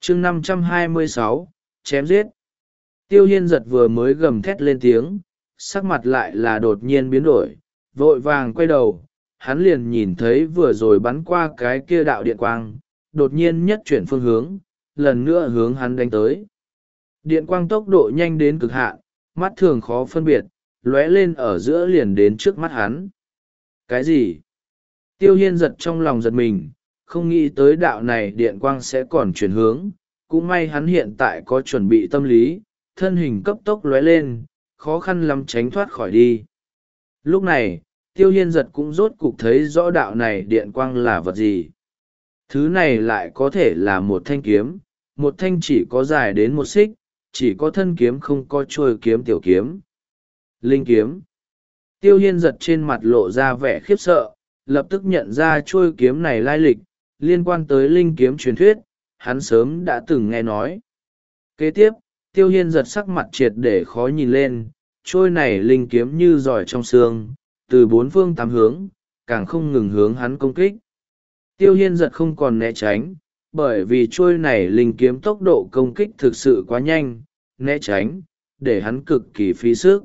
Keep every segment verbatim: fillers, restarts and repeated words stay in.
chương năm trăm hai mươi sáu, chém giết. Tiêu Hiên giật vừa mới gầm thét lên tiếng, sắc mặt lại là đột nhiên biến đổi, vội vàng quay đầu, hắn liền nhìn thấy vừa rồi bắn qua cái kia đạo điện quang, đột nhiên nhất chuyển phương hướng, lần nữa hướng hắn đánh tới. Điện quang tốc độ nhanh đến cực hạn, mắt thường khó phân biệt, lóe lên ở giữa liền đến trước mắt hắn. Cái gì? Tiêu Hiên giật trong lòng giật mình, không nghĩ tới đạo này điện quang sẽ còn chuyển hướng, cũng may hắn hiện tại có chuẩn bị tâm lý, thân hình cấp tốc lóe lên, khó khăn lắm tránh thoát khỏi đi. Lúc này, Tiêu Hiên giật cũng rốt cục thấy rõ đạo này điện quang là vật gì. Thứ này lại có thể là một thanh kiếm, một thanh chỉ có dài đến một xích, chỉ có thân kiếm không có chuôi kiếm tiểu kiếm. Linh kiếm. Tiêu Hiên giật trên mặt lộ ra vẻ khiếp sợ, lập tức nhận ra chuôi kiếm này lai lịch, liên quan tới linh kiếm truyền thuyết, hắn sớm đã từng nghe nói. Kế tiếp, Tiêu Hiên giật sắc mặt triệt để khó nhìn lên, trôi này linh kiếm như giỏi trong xương, từ bốn phương tám hướng, càng không ngừng hướng hắn công kích. Tiêu Hiên giật không còn né tránh, bởi vì trôi này linh kiếm tốc độ công kích thực sự quá nhanh, né tránh, để hắn cực kỳ phí sức.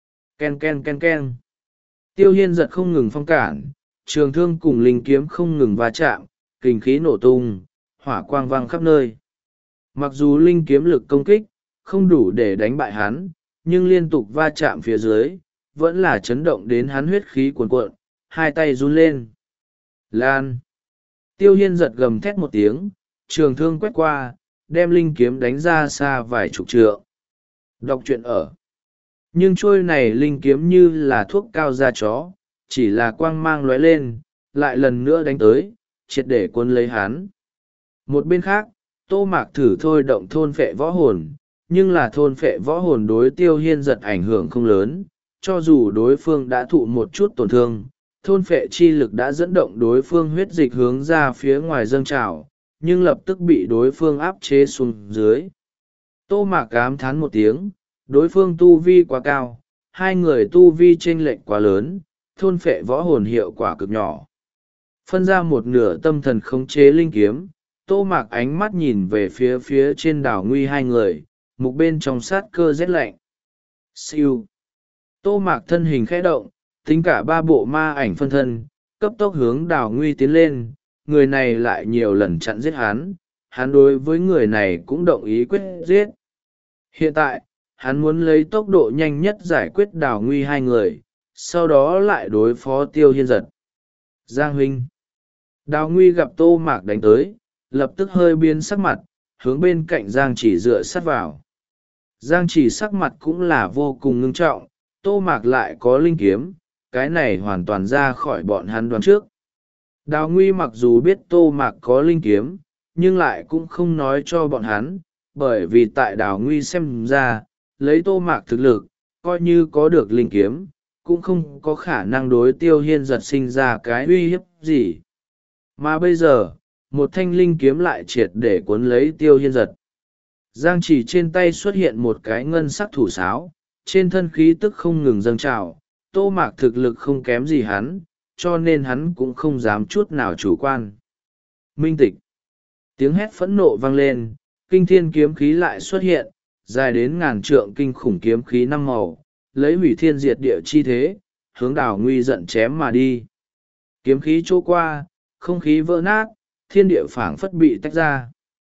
Ken ken ken ken. Tiêu Hiên giật không ngừng phong cản, trường thương cùng linh kiếm không ngừng va chạm, kình khí nổ tung, hỏa quang vang khắp nơi. Mặc dù linh kiếm lực công kích không đủ để đánh bại hắn, nhưng liên tục va chạm phía dưới, vẫn là chấn động đến hắn huyết khí cuồn cuộn, hai tay run lên. Lan! Tiêu Hiên giật gầm thét một tiếng, trường thương quét qua, đem linh kiếm đánh ra xa vài chục trượng. Đọc truyện ở. Nhưng trôi này linh kiếm như là thuốc cao da chó, chỉ là quang mang lóe lên, lại lần nữa đánh tới, triệt để cuốn lấy hắn. Một bên khác, Tô Mạc thử thôi động thôn phệ võ hồn, nhưng là thôn phệ võ hồn đối Tiêu Hiên giật ảnh hưởng không lớn, cho dù đối phương đã thụ một chút tổn thương, thôn phệ chi lực đã dẫn động đối phương huyết dịch hướng ra phía ngoài dâng trào, nhưng lập tức bị đối phương áp chế xuống dưới. Tô Mạc cám thán một tiếng, đối phương tu vi quá cao, hai người tu vi chênh lệch quá lớn, thôn phệ võ hồn hiệu quả cực nhỏ. Phân ra một nửa tâm thần khống chế linh kiếm, Tô Mạc ánh mắt nhìn về phía phía trên đảo nguy hai người, mục bên trong sát cơ rét lạnh. Siêu. Tô Mạc thân hình khẽ động, tính cả ba bộ ma ảnh phân thân, cấp tốc hướng đảo nguy tiến lên, người này lại nhiều lần chặn giết hắn, hắn đối với người này cũng động ý quyết giết. Hiện tại, hắn muốn lấy tốc độ nhanh nhất giải quyết đảo nguy hai người, sau đó lại đối phó Tiêu Hiên giật. Giang huynh. Đào Nguy gặp Tô Mạc đánh tới, lập tức hơi biến sắc mặt, hướng bên cạnh Giang Chỉ dựa sát vào. Giang Chỉ sắc mặt cũng là vô cùng ngưng trọng, Tô Mạc lại có linh kiếm, cái này hoàn toàn ra khỏi bọn hắn đoán trước. Đào Nguy mặc dù biết Tô Mạc có linh kiếm, nhưng lại cũng không nói cho bọn hắn, bởi vì tại Đào Nguy xem ra, lấy Tô Mạc thực lực, coi như có được linh kiếm, cũng không có khả năng đối Tiêu Hiên giật sinh ra cái uy hiếp gì. Mà bây giờ, một thanh linh kiếm lại triệt để cuốn lấy Tiêu Hiên giật. Giang Chỉ trên tay xuất hiện một cái ngân sắc thủ sáo, trên thân khí tức không ngừng dâng trào, Tô Mạc thực lực không kém gì hắn, cho nên hắn cũng không dám chút nào chủ quan. Minh tịch. Tiếng hét phẫn nộ vang lên, kinh thiên kiếm khí lại xuất hiện, dài đến ngàn trượng kinh khủng kiếm khí năm màu, lấy hủy thiên diệt địa chi thế, hướng Đào Nguy giận chém mà đi. Kiếm khí chỗ qua, không khí vỡ nát, thiên địa phảng phất bị tách ra.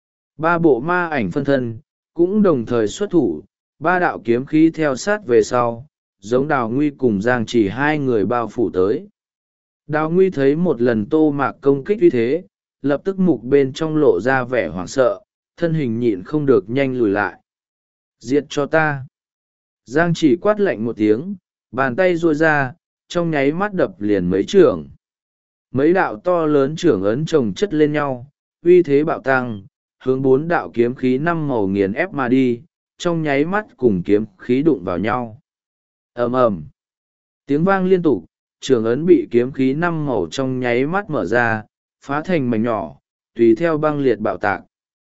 Ba bộ ma ảnh phân thân, cũng đồng thời xuất thủ, ba đạo kiếm khí theo sát về sau, giống Đào Nguy cùng Giang Chỉ hai người bao phủ tới. Đào Nguy thấy một lần Tô Mạc công kích như thế, lập tức mục bên trong lộ ra vẻ hoảng sợ, thân hình nhịn không được nhanh lùi lại. Diệt cho ta. Giang Chỉ quát lạnh một tiếng, bàn tay duỗi ra, trong nháy mắt đập liền mấy trưởng. Mấy đạo to lớn trưởng ấn chồng chất lên nhau, uy thế bạo tăng, hướng bốn đạo kiếm khí năm màu nghiền ép mà đi, trong nháy mắt cùng kiếm khí đụng vào nhau. Ầm ầm. Tiếng vang liên tục, trưởng ấn bị kiếm khí năm màu trong nháy mắt mở ra, phá thành mảnh nhỏ, tùy theo băng liệt bạo tạc.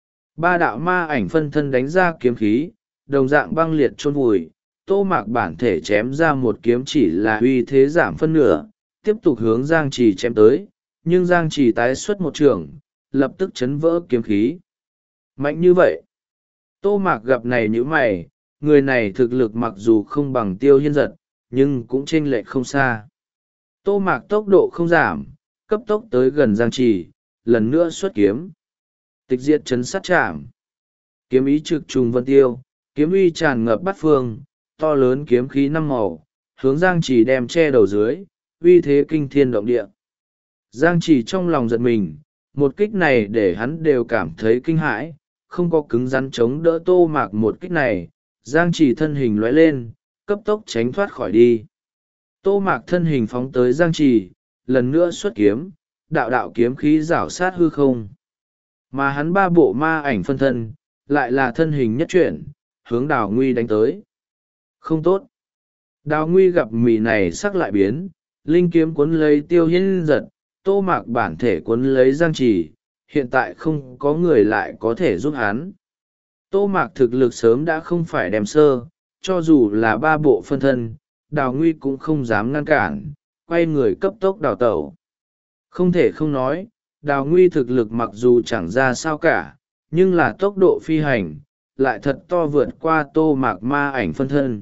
Ba đạo ma ảnh phân thân đánh ra kiếm khí, đồng dạng băng liệt chôn vùi, Tô Mạc bản thể chém ra một kiếm chỉ là uy thế giảm phân nửa, tiếp tục hướng Giang Trì chém tới, nhưng Giang Trì tái xuất một trường, lập tức chấn vỡ kiếm khí. Mạnh như vậy. Tô Mạc gặp này nhíu mày, người này thực lực mặc dù không bằng Tiêu Hiên Giật, nhưng cũng chênh lệch không xa. Tô Mạc tốc độ không giảm, cấp tốc tới gần Giang Trì, lần nữa xuất kiếm. Tịch diệt chấn sát chạm. Kiếm ý trực trùng vân tiêu, kiếm uy tràn ngập bát phương, to lớn kiếm khí năm màu, hướng Giang Trì đem che đầu dưới, uy thế kinh thiên động địa. Giang Trì trong lòng giật mình, một kích này để hắn đều cảm thấy kinh hãi, không có cứng rắn chống đỡ Tô Mạc một kích này. Giang Trì thân hình lóe lên, cấp tốc tránh thoát khỏi đi. Tô Mạc thân hình phóng tới Giang Trì, lần nữa xuất kiếm, đạo đạo kiếm khí rảo sát hư không. Mà hắn ba bộ ma ảnh phân thân, lại là thân hình nhất chuyển, hướng Đào Nguy đánh tới. Không tốt. Đào Nguy gặp mì này sắc lại biến, linh kiếm cuốn lấy Tiêu Hiên Giật, Tô Mạc bản thể cuốn lấy Giang Trì, hiện tại không có người lại có thể giúp hắn. Tô Mạc thực lực sớm đã không phải đem sơ, cho dù là ba bộ phân thân, Đào Nguy cũng không dám ngăn cản, quay người cấp tốc đào tẩu. Không thể không nói, Đào Nguy thực lực mặc dù chẳng ra sao cả, nhưng là tốc độ phi hành, lại thật to vượt qua Tô Mạc ma ảnh phân thân.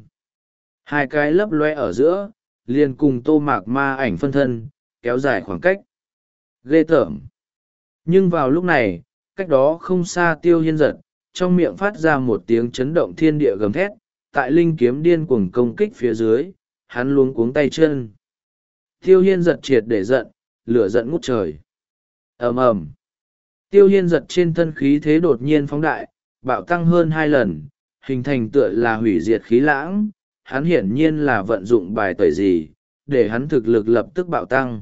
Hai cái lấp loe ở giữa, liền cùng Tô Mạc ma ảnh phân thân, kéo dài khoảng cách. Ghê tởm. Nhưng vào lúc này, cách đó không xa Tiêu Hiên Giật, trong miệng phát ra một tiếng chấn động thiên địa gầm thét, tại linh kiếm điên cuồng công kích phía dưới, hắn luống cuống tay chân. Tiêu Hiên Giật triệt để giận, lửa giận ngút trời. Ầm ầm. Tiêu Hiên Giật trên thân khí thế đột nhiên phóng đại, bạo tăng hơn hai lần, hình thành tựa là hủy diệt khí lãng. Hắn hiển nhiên là vận dụng bài tẩy gì, để hắn thực lực lập tức bạo tăng.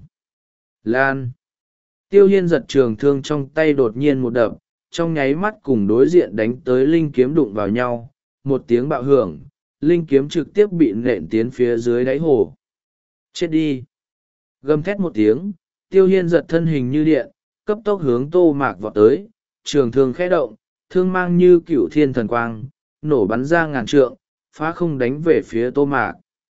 Lan. Tiêu Hiên Giật trường thương trong tay đột nhiên một đập, trong nháy mắt cùng đối diện đánh tới linh kiếm đụng vào nhau, một tiếng bạo hưởng, linh kiếm trực tiếp bị nện tiến phía dưới đáy hồ. Chết đi. Gầm thét một tiếng, Tiêu Hiên Giật thân hình như điện, cấp tốc hướng Tô Mạc vọt tới, trường thương khẽ động, thương mang như cửu thiên thần quang, nổ bắn ra ngàn trượng, phá không đánh về phía Tô Mạc.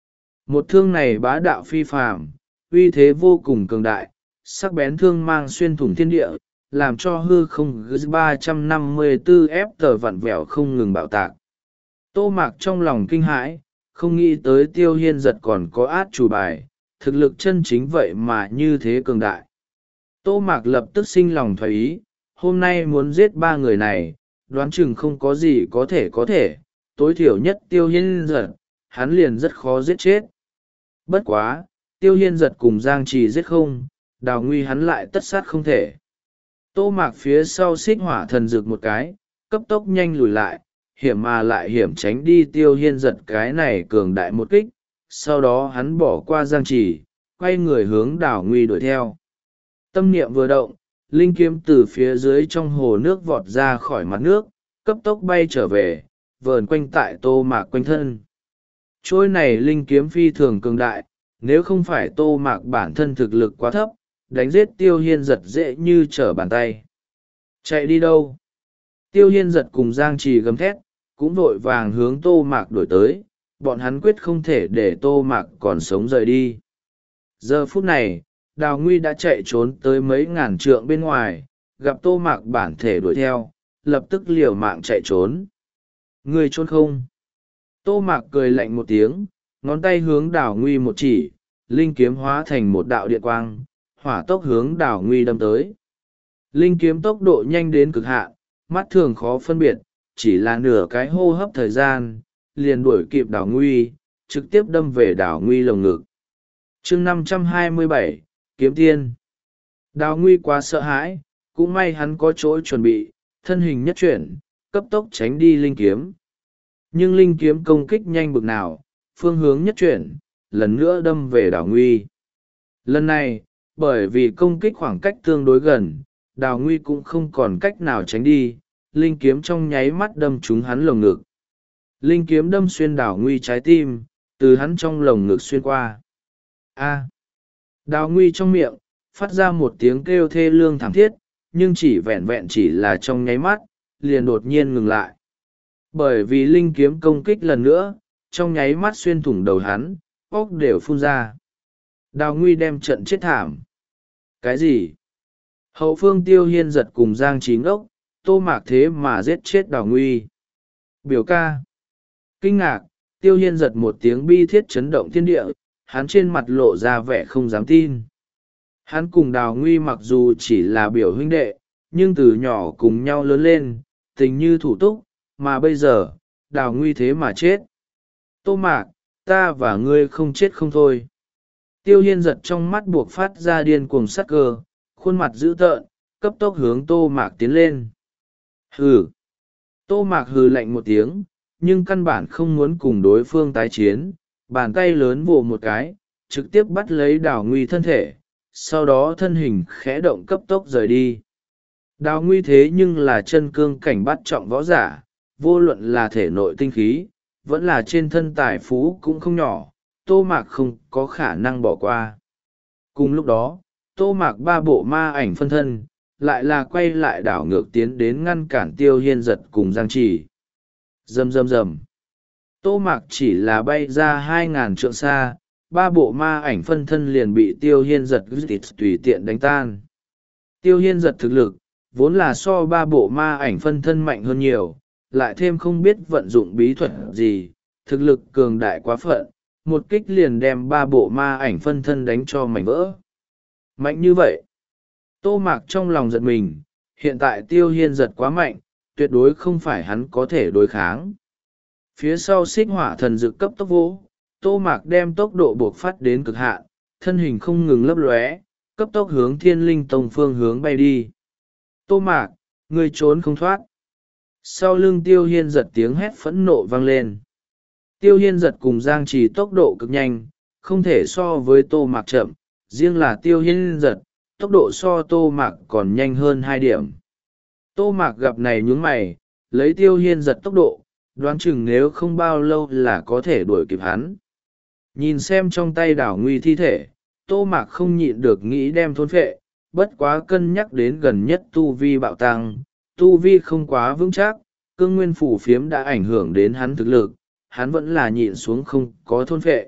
Một thương này bá đạo phi phàm, uy thế vô cùng cường đại, sắc bén thương mang xuyên thủng thiên địa, làm cho hư không ba trăm năm mươi tư ép tờ vặn vẹo không ngừng bạo tạc. Tô Mạc trong lòng kinh hãi, không nghĩ tới Tiêu Hiên Giật còn có át chủ bài, thực lực chân chính vậy mà như thế cường đại. Tô Mạc lập tức sinh lòng thoái ý, hôm nay muốn giết ba người này, đoán chừng không có gì có thể có thể, tối thiểu nhất Tiêu Hiên Giật, hắn liền rất khó giết chết. Bất quá, Tiêu Hiên Giật cùng Giang Trì giết không, Đào Nguy hắn lại tất sát không thể. Tô Mạc phía sau xích hỏa thần rực một cái, cấp tốc nhanh lùi lại, hiểm mà lại hiểm tránh đi Tiêu Hiên Giật cái này cường đại một kích, sau đó hắn bỏ qua Giang Trì, quay người hướng Đào Nguy đuổi theo. Tâm niệm vừa động, linh kiếm từ phía dưới trong hồ nước vọt ra khỏi mặt nước, cấp tốc bay trở về, vờn quanh tại Tô Mạc quanh thân. Trôi này linh kiếm phi thường cường đại, nếu không phải Tô Mạc bản thân thực lực quá thấp, đánh giết Tiêu Hiên Giật dễ như trở bàn tay. Chạy đi đâu? Tiêu Hiên Giật cùng Giang Trì gầm thét, cũng vội vàng hướng Tô Mạc đuổi tới, bọn hắn quyết không thể để Tô Mạc còn sống rời đi. Giờ phút này, Đào Nguy đã chạy trốn tới mấy ngàn trượng bên ngoài, gặp Tô Mạc bản thể đuổi theo, lập tức liều mạng chạy trốn. Người trốn không? Tô Mạc cười lạnh một tiếng, ngón tay hướng Đào Nguy một chỉ, linh kiếm hóa thành một đạo điện quang, hỏa tốc hướng Đào Nguy đâm tới. Linh kiếm tốc độ nhanh đến cực hạn, mắt thường khó phân biệt, chỉ là nửa cái hô hấp thời gian, liền đuổi kịp Đào Nguy, trực tiếp đâm về Đào Nguy lồng ngực. Chương năm trăm hai mươi bảy, Kiếm Tiên. Đào Nguy quá sợ hãi, cũng may hắn có chỗ chuẩn bị, thân hình nhất chuyển, cấp tốc tránh đi linh kiếm. Nhưng linh kiếm công kích nhanh bực nào, phương hướng nhất chuyển, lần nữa đâm về Đào Nguy. Lần này, bởi vì công kích khoảng cách tương đối gần, Đào Nguy cũng không còn cách nào tránh đi, linh kiếm trong nháy mắt đâm trúng hắn lồng ngực. Linh kiếm đâm xuyên Đào Nguy trái tim, từ hắn trong lồng ngực xuyên qua. A. Đào Nguy trong miệng, phát ra một tiếng kêu thê lương thảm thiết, nhưng chỉ vẹn vẹn chỉ là trong nháy mắt, liền đột nhiên ngừng lại. Bởi vì linh kiếm công kích lần nữa, trong nháy mắt xuyên thủng đầu hắn, óc đều phun ra. Đào Nguy đem trận chết thảm. Cái gì? Hậu phương Tiêu Hiên Giật cùng Giang Trí ngốc, Tô Mạc thế mà giết chết Đào Nguy. Biểu ca. Kinh ngạc, Tiêu Hiên giật một tiếng bi thiết chấn động thiên địa, hắn trên mặt lộ ra vẻ không dám tin. Hắn cùng Đào Nguy mặc dù chỉ là biểu huynh đệ, nhưng từ nhỏ cùng nhau lớn lên, tình như thủ túc, mà bây giờ, Đào Nguy thế mà chết. Tô Mạc, ta và ngươi không chết không thôi. Tiêu Hiên giật trong mắt buộc phát ra điên cuồng sát cơ, khuôn mặt dữ tợn, cấp tốc hướng Tô Mạc tiến lên. Hừ. Tô Mạc hừ lạnh một tiếng, nhưng căn bản không muốn cùng đối phương tái chiến, bàn tay lớn vồ một cái, trực tiếp bắt lấy Đào Nguy thân thể, sau đó thân hình khẽ động cấp tốc rời đi. Đào Nguy thế nhưng là chân cương cảnh bắt trọng võ giả, vô luận là thể nội tinh khí, vẫn là trên thân tài phú cũng không nhỏ, Tô Mạc không có khả năng bỏ qua. Cùng lúc đó, Tô Mạc ba bộ ma ảnh phân thân, lại là quay lại đảo ngược tiến đến ngăn cản Tiêu Hiên giật cùng Giang Trì. Rầm rầm rầm. Tô Mạc chỉ là bay ra hai ngàn trượng xa, ba bộ ma ảnh phân thân liền bị Tiêu Hiên giật tùy tiện đánh tan. Tiêu Hiên giật thực lực, vốn là so ba bộ ma ảnh phân thân mạnh hơn nhiều, lại thêm không biết vận dụng bí thuật gì, thực lực cường đại quá phận, một kích liền đem ba bộ ma ảnh phân thân đánh cho mảnh vỡ. Mạnh như vậy, Tô Mạc trong lòng giật mình, hiện tại Tiêu Hiên giật quá mạnh, tuyệt đối không phải hắn có thể đối kháng. Phía sau xích hỏa thần dực cấp tốc vô, Tô Mạc đem tốc độ buộc phát đến cực hạn, thân hình không ngừng lấp lóe, cấp tốc hướng Thiên Linh Tông phương hướng bay đi. Tô Mạc, ngươi trốn không thoát. Sau lưng Tiêu Hiên giật tiếng hét phẫn nộ vang lên. Tiêu Hiên giật cùng Giang Trì tốc độ cực nhanh, không thể so với Tô Mạc chậm, riêng là Tiêu Hiên giật, tốc độ so Tô Mạc còn nhanh hơn hai điểm. Tô Mạc gặp này nhướng mày, lấy Tiêu Hiên giật tốc độ, đoán chừng nếu không bao lâu là có thể đuổi kịp hắn. Nhìn xem trong tay Đào Nguy thi thể, Tô Mạc không nhịn được nghĩ đem thôn phệ, bất quá cân nhắc đến gần nhất tu vi bạo tăng, tu vi không quá vững chắc, cương nguyên phủ phiếm đã ảnh hưởng đến hắn thực lực, hắn vẫn là nhịn xuống không có thôn phệ.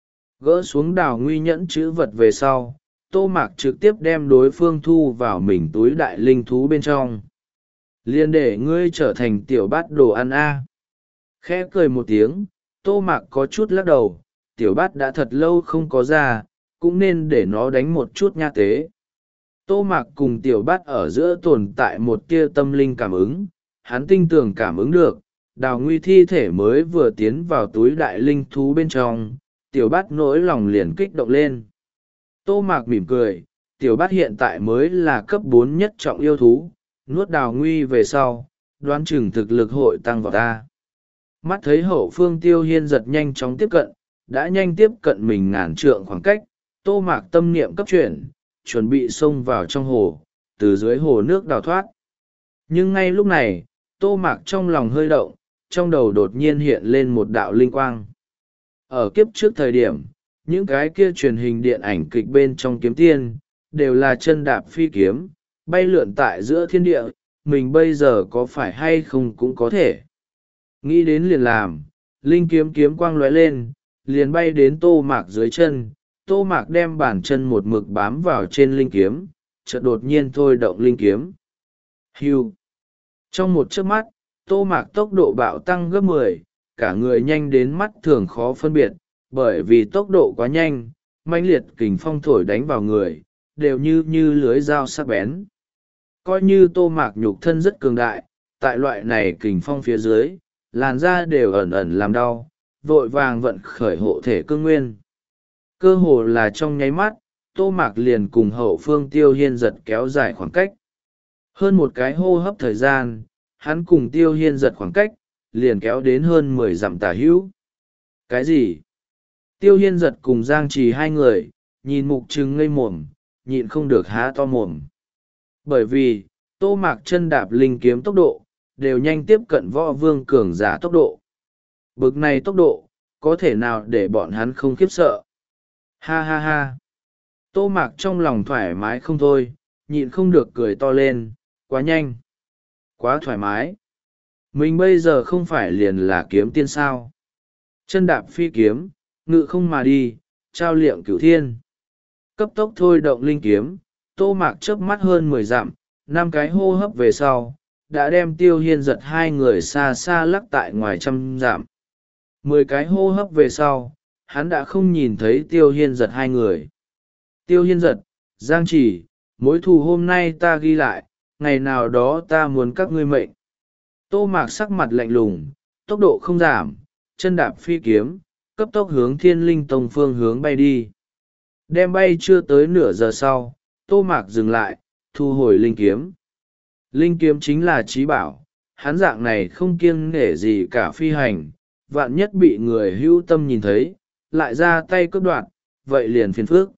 Gỡ xuống Đào Nguy nhẫn chữ vật về sau, Tô Mạc trực tiếp đem đối phương thu vào mình túi đại linh thú bên trong. Liên để ngươi trở thành tiểu bát đồ ăn a. Khẽ cười một tiếng, Tô Mạc có chút lắc đầu, tiểu bát đã thật lâu không có ra, cũng nên để nó đánh một chút nha tế. Tô Mạc cùng tiểu bát ở giữa tồn tại một tia tâm linh cảm ứng, hắn tinh tường cảm ứng được, Đào Nguy thi thể mới vừa tiến vào túi đại linh thú bên trong, tiểu bát nỗi lòng liền kích động lên. Tô Mạc mỉm cười, tiểu bát hiện tại mới là cấp bốn nhất trọng yêu thú, nuốt Đào Nguy về sau, đoán chừng thực lực hội tăng vào ta. Mắt thấy hậu phương Tiêu Hiên giật nhanh chóng tiếp cận, đã nhanh tiếp cận mình ngàn trượng khoảng cách, Tô Mạc tâm niệm cấp chuyển, chuẩn bị xông vào trong hồ, từ dưới hồ nước đào thoát. Nhưng ngay lúc này, Tô Mạc trong lòng hơi động, trong đầu đột nhiên hiện lên một đạo linh quang. Ở kiếp trước thời điểm, những cái kia truyền hình điện ảnh kịch bên trong kiếm tiên, đều là chân đạp phi kiếm, bay lượn tại giữa thiên địa, mình bây giờ có phải hay không cũng có thể. Nghĩ đến liền làm, linh kiếm kiếm quang lóe lên, liền bay đến Tô Mạc dưới chân, Tô Mạc đem bàn chân một mực bám vào trên linh kiếm, chợt đột nhiên thôi động linh kiếm. Hưu. Trong một chớp mắt, Tô Mạc tốc độ bạo tăng gấp mười, cả người nhanh đến mắt thường khó phân biệt, bởi vì tốc độ quá nhanh, mãnh liệt kình phong thổi đánh vào người, đều như như lưới dao sắc bén. Coi như Tô Mạc nhục thân rất cường đại, tại loại này kình phong phía dưới, làn da đều ẩn ẩn làm đau, vội vàng vận khởi hộ thể cương nguyên. Cơ hồ là trong nháy mắt, Tô Mạc liền cùng hậu phương Tiêu Hiên giật kéo dài khoảng cách. Hơn một cái hô hấp thời gian, hắn cùng Tiêu Hiên giật khoảng cách, liền kéo đến hơn mười dặm tả hữu. Cái gì? Tiêu Hiên giật cùng Giang Trì hai người, nhìn mục trừng ngây mồm, nhịn không được há to mồm. Bởi vì, Tô Mạc chân đạp linh kiếm tốc độ, đều nhanh tiếp cận võ vương cường giả tốc độ. Bực này tốc độ, có thể nào để bọn hắn không khiếp sợ? Ha ha ha! Tô Mạc trong lòng thoải mái không thôi, nhịn không được cười to lên, quá nhanh, quá thoải mái. Mình bây giờ không phải liền là kiếm tiên sao? Chân đạp phi kiếm, ngự không mà đi, trao liệng cửu thiên. Cấp tốc thôi động linh kiếm, Tô Mạc chớp mắt hơn mười dặm, năm cái hô hấp về sau, đã đem Tiêu Hiên giật hai người xa xa lắc tại ngoài trăm dặm. Mười cái hô hấp về sau, hắn đã không nhìn thấy Tiêu Hiên giật hai người. Tiêu Hiên giật, Giang Chỉ, mối thù hôm nay ta ghi lại, ngày nào đó ta muốn các ngươi mệnh. Tô Mạc sắc mặt lạnh lùng, tốc độ không giảm, chân đạp phi kiếm, cấp tốc hướng Thiên Linh Tông phương hướng bay đi. Đem bay chưa tới nửa giờ sau, Tô Mạc dừng lại, thu hồi linh kiếm. Linh kiếm chính là trí bảo, hắn dạng này không kiêng nể gì cả phi hành, vạn nhất bị người hữu tâm nhìn thấy, lại ra tay cướp đoạt, vậy liền phiền phức.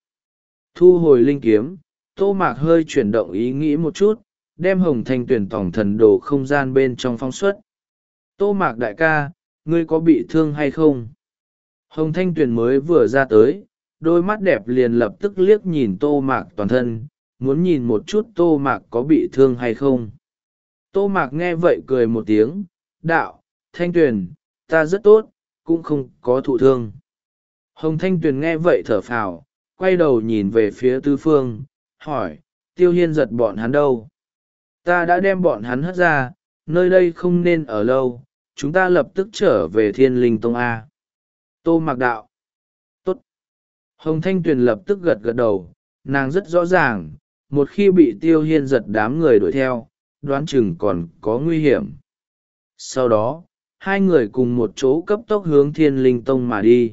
Thu hồi linh kiếm, Tô Mạc hơi chuyển động ý nghĩ một chút, đem Hồng Thanh Tuyền tổng thần đồ không gian bên trong phóng xuất. Tô Mạc đại ca, ngươi có bị thương hay không? Hồng Thanh Tuyền mới vừa ra tới, đôi mắt đẹp liền lập tức liếc nhìn Tô Mạc toàn thân, muốn nhìn một chút Tô Mạc có bị thương hay không. Tô Mạc nghe vậy cười một tiếng, đạo, Thanh Tuyền, ta rất tốt, cũng không có thụ thương. Hồng Thanh Tuyền nghe vậy thở phào, quay đầu nhìn về phía Tư Phương, hỏi, Tiêu Hiên giật bọn hắn đâu? Ta đã đem bọn hắn hất ra, nơi đây không nên ở lâu, chúng ta lập tức trở về Thiên Linh Tông A. Tô Mạc đạo. Tốt. Hồng Thanh Tuyền lập tức gật gật đầu, nàng rất rõ ràng, một khi bị Tiêu Hiên giật đám người đuổi theo, đoán chừng còn có nguy hiểm. Sau đó, hai người cùng một chỗ cấp tốc hướng Thiên Linh Tông mà đi.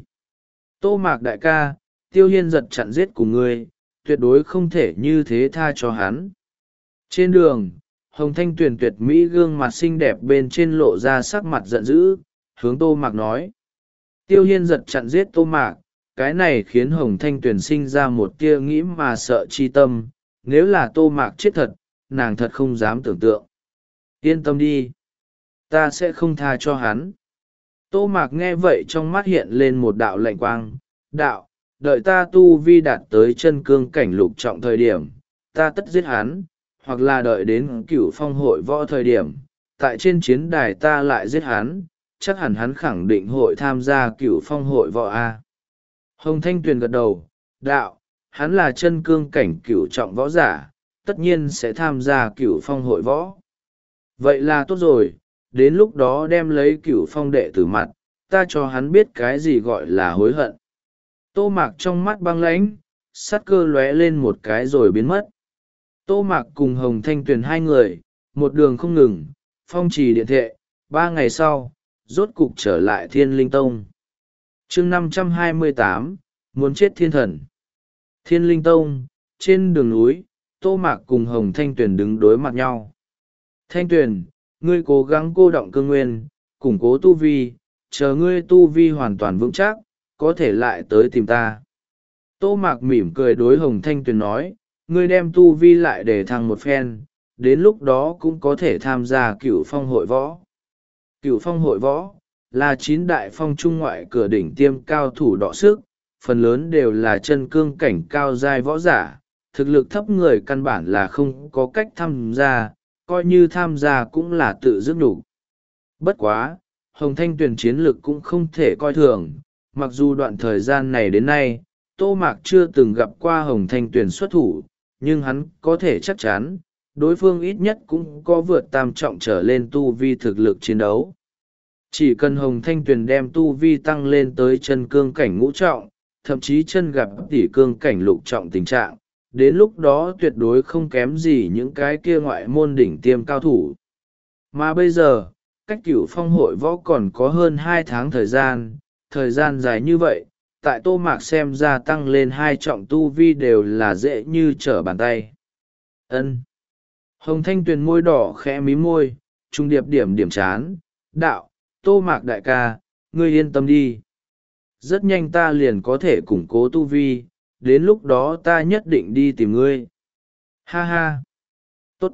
Tô Mạc đại ca, Tiêu Hiên giật chặn giết của ngươi, tuyệt đối không thể như thế tha cho hắn. Trên đường, Hồng Thanh Tuyền tuyệt mỹ gương mặt xinh đẹp bên trên lộ ra sắc mặt giận dữ, hướng Tô Mạc nói. Tiêu Hiên giật chặn giết Tô Mạc, cái này khiến Hồng Thanh Tuyền sinh ra một tia nghĩ mà sợ chi tâm, nếu là Tô Mạc chết thật, nàng thật không dám tưởng tượng. Yên tâm đi, ta sẽ không tha cho hắn. Tô Mạc nghe vậy trong mắt hiện lên một đạo lạnh quang, đạo, đợi ta tu vi đạt tới chân cương cảnh lục trọng thời điểm, ta tất giết hắn, hoặc là đợi đến cửu phong hội võ thời điểm, tại trên chiến đài ta lại giết hắn, chắc hẳn hắn khẳng định hội tham gia cửu phong hội võ A. Hồng Thanh Tuyền gật đầu, đạo, hắn là chân cương cảnh cửu trọng võ giả, tất nhiên sẽ tham gia cửu phong hội võ. Vậy là tốt rồi, đến lúc đó đem lấy cửu phong đệ tử mặt, ta cho hắn biết cái gì gọi là hối hận. Tô Mạc trong mắt băng lãnh, sát cơ lóe lên một cái rồi biến mất. Tô Mạc cùng Hồng Thanh Tuyền hai người, một đường không ngừng, phong trì điện thệ, ba ngày sau, rốt cục trở lại Thiên Linh Tông. chương năm trăm hai mươi tám, muốn chết thiên thần. Thiên Linh Tông, trên đường núi, Tô Mạc cùng Hồng Thanh Tuyền đứng đối mặt nhau. Thanh Tuyền, ngươi cố gắng cô đọng cương nguyên, củng cố tu vi, chờ ngươi tu vi hoàn toàn vững chắc, có thể lại tới tìm ta. Tô Mạc mỉm cười đối Hồng Thanh Tuyền nói, ngươi đem tu vi lại để thăng một phen, đến lúc đó cũng có thể tham gia cửu phong hội võ. Cửu phong hội võ là chín đại phong trung ngoại cửa đỉnh tiêm cao thủ đọ sức, phần lớn đều là chân cương cảnh cao giai võ giả, thực lực thấp người căn bản là không có cách tham gia, coi như tham gia cũng là tự dứt nhục. Bất quá, Hồng Thanh Tuyền chiến lực cũng không thể coi thường, mặc dù đoạn thời gian này đến nay, Tô Mạc chưa từng gặp qua Hồng Thanh Tuyền xuất thủ, nhưng hắn có thể chắc chắn, đối phương ít nhất cũng có vượt tam trọng trở lên tu vi thực lực chiến đấu. Chỉ cần Hồng Thanh Tuyền đem tu vi tăng lên tới chân cương cảnh ngũ trọng, thậm chí chân gặp tỷ cương cảnh lục trọng tình trạng, đến lúc đó tuyệt đối không kém gì những cái kia ngoại môn đỉnh tiêm cao thủ. Mà bây giờ, cách cửu phong hội võ còn có hơn hai tháng thời gian, thời gian dài như vậy, tại Tô Mạc xem ra tăng lên hai trọng tu vi đều là dễ như trở bàn tay. Ân. Hồng Thanh Tuyền môi đỏ khẽ mí môi, trung điệp điểm điểm chán, đạo, Tô Mạc đại ca, ngươi yên tâm đi. Rất nhanh ta liền có thể củng cố tu vi, đến lúc đó ta nhất định đi tìm ngươi. Ha ha. Tốt.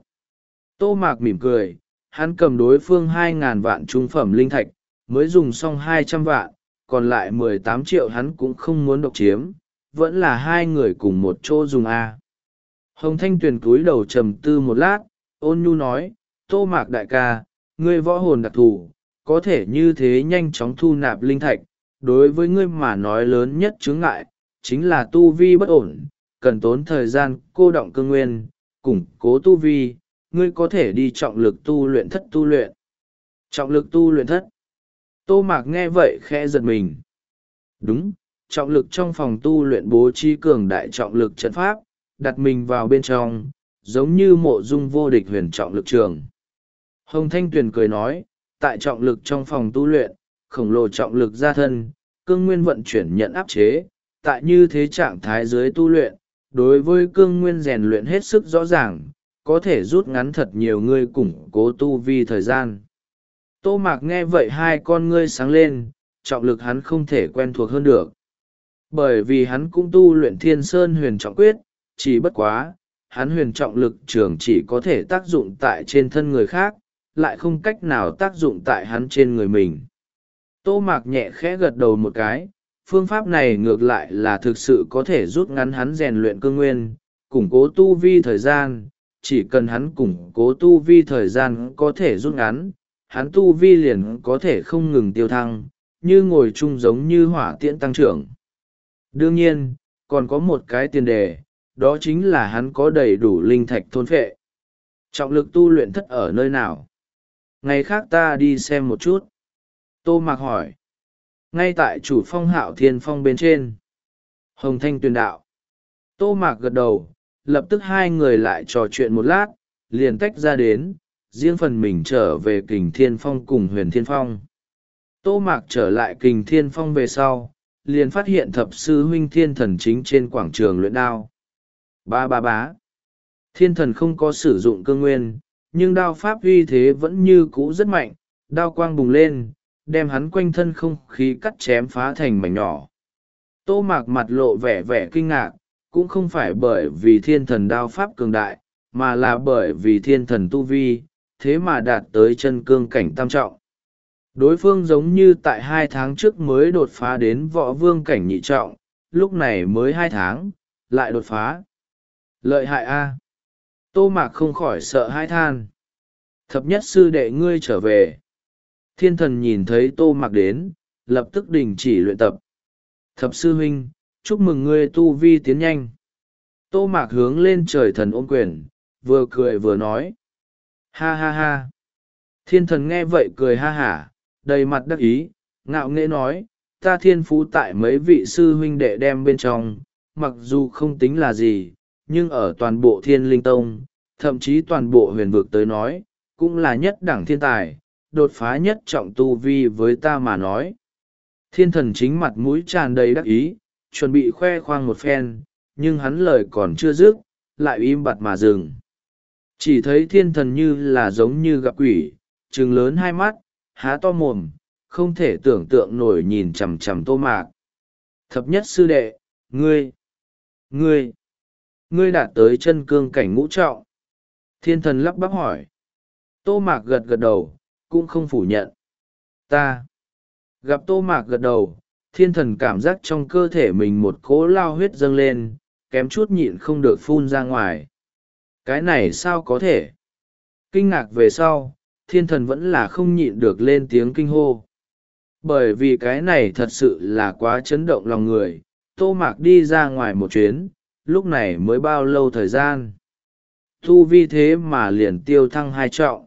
Tô Mạc mỉm cười, hắn cầm đối phương hai ngàn vạn trung phẩm linh thạch, mới dùng xong hai trăm vạn, còn lại mười tám triệu hắn cũng không muốn độc chiếm, vẫn là hai người cùng một chỗ dùng A. Hồng Thanh Tuyền cúi đầu trầm tư một lát, ôn nhu nói, Tô Mạc đại ca, ngươi võ hồn đặc thù, có thể như thế nhanh chóng thu nạp linh thạch, đối với ngươi mà nói lớn nhất chướng ngại, chính là tu vi bất ổn, cần tốn thời gian cô đọng cương nguyên, củng cố tu vi, ngươi có thể đi trọng lực tu luyện thất tu luyện. Trọng lực tu luyện thất. Tô Mạc nghe vậy khẽ giật mình. Đúng, trọng lực trong phòng tu luyện bố trí cường đại trọng lực trận pháp, đặt mình vào bên trong, giống như mộ dung vô địch huyền trọng lực trường. Hồng Thanh Tuyền cười nói, tại trọng lực trong phòng tu luyện, khổng lồ trọng lực ra thân, cương nguyên vận chuyển nhận áp chế, tại như thế trạng thái dưới tu luyện, đối với cương nguyên rèn luyện hết sức rõ ràng, có thể rút ngắn thật nhiều ngươi củng cố tu vi thời gian. Tô Mạc nghe vậy hai con ngươi sáng lên, trọng lực hắn không thể quen thuộc hơn được. Bởi vì hắn cũng tu luyện Thiên Sơn huyền trọng quyết, chỉ bất quá, hắn huyền trọng lực trường chỉ có thể tác dụng tại trên thân người khác, lại không cách nào tác dụng tại hắn trên người mình. Tô Mạc nhẹ khẽ gật đầu một cái, phương pháp này ngược lại là thực sự có thể rút ngắn hắn rèn luyện cương nguyên, củng cố tu vi thời gian, chỉ cần hắn củng cố tu vi thời gian có thể rút ngắn, hắn tu vi liền có thể không ngừng tiêu thăng, như ngồi chung giống như hỏa tiễn tăng trưởng. Đương nhiên, còn có một cái tiền đề, đó chính là hắn có đầy đủ linh thạch thôn phệ. Trọng lực tu luyện thất ở nơi nào? Ngày khác ta đi xem một chút. Tô Mạc hỏi. Ngay tại chủ phong Hạo Thiên Phong bên trên. Hồng Thanh Tuyền đạo. Tô Mạc gật đầu, lập tức hai người lại trò chuyện một lát, liền tách ra đến, riêng phần mình trở về Kình Thiên Phong cùng Huyền Thiên Phong. Tô Mạc trở lại Kình Thiên Phong về sau, liền phát hiện thập sư huynh Thiên Thần chính trên quảng trường luyện đao. Ba ba bá. Thiên Thần không có sử dụng cương nguyên, nhưng đao pháp uy thế vẫn như cũ rất mạnh, đao quang bùng lên, đem hắn quanh thân không khí cắt chém phá thành mảnh nhỏ. Tô Mạc mặt lộ vẻ vẻ kinh ngạc, cũng không phải bởi vì Thiên Thần đao pháp cường đại, mà là bởi vì Thiên Thần tu vi, thế mà đạt tới chân cương cảnh tam trọng. Đối phương giống như tại hai tháng trước mới đột phá đến võ vương cảnh nhị trọng, lúc này mới hai tháng, lại đột phá. Lợi hại a! Tô Mạc không khỏi sợ hãi than. Thập nhất sư đệ ngươi trở về. Thiên Thần nhìn thấy Tô Mạc đến, lập tức đình chỉ luyện tập. Thập sư huynh, chúc mừng ngươi tu vi tiến nhanh. Tô Mạc hướng lên trời thần ôm quyền, vừa cười vừa nói. Ha ha ha. Thiên Thần nghe vậy cười ha hả, đầy mặt đắc ý, ngạo nghễ nói, ta thiên phú tại mấy vị sư huynh đệ đem bên trong, mặc dù không tính là gì, nhưng ở toàn bộ Thiên Linh Tông, thậm chí toàn bộ huyền vực tới nói, cũng là nhất đẳng thiên tài, đột phá nhất trọng tu vi với ta mà nói. Thiên Thần chính mặt mũi tràn đầy đắc ý, chuẩn bị khoe khoang một phen, nhưng hắn lời còn chưa dứt, lại im bặt mà dừng. Chỉ thấy Thiên Thần như là giống như gặp quỷ, trừng lớn hai mắt, há to mồm, không thể tưởng tượng nổi nhìn chằm chằm Tô Mạc. Thập nhất sư đệ, ngươi, ngươi, ngươi đạt tới chân cương cảnh ngũ trọng. Thiên Thần lắp bắp hỏi. Tô Mạc gật gật đầu, cũng không phủ nhận. Ta, gặp Tô Mạc gật đầu, Thiên Thần cảm giác trong cơ thể mình một cỗ lao huyết dâng lên, kém chút nhịn không được phun ra ngoài. Cái này sao có thể? Kinh ngạc về sau, Thiên Thần vẫn là không nhịn được lên tiếng kinh hô. Bởi vì cái này thật sự là quá chấn động lòng người, Tô Mạc đi ra ngoài một chuyến, lúc này mới bao lâu thời gian. Tu vi thế mà liền tiêu thăng hai trọng.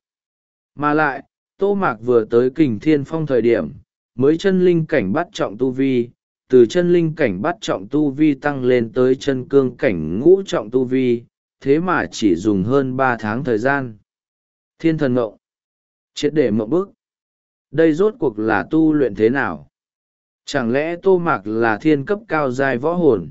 Mà lại, Tô Mạc vừa tới Kình Thiên Phong thời điểm, mới chân linh cảnh bắt trọng tu vi, từ chân linh cảnh bắt trọng tu vi tăng lên tới chân cương cảnh ngũ trọng tu vi, thế mà chỉ dùng hơn ba tháng thời gian. Thiên Thần ngộng. Triệt để mộng bức. Đây rốt cuộc là tu luyện thế nào? Chẳng lẽ Tô Mạc là thiên cấp cao giai võ hồn?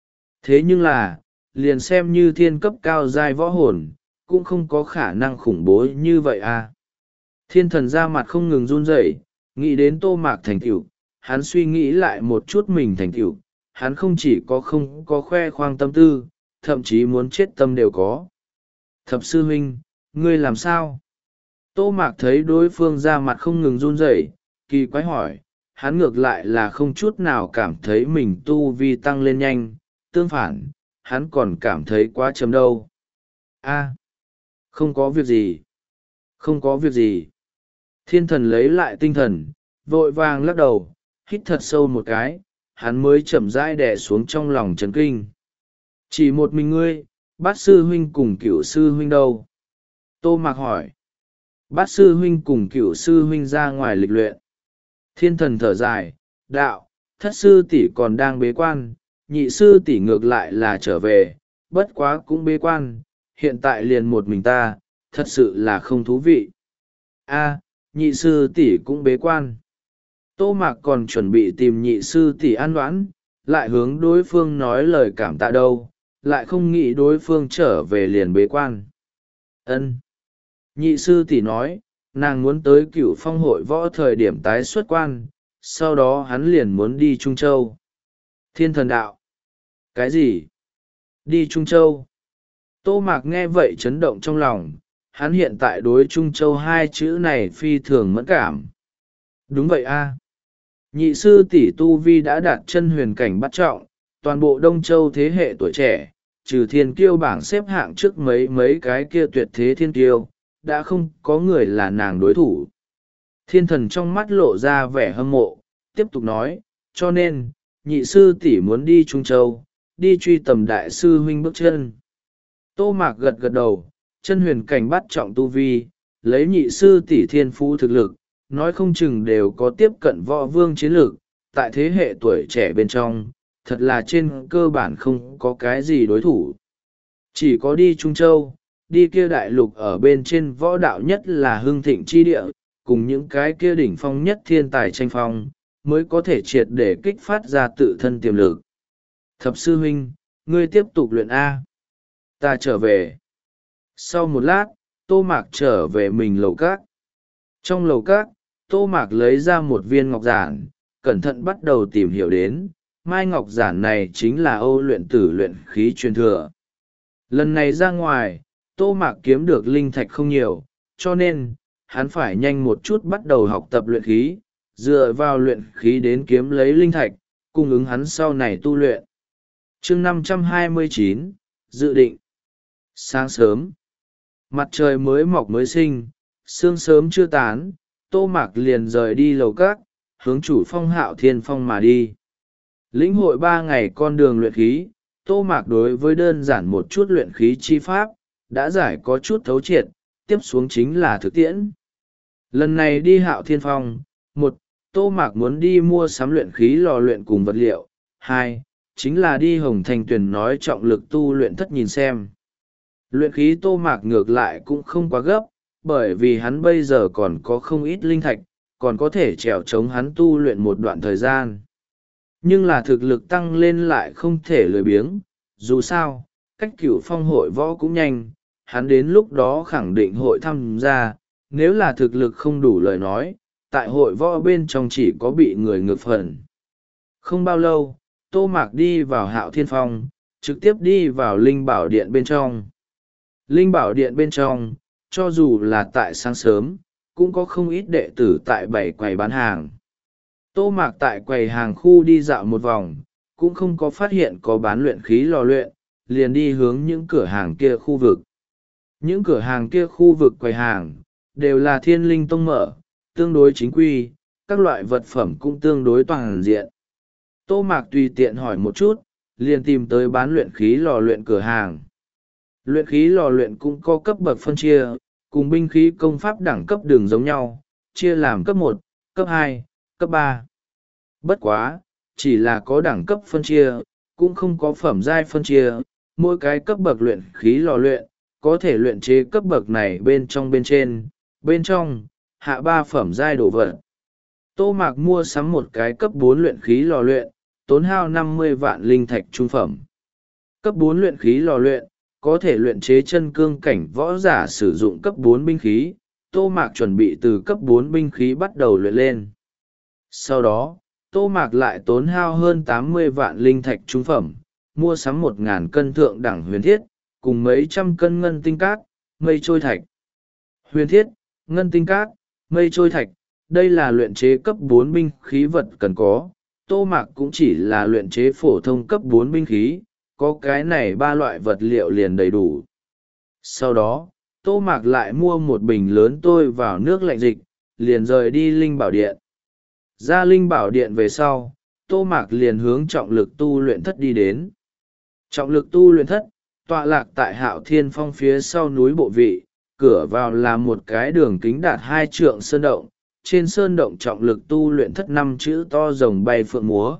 Thế nhưng là, liền xem như thiên cấp cao giai võ hồn, cũng không có khả năng khủng bố như vậy à. Thiên Thần ra mặt không ngừng run rẩy, nghĩ đến Tô Mạc thành tựu, hắn suy nghĩ lại một chút mình thành tựu, hắn không chỉ có không có khoe khoang tâm tư, thậm chí muốn chết tâm đều có. Thập sư huynh, ngươi làm sao? Tô Mạc thấy đối phương ra mặt không ngừng run rẩy, kỳ quái hỏi, hắn ngược lại là không chút nào cảm thấy mình tu vi tăng lên nhanh, tương phản, hắn còn cảm thấy quá chấm đâu. A, không có việc gì. Không có việc gì. Thiên Thần lấy lại tinh thần, vội vàng lắc đầu, hít thật sâu một cái, hắn mới chậm rãi đè xuống trong lòng chấn kinh. Chỉ một mình ngươi, bát sư huynh cùng cửu sư huynh đâu? Tô Mạc hỏi. Bát sư huynh cùng cửu sư huynh ra ngoài lịch luyện. Thiên thần thở dài, đạo, thất sư tỷ còn đang bế quan, nhị sư tỷ ngược lại là trở về, bất quá cũng bế quan, hiện tại liền một mình ta, thật sự là không thú vị. A, nhị sư tỷ cũng bế quan. Tô Mạc còn chuẩn bị tìm nhị sư tỷ an đoán, lại hướng đối phương nói lời cảm tạ đâu, lại không nghĩ đối phương trở về liền bế quan. Ân. Nhị sư tỷ nói, nàng muốn tới Cửu Phong hội võ thời điểm tái xuất quan, sau đó hắn liền muốn đi Trung Châu. Thiên thần đạo. Cái gì? Đi Trung Châu? Tô Mạc nghe vậy chấn động trong lòng, hắn hiện tại đối Trung Châu hai chữ này phi thường mẫn cảm. Đúng vậy a. Nhị sư tỷ tu vi đã đạt chân huyền cảnh bắt trọng, toàn bộ Đông Châu thế hệ tuổi trẻ, trừ thiên kiêu bảng xếp hạng trước mấy mấy cái kia tuyệt thế thiên kiêu, đã không có người là nàng đối thủ. Thiên thần trong mắt lộ ra vẻ hâm mộ, tiếp tục nói, cho nên, nhị sư tỷ muốn đi Trung Châu, đi truy tầm đại sư huynh bước chân. Tô Mạc gật gật đầu, chân huyền cảnh bắt trọng tu vi, lấy nhị sư tỷ thiên phú thực lực, nói không chừng đều có tiếp cận võ vương chiến lược, tại thế hệ tuổi trẻ bên trong, thật là trên cơ bản không có cái gì đối thủ. Chỉ có đi Trung Châu, đi kia đại lục ở bên trên võ đạo nhất là hưng thịnh chi địa, cùng những cái kia đỉnh phong nhất thiên tài tranh phong, mới có thể triệt để kích phát ra tự thân tiềm lực. Thập sư huynh, ngươi tiếp tục luyện A. Ta trở về. Sau một lát, Tô Mạc trở về mình lầu cát. Trong lầu cát, Tô Mạc lấy ra một viên ngọc giản, cẩn thận bắt đầu tìm hiểu đến, mai ngọc giản này chính là Âu luyện tử luyện khí truyền thừa. Lần này ra ngoài, Tô Mạc kiếm được linh thạch không nhiều, cho nên, hắn phải nhanh một chút bắt đầu học tập luyện khí, dựa vào luyện khí đến kiếm lấy linh thạch, cung ứng hắn sau này tu luyện. Chương năm trăm hai mươi chín, dự định. Sáng sớm, mặt trời mới mọc mới sinh, sương sớm chưa tán, Tô Mạc liền rời đi lầu cát, hướng chủ phong Hạo Thiên Phong mà đi. Lĩnh hội ba ngày con đường luyện khí, Tô Mạc đối với đơn giản một chút luyện khí chi pháp, đã giải có chút thấu triệt, tiếp xuống chính là thực tiễn. Lần này đi Hạo Thiên Phong, một, Tô Mạc muốn đi mua sắm luyện khí lò luyện cùng vật liệu, hai, chính là đi Hồng Thành Tuyền nói trọng lực tu luyện thất nhìn xem. Luyện khí Tô Mạc ngược lại cũng không quá gấp, bởi vì hắn bây giờ còn có không ít linh thạch, còn có thể trèo chống hắn tu luyện một đoạn thời gian. Nhưng là thực lực tăng lên lại không thể lười biếng, dù sao, cách Cửu Phong hội võ cũng nhanh, hắn đến lúc đó khẳng định hội tham gia, nếu là thực lực không đủ lời nói, tại hội võ bên trong chỉ có bị người ngược phần. Không bao lâu, Tô Mạc đi vào Hạo Thiên Phong, trực tiếp đi vào Linh Bảo Điện bên trong. Linh Bảo Điện bên trong, cho dù là tại sáng sớm, cũng có không ít đệ tử tại bảy quầy bán hàng. Tô Mạc tại quầy hàng khu đi dạo một vòng, cũng không có phát hiện có bán luyện khí lò luyện, liền đi hướng những cửa hàng kia khu vực. Những cửa hàng kia khu vực quầy hàng, đều là Thiên Linh Tông mở, tương đối chính quy, các loại vật phẩm cũng tương đối toàn diện. Tô Mạc tùy tiện hỏi một chút, liền tìm tới bán luyện khí lò luyện cửa hàng. Luyện khí lò luyện cũng có cấp bậc phân chia, cùng binh khí công pháp đẳng cấp đường giống nhau, chia làm cấp một, cấp hai, cấp ba. Bất quá, chỉ là có đẳng cấp phân chia, cũng không có phẩm giai phân chia, mỗi cái cấp bậc luyện khí lò luyện, có thể luyện chế cấp bậc này bên trong bên trên, bên trong, hạ ba phẩm giai đồ vật. Tô Mạc mua sắm một cái cấp bốn luyện khí lò luyện, tốn hao năm mươi vạn linh thạch trung phẩm. Cấp bốn luyện khí lò luyện, có thể luyện chế chân cương cảnh võ giả sử dụng cấp bốn binh khí, Tô Mạc chuẩn bị từ cấp bốn binh khí bắt đầu luyện lên. Sau đó, Tô Mạc lại tốn hao hơn tám mươi vạn linh thạch trung phẩm, mua sắm một ngàn cân thượng đẳng huyền thiết, cùng mấy trăm cân ngân tinh cát, mây trôi thạch. Huyền thiết, ngân tinh cát, mây trôi thạch, đây là luyện chế cấp bốn binh khí vật cần có, Tô Mạc cũng chỉ là luyện chế phổ thông cấp bốn binh khí, có cái này ba loại vật liệu liền đầy đủ. Sau đó, Tô Mạc lại mua một bình lớn tôi vào nước lạnh dịch, liền rời đi Linh Bảo Điện. Ra Linh Bảo Điện về sau, Tô Mạc liền hướng trọng lực tu luyện thất đi đến. Trọng lực tu luyện thất, tọa lạc tại Hạo Thiên Phong phía sau núi bộ vị, cửa vào là một cái đường kính đạt hai trượng sơn động, trên sơn động trọng lực tu luyện thất năm chữ to rồng bay phượng múa.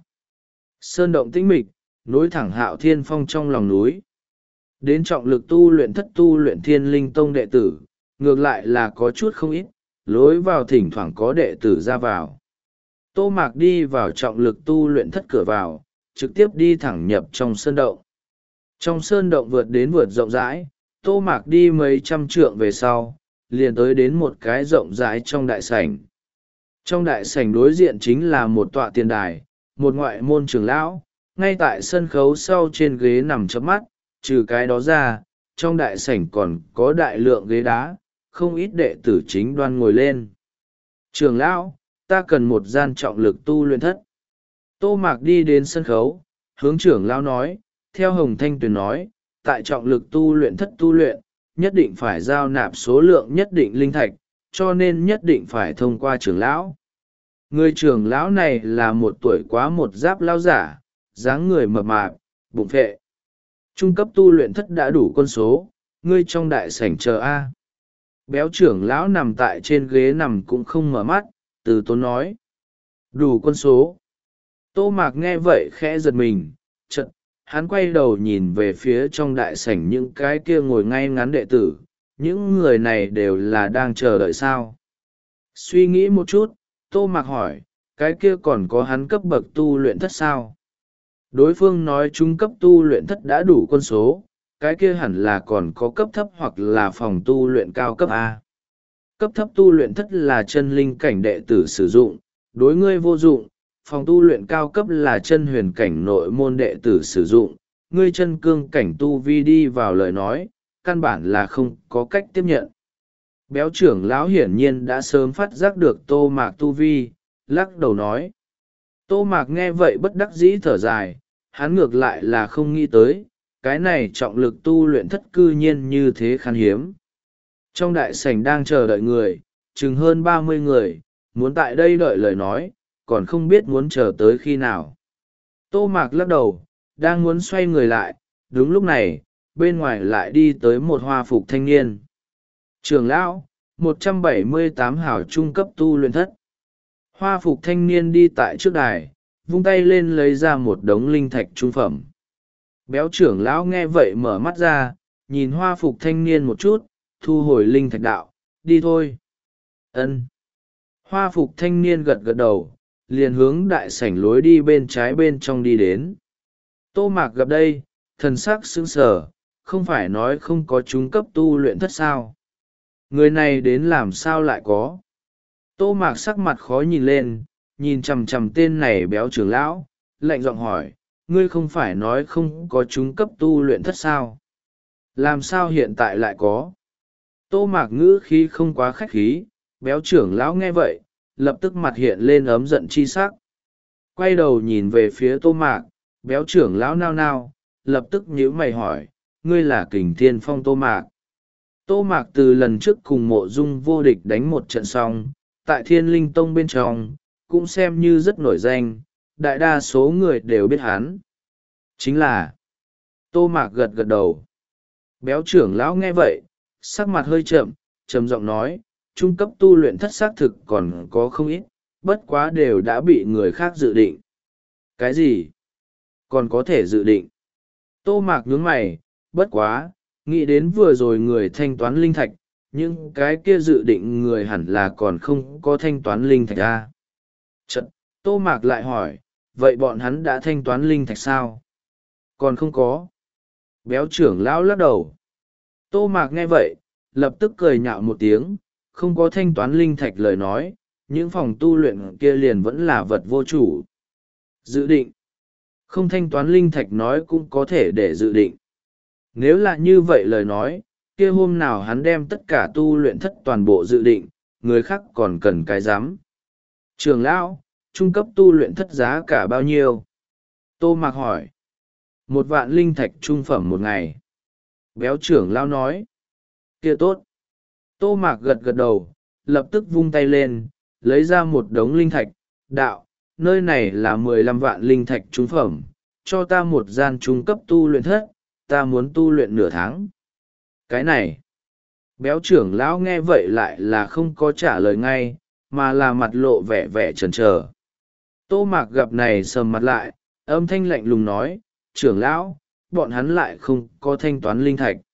Sơn động tĩnh mịch, nối thẳng Hạo Thiên Phong trong lòng núi. Đến trọng lực tu luyện thất tu luyện Thiên Linh Tông đệ tử, ngược lại là có chút không ít, lối vào thỉnh thoảng có đệ tử ra vào. Tô Mạc đi vào trọng lực tu luyện thất cửa vào, trực tiếp đi thẳng nhập trong sơn động. Trong sơn động vượt đến vượt rộng rãi, Tô Mạc đi mấy trăm trượng về sau, liền tới đến một cái rộng rãi trong đại sảnh. Trong đại sảnh đối diện chính là một tọa tiền đài, một ngoại môn trưởng lão, ngay tại sân khấu sau trên ghế nằm chớp mắt, trừ cái đó ra, trong đại sảnh còn có đại lượng ghế đá, không ít đệ tử chính đoan ngồi lên. Trưởng lão, ta cần một gian trọng lực tu luyện thất. Tô Mạc đi đến sân khấu, hướng trưởng lão nói, theo Hồng Thanh Tuyền nói, tại trọng lực tu luyện thất tu luyện, nhất định phải giao nạp số lượng nhất định linh thạch, cho nên nhất định phải thông qua trưởng lão. Người trưởng lão này là một tuổi quá một giáp lão giả, dáng người mập mạp, bụng phệ. Trung cấp tu luyện thất đã đủ quân số, ngươi trong đại sảnh chờ A. Béo trưởng lão nằm tại trên ghế nằm cũng không mở mắt, từ tốn nói. Đủ quân số. Tô Mạc nghe vậy khẽ giật mình, chợt hắn quay đầu nhìn về phía trong đại sảnh những cái kia ngồi ngay ngắn đệ tử, những người này đều là đang chờ đợi sao. Suy nghĩ một chút, Tô Mạc hỏi, cái kia còn có hắn cấp bậc tu luyện thất sao? Đối phương nói trung cấp tu luyện thất đã đủ quân số, cái kia hẳn là còn có cấp thấp hoặc là phòng tu luyện cao cấp A. Cấp thấp tu luyện thất là chân linh cảnh đệ tử sử dụng, đối ngươi vô dụng, phòng tu luyện cao cấp là chân huyền cảnh nội môn đệ tử sử dụng, ngươi chân cương cảnh tu vi đi vào lời nói, căn bản là không có cách tiếp nhận. Béo trưởng lão hiển nhiên đã sớm phát giác được Tô Mạc tu vi, lắc đầu nói. Tô Mạc nghe vậy bất đắc dĩ thở dài, hắn ngược lại là không nghĩ tới, cái này trọng lực tu luyện thất cư nhiên như thế khan hiếm. Trong đại sảnh đang chờ đợi người, chừng hơn ba mươi người, muốn tại đây đợi lời nói, còn không biết muốn chờ tới khi nào. Tô Mạc lắc đầu, đang muốn xoay người lại, đúng lúc này, bên ngoài lại đi tới một hoa phục thanh niên. Trưởng lão, một trăm bảy mươi tám hảo trung cấp tu luyện thất. Hoa phục thanh niên đi tại trước đài, vung tay lên lấy ra một đống linh thạch trung phẩm. Béo trưởng lão nghe vậy mở mắt ra, nhìn hoa phục thanh niên một chút, thu hồi linh thạch đạo, đi thôi. Ân. Hoa phục thanh niên gật gật đầu, liền hướng đại sảnh lối đi bên trái bên trong đi đến. Tô Mạc gặp đây, thần sắc sững sờ, không phải nói không có trung cấp tu luyện thất sao. Người này đến làm sao lại có. Tô Mạc sắc mặt khó nhìn lên, nhìn chằm chằm tên này béo trưởng lão, lạnh giọng hỏi, ngươi không phải nói không có trung cấp tu luyện thất sao? Làm sao hiện tại lại có? Tô Mạc ngữ khí không quá khách khí, béo trưởng lão nghe vậy, lập tức mặt hiện lên ấm giận chi sắc. Quay đầu nhìn về phía Tô Mạc, béo trưởng lão nao nao, lập tức nhíu mày hỏi, ngươi là Kình Thiên Phong Tô Mạc. Tô Mạc từ lần trước cùng Mộ Dung vô địch đánh một trận xong, tại Thiên Linh Tông bên trong, cũng xem như rất nổi danh, đại đa số người đều biết hắn. Chính là, Tô Mạc gật gật đầu. Béo trưởng lão nghe vậy, sắc mặt hơi chậm, trầm giọng nói, trung cấp tu luyện thất xác thực còn có không ít, bất quá đều đã bị người khác dự định. Cái gì? Còn có thể dự định? Tô Mạc nhướng mày, bất quá, nghĩ đến vừa rồi người thanh toán linh thạch, nhưng cái kia dự định người hẳn là còn không có thanh toán linh thạch ra. Chật, Tô Mạc lại hỏi, vậy bọn hắn đã thanh toán linh thạch sao? Còn không có. Béo trưởng lão lắc đầu. Tô Mạc nghe vậy, lập tức cười nhạo một tiếng, không có thanh toán linh thạch lời nói, những phòng tu luyện kia liền vẫn là vật vô chủ. Dự định. Không thanh toán linh thạch nói cũng có thể để dự định. Nếu là như vậy lời nói, kia hôm nào hắn đem tất cả tu luyện thất toàn bộ dự định, người khác còn cần cái giám. Trường lão, trung cấp tu luyện thất giá cả bao nhiêu? Tô Mạc hỏi. Một vạn linh thạch trung phẩm một ngày. Béo trưởng lão nói. Kia tốt. Tô Mạc gật gật đầu, lập tức vung tay lên, lấy ra một đống linh thạch, đạo, nơi này là mười lăm vạn linh thạch trung phẩm, cho ta một gian trung cấp tu luyện thất, ta muốn tu luyện nửa tháng. Cái này. Béo trưởng lão nghe vậy lại là không có trả lời ngay, mà là mặt lộ vẻ vẻ chần chờ. Tô Mạc gặp này sầm mặt lại, âm thanh lạnh lùng nói, trưởng lão, bọn hắn lại không có thanh toán linh thạch.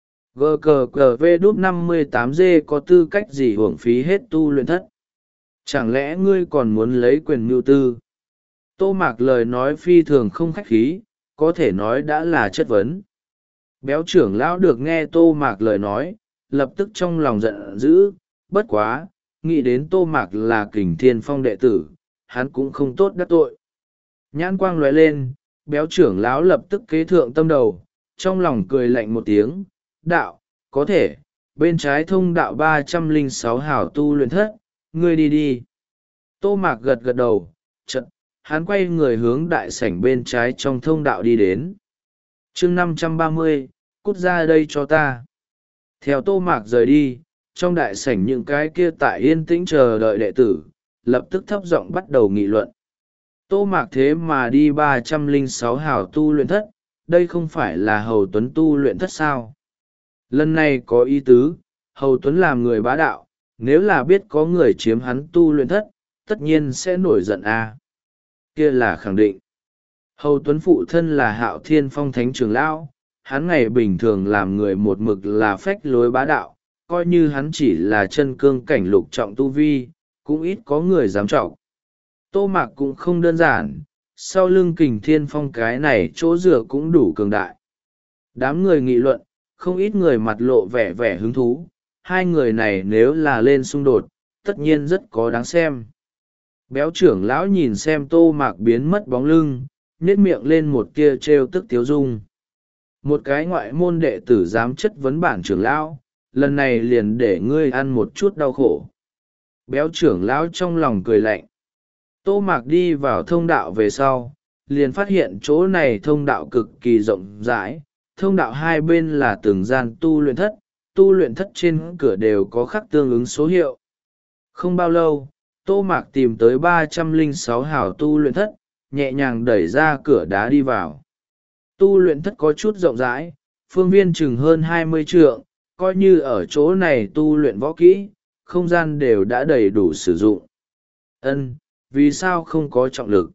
Gờ cờ cờ vê đúp năm mươi tám g có tư cách gì hưởng phí hết tu luyện thất? Chẳng lẽ ngươi còn muốn lấy quyền mưu tư? Tô Mạc lời nói phi thường không khách khí, có thể nói đã là chất vấn. Béo trưởng lão được nghe Tô Mạc lời nói, lập tức trong lòng giận dữ, bất quá, nghĩ đến Tô Mạc là Kình Thiên Phong đệ tử, hắn cũng không tốt đắc tội. Nhãn quang lóe lên, béo trưởng lão lập tức kế thượng tâm đầu, trong lòng cười lạnh một tiếng, đạo, có thể, bên trái thông đạo ba trăm lẻ sáu hảo tu luyện thất, ngươi đi đi. Tô Mạc gật gật đầu, chật, hắn quay người hướng đại sảnh bên trái trong thông đạo đi đến. chương năm trăm ba mươi, cút ra đây cho ta. Theo Tô Mạc rời đi, trong đại sảnh những cái kia tại yên tĩnh chờ đợi đệ tử, lập tức thấp giọng bắt đầu nghị luận. Tô Mạc thế mà đi ba trăm lẻ sáu hào tu luyện thất, đây không phải là Hầu Tuấn tu luyện thất sao? Lần này có ý tứ, Hầu Tuấn làm người bá đạo, nếu là biết có người chiếm hắn tu luyện thất, tất nhiên sẽ nổi giận a. À. Kia là khẳng định. Hầu Tuấn phụ thân là Hạo Thiên Phong Thánh trưởng lão, hắn ngày bình thường làm người một mực là phách lối bá đạo, coi như hắn chỉ là chân cương cảnh lục trọng tu vi, cũng ít có người dám trọng. Tô Mạc cũng không đơn giản, sau lưng Kình Thiên Phong cái này chỗ dựa cũng đủ cường đại. Đám người nghị luận, không ít người mặt lộ vẻ vẻ hứng thú, hai người này nếu là lên xung đột, tất nhiên rất có đáng xem. Béo trưởng lão nhìn xem Tô Mạc biến mất bóng lưng, nhếch miệng lên một tia trêu tức tiếu dung. Một cái ngoại môn đệ tử dám chất vấn bản trưởng lão, lần này liền để ngươi ăn một chút đau khổ. Béo trưởng lão trong lòng cười lạnh. Tô Mạc đi vào thông đạo về sau, liền phát hiện chỗ này thông đạo cực kỳ rộng rãi, thông đạo hai bên là từng gian tu luyện thất, tu luyện thất trên cửa đều có khắc tương ứng số hiệu. Không bao lâu, Tô Mạc tìm tới ba trăm lẻ sáu hào tu luyện thất, nhẹ nhàng đẩy ra cửa đá đi vào. Tu luyện thất có chút rộng rãi, phương viên chừng hơn hai mươi trượng, coi như ở chỗ này tu luyện võ kỹ, không gian đều đã đầy đủ sử dụng. Ân, vì sao không có trọng lực?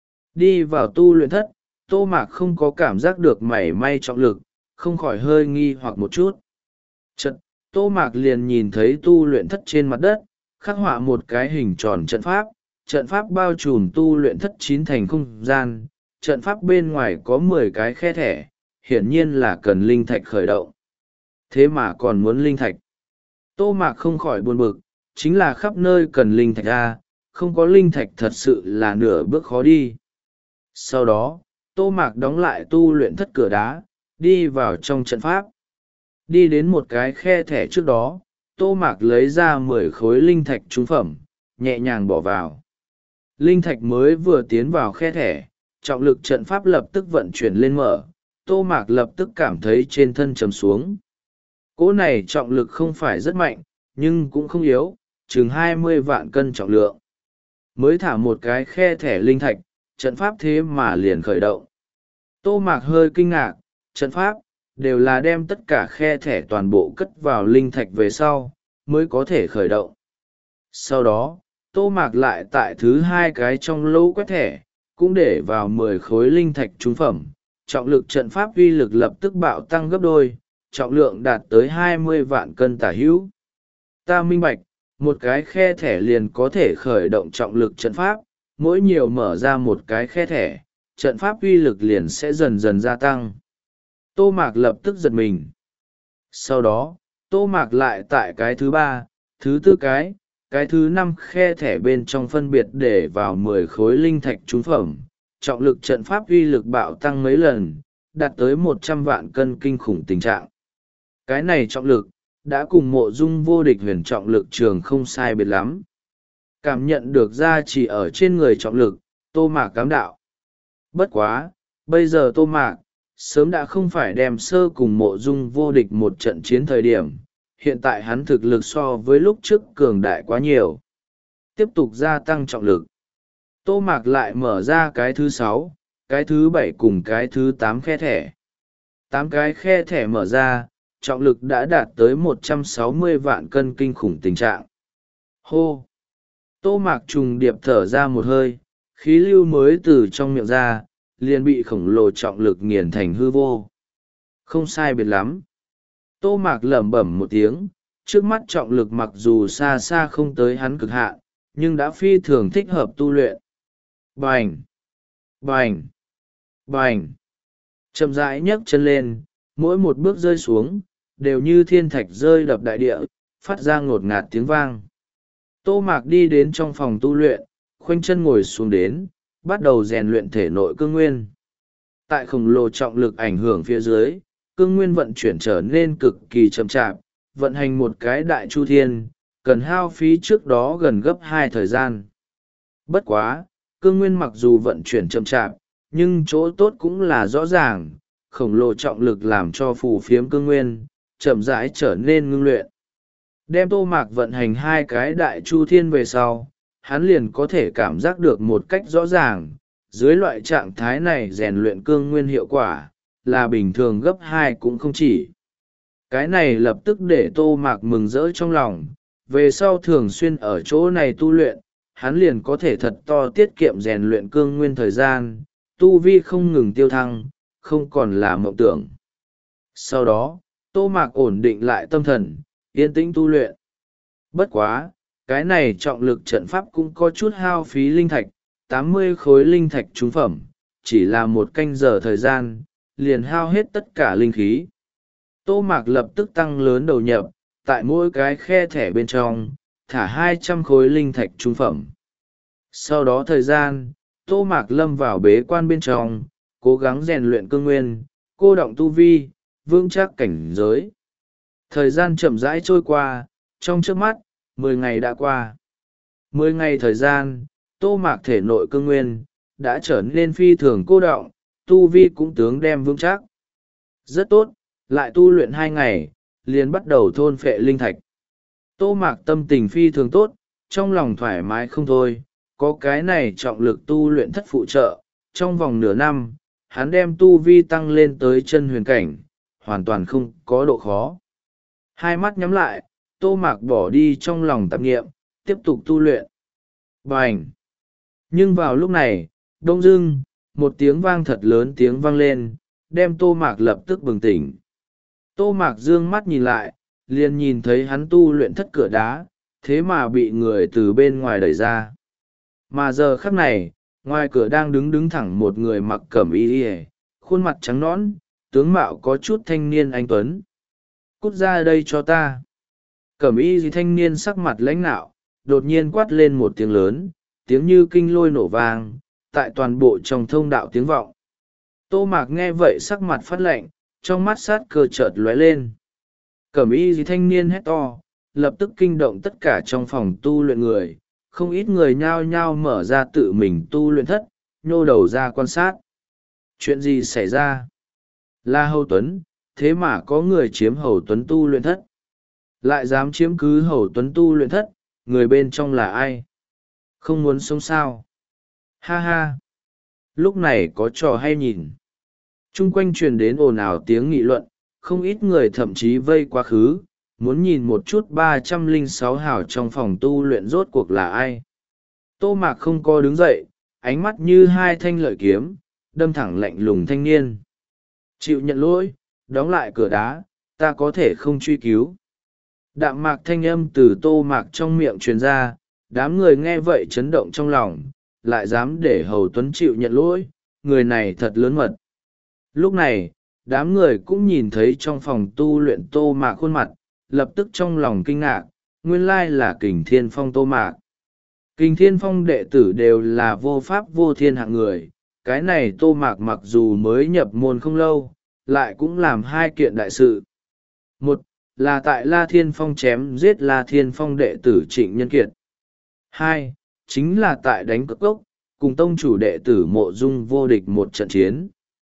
Đi vào tu luyện thất, Tô Mạc không có cảm giác được mảy may trọng lực, không khỏi hơi nghi hoặc một chút. Chật, Tô Mạc liền nhìn thấy tu luyện thất trên mặt đất, khắc họa một cái hình tròn trận pháp, trận pháp bao trùm tu luyện thất chín thành không gian, trận pháp bên ngoài có mười cái khe thẻ, hiển nhiên là cần linh thạch khởi động. Thế mà còn muốn linh thạch. Tô Mạc không khỏi buồn bực, chính là khắp nơi cần linh thạch ra, không có linh thạch thật sự là nửa bước khó đi. Sau đó, Tô Mạc đóng lại tu luyện thất cửa đá, đi vào trong trận pháp. Đi đến một cái khe thẻ trước đó, Tô Mạc lấy ra mười khối linh thạch trung phẩm, nhẹ nhàng bỏ vào. Linh thạch mới vừa tiến vào khe thẻ, trọng lực trận pháp lập tức vận chuyển lên mở, Tô Mạc lập tức cảm thấy trên thân trầm xuống. Cỗ này trọng lực không phải rất mạnh, nhưng cũng không yếu, chừng hai mươi vạn cân trọng lượng. Mới thả một cái khe thẻ linh thạch, trận pháp thế mà liền khởi động. Tô Mạc hơi kinh ngạc, trận pháp, đều là đem tất cả khe thẻ toàn bộ cất vào linh thạch về sau, mới có thể khởi động. Sau đó, Tô Mạc lại tại thứ hai cái trong lỗ quét thẻ, cũng để vào mười khối linh thạch trung phẩm, trọng lực trận pháp uy lực lập tức bạo tăng gấp đôi, trọng lượng đạt tới hai mươi vạn cân tả hữu. Ta minh bạch, một cái khe thẻ liền có thể khởi động trọng lực trận pháp, mỗi nhiều mở ra một cái khe thẻ, trận pháp uy lực liền sẽ dần dần gia tăng. Tô Mạc lập tức giật mình. Sau đó, Tô Mạc lại tại cái thứ ba, thứ tư cái, cái thứ năm khe thẻ bên trong phân biệt để vào mười khối linh thạch trúng phẩm, trọng lực trận pháp uy lực bạo tăng mấy lần, đạt tới một trăm vạn cân kinh khủng tình trạng. Cái này trọng lực, đã cùng Mộ Dung vô địch huyền trọng lực trường không sai biệt lắm. Cảm nhận được ra chỉ ở trên người trọng lực, Tô Mạc cám đạo. Bất quá, bây giờ Tô Mạc, sớm đã không phải đem sơ cùng Mộ Dung vô địch một trận chiến thời điểm, hiện tại hắn thực lực so với lúc trước cường đại quá nhiều. Tiếp tục gia tăng trọng lực. Tô Mạc lại mở ra cái thứ sáu, cái thứ bảy cùng cái thứ tám khe thẻ. Tám cái khe thẻ mở ra, trọng lực đã đạt tới một trăm sáu mươi vạn cân, kinh khủng tình trạng. Hô! Tô Mạc trùng điệp thở ra một hơi, khí lưu mới từ trong miệng ra, liền bị khổng lồ trọng lực nghiền thành hư vô. Không sai biệt lắm. Tô Mạc lẩm bẩm một tiếng, trước mắt trọng lực mặc dù xa xa không tới hắn cực hạn, nhưng đã phi thường thích hợp tu luyện. Bành! Bành! Bành! Chậm rãi nhấc chân lên, mỗi một bước rơi xuống, đều như thiên thạch rơi đập đại địa, phát ra ngột ngạt tiếng vang. Tô Mạc đi đến trong phòng tu luyện, khoanh chân ngồi xuống đến, bắt đầu rèn luyện thể nội cương nguyên. Tại khổng lồ trọng lực ảnh hưởng phía dưới, cương nguyên vận chuyển trở nên cực kỳ chậm chạp, vận hành một cái đại chu thiên, cần hao phí trước đó gần gấp hai thời gian. Bất quá, cương nguyên mặc dù vận chuyển chậm chạp, nhưng chỗ tốt cũng là rõ ràng, khổng lồ trọng lực làm cho phù phiếm cương nguyên, chậm rãi trở nên ngưng luyện. Đem Tô Mạc vận hành hai cái đại chu thiên về sau, hắn liền có thể cảm giác được một cách rõ ràng, dưới loại trạng thái này rèn luyện cương nguyên hiệu quả, là bình thường gấp hai cũng không chỉ. Cái này lập tức để Tô Mạc mừng rỡ trong lòng, về sau thường xuyên ở chỗ này tu luyện, hắn liền có thể thật to tiết kiệm rèn luyện cương nguyên thời gian, tu vi không ngừng tiêu thăng, không còn là mộng tưởng. Sau đó, Tô Mạc ổn định lại tâm thần, yên tĩnh tu luyện. Bất quá, cái này trọng lực trận pháp cũng có chút hao phí linh thạch, tám mươi khối linh thạch trúng phẩm, chỉ là một canh giờ thời gian, liền hao hết tất cả linh khí. Tô Mạc lập tức tăng lớn đầu nhập, tại mỗi cái khe thẻ bên trong, thả hai trăm khối linh thạch trúng phẩm. Sau đó thời gian, Tô Mạc lâm vào bế quan bên trong, cố gắng rèn luyện cương nguyên, cô động tu vi, vững chắc cảnh giới. Thời gian chậm rãi trôi qua, trong trước mắt, mười ngày đã qua. Mười ngày thời gian, Tô Mạc thể nội cương nguyên, đã trở nên phi thường cô động, tu vi cũng tướng đem vững chắc. Rất tốt, lại tu luyện hai ngày, liền bắt đầu thôn phệ linh thạch. Tô Mạc tâm tình phi thường tốt, trong lòng thoải mái không thôi, có cái này trọng lực tu luyện thất phụ trợ, trong vòng nửa năm, hắn đem tu vi tăng lên tới chân huyền cảnh, hoàn toàn không có độ khó. Hai mắt nhắm lại, Tô Mạc bỏ đi trong lòng tạp nghiệm, tiếp tục tu luyện. Bành! Nhưng vào lúc này, đông dưng, một tiếng vang thật lớn tiếng vang lên, đem Tô Mạc lập tức bừng tỉnh. Tô Mạc dương mắt nhìn lại, liền nhìn thấy hắn tu luyện thất cửa đá, thế mà bị người từ bên ngoài đẩy ra. Mà giờ khắc này, ngoài cửa đang đứng đứng thẳng một người mặc cẩm y y, khuôn mặt trắng nõn, tướng mạo có chút thanh niên anh tuấn. Cút ra đây cho ta. Cẩm y gì thanh niên sắc mặt lãnh nạo, đột nhiên quát lên một tiếng lớn, tiếng như kinh lôi nổ vang, tại toàn bộ trong thông đạo tiếng vọng. Tô Mạc nghe vậy sắc mặt phát lạnh, trong mắt sát cơ chợt lóe lên. Cẩm y gì thanh niên hét to, lập tức kinh động tất cả trong phòng tu luyện người, không ít người nhao nhao mở ra tự mình tu luyện thất, nhô đầu ra quan sát. Chuyện gì xảy ra? Là Hầu Tuấn, thế mà có người chiếm Hầu Tuấn tu luyện thất. Lại dám chiếm cứ Hầu Tuấn tu luyện thất, người bên trong là ai? Không muốn sống sao? Ha ha! Lúc này có trò hay nhìn. Trung quanh truyền đến ồn ào tiếng nghị luận, không ít người thậm chí vây quá khứ, muốn nhìn một chút ba trăm lẻ sáu hào trong phòng tu luyện rốt cuộc là ai. Tô Mạc không có đứng dậy, ánh mắt như hai thanh lợi kiếm, đâm thẳng lạnh lùng thanh niên. Chịu nhận lỗi, đóng lại cửa đá, ta có thể không truy cứu. Đạm mạc thanh âm từ Tô Mạc trong miệng truyền ra, đám người nghe vậy chấn động trong lòng, lại dám để Hầu Tuấn chịu nhận lỗi, người này thật lớn mật. Lúc này, đám người cũng nhìn thấy trong phòng tu luyện Tô Mạc khuôn mặt, lập tức trong lòng kinh ngạc, nguyên lai là Kình Thiên Phong Tô Mạc. Kình Thiên Phong đệ tử đều là vô pháp vô thiên hạng người, cái này Tô Mạc mặc dù mới nhập môn không lâu, lại cũng làm hai kiện đại sự. Một, là tại La Thiên Phong chém giết La Thiên Phong đệ tử Trịnh Nhân Kiệt. Hai, chính là tại đánh cược gốc, cùng tông chủ đệ tử Mộ Dung vô địch một trận chiến.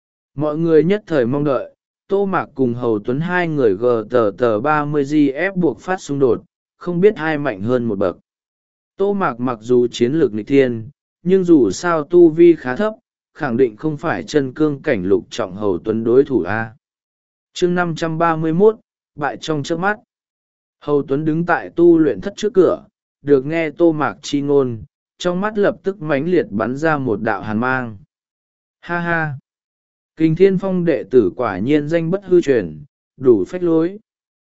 Mọi người nhất thời mong đợi, Tô Mạc cùng Hầu Tuấn hai người gờ tờ tờ ba mươi gi ép buộc phát xung đột, không biết ai mạnh hơn một bậc. Tô Mạc mặc dù chiến lược nghịch thiên, nhưng dù sao tu vi khá thấp, khẳng định không phải chân cương cảnh lục trọng Hầu Tuấn đối thủ A. chương năm trăm ba mươi mốt, bại trong chớp mắt. Hầu Tuấn đứng tại tu luyện thất trước cửa, được nghe Tô Mạc chi ngôn, trong mắt lập tức mãnh liệt bắn ra một đạo hàn mang. Ha ha! Kình Thiên Phong đệ tử quả nhiên danh bất hư truyền, đủ phách lối,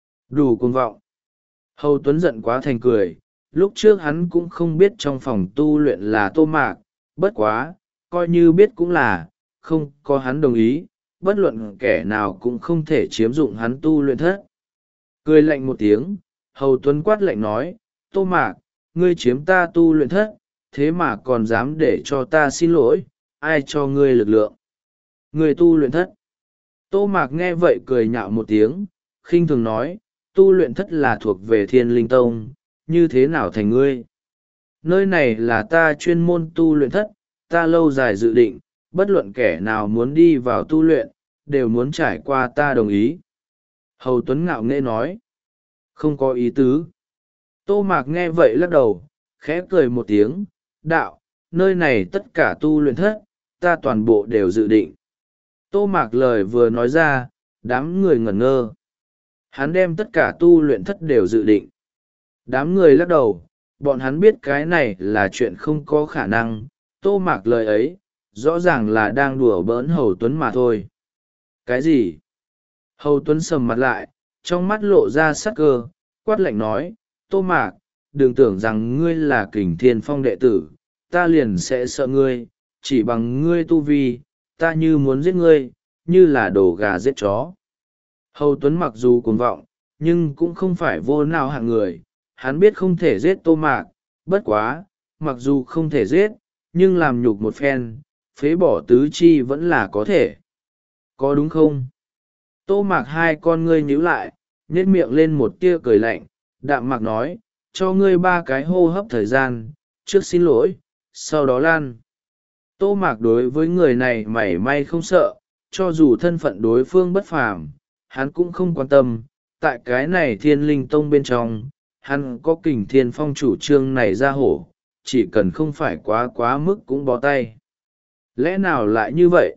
đủ cuồng vọng. Hầu Tuấn giận quá thành cười, lúc trước hắn cũng không biết trong phòng tu luyện là Tô Mạc, bất quá, coi như biết cũng là, không có hắn đồng ý, bất luận kẻ nào cũng không thể chiếm dụng hắn tu luyện thất. Cười lạnh một tiếng, Hầu Tuấn quát lạnh nói, Tô Mạc, ngươi chiếm ta tu luyện thất, thế mà còn dám để cho ta xin lỗi, ai cho ngươi lực lượng? Ngươi tu luyện thất. Tô Mạc nghe vậy cười nhạo một tiếng, khinh thường nói, tu luyện thất là thuộc về Thiên Linh Tông, như thế nào thành ngươi? Nơi này là ta chuyên môn tu luyện thất, ta lâu dài dự định, bất luận kẻ nào muốn đi vào tu luyện, đều muốn trải qua ta đồng ý. Hầu Tuấn ngạo nghễ nói, không có ý tứ. Tô Mạc nghe vậy lắc đầu, khẽ cười một tiếng, đạo, nơi này tất cả tu luyện thất, ta toàn bộ đều dự định. Tô Mạc lời vừa nói ra, đám người ngẩn ngơ. Hắn đem tất cả tu luyện thất đều dự định. Đám người lắc đầu, bọn hắn biết cái này là chuyện không có khả năng. Tô Mạc lời ấy, rõ ràng là đang đùa bỡn Hầu Tuấn mà thôi. Cái gì? Hầu Tuấn sầm mặt lại, trong mắt lộ ra sắc cơ, quát lạnh nói, Tô Mạc, đừng tưởng rằng ngươi là Kình Thiên Phong đệ tử, ta liền sẽ sợ ngươi, chỉ bằng ngươi tu vi, ta như muốn giết ngươi, như là đổ gà giết chó. Hầu Tuấn mặc dù cuồng vọng, nhưng cũng không phải vô nào hạng người, hắn biết không thể giết Tô Mạc, bất quá, mặc dù không thể giết, nhưng làm nhục một phen, phế bỏ tứ chi vẫn là có thể. Có đúng không? Tô Mạc hai con ngươi nhíu lại, nhếch miệng lên một tia cười lạnh, đạm mạc nói, cho ngươi ba cái hô hấp thời gian, trước xin lỗi, sau đó lan. Tô Mạc đối với người này mảy may không sợ, cho dù thân phận đối phương bất phàm, hắn cũng không quan tâm. Tại cái này Thiên Linh Tông bên trong, hắn có Kình Thiên Phong chủ trương này ra hổ, chỉ cần không phải quá quá mức cũng bó tay. Lẽ nào lại như vậy?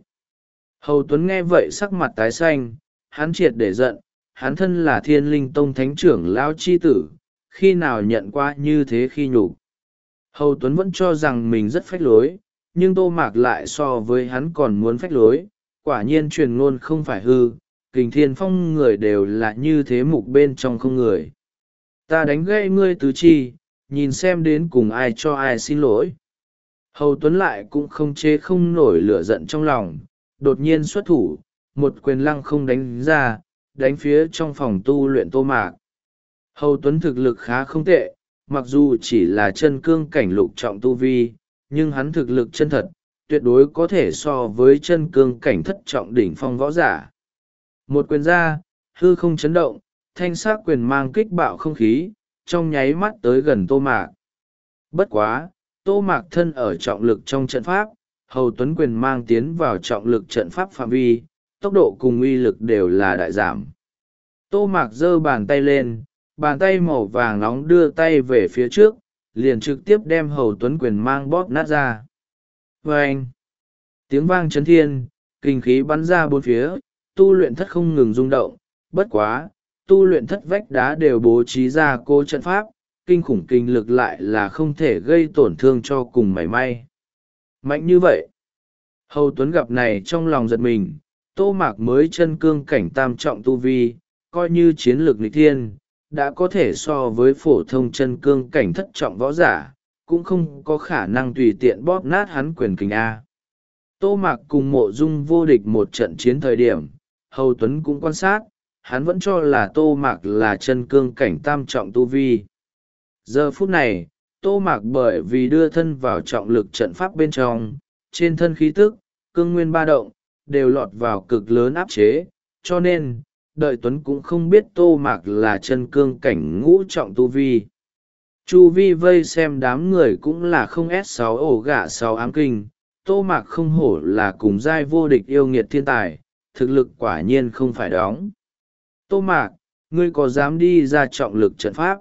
Hầu Tuấn nghe vậy sắc mặt tái xanh, hắn triệt để giận, hắn thân là Thiên Linh Tông thánh trưởng lão chi tử, khi nào nhận qua như thế khi nhục. Hầu Tuấn vẫn cho rằng mình rất phách lối, nhưng Tô Mạc lại so với hắn còn muốn phách lối, quả nhiên truyền ngôn không phải hư, Kình Thiên Phong người đều là như thế mục bên trong không người. Ta đánh gãy ngươi tứ chi, nhìn xem đến cùng ai cho ai xin lỗi. Hầu Tuấn lại cũng không chế không nổi lửa giận trong lòng, đột nhiên xuất thủ, một quyền lăng không đánh ra, đánh phía trong phòng tu luyện Tô Mạc. Hầu Tuấn thực lực khá không tệ, mặc dù chỉ là chân cương cảnh lục trọng tu vi, nhưng hắn thực lực chân thật, tuyệt đối có thể so với chân cương cảnh thất trọng đỉnh phong võ giả. Một quyền ra, hư không chấn động, thanh sắc quyền mang kích bạo không khí, trong nháy mắt tới gần Tô Mạc. Bất quá, Tô Mạc thân ở trọng lực trong trận pháp, Hầu Tuấn quyền mang tiến vào trọng lực trận pháp phạm vi, tốc độ cùng uy lực đều là đại giảm. Tô Mạc giơ bàn tay lên, bàn tay màu vàng nóng đưa tay về phía trước, liền trực tiếp đem Hầu Tuấn quyền mang bóp nát ra. Vâng! Tiếng vang chấn thiên, kinh khí bắn ra bốn phía, tu luyện thất không ngừng rung động, bất quá, tu luyện thất vách đá đều bố trí ra cô trận pháp, kinh khủng kinh lực lại là không thể gây tổn thương cho cùng mảy may. Mạnh như vậy! Hầu Tuấn gặp này trong lòng giật mình, Tô Mạc mới chân cương cảnh tam trọng tu vi, coi như chiến lược nghịch thiên, đã có thể so với phổ thông chân cương cảnh thất trọng võ giả, cũng không có khả năng tùy tiện bóp nát hắn quyền kình A. Tô Mạc cùng Mộ Dung vô địch một trận chiến thời điểm, Hầu Tuấn cũng quan sát, hắn vẫn cho là Tô Mạc là chân cương cảnh tam trọng tu vi. Giờ phút này, Tô Mạc bởi vì đưa thân vào trọng lực trận pháp bên trong, trên thân khí tức, cương nguyên ba động, đều lọt vào cực lớn áp chế, cho nên, đợi Tuấn cũng không biết Tô Mạc là chân cương cảnh ngũ trọng tu vi. Chu vi vây xem đám người cũng là không S sáu ổ gạ sáu ám kinh, Tô Mạc không hổ là cùng giai vô địch yêu nghiệt thiên tài, thực lực quả nhiên không phải đóng. Tô Mạc, ngươi có dám đi ra trọng lực trận pháp?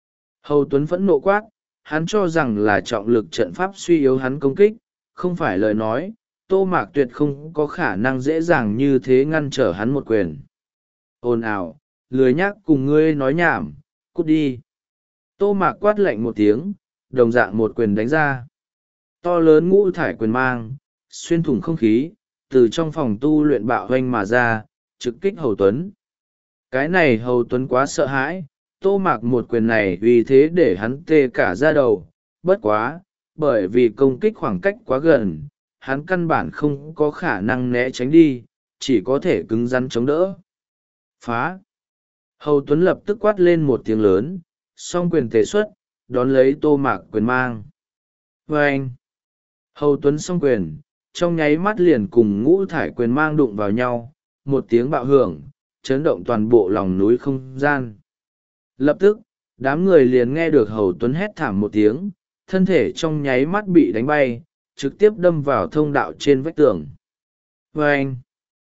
Hầu Tuấn phẫn nộ quát, hắn cho rằng là trọng lực trận pháp suy yếu hắn công kích, không phải lời nói, Tô Mạc tuyệt không có khả năng dễ dàng như thế ngăn trở hắn một quyền. Ồn ào, lười nhác cùng ngươi nói nhảm, cút đi. Tô Mạc quát lạnh một tiếng, đồng dạng một quyền đánh ra. To lớn ngũ thải quyền mang, xuyên thủng không khí, từ trong phòng tu luyện bạo hoanh mà ra, trực kích Hầu Tuấn. Cái này Hầu Tuấn quá sợ hãi, Tô Mạc một quyền này vì thế để hắn tê cả da đầu, bất quá, bởi vì công kích khoảng cách quá gần, hắn căn bản không có khả năng né tránh đi, chỉ có thể cứng rắn chống đỡ. Phá! Hầu Tuấn lập tức quát lên một tiếng lớn, song quyền tế xuất, đón lấy Tô Mạc quyền mang. Vâng! Hầu Tuấn song quyền, trong nháy mắt liền cùng ngũ thải quyền mang đụng vào nhau, một tiếng bạo hưởng, chấn động toàn bộ lòng núi không gian. Lập tức, đám người liền nghe được Hầu Tuấn hét thảm một tiếng, thân thể trong nháy mắt bị đánh bay, trực tiếp đâm vào thông đạo trên vách tường. Vâng!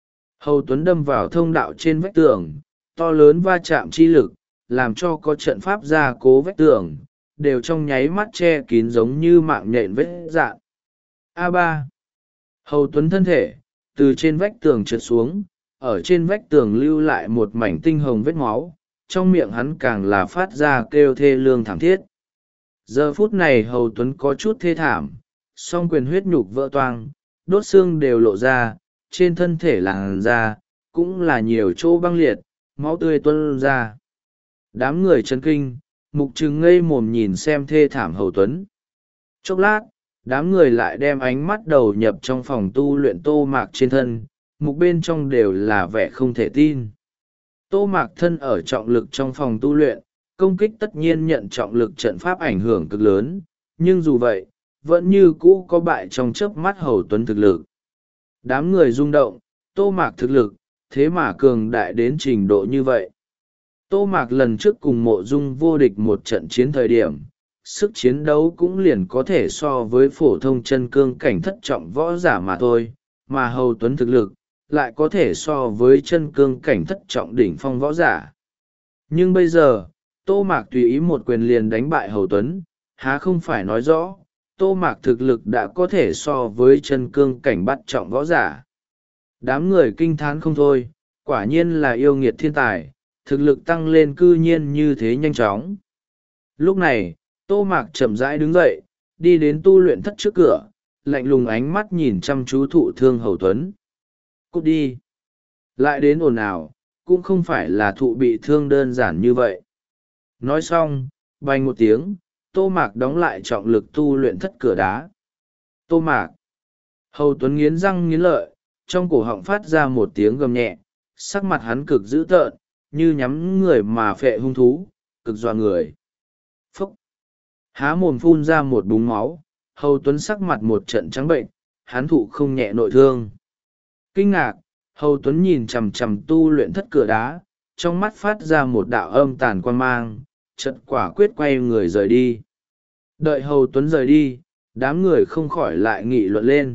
Hầu Tuấn đâm vào thông đạo trên vách tường, to lớn va chạm chi lực, làm cho có trận pháp gia cố vách tường, đều trong nháy mắt che kín giống như mạng nhện vết dạn. A ba. Hầu Tuấn thân thể, từ trên vách tường trượt xuống, ở trên vách tường lưu lại một mảnh tinh hồng vết máu, trong miệng hắn càng là phát ra kêu thê lương thảm thiết. Giờ phút này Hầu Tuấn có chút thê thảm, song quyền huyết nhục vỡ toang, đốt xương đều lộ ra, trên thân thể làn da, cũng là nhiều chỗ băng liệt, máu tươi tuôn ra. Đám người chấn kinh, mục trừng ngây mồm nhìn xem thê thảm Hầu Tuấn. Chốc lát, đám người lại đem ánh mắt đầu nhập trong phòng tu luyện Tô Mạc trên thân, mục bên trong đều là vẻ không thể tin. Tô Mạc thân ở trọng lực trong phòng tu luyện, công kích tất nhiên nhận trọng lực trận pháp ảnh hưởng cực lớn, nhưng dù vậy, vẫn như cũ có bại trong chớp mắt Hầu Tuấn thực lực. Đám người rung động, Tô Mạc thực lực, thế mà cường đại đến trình độ như vậy. Tô Mạc lần trước cùng Mộ Dung vô địch một trận chiến thời điểm, sức chiến đấu cũng liền có thể so với phổ thông chân cương cảnh thất trọng võ giả mà thôi, mà Hầu Tuấn thực lực, lại có thể so với chân cương cảnh thất trọng đỉnh phong võ giả. Nhưng bây giờ, Tô Mạc tùy ý một quyền liền đánh bại Hầu Tuấn, há không phải nói rõ, Tô Mạc thực lực đã có thể so với chân cương cảnh bắt trọng võ giả. Đám người kinh thán không thôi, quả nhiên là yêu nghiệt thiên tài, thực lực tăng lên cư nhiên như thế nhanh chóng. Lúc này, Tô Mạc chậm rãi đứng dậy, đi đến tu luyện thất trước cửa, lạnh lùng ánh mắt nhìn chăm chú thụ thương Hầu Tuấn. Cút đi! Lại đến ồn ào, cũng không phải là thụ bị thương đơn giản như vậy. Nói xong, bành một tiếng, Tô Mạc đóng lại trọng lực tu luyện thất cửa đá. Tô Mạc! Hầu Tuấn nghiến răng nghiến lợi, trong cổ họng phát ra một tiếng gầm nhẹ, sắc mặt hắn cực dữ tợn, như nhắm người mà phệ hung thú, cực dọa người. Phúc! Há mồm phun ra một búng máu, Hầu Tuấn sắc mặt một trận trắng bệnh, hắn thụ không nhẹ nội thương. Kinh ngạc, Hầu Tuấn nhìn chằm chằm tu luyện thất cửa đá, trong mắt phát ra một đạo âm tàn quan mang, chợt quả quyết quay người rời đi. Đợi Hầu Tuấn rời đi, đám người không khỏi lại nghị luận lên.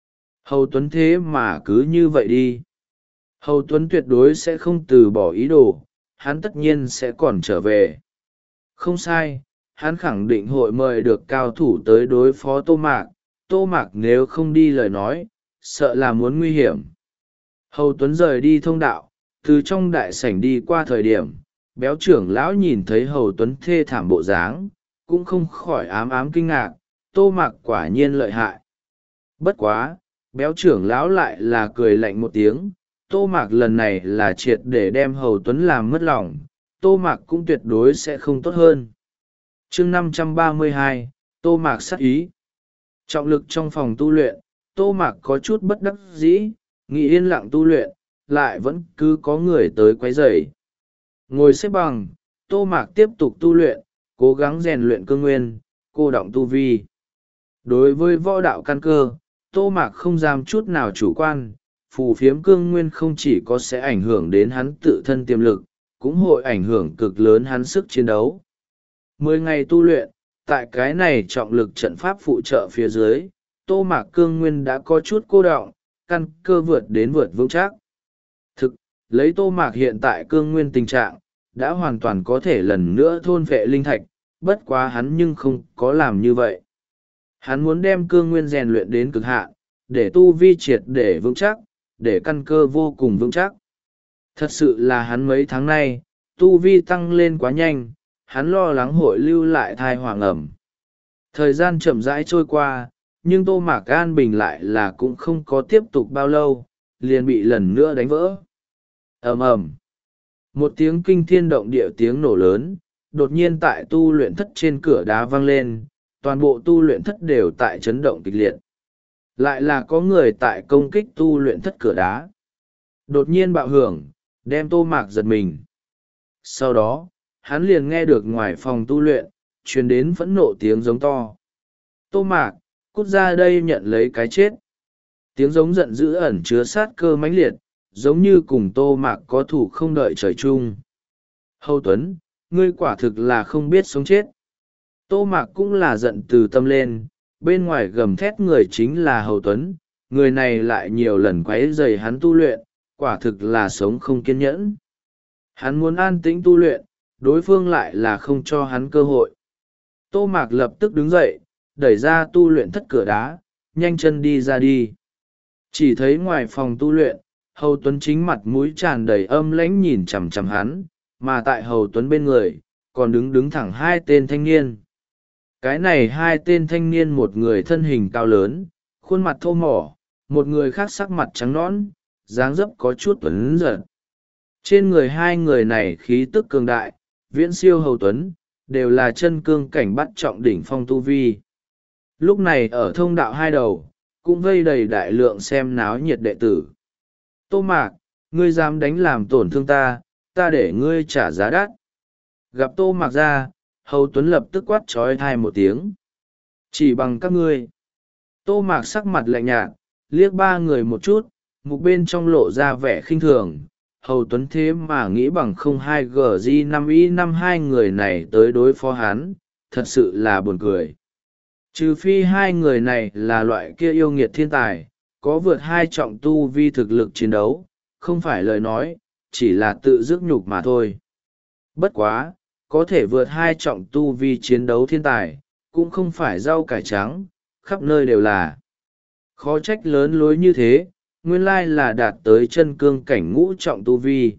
Hầu Tuấn thế mà cứ như vậy đi. Hầu Tuấn tuyệt đối sẽ không từ bỏ ý đồ, hắn tất nhiên sẽ còn trở về. Không sai, hắn khẳng định hội mời được cao thủ tới đối phó Tô Mạc. Tô Mạc nếu không đi lời nói, sợ là muốn nguy hiểm. Hầu Tuấn rời đi thông đạo, từ trong đại sảnh đi qua thời điểm, béo trưởng lão nhìn thấy Hầu Tuấn thê thảm bộ dáng, cũng không khỏi ám ám kinh ngạc, Tô Mạc quả nhiên lợi hại. Bất quá, béo trưởng lão lại là cười lạnh một tiếng, Tô Mạc lần này là triệt để đem Hầu Tuấn làm mất lòng, Tô Mạc cũng tuyệt đối sẽ không tốt hơn. Chương năm trăm ba mươi hai, Tô Mạc sát ý. Trọng lực trong phòng tu luyện, Tô Mạc có chút bất đắc dĩ, nghĩ yên lặng tu luyện, lại vẫn cứ có người tới quấy rầy. Ngồi xếp bằng, Tô Mạc tiếp tục tu luyện, cố gắng rèn luyện cương nguyên, cô đọng tu vi. Đối với võ đạo căn cơ, Tô Mạc không dám chút nào chủ quan, phù phiếm cương nguyên không chỉ có sẽ ảnh hưởng đến hắn tự thân tiềm lực, cũng hội ảnh hưởng cực lớn hắn sức chiến đấu. Mười ngày tu luyện, tại cái này trọng lực trận pháp phụ trợ phía dưới, Tô Mạc cương nguyên đã có chút cô đọng, căn cơ vượt đến vượt vững chắc. Thực, lấy Tô Mạc hiện tại cương nguyên tình trạng, đã hoàn toàn có thể lần nữa thôn phệ linh thạch, bất quá hắn nhưng không có làm như vậy. Hắn muốn đem cương nguyên rèn luyện đến cực hạn, để tu vi triệt để vững chắc, để căn cơ vô cùng vững chắc. Thật sự là hắn mấy tháng nay, tu vi tăng lên quá nhanh, hắn lo lắng hội lưu lại thai hoàng ẩm. Thời gian chậm rãi trôi qua, nhưng tô mạc an bình lại là cũng không có tiếp tục bao lâu, liền bị lần nữa đánh vỡ. Ầm ầm, một tiếng kinh thiên động địa tiếng nổ lớn, đột nhiên tại tu luyện thất trên cửa đá vang lên, toàn bộ tu luyện thất đều tại chấn động kịch liệt. Lại là có người tại công kích tu luyện thất cửa đá. Đột nhiên bạo hưởng, đem tô mạc giật mình. Sau đó, hắn liền nghe được ngoài phòng tu luyện, truyền đến phẫn nộ tiếng giống to. Tô mạc, cút ra đây nhận lấy cái chết. Tiếng giống giận dữ ẩn chứa sát cơ mãnh liệt, giống như cùng tô mạc có thủ không đợi trời chung. Hầu Tuấn, ngươi quả thực là không biết sống chết. Tô mạc cũng là giận từ tâm lên, bên ngoài gầm thét người chính là Hầu Tuấn, người này lại nhiều lần quấy rầy hắn tu luyện, quả thực là sống không kiên nhẫn. Hắn muốn an tĩnh tu luyện, đối phương lại là không cho hắn cơ hội. Tô mạc lập tức đứng dậy, đẩy ra tu luyện thất cửa đá, nhanh chân đi ra đi. Chỉ thấy ngoài phòng tu luyện, Hầu Tuấn chính mặt mũi tràn đầy âm lãnh nhìn chằm chằm hắn, mà tại Hầu Tuấn bên người, còn đứng đứng thẳng hai tên thanh niên. Cái này hai tên thanh niên, một người thân hình cao lớn, khuôn mặt thô mỏ, một người khác sắc mặt trắng nõn, dáng dấp có chút tuấn giật. Trên người hai người này khí tức cường đại, viễn siêu Hầu Tuấn, đều là chân cương cảnh bắt trọng đỉnh phong tu vi. Lúc này ở thông đạo hai đầu, cũng vây đầy đại lượng xem náo nhiệt đệ tử. Tô mạc, ngươi dám đánh làm tổn thương ta, ta để ngươi trả giá đắt. Gặp tô mạc ra, Hầu Tuấn lập tức quát trói thai một tiếng. Chỉ bằng các ngươi. Tô mạc sắc mặt lạnh nhạt, liếc ba người một chút, mục bên trong lộ ra vẻ khinh thường. Hầu Tuấn thế mà nghĩ bằng không hai G G năm Y năm hai người này tới đối phó hắn, thật sự là buồn cười. Trừ phi hai người này là loại kia yêu nghiệt thiên tài, có vượt hai trọng tu vi thực lực chiến đấu, không phải lời nói, chỉ là tự dứt nhục mà thôi. Bất quá, có thể vượt hai trọng tu vi chiến đấu thiên tài, cũng không phải rau cải trắng, khắp nơi đều là. Khó trách lớn lối như thế, nguyên lai là đạt tới chân cương cảnh ngũ trọng tu vi.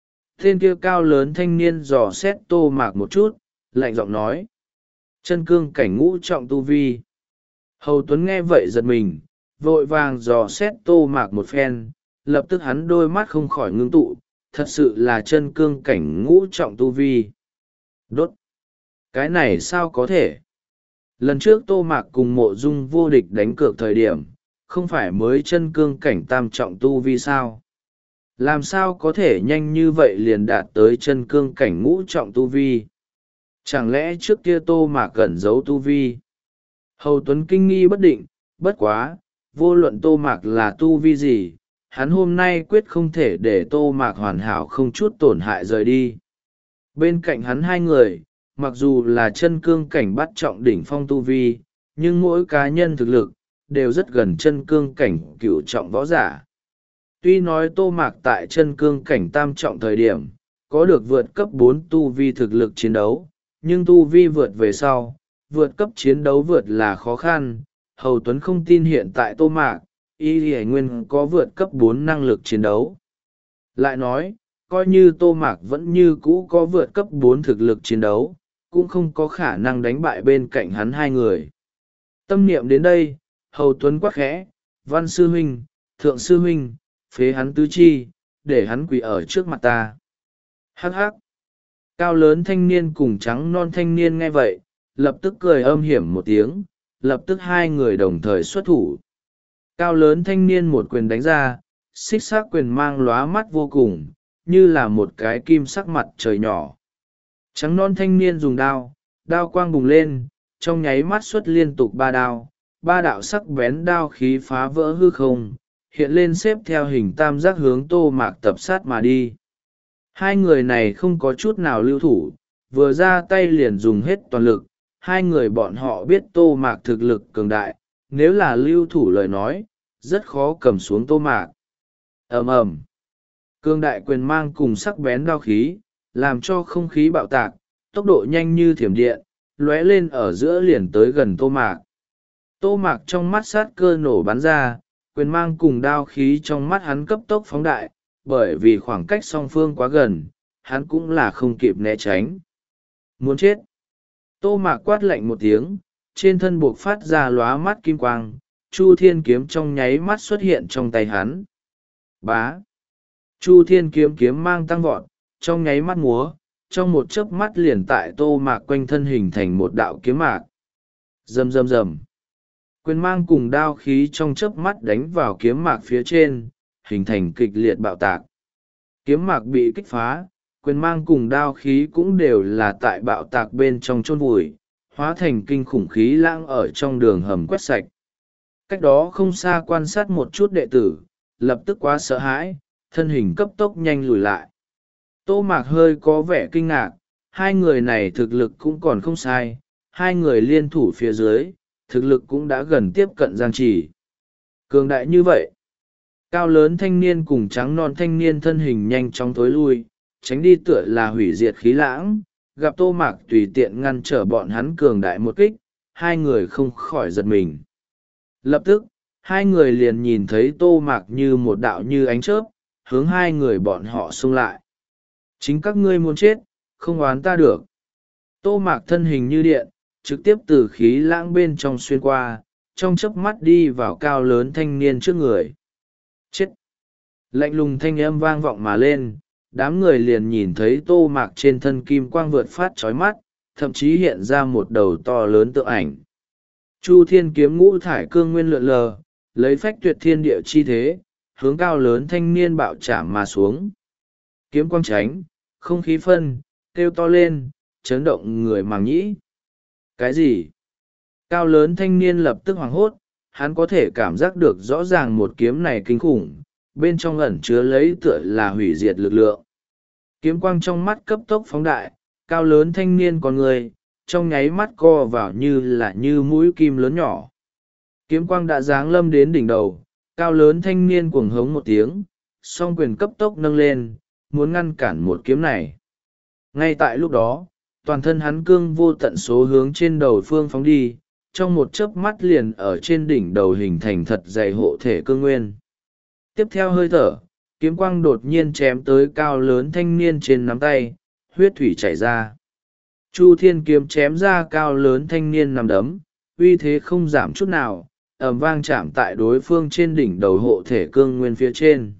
Tên kia cao lớn thanh niên dò xét tô mạc một chút, lạnh giọng nói. Chân cương cảnh ngũ trọng tu vi. Hầu Tuấn nghe vậy giật mình, vội vàng dò xét tô mạc một phen, lập tức hắn đôi mắt không khỏi ngưng tụ, thật sự là chân cương cảnh ngũ trọng tu vi. Đốt! Cái này sao có thể? Lần trước tô mạc cùng mộ dung vô địch đánh cược thời điểm, không phải mới chân cương cảnh tam trọng tu vi sao? Làm sao có thể nhanh như vậy liền đạt tới chân cương cảnh ngũ trọng tu vi? Chẳng lẽ trước kia tô mạc cẩn giấu tu vi? Hầu Tuấn kinh nghi bất định, bất quá, vô luận tô mạc là tu vi gì, hắn hôm nay quyết không thể để tô mạc hoàn hảo không chút tổn hại rời đi. Bên cạnh hắn hai người, mặc dù là chân cương cảnh bắt trọng đỉnh phong tu vi, nhưng mỗi cá nhân thực lực, đều rất gần chân cương cảnh cửu trọng võ giả. Tuy nói tô mạc tại chân cương cảnh tam trọng thời điểm, có được vượt cấp bốn tu vi thực lực chiến đấu, nhưng tu vi vượt về sau, vượt cấp chiến đấu vượt là khó khăn. Hầu Tuấn không tin hiện tại tô mạc, y hải nguyên có vượt cấp bốn năng lực chiến đấu. Lại nói, coi như tô mạc vẫn như cũ có vượt cấp bốn thực lực chiến đấu, cũng không có khả năng đánh bại bên cạnh hắn hai người. Tâm niệm đến đây, Hầu Tuấn quát khẽ, Văn sư huynh, Thượng sư huynh, phế hắn tứ chi, để hắn quỳ ở trước mặt ta. Hắc hắc. Cao lớn thanh niên cùng trắng non thanh niên nghe vậy, lập tức cười âm hiểm một tiếng, lập tức hai người đồng thời xuất thủ. Cao lớn thanh niên một quyền đánh ra, xích sắc quyền mang lóa mắt vô cùng, như là một cái kim sắc mặt trời nhỏ. Trắng non thanh niên dùng đao, đao quang bùng lên, trong nháy mắt xuất liên tục ba đao, ba đạo sắc bén đao khí phá vỡ hư không, hiện lên xếp theo hình tam giác hướng tô mạc tập sát mà đi. Hai người này không có chút nào lưu thủ, vừa ra tay liền dùng hết toàn lực. Hai người bọn họ biết tô mạc thực lực cường đại, nếu là lưu thủ lời nói, rất khó cầm xuống tô mạc. Ầm ầm, cường đại quyền mang cùng sắc bén đao khí, làm cho không khí bạo tạc, tốc độ nhanh như thiểm điện, lóe lên ở giữa liền tới gần tô mạc. Tô mạc trong mắt sát cơ nổ bắn ra, quyền mang cùng đao khí trong mắt hắn cấp tốc phóng đại, bởi vì khoảng cách song phương quá gần, hắn cũng là không kịp né tránh. Muốn chết! Tô Mạc quát lạnh một tiếng, trên thân buộc phát ra lóa mắt kim quang, Chu Thiên kiếm trong nháy mắt xuất hiện trong tay hắn. Bá! Chu Thiên kiếm kiếm mang tăng vọt, trong nháy mắt múa, trong một chớp mắt liền tại Tô Mạc quanh thân hình thành một đạo kiếm mạc. Rầm rầm rầm. Quyền mang cùng đao khí trong chớp mắt đánh vào kiếm mạc phía trên, hình thành kịch liệt bạo tạc. Kiếm mạc bị kích phá, quyền mang cùng đao khí cũng đều là tại bạo tạc bên trong chôn vùi, hóa thành kinh khủng khí lãng ở trong đường hầm quét sạch. Cách đó không xa quan sát một chút đệ tử, lập tức quá sợ hãi, thân hình cấp tốc nhanh lùi lại. Tô Mạc hơi có vẻ kinh ngạc, hai người này thực lực cũng còn không sai, hai người liên thủ phía dưới, thực lực cũng đã gần tiếp cận Giang Chỉ. Cường đại như vậy, cao lớn thanh niên cùng trắng non thanh niên thân hình nhanh chóng tối lui, tránh đi tựa là hủy diệt khí lãng, gặp Tô Mạc tùy tiện ngăn trở bọn hắn cường đại một kích, hai người không khỏi giật mình. Lập tức, hai người liền nhìn thấy Tô Mạc như một đạo như ánh chớp, hướng hai người bọn họ xông lại. Chính các ngươi muốn chết, không oán ta được. Tô Mạc thân hình như điện, trực tiếp từ khí lãng bên trong xuyên qua, trong chớp mắt đi vào cao lớn thanh niên trước người. Chết! Lạnh lùng thanh âm vang vọng mà lên, đám người liền nhìn thấy Tô Mạc trên thân kim quang vượt phát chói mắt, thậm chí hiện ra một đầu to lớn tượng ảnh. Chu Thiên kiếm ngũ thải cương nguyên lượn lờ, lấy phách tuyệt thiên địa chi thế, hướng cao lớn thanh niên bạo chạm mà xuống. Kiếm quang tránh, không khí phân, kêu to lên, chấn động người màng nhĩ. Cái gì? Cao lớn thanh niên lập tức hoảng hốt, hắn có thể cảm giác được rõ ràng một kiếm này kinh khủng, bên trong ẩn chứa lấy tựa là hủy diệt lực lượng. Kiếm quang trong mắt cấp tốc phóng đại, cao lớn thanh niên con người, trong nháy mắt co vào như là như mũi kim lớn nhỏ. Kiếm quang đã giáng lâm đến đỉnh đầu, cao lớn thanh niên cuồng hống một tiếng, song quyền cấp tốc nâng lên, muốn ngăn cản một kiếm này. Ngay tại lúc đó, toàn thân hắn cương vô tận số hướng trên đầu phương phóng đi, trong một chớp mắt liền ở trên đỉnh đầu hình thành thật dày hộ thể cương nguyên. Tiếp theo hơi thở, kiếm quang đột nhiên chém tới cao lớn thanh niên trên nắm tay, huyết thủy chảy ra. Chu Thiên kiếm chém ra cao lớn thanh niên nằm đấm, uy thế không giảm chút nào, ầm vang chạm tại đối phương trên đỉnh đầu hộ thể cương nguyên phía trên.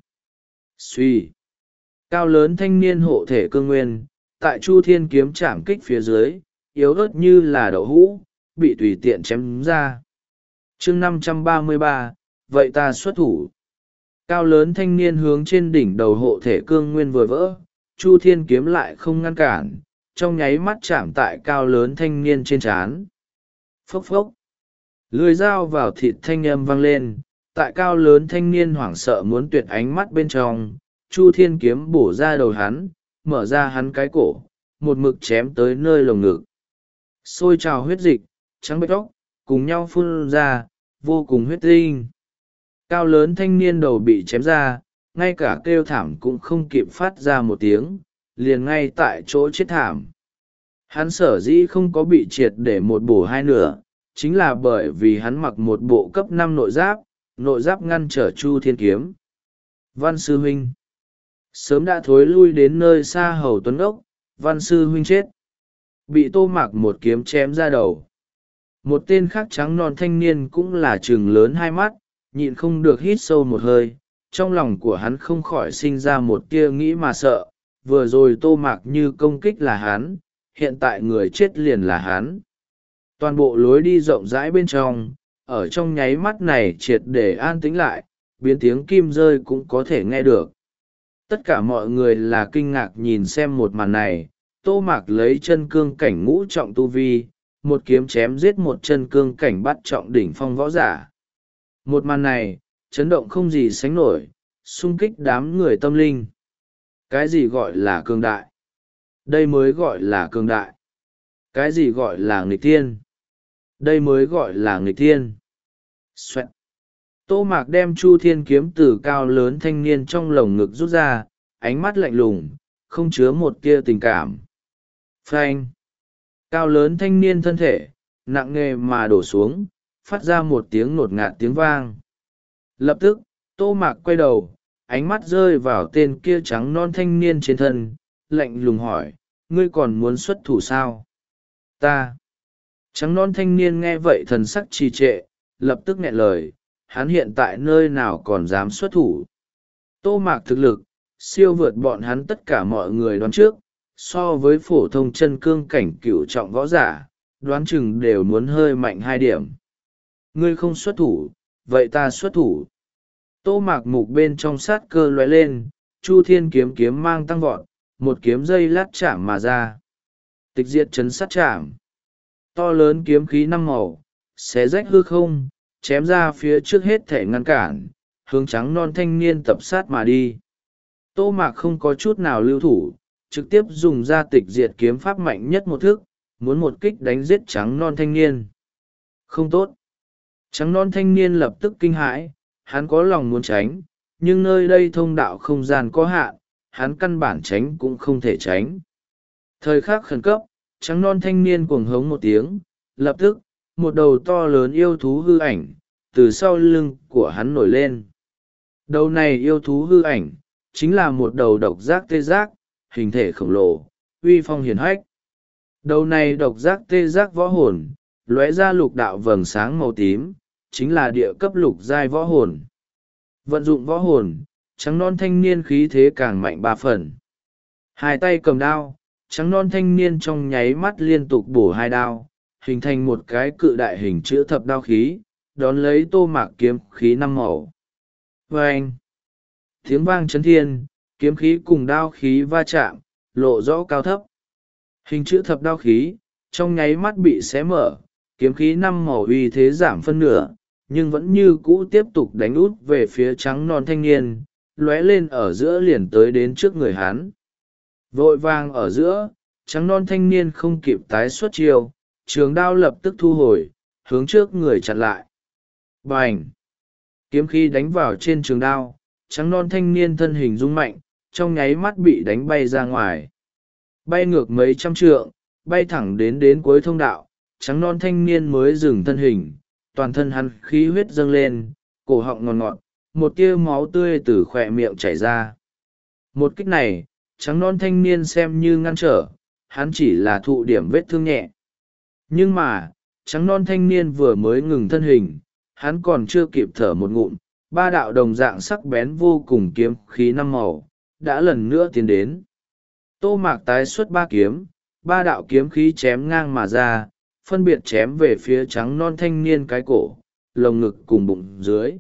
Suy! Cao lớn thanh niên hộ thể cương nguyên, tại Chu Thiên kiếm chạm kích phía dưới, yếu ớt như là đậu hũ, bị tùy tiện chém ra. Chương năm trăm ba mươi ba, vậy ta xuất thủ. Cao lớn thanh niên hướng trên đỉnh đầu hộ thể cương nguyên vừa vỡ, Chu Thiên kiếm lại không ngăn cản, trong nháy mắt chạm tại cao lớn thanh niên trên trán. Phốc phốc! Lưỡi dao vào thịt thanh âm vang lên, tại cao lớn thanh niên hoảng sợ muốn tuyệt ánh mắt bên trong, Chu Thiên kiếm bổ ra đầu hắn, mở ra hắn cái cổ, một mực chém tới nơi lồng ngực. Sôi trào huyết dịch, trắng bệch tóc, cùng nhau phun ra, vô cùng huyết tinh. Cao lớn thanh niên đầu bị chém ra, ngay cả kêu thảm cũng không kịp phát ra một tiếng, liền ngay tại chỗ chết thảm. Hắn sở dĩ không có bị triệt để một bổ hai nửa, chính là bởi vì hắn mặc một bộ cấp năm nội giáp, nội giáp ngăn trở Chu Thiên kiếm. Văn sư huynh sớm đã thối lui đến nơi xa hầu tuấn ốc, Văn sư huynh chết, bị Tô Mạc một kiếm chém ra đầu. Một tên khác trắng non thanh niên cũng là trừng lớn hai mắt, nhịn không được hít sâu một hơi, trong lòng của hắn không khỏi sinh ra một tia nghĩ mà sợ, vừa rồi Tô Mạc như công kích là hắn, hiện tại người chết liền là hắn. Toàn bộ lối đi rộng rãi bên trong, ở trong nháy mắt này triệt để an tĩnh lại, biến tiếng kim rơi cũng có thể nghe được. Tất cả mọi người là kinh ngạc nhìn xem một màn này, Tô Mạc lấy chân cương cảnh ngũ trọng tu vi, một kiếm chém giết một chân cương cảnh bắt trọng đỉnh phong võ giả. Một màn này, chấn động không gì sánh nổi, xung kích đám người tâm linh. Cái gì gọi là cường đại? Đây mới gọi là cường đại. Cái gì gọi là nghịch thiên? Đây mới gọi là nghịch thiên. Xoẹt. Tô Mạc đem Chu Thiên kiếm từ cao lớn thanh niên trong lồng ngực rút ra, ánh mắt lạnh lùng, không chứa một tia tình cảm. Phanh. Cao lớn thanh niên thân thể, nặng nề mà đổ xuống, phát ra một tiếng ngột ngạt tiếng vang. Lập tức, Tô Mạc quay đầu, ánh mắt rơi vào tên kia trắng non thanh niên trên thân, lạnh lùng hỏi, ngươi còn muốn xuất thủ sao? Ta. Trắng non thanh niên nghe vậy thần sắc trì trệ, lập tức nghẹn lời, hắn hiện tại nơi nào còn dám xuất thủ. Tô Mạc thực lực, siêu vượt bọn hắn tất cả mọi người đoán trước, so với phổ thông chân cương cảnh cửu trọng võ giả, đoán chừng đều muốn hơi mạnh hai điểm. Ngươi không xuất thủ, vậy ta xuất thủ. Tô Mạc mục bên trong sát cơ lóe lên, Chu Thiên kiếm kiếm mang tăng vọt, một kiếm dây lát chạm mà ra. Tịch diệt chấn sát chạm. To lớn kiếm khí năm màu, xé rách hư không, chém ra phía trước hết thể ngăn cản, hướng trắng non thanh niên tập sát mà đi. Tô Mạc không có chút nào lưu thủ, trực tiếp dùng ra tịch diệt kiếm pháp mạnh nhất một thức, muốn một kích đánh giết trắng non thanh niên. Không tốt. Trắng non thanh niên lập tức kinh hãi, hắn có lòng muốn tránh, nhưng nơi đây thông đạo không gian có hạn, hắn căn bản tránh cũng không thể tránh. Thời khắc khẩn cấp, trắng non thanh niên cuồng hống một tiếng, lập tức, một đầu to lớn yêu thú hư ảnh, từ sau lưng của hắn nổi lên. Đầu này yêu thú hư ảnh, chính là một đầu độc giác tê giác, hình thể khổng lồ, uy phong hiển hách. Đầu này độc giác tê giác võ hồn, lóe ra lục đạo vầng sáng màu tím, chính là địa cấp lục giai võ hồn. Vận dụng võ hồn, trắng non thanh niên khí thế càng mạnh ba phần. Hai tay cầm đao, trắng non thanh niên trong nháy mắt liên tục bổ hai đao, hình thành một cái cự đại hình chữ thập đao khí, đón lấy Tô Mạc kiếm khí năm màu. Vâng! Tiếng vang chấn thiên, kiếm khí cùng đao khí va chạm, lộ rõ cao thấp. Hình chữ thập đao khí, trong nháy mắt bị xé mở, kiếm khí năm màu uy thế giảm phân nửa, nhưng vẫn như cũ tiếp tục đánh út về phía trắng non thanh niên, lóe lên ở giữa liền tới đến trước người hắn. Vội vàng ở giữa, trắng non thanh niên không kịp tái xuất chiêu, trường đao lập tức thu hồi, hướng trước người chặn lại. Bành! Kiếm khí đánh vào trên trường đao, trắng non thanh niên thân hình rung mạnh, trong nháy mắt bị đánh bay ra ngoài. Bay ngược mấy trăm trượng, bay thẳng đến đến cuối thông đạo, trắng non thanh niên mới dừng thân hình, toàn thân hắn khí huyết dâng lên, cổ họng ngọt ngọt, một tia máu tươi từ khỏe miệng chảy ra. Một kích này, trắng non thanh niên xem như ngăn trở, hắn chỉ là thụ điểm vết thương nhẹ. Nhưng mà, trắng non thanh niên vừa mới ngừng thân hình, hắn còn chưa kịp thở một ngụm, ba đạo đồng dạng sắc bén vô cùng kiếm khí năm màu, đã lần nữa tiến đến. Tô Mạc tái xuất ba kiếm, ba đạo kiếm khí chém ngang mà ra, phân biệt chém về phía trắng non thanh niên cái cổ, lồng ngực cùng bụng dưới.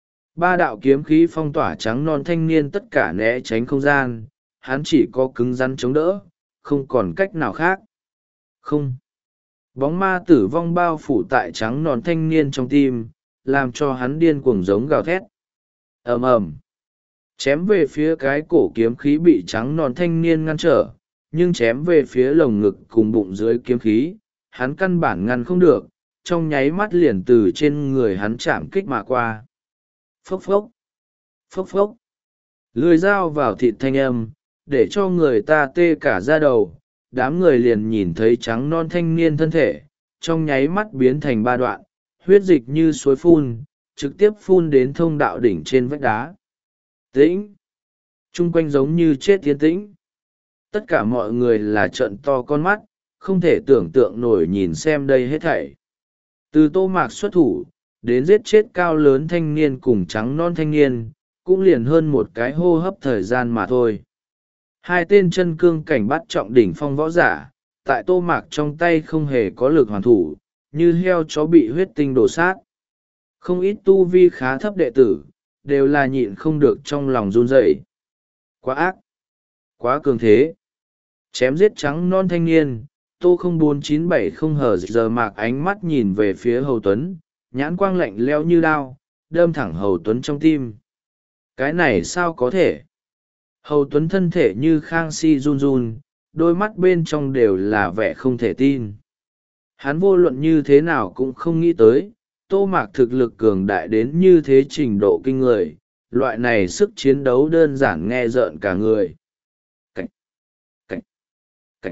Ba đạo kiếm khí phong tỏa trắng non thanh niên tất cả né tránh không gian, hắn chỉ có cứng rắn chống đỡ, không còn cách nào khác. Không. Bóng ma tử vong bao phủ tại trắng non thanh niên trong tim, làm cho hắn điên cuồng giống gào thét. Ầm ầm. Chém về phía cái cổ kiếm khí bị trắng non thanh niên ngăn trở, nhưng chém về phía lồng ngực cùng bụng dưới kiếm khí, hắn căn bản ngăn không được, trong nháy mắt liền từ trên người hắn chạm kích mà qua. Phốc phốc. Phốc phốc. Lưỡi dao vào thịt thanh âm, để cho người ta tê cả da đầu, đám người liền nhìn thấy trắng non thanh niên thân thể, trong nháy mắt biến thành ba đoạn, huyết dịch như suối phun, trực tiếp phun đến thông đạo đỉnh trên vách đá. Tĩnh. Trung quanh giống như chết tiến tĩnh. Tất cả mọi người là trợn to con mắt, không thể tưởng tượng nổi nhìn xem đây hết thảy. Từ Tô Mạc xuất thủ, đến giết chết cao lớn thanh niên cùng trắng non thanh niên, cũng liền hơn một cái hô hấp thời gian mà thôi. Hai tên chân cương cảnh bắt trọng đỉnh phong võ giả, tại Tô Mạc trong tay không hề có lực hoàn thủ, như heo chó bị huyết tinh đổ sát. Không ít tu vi khá thấp đệ tử, đều là nhịn không được trong lòng run rẩy. Quá ác! Quá cường thế! Chém giết trắng non thanh niên, Tô không bốn chín bảy không hờ giờ Mạc ánh mắt nhìn về phía Hầu Tuấn, nhãn quang lạnh lẽo như đao, đâm thẳng Hầu Tuấn trong tim. Cái này sao có thể? Hầu Tuấn thân thể như khang si run run, đôi mắt bên trong đều là vẻ không thể tin. Hắn vô luận như thế nào cũng không nghĩ tới, Tô Mạc thực lực cường đại đến như thế trình độ kinh người, loại này sức chiến đấu đơn giản nghe rợn cả người. Cảnh! Cảnh! Cảnh!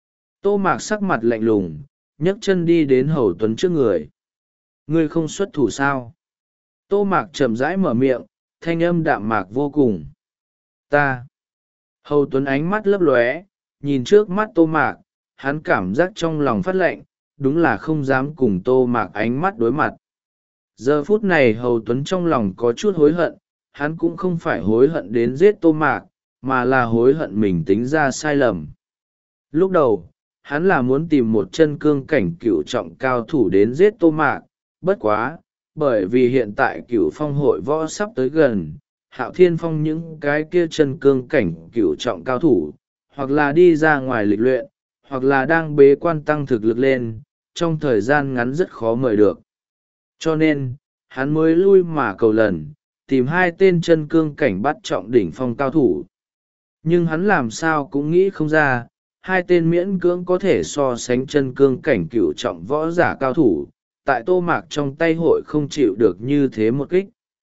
Tô Mạc sắc mặt lạnh lùng, nhấc chân đi đến Hầu Tuấn trước người. Ngươi không xuất thủ sao? Tô Mạc chậm rãi mở miệng, thanh âm đạm mạc vô cùng. Ta! Hầu Tuấn ánh mắt lấp lóe, nhìn trước mắt Tô Mạc, hắn cảm giác trong lòng phát lạnh, đúng là không dám cùng Tô Mạc ánh mắt đối mặt. Giờ phút này Hầu Tuấn trong lòng có chút hối hận, hắn cũng không phải hối hận đến giết Tô Mạc, mà là hối hận mình tính ra sai lầm. Lúc đầu, hắn là muốn tìm một chân cương cảnh cựu trọng cao thủ đến giết Tô Mạc, bất quá, bởi vì hiện tại cựu phong hội võ sắp tới gần, Hạo Thiên Phong những cái kia chân cương cảnh cựu trọng cao thủ, hoặc là đi ra ngoài lịch luyện, hoặc là đang bế quan tăng thực lực lên, trong thời gian ngắn rất khó mời được. Cho nên, hắn mới lui mà cầu lần, tìm hai tên chân cương cảnh bắt trọng đỉnh phong cao thủ. Nhưng hắn làm sao cũng nghĩ không ra, hai tên miễn cưỡng có thể so sánh chân cương cảnh cựu trọng võ giả cao thủ, tại Tô Mạc trong tay hội không chịu được như thế một kích.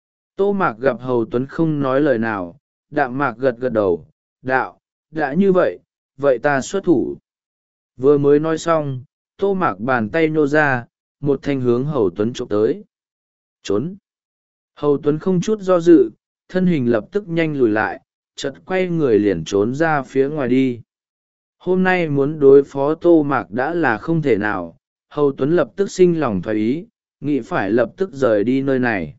Tô Mạc gặp Hầu Tuấn không nói lời nào, đạm mạc gật gật đầu, đạo, đã như vậy, vậy ta xuất thủ. Vừa mới nói xong, Tô Mạc bàn tay nhô ra, một thanh hướng Hầu Tuấn chụp tới. Trốn! Hầu Tuấn không chút do dự, thân hình lập tức nhanh lùi lại, chợt quay người liền trốn ra phía ngoài đi. Hôm nay muốn đối phó Tô Mạc đã là không thể nào, Hầu Tuấn lập tức sinh lòng thoái ý, nghĩ phải lập tức rời đi nơi này.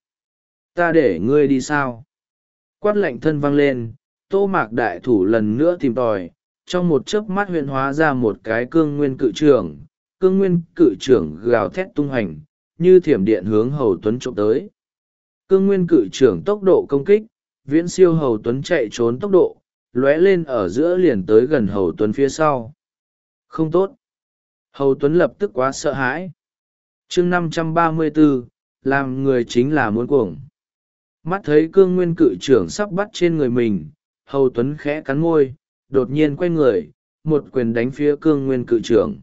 Ta để ngươi đi sao? Quát lạnh thân vang lên, Tô Mạc đại thủ lần nữa tìm tòi, trong một chớp mắt huyện hóa ra một cái cương nguyên cự trưởng, cương nguyên cự trưởng gào thét tung hành, như thiểm điện hướng Hầu Tuấn trộm tới. Cương nguyên cự trưởng tốc độ công kích, viễn siêu Hầu Tuấn chạy trốn tốc độ, lóe lên ở giữa liền tới gần Hầu Tuấn phía sau. Không tốt! Hầu Tuấn lập tức quá sợ hãi. chương năm trăm ba mươi bốn, làm người chính là muốn cuồng. Mắt thấy cương nguyên cự trưởng sắp bắt trên người mình, Hầu Tuấn khẽ cắn môi, đột nhiên quay người, một quyền đánh phía cương nguyên cự trưởng.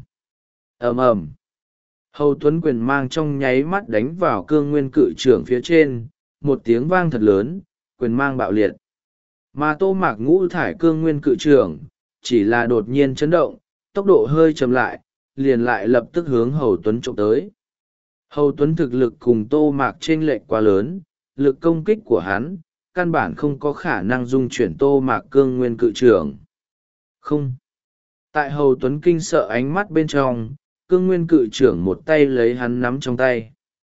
ầm ầm, Hầu Tuấn quyền mang trong nháy mắt đánh vào cương nguyên cự trưởng phía trên, một tiếng vang thật lớn, quyền mang bạo liệt. Mà Tô Mạc ngũ thải cương nguyên cự trưởng, chỉ là đột nhiên chấn động, tốc độ hơi chậm lại, liền lại lập tức hướng Hầu Tuấn trộm tới. Hầu Tuấn thực lực cùng Tô Mạc chênh lệch quá lớn, lực công kích của hắn, căn bản không có khả năng dung chuyển Tô Mạc cương nguyên cự trưởng. Không. Tại Hầu Tuấn kinh sợ ánh mắt bên trong, cương nguyên cự trưởng một tay lấy hắn nắm trong tay.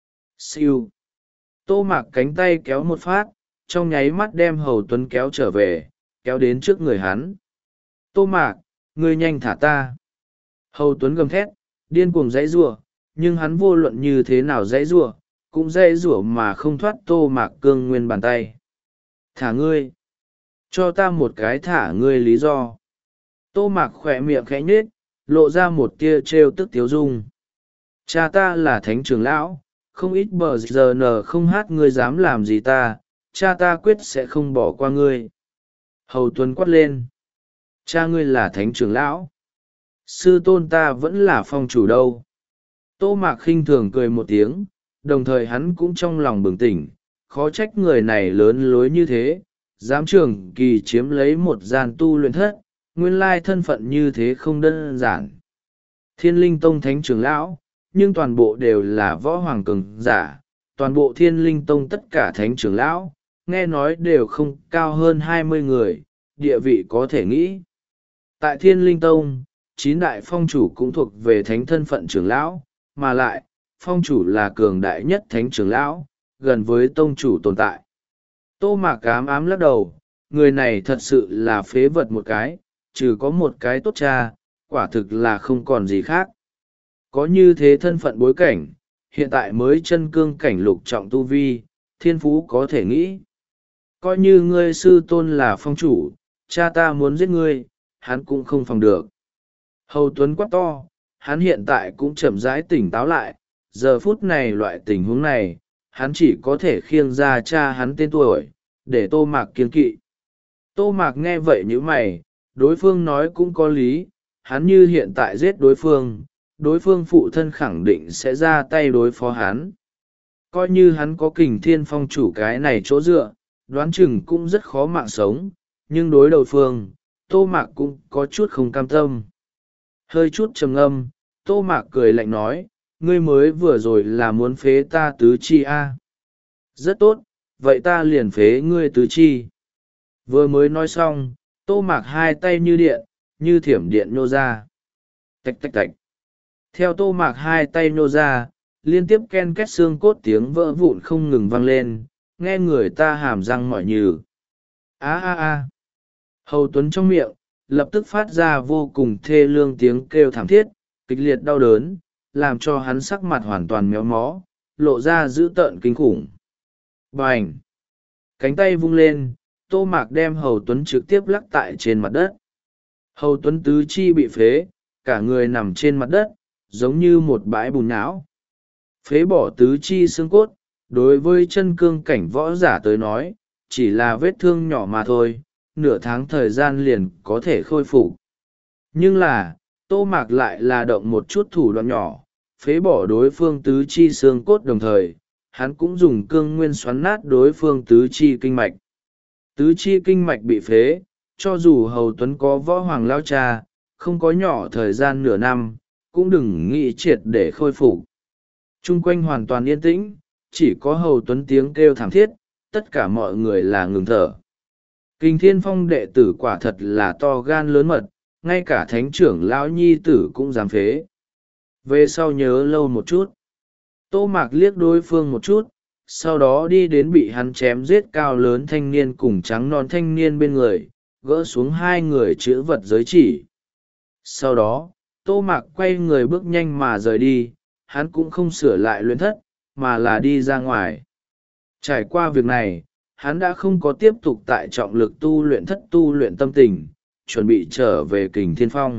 Siêu. Tô Mạc cánh tay kéo một phát, trong nháy mắt đem Hầu Tuấn kéo trở về, kéo đến trước người hắn. Tô Mạc, ngươi nhanh thả ta. Hầu Tuấn gầm thét, điên cuồng dãy giụa, nhưng hắn vô luận như thế nào dãy giụa, cũng dãy giụa mà không thoát Tô Mạc cương nguyên bàn tay. Thả ngươi. Cho ta một cái thả ngươi lý do. Tô Mạc khỏe miệng khẽ nhếch, lộ ra một tia trêu tức tiếu dung. Cha ta là thánh trưởng lão, không ít bờ giờ nờ không hát ngươi dám làm gì ta, cha ta quyết sẽ không bỏ qua ngươi. Hầu Tuấn quát lên. Cha ngươi là thánh trưởng lão. Sư tôn ta vẫn là phong chủ đâu. Tô Mạc khinh thường cười một tiếng, đồng thời hắn cũng trong lòng bừng tỉnh, khó trách người này lớn lối như thế, dám trường kỳ chiếm lấy một gian tu luyện thất, nguyên lai thân phận như thế không đơn giản. Thiên Linh Tông thánh trưởng lão, nhưng toàn bộ đều là võ hoàng cường giả, toàn bộ Thiên Linh Tông tất cả thánh trưởng lão, nghe nói đều không cao hơn hai mươi người, địa vị có thể nghĩ. Tại Thiên Linh Tông, chín đại phong chủ cũng thuộc về thánh thân phận trưởng lão, mà lại, phong chủ là cường đại nhất thánh trưởng lão, gần với tông chủ tồn tại. Tô Mạc ám ám lắc đầu, người này thật sự là phế vật một cái, trừ có một cái tốt cha, quả thực là không còn gì khác. Có như thế thân phận bối cảnh, hiện tại mới chân cương cảnh lục trọng tu vi, thiên phú có thể nghĩ. Coi như ngươi sư tôn là phong chủ, cha ta muốn giết ngươi, hắn cũng không phòng được. Hầu Tuấn quát to, hắn hiện tại cũng chậm rãi tỉnh táo lại, giờ phút này loại tình huống này, hắn chỉ có thể khiêng ra cha hắn tên tuổi, để Tô Mạc kiêng kỵ. Tô Mạc nghe vậy như mày, đối phương nói cũng có lý, hắn như hiện tại giết đối phương, đối phương phụ thân khẳng định sẽ ra tay đối phó hắn. Coi như hắn có Kình Thiên phong chủ cái này chỗ dựa, đoán chừng cũng rất khó mạng sống, nhưng đối đầu phương, Tô Mạc cũng có chút không cam tâm. Hơi chút trầm ngâm, Tô Mạc cười lạnh nói, ngươi mới vừa rồi là muốn phế ta tứ chi a à? Rất tốt, vậy ta liền phế ngươi tứ chi. Vừa mới nói xong, Tô Mạc hai tay như điện, như thiểm điện nhô ra. Tạch tạch tạch. Theo Tô Mạc hai tay nhô ra, liên tiếp ken két xương cốt tiếng vỡ vụn không ngừng vang lên, nghe người ta hàm răng mỏi nhừ. A a a. Hầu Tuấn trong miệng lập tức phát ra vô cùng thê lương tiếng kêu thảm thiết, kịch liệt đau đớn, làm cho hắn sắc mặt hoàn toàn méo mó, lộ ra dữ tợn kinh khủng. Bành! Cánh tay vung lên, Tô Mạc đem Hầu Tuấn trực tiếp lắc tại trên mặt đất. Hầu Tuấn tứ chi bị phế, cả người nằm trên mặt đất, giống như một bãi bùn nhão. Phế bỏ tứ chi xương cốt, đối với chân cương cảnh võ giả tới nói, chỉ là vết thương nhỏ mà thôi, nửa tháng thời gian liền có thể khôi phục. Nhưng là, Tô Mạc lại là động một chút thủ đoạn nhỏ, phế bỏ đối phương tứ chi xương cốt đồng thời, hắn cũng dùng cương nguyên xoắn nát đối phương tứ chi kinh mạch. Tứ chi kinh mạch bị phế, cho dù Hầu Tuấn có võ hoàng lao cha, không có nhỏ thời gian nửa năm, cũng đừng nghĩ triệt để khôi phục. Trung quanh hoàn toàn yên tĩnh, chỉ có Hầu Tuấn tiếng kêu thảm thiết, tất cả mọi người là ngừng thở. Kình Thiên Phong đệ tử quả thật là to gan lớn mật, ngay cả thánh trưởng lão nhi tử cũng dám phế. Về sau nhớ lâu một chút. Tô Mạc liếc đối phương một chút, sau đó đi đến bị hắn chém giết cao lớn thanh niên cùng trắng non thanh niên bên người, gỡ xuống hai người chữ vật giới chỉ. Sau đó, Tô Mạc quay người bước nhanh mà rời đi, hắn cũng không sửa lại luyện thất, mà là đi ra ngoài. Trải qua việc này, hắn đã không có tiếp tục tại trọng lực tu luyện thất tu luyện tâm tình, chuẩn bị trở về Kình Thiên Phong.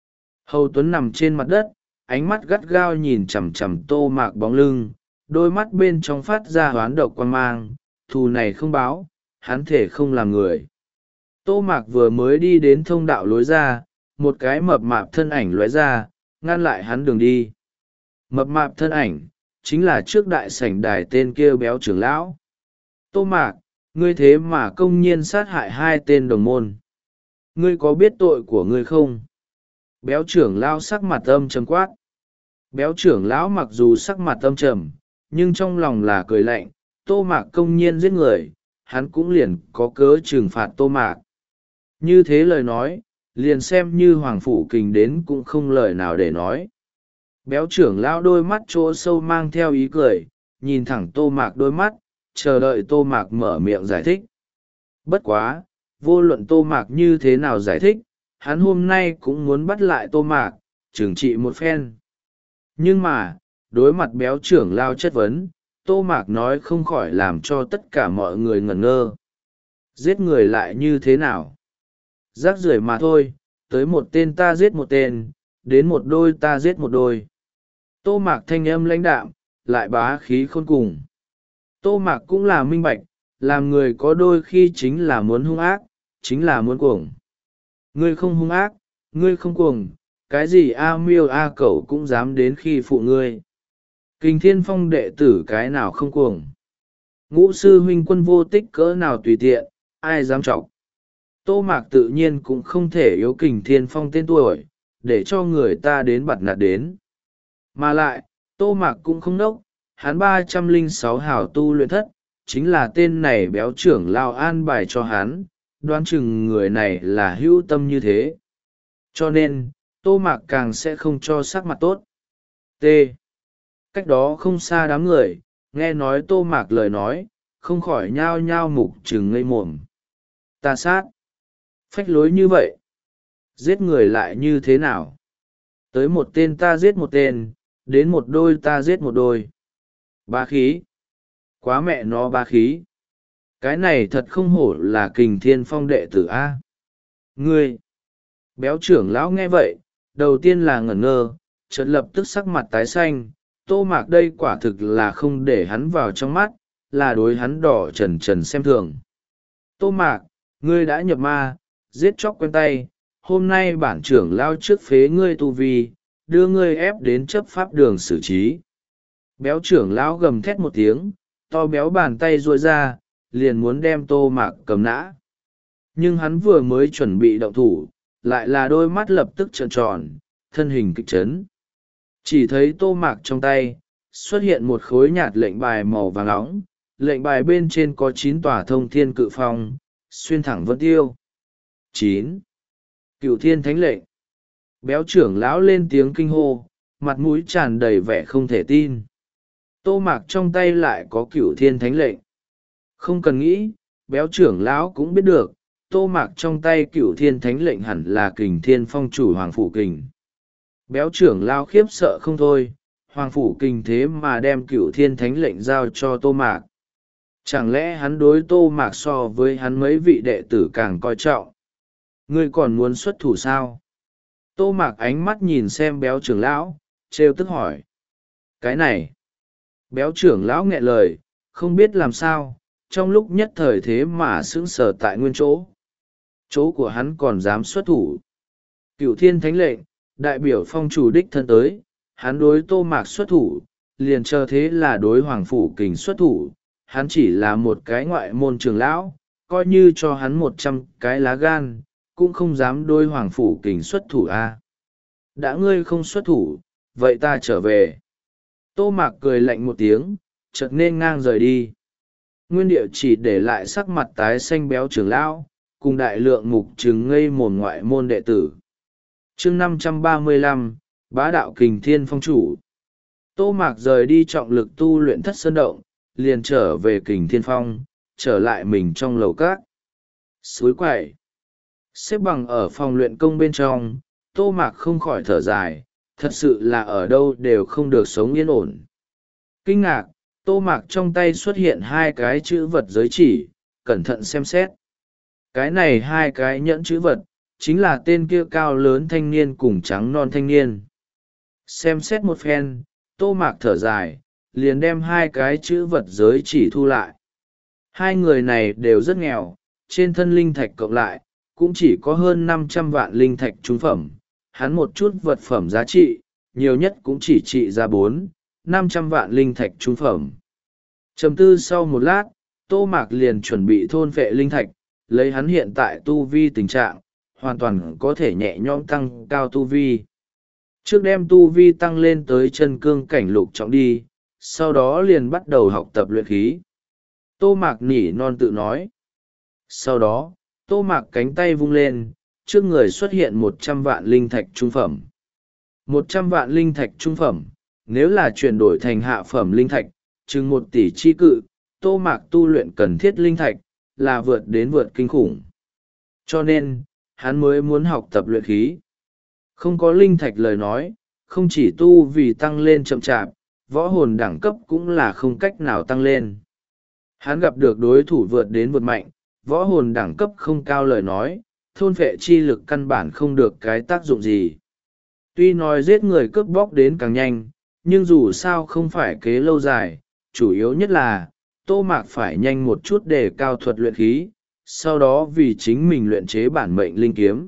Hầu Tuấn nằm trên mặt đất, ánh mắt gắt gao nhìn chằm chằm Tô Mạc bóng lưng, đôi mắt bên trong phát ra hoán độc quan mang, thù này không báo, hắn thể không làm người. Tô Mạc vừa mới đi đến thông đạo lối ra, một cái mập mạp thân ảnh lóe ra, ngăn lại hắn đường đi. Mập mạp thân ảnh, chính là trước đại sảnh đài tên kia béo trưởng lão. Tô Mạc, ngươi thế mà công nhiên sát hại hai tên đồng môn. Ngươi có biết tội của ngươi không? Béo trưởng lão sắc mặt âm trầm quát. Béo trưởng lão mặc dù sắc mặt âm trầm, nhưng trong lòng là cười lạnh. Tô Mạc công nhiên giết người, hắn cũng liền có cớ trừng phạt Tô Mạc. Như thế lời nói, liền xem như Hoàng Phủ Kình đến cũng không lời nào để nói. Béo trưởng lão đôi mắt chỗ sâu mang theo ý cười, nhìn thẳng Tô Mạc đôi mắt, chờ đợi Tô Mạc mở miệng giải thích. Bất quá, vô luận Tô Mạc như thế nào giải thích, hắn hôm nay cũng muốn bắt lại Tô Mạc, trừng trị một phen. Nhưng mà, đối mặt béo trưởng lao chất vấn, Tô Mạc nói không khỏi làm cho tất cả mọi người ngẩn ngơ. Giết người lại như thế nào? Rác rưởi mà thôi, tới một tên ta giết một tên, đến một đôi ta giết một đôi. Tô Mạc thanh âm lãnh đạm, lại bá khí khôn cùng. Tô Mạc cũng là minh bạch, làm người có đôi khi chính là muốn hung ác, chính là muốn cuồng. Ngươi không hung ác, ngươi không cuồng, cái gì A miêu A cẩu cũng dám đến khi phụ ngươi. Kình Thiên Phong đệ tử cái nào không cuồng. Ngũ sư huynh quân vô tích cỡ nào tùy tiện, ai dám chọc. Tô Mạc tự nhiên cũng không thể yếu Kình Thiên Phong tên tuổi, để cho người ta đến bặt nạt đến. Mà lại, Tô Mạc cũng không đốc, hắn ba trăm lẻ sáu hảo tu luyện thất, chính là tên này béo trưởng lao an bài cho hắn, đoán chừng người này là hữu tâm như thế. Cho nên, Tô Mạc càng sẽ không cho sắc mặt tốt. T. Cách đó không xa đám người, nghe nói Tô Mạc lời nói, không khỏi nhao nhao mục trừng ngây mồm. Ta sát. Phách lối như vậy. Giết người lại như thế nào? Tới một tên ta giết một tên, đến một đôi ta giết một đôi. Ba khí. Quá mẹ nó ba khí. Cái này thật không hổ là Kình Thiên Phong đệ tử A. Ngươi. Béo trưởng lão nghe vậy, đầu tiên là ngẩn ngơ, chợt lập tức sắc mặt tái xanh. Tô Mạc đây quả thực là không để hắn vào trong mắt, là đối hắn đỏ trần trần xem thường. Tô Mạc, ngươi đã nhập ma, giết chóc quen tay, hôm nay bản trưởng lao trước phế ngươi tu vi, đưa ngươi ép đến chấp pháp đường xử trí. Béo trưởng lão gầm thét một tiếng, to béo bàn tay duỗi ra, liền muốn đem Tô Mạc cầm nã. Nhưng hắn vừa mới chuẩn bị động thủ, lại là đôi mắt lập tức trợn tròn, thân hình kịch chấn. Chỉ thấy Tô Mạc trong tay, xuất hiện một khối nhạt lệnh bài màu vàng óng, lệnh bài bên trên có chín tòa thông thiên cự phong, xuyên thẳng vân tiêu. chín. Cửu thiên thánh lệnh. Béo trưởng lão lên tiếng kinh hô, mặt mũi tràn đầy vẻ không thể tin. Tô Mạc trong tay lại có cửu thiên thánh lệnh. Không cần nghĩ, béo trưởng lão cũng biết được, Tô Mạc trong tay cửu thiên thánh lệnh hẳn là Kình Thiên Phong chủ Hoàng Phủ Kình. Béo trưởng lão khiếp sợ không thôi, Hoàng Phủ Kình thế mà đem cửu thiên thánh lệnh giao cho Tô Mạc. Chẳng lẽ hắn đối Tô Mạc so với hắn mấy vị đệ tử càng coi trọng? Ngươi còn muốn xuất thủ sao? Tô Mạc ánh mắt nhìn xem béo trưởng lão, trêu tức hỏi. Cái này. Béo trưởng lão nghẹn lời, không biết làm sao, trong lúc nhất thời thế mà sững sờ tại nguyên chỗ. Chỗ của hắn còn dám xuất thủ. Cửu thiên thánh lệnh, đại biểu phong chủ đích thân tới, hắn đối Tô Mạc xuất thủ, liền chờ thế là đối Hoàng Phủ Kình xuất thủ. Hắn chỉ là một cái ngoại môn trưởng lão, coi như cho hắn một trăm cái lá gan, cũng không dám đối Hoàng Phủ Kình xuất thủ a. Đã ngươi không xuất thủ, vậy ta trở về. Tô Mạc cười lạnh một tiếng, chợt nên ngang rời đi. Nguyên địa chỉ để lại sắc mặt tái xanh béo trưởng lão, cùng đại lượng mục trừng ngây mồm ngoại môn đệ tử. Chương năm trăm ba mươi lăm, Bá đạo Kình Thiên Phong chủ. Tô Mạc rời đi trọng lực tu luyện thất sơn động, liền trở về Kình Thiên Phong, trở lại mình trong lầu cát. Suối quậy. Xếp bằng ở phòng luyện công bên trong, Tô Mạc không khỏi thở dài, thật sự là ở đâu đều không được sống yên ổn. Kinh ngạc, Tô Mạc trong tay xuất hiện hai cái chữ vật giới chỉ, cẩn thận xem xét. Cái này hai cái nhẫn chữ vật, chính là tên kia cao lớn thanh niên cùng trắng non thanh niên. Xem xét một phen, Tô Mạc thở dài, liền đem hai cái chữ vật giới chỉ thu lại. Hai người này đều rất nghèo, trên thân linh thạch cộng lại, cũng chỉ có hơn năm trăm vạn linh thạch trung phẩm. Hắn một chút vật phẩm giá trị, nhiều nhất cũng chỉ trị ra bốn, năm trăm vạn linh thạch trung phẩm. Trầm tư sau một lát, Tô Mạc liền chuẩn bị thôn phệ linh thạch, lấy hắn hiện tại tu vi tình trạng, hoàn toàn có thể nhẹ nhõm tăng cao tu vi. Trước đem tu vi tăng lên tới chân cương cảnh lục trọng đi, sau đó liền bắt đầu học tập luyện khí. Tô Mạc nỉ non tự nói. Sau đó, Tô Mạc cánh tay vung lên, trước người xuất hiện một trăm vạn linh thạch trung phẩm. Một trăm vạn linh thạch trung phẩm, nếu là chuyển đổi thành hạ phẩm linh thạch, chừng một tỷ chi cự, Tô Mạc tu luyện cần thiết linh thạch, là vượt đến vượt kinh khủng. Cho nên, hắn mới muốn học tập luyện khí. Không có linh thạch lời nói, không chỉ tu vì tăng lên chậm chạp, võ hồn đẳng cấp cũng là không cách nào tăng lên. Hắn gặp được đối thủ vượt đến vượt mạnh, võ hồn đẳng cấp không cao lời nói, thôn phệ chi lực căn bản không được cái tác dụng gì. Tuy nói giết người cướp bóc đến càng nhanh, nhưng dù sao không phải kế lâu dài, chủ yếu nhất là, Tô Mạc phải nhanh một chút để cao thuật luyện khí, sau đó vì chính mình luyện chế bản mệnh linh kiếm.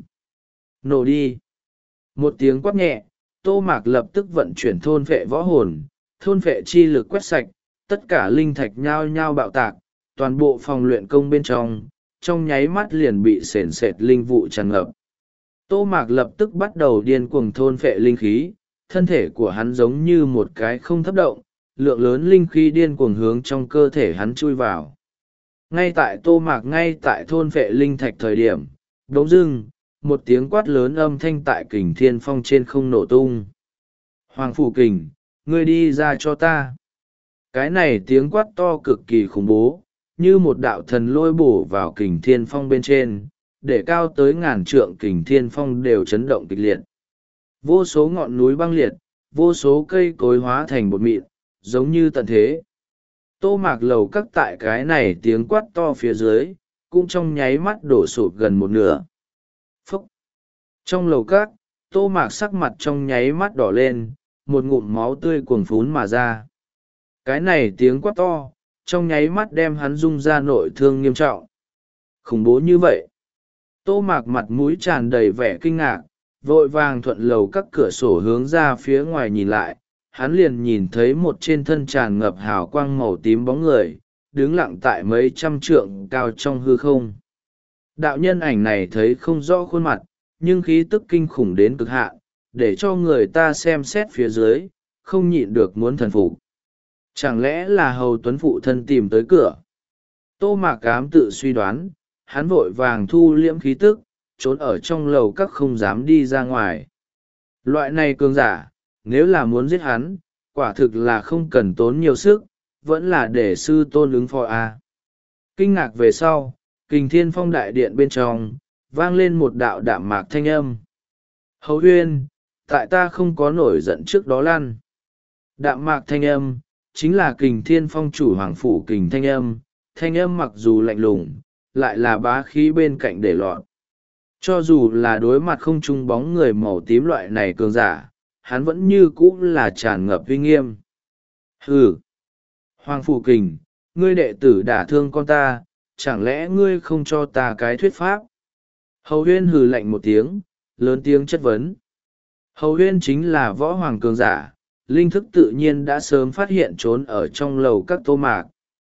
Nổ đi! Một tiếng quát nhẹ, Tô Mạc lập tức vận chuyển thôn phệ võ hồn, thôn phệ chi lực quét sạch, tất cả linh thạch nhao nhao bạo tạc, toàn bộ phòng luyện công bên trong, trong nháy mắt liền bị sền sệt linh vụ tràn ngập. Tô Mạc lập tức bắt đầu điên cuồng thôn phệ linh khí, thân thể của hắn giống như một cái không thấp động, lượng lớn linh khí điên cuồng hướng trong cơ thể hắn chui vào. Ngay tại Tô Mạc ngay tại thôn phệ linh thạch thời điểm, đống dưng, một tiếng quát lớn âm thanh tại Kình Thiên Phong trên không nổ tung. Hoàng Phủ Kình, ngươi đi ra cho ta. Cái này tiếng quát to cực kỳ khủng bố, như một đạo thần lôi bổ vào Kình Thiên Phong bên trên, để cao tới ngàn trượng Kình Thiên Phong đều chấn động kịch liệt. Vô số ngọn núi băng liệt, vô số cây cối hóa thành bột mịn, giống như tận thế. Tô Mạc lầu các tại cái này tiếng quát to phía dưới, cũng trong nháy mắt đổ sụp gần một nửa. Phúc! Trong lầu các, Tô Mạc sắc mặt trong nháy mắt đỏ lên, một ngụm máu tươi cuồn phún mà ra. Cái này tiếng quát to, trong nháy mắt đem hắn rung ra nội thương nghiêm trọng. Khủng bố như vậy. Tô Mạc mặt mũi tràn đầy vẻ kinh ngạc, vội vàng thuận lầu các cửa sổ hướng ra phía ngoài nhìn lại, hắn liền nhìn thấy một trên thân tràn ngập hào quang màu tím bóng người, đứng lặng tại mấy trăm trượng cao trong hư không. Đạo nhân ảnh này thấy không rõ khuôn mặt, nhưng khí tức kinh khủng đến cực hạn, để cho người ta xem xét phía dưới, không nhịn được muốn thần phục. Chẳng lẽ là Hầu Tuấn phụ thân tìm tới cửa? Tô Mạc Ám tự suy đoán, hắn vội vàng thu liễm khí tức, trốn ở trong lầu các không dám đi ra ngoài. Loại này cường giả, nếu là muốn giết hắn, quả thực là không cần tốn nhiều sức, vẫn là để sư tôn ứng phó a. Kinh ngạc về sau, Kình Thiên Phong đại điện bên trong, vang lên một đạo đạm mạc thanh âm. Hầu Huyên, tại ta không có nổi giận trước đó lăn. Đạm mạc thanh âm, chính là Kình Thiên Phong chủ hoàng phủ Kình thanh âm, thanh âm mặc dù lạnh lùng, lại là bá khí bên cạnh để lọt. Cho dù là đối mặt không trung bóng người màu tím loại này cường giả, hắn vẫn như cũ là tràn ngập uy nghiêm. Hừ! Hoàng phủ Kình, ngươi đệ tử đả thương con ta, chẳng lẽ ngươi không cho ta cái thuyết pháp? Hầu Huyên hừ lạnh một tiếng, lớn tiếng chất vấn. Hầu Huyên chính là võ hoàng cường giả, linh thức tự nhiên đã sớm phát hiện trốn ở trong lầu các Tô Mạc.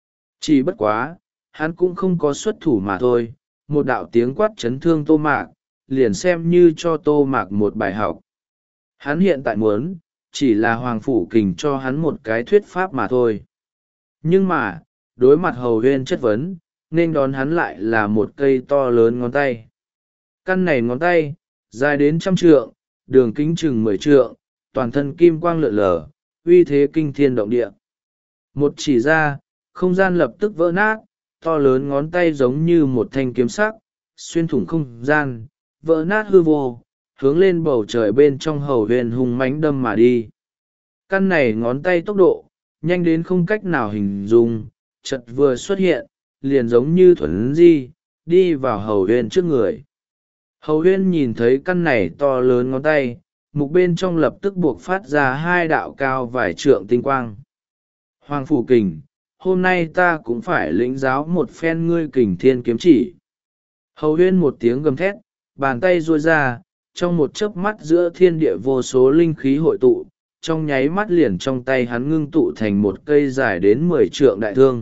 Chỉ bất quá, hắn cũng không có xuất thủ mà thôi, một đạo tiếng quát chấn thương Tô Mạc, liền xem như cho Tô Mạc một bài học. Hắn hiện tại muốn, chỉ là Hoàng Phủ Kình cho hắn một cái thuyết pháp mà thôi. Nhưng mà, đối mặt Hầu Huyên chất vấn, nên đón hắn lại là một cây to lớn ngón tay. Căn này ngón tay, dài đến trăm trượng, đường kính chừng mười trượng, toàn thân kim quang lượn lờ, uy thế kinh thiên động địa. Một chỉ ra, không gian lập tức vỡ nát, to lớn ngón tay giống như một thanh kiếm sắc, xuyên thủng không gian, vỡ nát hư vô, hướng lên bầu trời bên trong Hầu Huyên hung mãnh đâm mà đi. Căn này ngón tay tốc độ, nhanh đến không cách nào hình dung, chợt vừa xuất hiện, liền giống như thuấn di, đi vào Hầu Huyên trước người. Hầu Huyên nhìn thấy căn này to lớn ngón tay, mục bên trong lập tức buộc phát ra hai đạo cao vài trượng tinh quang. Hoàng Phủ Kình, hôm nay ta cũng phải lĩnh giáo một phen ngươi Kình Thiên kiếm chỉ. Hầu Huyên một tiếng gầm thét, bàn tay duỗi ra, trong một chớp mắt giữa thiên địa vô số linh khí hội tụ, trong nháy mắt liền trong tay hắn ngưng tụ thành một cây dài đến mười trượng đại thương.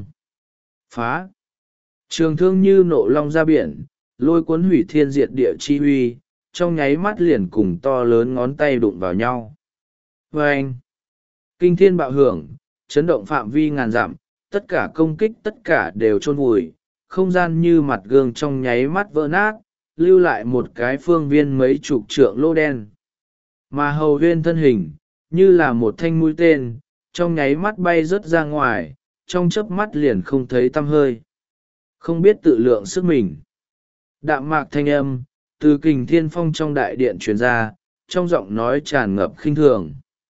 Phá! Trường thương như nộ long ra biển, lôi cuốn hủy thiên diệt địa chi huy, trong nháy mắt liền cùng to lớn ngón tay đụng vào nhau. Vâng! Kinh thiên bạo hưởng, chấn động phạm vi ngàn dặm, tất cả công kích tất cả đều chôn vùi, không gian như mặt gương trong nháy mắt vỡ nát, lưu lại một cái phương viên mấy chục trượng lô đen. Mà Hầu Huyên thân hình, như là một thanh mũi tên, trong nháy mắt bay rớt ra ngoài, trong chớp mắt liền không thấy tăm hơi. Không biết tự lượng sức mình. Đạm mạc thanh âm, từ Kình Thiên Phong trong đại điện truyền ra, trong giọng nói tràn ngập khinh thường.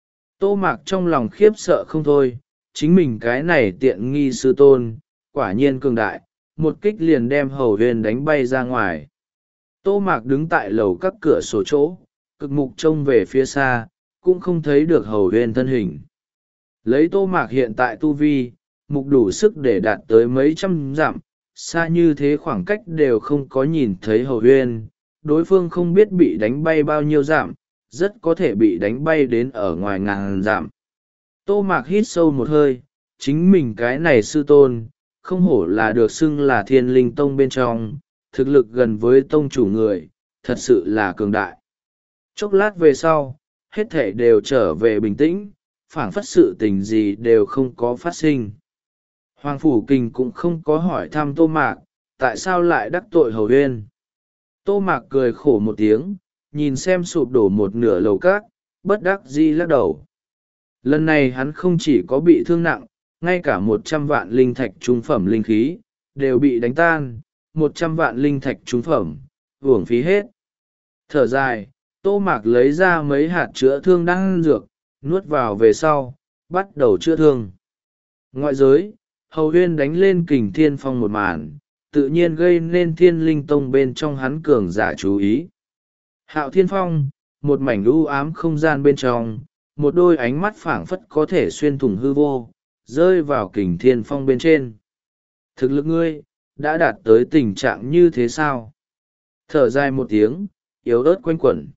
Tô Mạc trong lòng khiếp sợ không thôi, chính mình cái này tiện nghi sư tôn, quả nhiên cường đại, một kích liền đem Hầu Huyên đánh bay ra ngoài. Tô Mạc đứng tại lầu các cửa sổ chỗ, cực mục trông về phía xa, cũng không thấy được Hầu Huyên thân hình. Lấy Tô Mạc hiện tại tu vi, mục đủ sức để đạt tới mấy trăm dặm, xa như thế khoảng cách đều không có nhìn thấy Hầu Huyên, đối phương không biết bị đánh bay bao nhiêu dặm, rất có thể bị đánh bay đến ở ngoài ngàn dặm. Tô Mạc hít sâu một hơi, chính mình cái này sư tôn, không hổ là được xưng là Thiên Linh Tông bên trong, thực lực gần với tông chủ người, thật sự là cường đại. Chốc lát về sau, hết thể đều trở về bình tĩnh, phảng phất sự tình gì đều không có phát sinh. Hoàng Phủ Kình cũng không có hỏi thăm Tô Mạc, tại sao lại đắc tội Hầu Huyên. Tô Mạc cười khổ một tiếng, nhìn xem sụp đổ một nửa lầu cát, bất đắc dĩ lắc đầu. Lần này hắn không chỉ có bị thương nặng, ngay cả một trăm vạn linh thạch trung phẩm linh khí, đều bị đánh tan, một trăm vạn linh thạch trung phẩm, uổng phí hết. Thở dài, Tô Mạc lấy ra mấy hạt chữa thương đang dược, nuốt vào về sau, bắt đầu chữa thương. Ngoại giới, Hầu Huyên đánh lên Kình Thiên Phong một màn, tự nhiên gây nên Thiên Linh Tông bên trong hắn cường giả chú ý. Hạo Thiên Phong, một mảnh u ám không gian bên trong, một đôi ánh mắt phảng phất có thể xuyên thủng hư vô, rơi vào Kình Thiên Phong bên trên. Thực lực ngươi, đã đạt tới tình trạng như thế sao? Thở dài một tiếng, yếu ớt quanh quẩn.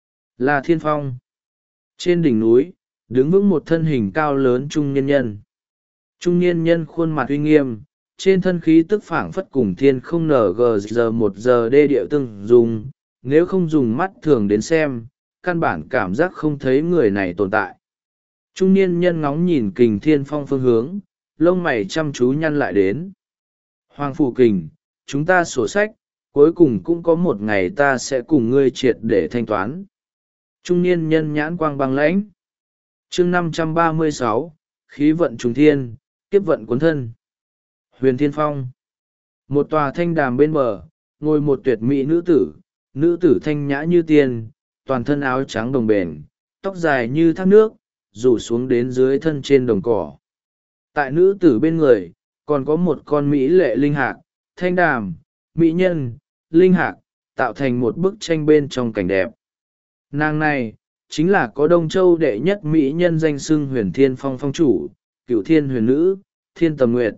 Là Thiên Phong. Trên đỉnh núi, đứng vững một thân hình cao lớn trung niên nhân. Trung niên nhân khuôn mặt uy nghiêm, trên thân khí tức phảng phất cùng thiên không nở gờ giờ một giờ đê điệu tương dùng, nếu không dùng mắt thường đến xem, căn bản cảm giác không thấy người này tồn tại. Trung niên nhân ngóng nhìn Kình Thiên Phong phương hướng, lông mày chăm chú nhăn lại đến. Hoàng Phủ Kình, chúng ta sổ sách, cuối cùng cũng có một ngày ta sẽ cùng ngươi triệt để thanh toán. Trung niên nhân nhãn quang băng lãnh. Chương năm trăm ba mươi sáu, khí vận trùng thiên, kiếp vận cuốn thân. Huyền Thiên Phong. Một tòa thanh đàm bên bờ, ngồi một tuyệt mỹ nữ tử, nữ tử thanh nhã như tiên, toàn thân áo trắng đồng bền, tóc dài như thác nước, rủ xuống đến dưới thân trên đồng cỏ. Tại nữ tử bên người, còn có một con mỹ lệ linh hạc, thanh đàm, mỹ nhân, linh hạc, tạo thành một bức tranh bên trong cảnh đẹp. Nàng này, chính là có Đông Châu đệ nhất mỹ nhân danh xưng Huyền Thiên Phong phong chủ, Cửu Thiên Huyền Nữ, Thiên Tầm Nguyệt.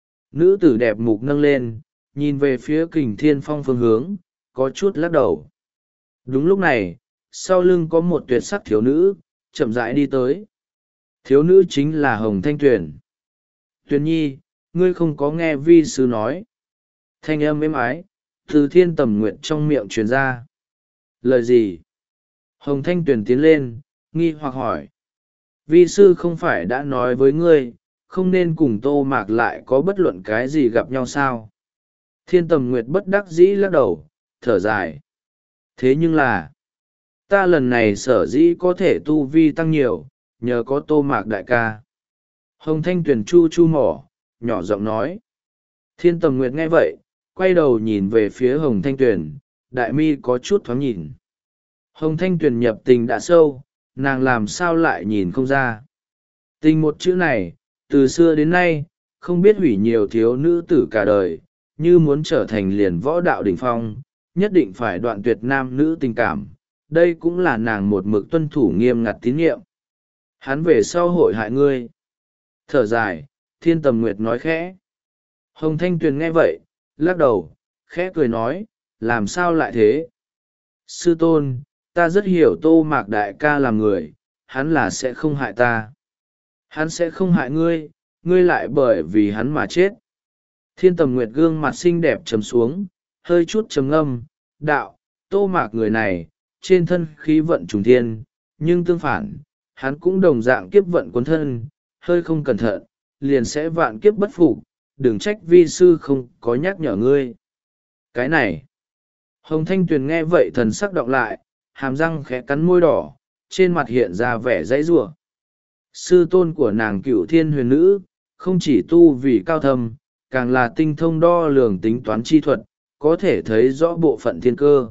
Nữ tử đẹp mục nâng lên, nhìn về phía Kình Thiên Phong phương hướng, có chút lắc đầu. Đúng lúc này, sau lưng có một tuyệt sắc thiếu nữ, chậm rãi đi tới. Thiếu nữ chính là Hồng Thanh Tuyền. Tuyền nhi, ngươi không có nghe vi sư nói. Thanh âm êm ái, từ Thiên Tầm Nguyệt trong miệng truyền ra. Lời gì? Hồng Thanh Tuyền tiến lên, nghi hoặc hỏi. Vi sư không phải đã nói với ngươi, không nên cùng Tô Mạc lại có bất luận cái gì gặp nhau sao? Thiên Tầm Nguyệt bất đắc dĩ lắc đầu, thở dài. Thế nhưng là, ta lần này sở dĩ có thể tu vi tăng nhiều, nhờ có Tô Mạc đại ca. Hồng Thanh Tuyền chu chu mỏ, nhỏ giọng nói. Thiên Tầm Nguyệt nghe vậy, quay đầu nhìn về phía Hồng Thanh Tuyền, đại mi có chút thoáng nhìn. Hồng Thanh Tuyền nhập tình đã sâu, nàng làm sao lại nhìn không ra. Tình một chữ này, từ xưa đến nay, không biết hủy nhiều thiếu nữ tử cả đời, như muốn trở thành liền võ đạo đỉnh phong, nhất định phải đoạn tuyệt nam nữ tình cảm. Đây cũng là nàng một mực tuân thủ nghiêm ngặt tín nhiệm. Hắn về sau hội hại ngươi. Thở dài, Thiên Tầm Nguyệt nói khẽ. Hồng Thanh Tuyền nghe vậy, lắc đầu, khẽ cười nói, làm sao lại thế? Sư tôn, ta rất hiểu Tô Mạc đại ca làm người, hắn là sẽ không hại ta. Hắn sẽ không hại ngươi, ngươi lại bởi vì hắn mà chết. Thiên Tầm Nguyệt gương mặt xinh đẹp trầm xuống, hơi chút trầm ngâm, đạo, Tô Mạc người này, trên thân khí vận trùng thiên, nhưng tương phản, hắn cũng đồng dạng kiếp vận cuốn thân, hơi không cẩn thận, liền sẽ vạn kiếp bất phục, đừng trách vi sư không có nhắc nhở ngươi. Cái này, Hồng Thanh Tuyền nghe vậy thần sắc đọng lại, hàm răng khẽ cắn môi đỏ, trên mặt hiện ra vẻ dãy rủa. Sư tôn của nàng Cửu Thiên Huyền Nữ, không chỉ tu vì cao thâm, càng là tinh thông đo lường tính toán chi thuật, có thể thấy rõ bộ phận thiên cơ.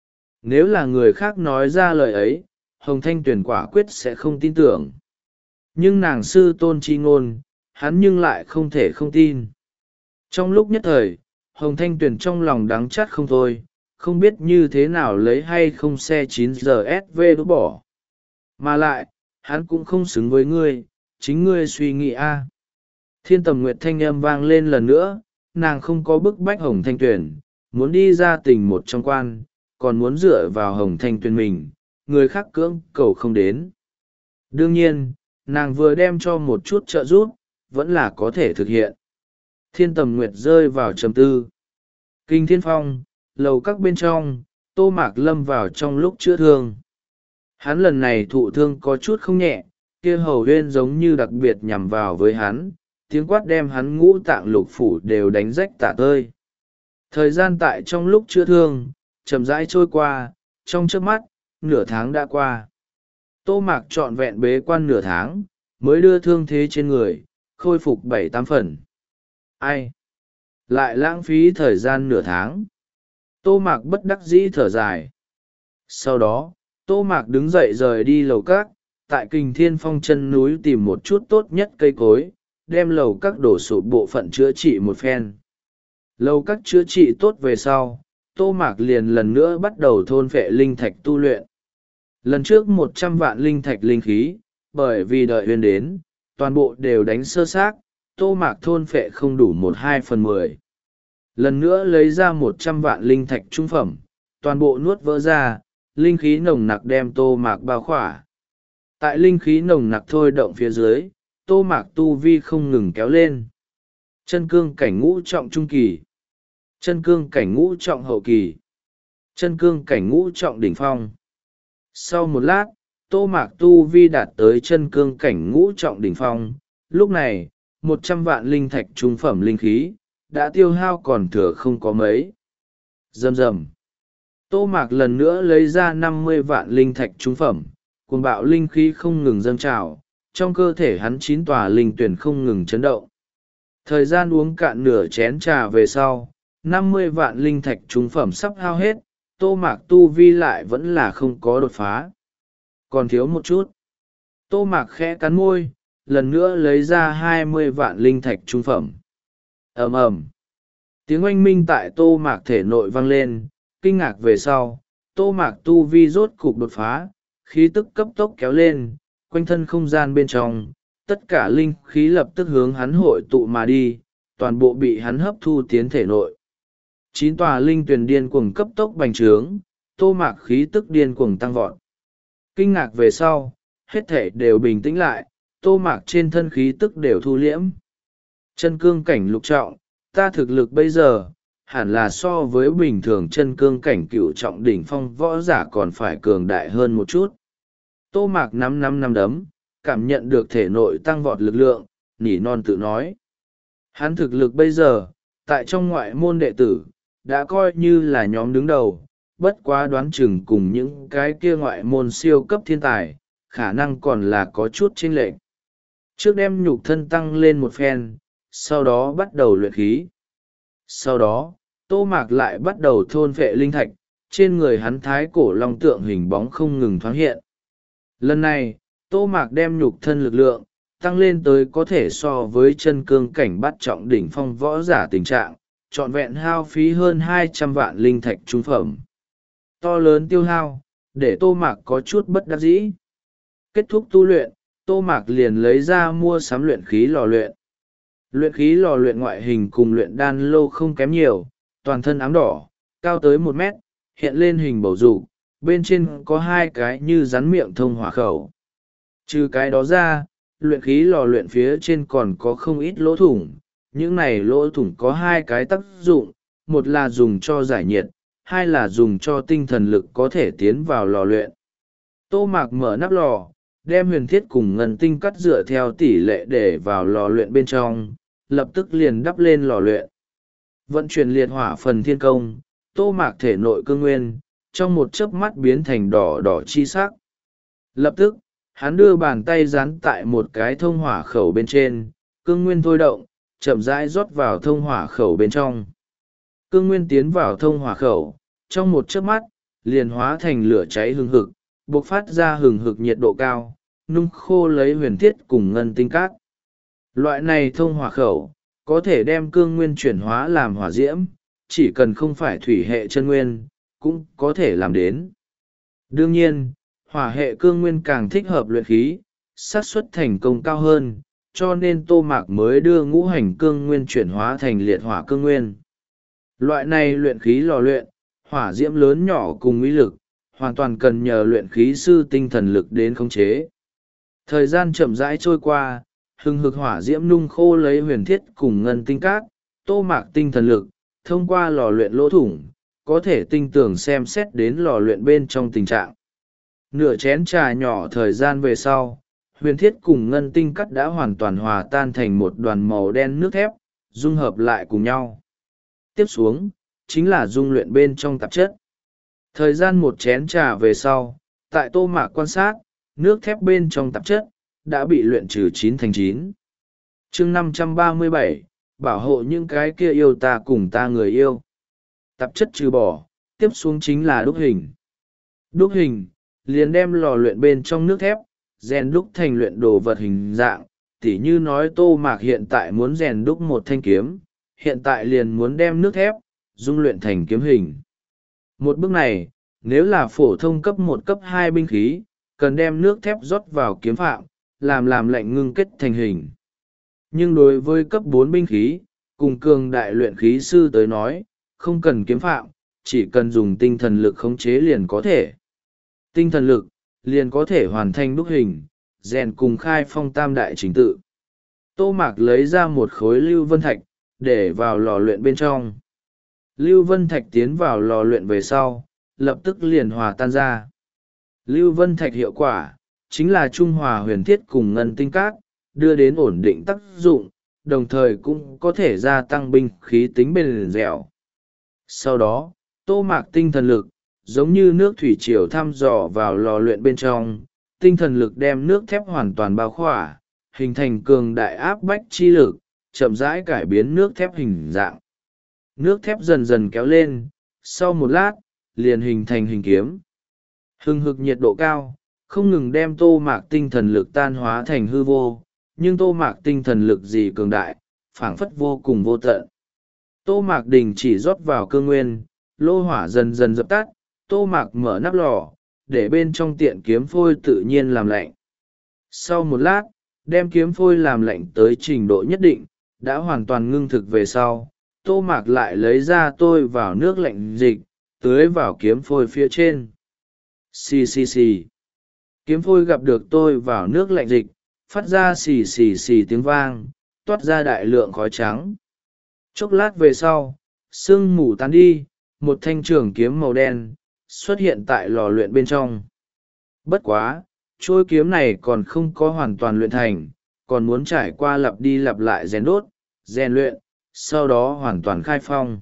Nếu là người khác nói ra lời ấy, Hồng Thanh Tuyền quả quyết sẽ không tin tưởng. Nhưng nàng sư tôn chi ngôn, hắn nhưng lại không thể không tin. Trong lúc nhất thời, Hồng Thanh Tuyền trong lòng đắng chát không thôi, không biết như thế nào lấy hay không xe chín giờ ét vê đốt bỏ. Mà lại, hắn cũng không xứng với ngươi, chính ngươi suy nghĩ a. Thiên Tầm Nguyệt thanh âm vang lên lần nữa, nàng không có bức bách Hồng Thanh Tuyền, muốn đi ra tình một trong quan, còn muốn dựa vào Hồng Thanh Tuyền mình, người khác cưỡng cầu không đến. Đương nhiên, nàng vừa đem cho một chút trợ giúp, vẫn là có thể thực hiện. Thiên Tầm Nguyệt rơi vào trầm tư. Kinh Thiên Phong, lầu các bên trong, Tô Mạc lâm vào trong lúc chữa thương. Hắn lần này thụ thương có chút không nhẹ, kia hầu huyên giống như đặc biệt nhằm vào với hắn, tiếng quát đem hắn ngũ tạng lục phủ đều đánh rách tả tơi. Thời gian tại trong lúc chữa thương, chậm rãi trôi qua, trong trước mắt, nửa tháng đã qua. Tô Mạc trọn vẹn bế quan nửa tháng, mới đưa thương thế trên người, khôi phục bảy tám phần. Ai? Lại lãng phí thời gian nửa tháng. Tô Mạc bất đắc dĩ thở dài. Sau đó, Tô Mạc đứng dậy rời đi lầu các, tại Kình Thiên Phong chân núi tìm một chút tốt nhất cây cối, đem lầu các đổ sụp bộ phận chữa trị một phen. Lầu các chữa trị tốt về sau, Tô Mạc liền lần nữa bắt đầu thôn phệ linh thạch tu luyện. Lần trước một trăm vạn linh thạch linh khí, bởi vì đợi huyền đến, toàn bộ đều đánh sơ xác, Tô Mạc thôn phệ không đủ một hai phần mười. Lần nữa lấy ra một trăm vạn linh thạch trung phẩm, toàn bộ nuốt vỡ ra, linh khí nồng nặc đem Tô Mạc bao khỏa. Tại linh khí nồng nặc thôi động phía dưới, Tô Mạc tu vi không ngừng kéo lên. Chân cương cảnh ngũ trọng trung kỳ, chân cương cảnh ngũ trọng hậu kỳ, chân cương cảnh ngũ trọng đỉnh phong. Sau một lát, Tô Mạc tu vi đạt tới chân cương cảnh ngũ trọng đỉnh phong, lúc này, một trăm vạn linh thạch trung phẩm linh khí, đã tiêu hao còn thừa không có mấy. Rầm rầm. Tô Mạc lần nữa lấy ra năm mươi vạn linh thạch trung phẩm, cuồng bạo linh khí không ngừng dâng trào, trong cơ thể hắn chín tòa linh tuyển không ngừng chấn động. Thời gian uống cạn nửa chén trà về sau, năm mươi vạn linh thạch trung phẩm sắp hao hết, Tô Mạc tu vi lại vẫn là không có đột phá. Còn thiếu một chút. Tô Mạc khẽ cắn môi, lần nữa lấy ra hai mươi vạn linh thạch trung phẩm. Ầm ầm. Tiếng oanh minh tại Tô Mạc thể nội vang lên, kinh ngạc về sau, Tô Mạc tu vi rốt cục đột phá, khí tức cấp tốc kéo lên, quanh thân không gian bên trong, tất cả linh khí lập tức hướng hắn hội tụ mà đi, toàn bộ bị hắn hấp thu tiến thể nội. Chín tòa linh tuyển điên cuồng cấp tốc bành trướng, Tô Mạc khí tức điên cuồng tăng vọt. Kinh ngạc về sau, hết thể đều bình tĩnh lại, Tô Mạc trên thân khí tức đều thu liễm. Chân cương cảnh lục trọng, ta thực lực bây giờ, hẳn là so với bình thường chân cương cảnh cựu trọng đỉnh phong võ giả còn phải cường đại hơn một chút. Tô Mạc nắm nắm nắm đấm, cảm nhận được thể nội tăng vọt lực lượng, nỉ non tự nói. Hắn thực lực bây giờ, tại trong ngoại môn đệ tử, đã coi như là nhóm đứng đầu, bất quá đoán chừng cùng những cái kia ngoại môn siêu cấp thiên tài, khả năng còn là có chút chênh lệch. Trước đem nhục thân tăng lên một phen, sau đó bắt đầu luyện khí. Sau đó, Tô Mạc lại bắt đầu thôn phệ linh thạch, trên người hắn thái cổ long tượng hình bóng không ngừng thoáng hiện. Lần này, Tô Mạc đem nhục thân lực lượng, tăng lên tới có thể so với chân cương cảnh bắt trọng đỉnh phong võ giả tình trạng, trọn vẹn hao phí hơn hai trăm vạn linh thạch trung phẩm. To lớn tiêu hao, để Tô Mạc có chút bất đắc dĩ. Kết thúc tu luyện, Tô Mạc liền lấy ra mua sắm luyện khí lò luyện. Luyện khí lò luyện ngoại hình cùng luyện đan lô không kém nhiều, toàn thân ám đỏ, cao tới một mét, hiện lên hình bầu dục, bên trên có hai cái như rắn miệng thông hỏa khẩu. Trừ cái đó ra, luyện khí lò luyện phía trên còn có không ít lỗ thủng, những này lỗ thủng có hai cái tác dụng, một là dùng cho giải nhiệt, hai là dùng cho tinh thần lực có thể tiến vào lò luyện. Tô Mạc mở nắp lò, đem huyền thiết cùng ngân tinh cắt dựa theo tỷ lệ để vào lò luyện bên trong, lập tức liền đắp lên lò luyện. Vận chuyển liệt hỏa phần thiên công, Tô Mạc thể nội cương nguyên, trong một chớp mắt biến thành đỏ đỏ chi sắc. Lập tức, hắn đưa bàn tay dán tại một cái thông hỏa khẩu bên trên, cương nguyên thôi động, chậm rãi rót vào thông hỏa khẩu bên trong. Cương nguyên tiến vào thông hỏa khẩu, trong một chớp mắt, liền hóa thành lửa cháy hừng hực, bộc phát ra hừng hực nhiệt độ cao, nung khô lấy huyền thiết cùng ngân tinh cát. Loại này thông hỏa khẩu, có thể đem cương nguyên chuyển hóa làm hỏa diễm, chỉ cần không phải thủy hệ chân nguyên, cũng có thể làm đến. Đương nhiên, hỏa hệ cương nguyên càng thích hợp luyện khí, xác suất thành công cao hơn, cho nên Tô Mạc mới đưa ngũ hành cương nguyên chuyển hóa thành liệt hỏa cương nguyên. Loại này luyện khí lò luyện, hỏa diễm lớn nhỏ cùng uy lực, hoàn toàn cần nhờ luyện khí sư tinh thần lực đến khống chế. Thời gian chậm rãi trôi qua, hừng hực hỏa diễm nung khô lấy huyền thiết cùng ngân tinh cát, Tô Mạc tinh thần lực, thông qua lò luyện lỗ thủng, có thể tinh tường xem xét đến lò luyện bên trong tình trạng. Nửa chén trà nhỏ thời gian về sau, huyền thiết cùng ngân tinh cát đã hoàn toàn hòa tan thành một đoàn màu đen nước thép, dung hợp lại cùng nhau. Tiếp xuống, chính là dung luyện bên trong tạp chất. Thời gian một chén trà về sau, tại Tô Mạc quan sát, nước thép bên trong tạp chất, đã bị luyện trừ chín thành chín. chương năm trăm ba mươi bảy, bảo hộ những cái kia yêu ta cùng ta người yêu. Tạp chất trừ bỏ, tiếp xuống chính là đúc hình. Đúc hình, liền đem lò luyện bên trong nước thép, rèn đúc thành luyện đồ vật hình dạng, tỉ như nói Tô Mạc hiện tại muốn rèn đúc một thanh kiếm, hiện tại liền muốn đem nước thép, dung luyện thành kiếm hình. Một bước này, nếu là phổ thông cấp một cấp hai binh khí, cần đem nước thép rót vào kiếm phạm, làm làm lạnh ngưng kết thành hình. Nhưng đối với cấp bốn binh khí, cùng cường đại luyện khí sư tới nói, không cần kiếm phạm, chỉ cần dùng tinh thần lực khống chế liền có thể. Tinh thần lực, liền có thể hoàn thành đúc hình, rèn cùng khai phong tam đại chính tự. Tô Mạc lấy ra một khối lưu vân thạch, để vào lò luyện bên trong. Lưu vân thạch tiến vào lò luyện về sau, lập tức liền hòa tan ra. Lưu vân thạch hiệu quả, chính là trung hòa huyền thiết cùng ngân tinh cát, đưa đến ổn định tác dụng, đồng thời cũng có thể gia tăng binh khí tính bền dẻo. Sau đó, Tô Mạc tinh thần lực, giống như nước thủy triều thăm dò vào lò luyện bên trong, tinh thần lực đem nước thép hoàn toàn bao khỏa, hình thành cường đại áp bách chi lực, chậm rãi cải biến nước thép hình dạng. Nước thép dần dần kéo lên, sau một lát, liền hình thành hình kiếm. Hừng hực nhiệt độ cao, không ngừng đem Tô Mạc tinh thần lực tan hóa thành hư vô, nhưng Tô Mạc tinh thần lực gì cường đại, phảng phất vô cùng vô tận. Tô Mạc đình chỉ rót vào cơ nguyên, lô hỏa dần dần dập tắt, Tô Mạc mở nắp lò, để bên trong tiện kiếm phôi tự nhiên làm lạnh. Sau một lát, đem kiếm phôi làm lạnh tới trình độ nhất định, đã hoàn toàn ngưng thực về sau, Tô Mạc lại lấy ra tôi vào nước lạnh dịch, tưới vào kiếm phôi phía trên. Xì xì xì. Kiếm phôi gặp được tôi vào nước lạnh dịch, phát ra xì xì xì tiếng vang, toát ra đại lượng khói trắng. Chốc lát về sau, sương mù tan đi, một thanh trường kiếm màu đen xuất hiện tại lò luyện bên trong. Bất quá, trôi kiếm này còn không có hoàn toàn luyện thành, còn muốn trải qua lặp đi lặp lại rèn đốt, rèn luyện, sau đó hoàn toàn khai phong.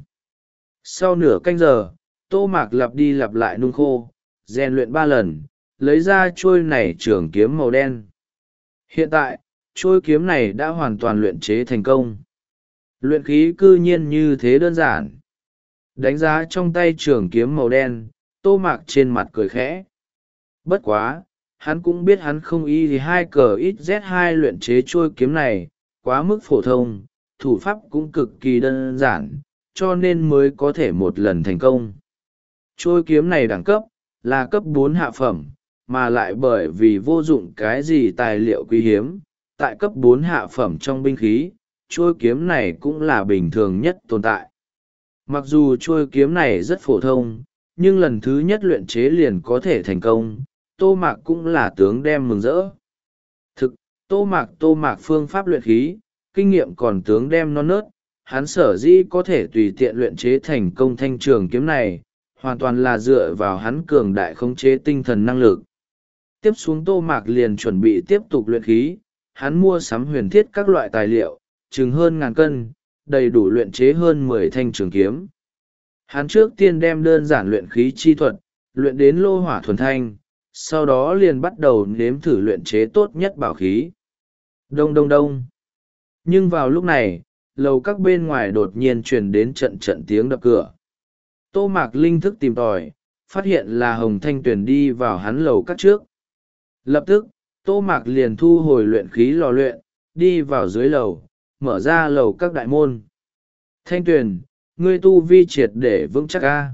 Sau nửa canh giờ, Tô Mạc lặp đi lặp lại nung khô, rèn luyện ba lần, lấy ra trôi này trường kiếm màu đen. Hiện tại, trôi kiếm này đã hoàn toàn luyện chế thành công. Luyện khí cư nhiên như thế đơn giản. Đánh giá trong tay trường kiếm màu đen, Tô Mạc trên mặt cười khẽ. Bất quá, hắn cũng biết hắn không y thì hai cờ ít z hai luyện chế trôi kiếm này, quá mức phổ thông, thủ pháp cũng cực kỳ đơn giản, cho nên mới có thể một lần thành công. Trôi kiếm này đẳng cấp, là cấp bốn hạ phẩm, mà lại bởi vì vô dụng cái gì tài liệu quý hiếm, tại cấp bốn hạ phẩm trong binh khí, trôi kiếm này cũng là bình thường nhất tồn tại. Mặc dù trôi kiếm này rất phổ thông, nhưng lần thứ nhất luyện chế liền có thể thành công, Tô Mạc cũng là tướng đem mừng rỡ. Thực, Tô Mạc Tô Mạc phương pháp luyện khí, kinh nghiệm còn tướng đem non nớt, hắn sở dĩ có thể tùy tiện luyện chế thành công thanh trường kiếm này, hoàn toàn là dựa vào hắn cường đại khống chế tinh thần năng lực. Tiếp xuống Tô Mạc liền chuẩn bị tiếp tục luyện khí, hắn mua sắm huyền thiết các loại tài liệu, chừng hơn ngàn cân, đầy đủ luyện chế hơn mười thanh trường kiếm. Hắn trước tiên đem đơn giản luyện khí chi thuật, luyện đến lô hỏa thuần thanh, sau đó liền bắt đầu nếm thử luyện chế tốt nhất bảo khí. Đông đông đông. Nhưng vào lúc này, lầu các bên ngoài đột nhiên truyền đến trận trận tiếng đập cửa. Tô Mạc linh thức tìm tòi, phát hiện là Hồng Thanh Tuyền đi vào hắn lầu các trước. Lập tức, Tô Mạc liền thu hồi luyện khí lò luyện, đi vào dưới lầu, mở ra lầu các đại môn. Thanh Tuyền, ngươi tu vi triệt để vững chắc a?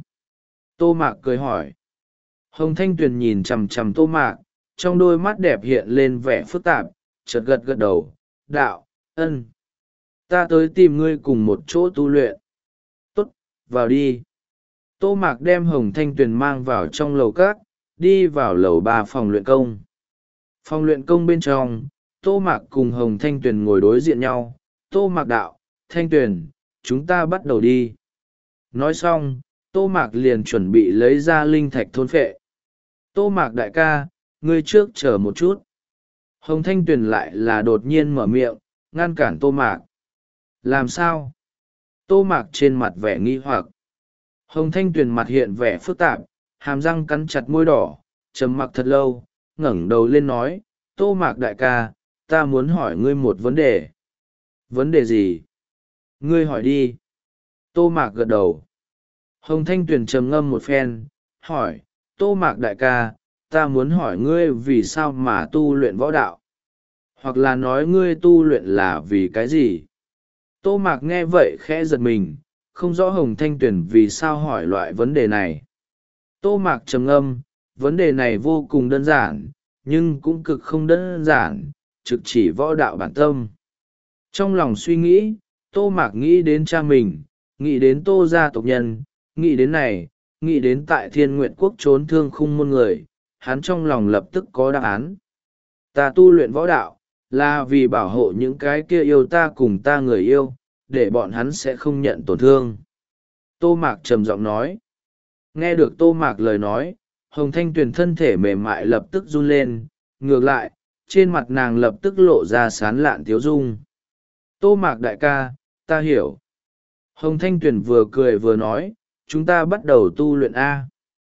Tô Mạc cười hỏi. Hồng Thanh Tuyền nhìn chằm chằm Tô Mạc, trong đôi mắt đẹp hiện lên vẻ phức tạp, chợt gật gật đầu, đạo, ân. Ta tới tìm ngươi cùng một chỗ tu luyện. Tốt, vào đi. Tô Mạc đem Hồng Thanh Tuyền mang vào trong lầu các, đi vào lầu ba phòng luyện công. Phòng luyện công bên trong, Tô Mạc cùng Hồng Thanh Tuyền ngồi đối diện nhau. Tô Mạc đạo, Thanh Tuyền, chúng ta bắt đầu đi. Nói xong, Tô Mạc liền chuẩn bị lấy ra linh thạch thôn phệ. Tô Mạc đại ca, ngươi trước chờ một chút. Hồng Thanh Tuyền lại là đột nhiên mở miệng, ngăn cản Tô Mạc. Làm sao? Tô Mạc trên mặt vẻ nghi hoặc. Hồng Thanh Tuyền mặt hiện vẻ phức tạp, hàm răng cắn chặt môi đỏ, trầm mặc thật lâu, ngẩng đầu lên nói, Tô Mạc đại ca, ta muốn hỏi ngươi một vấn đề. Vấn đề gì? Ngươi hỏi đi. Tô Mạc gật đầu. Hồng Thanh Tuyền trầm ngâm một phen, hỏi, Tô Mạc đại ca, ta muốn hỏi ngươi vì sao mà tu luyện võ đạo? Hoặc là nói ngươi tu luyện là vì cái gì? Tô Mạc nghe vậy khẽ giật mình, không rõ Hồng Thanh Tuyền vì sao hỏi loại vấn đề này. Tô Mạc trầm ngâm, vấn đề này vô cùng đơn giản, nhưng cũng cực không đơn giản, trực chỉ võ đạo bản tâm. Trong lòng suy nghĩ, Tô Mạc nghĩ đến cha mình, nghĩ đến Tô gia tộc nhân, nghĩ đến này, nghĩ đến tại Thiên Nguyện Quốc trốn thương khung môn người, hắn trong lòng lập tức có đáp án. Ta tu luyện võ đạo, là vì bảo hộ những cái kia yêu ta cùng ta người yêu, để bọn hắn sẽ không nhận tổn thương. Tô Mạc trầm giọng nói. Nghe được Tô Mạc lời nói, Hồng Thanh Tuyền thân thể mềm mại lập tức run lên, ngược lại, trên mặt nàng lập tức lộ ra sán lạn tiếu dung. Tô Mạc đại ca, ta hiểu. Hồng Thanh Tuyền vừa cười vừa nói, chúng ta bắt đầu tu luyện a.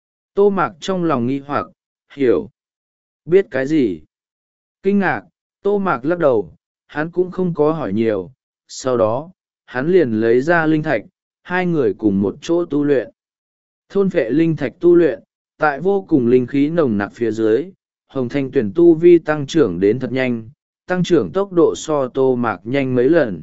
Tô Mạc trong lòng nghi hoặc, hiểu. Biết cái gì? Kinh ngạc, Tô Mạc lắc đầu, hắn cũng không có hỏi nhiều. Sau đó, hắn liền lấy ra linh thạch, hai người cùng một chỗ tu luyện. Thôn phệ linh thạch tu luyện, tại vô cùng linh khí nồng nặc phía dưới, Hồng Thanh Tuyền tu vi tăng trưởng đến thật nhanh, tăng trưởng tốc độ so Tô Mạc nhanh mấy lần.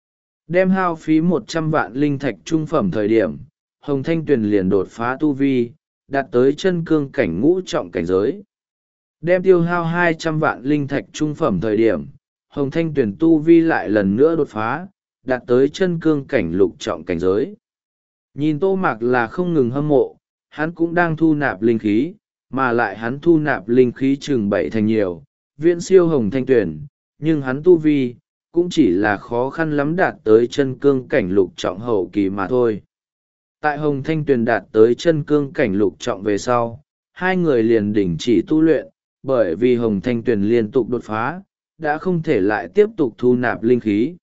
Đem hao phí một trăm vạn linh thạch trung phẩm thời điểm, Hồng Thanh Tuyền liền đột phá tu vi, đạt tới chân cương cảnh ngũ trọng cảnh giới. Đem tiêu hao hai trăm vạn linh thạch trung phẩm thời điểm, Hồng Thanh Tuyền tu vi lại lần nữa đột phá, đạt tới chân cương cảnh lục trọng cảnh giới. Nhìn Tô Mạc là không ngừng hâm mộ, hắn cũng đang thu nạp linh khí, mà lại hắn thu nạp linh khí chừng bảy thành nhiều, viễn siêu Hồng Thanh Tuyền, nhưng hắn tu vi, cũng chỉ là khó khăn lắm đạt tới chân cương cảnh lục trọng hậu kỳ mà thôi. Tại Hồng Thanh Tuyền đạt tới chân cương cảnh lục trọng về sau, hai người liền đình chỉ tu luyện, bởi vì Hồng Thanh Tuyền liên tục đột phá, đã không thể lại tiếp tục thu nạp linh khí.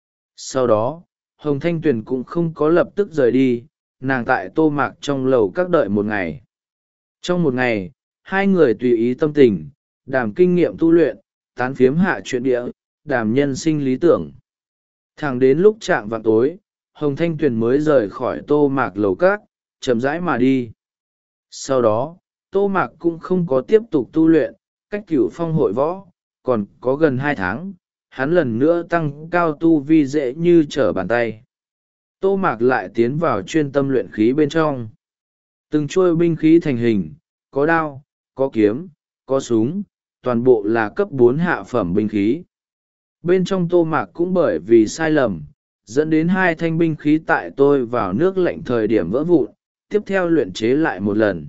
Sau đó, Hồng Thanh Tuyền cũng không có lập tức rời đi, nàng tại Tô Mạc trong lầu các đợi một ngày. Trong một ngày, hai người tùy ý tâm tình, đàm kinh nghiệm tu luyện, tán phiếm hạ chuyện địa, đàm nhân sinh lý tưởng. Thẳng đến lúc chạm vào tối, Hồng Thanh Tuyền mới rời khỏi Tô Mạc lầu các, chậm rãi mà đi. Sau đó, Tô Mạc cũng không có tiếp tục tu luyện, cách cửu phong hội võ, còn có gần hai tháng, hắn lần nữa tăng cao tu vi dễ như trở bàn tay. Tô Mạc lại tiến vào chuyên tâm luyện khí bên trong. Từng chuôi binh khí thành hình, có đao, có kiếm, có súng, toàn bộ là cấp bốn hạ phẩm binh khí. Bên trong Tô Mạc cũng bởi vì sai lầm, dẫn đến hai thanh binh khí tại tôi vào nước lạnh thời điểm vỡ vụn, tiếp theo luyện chế lại một lần.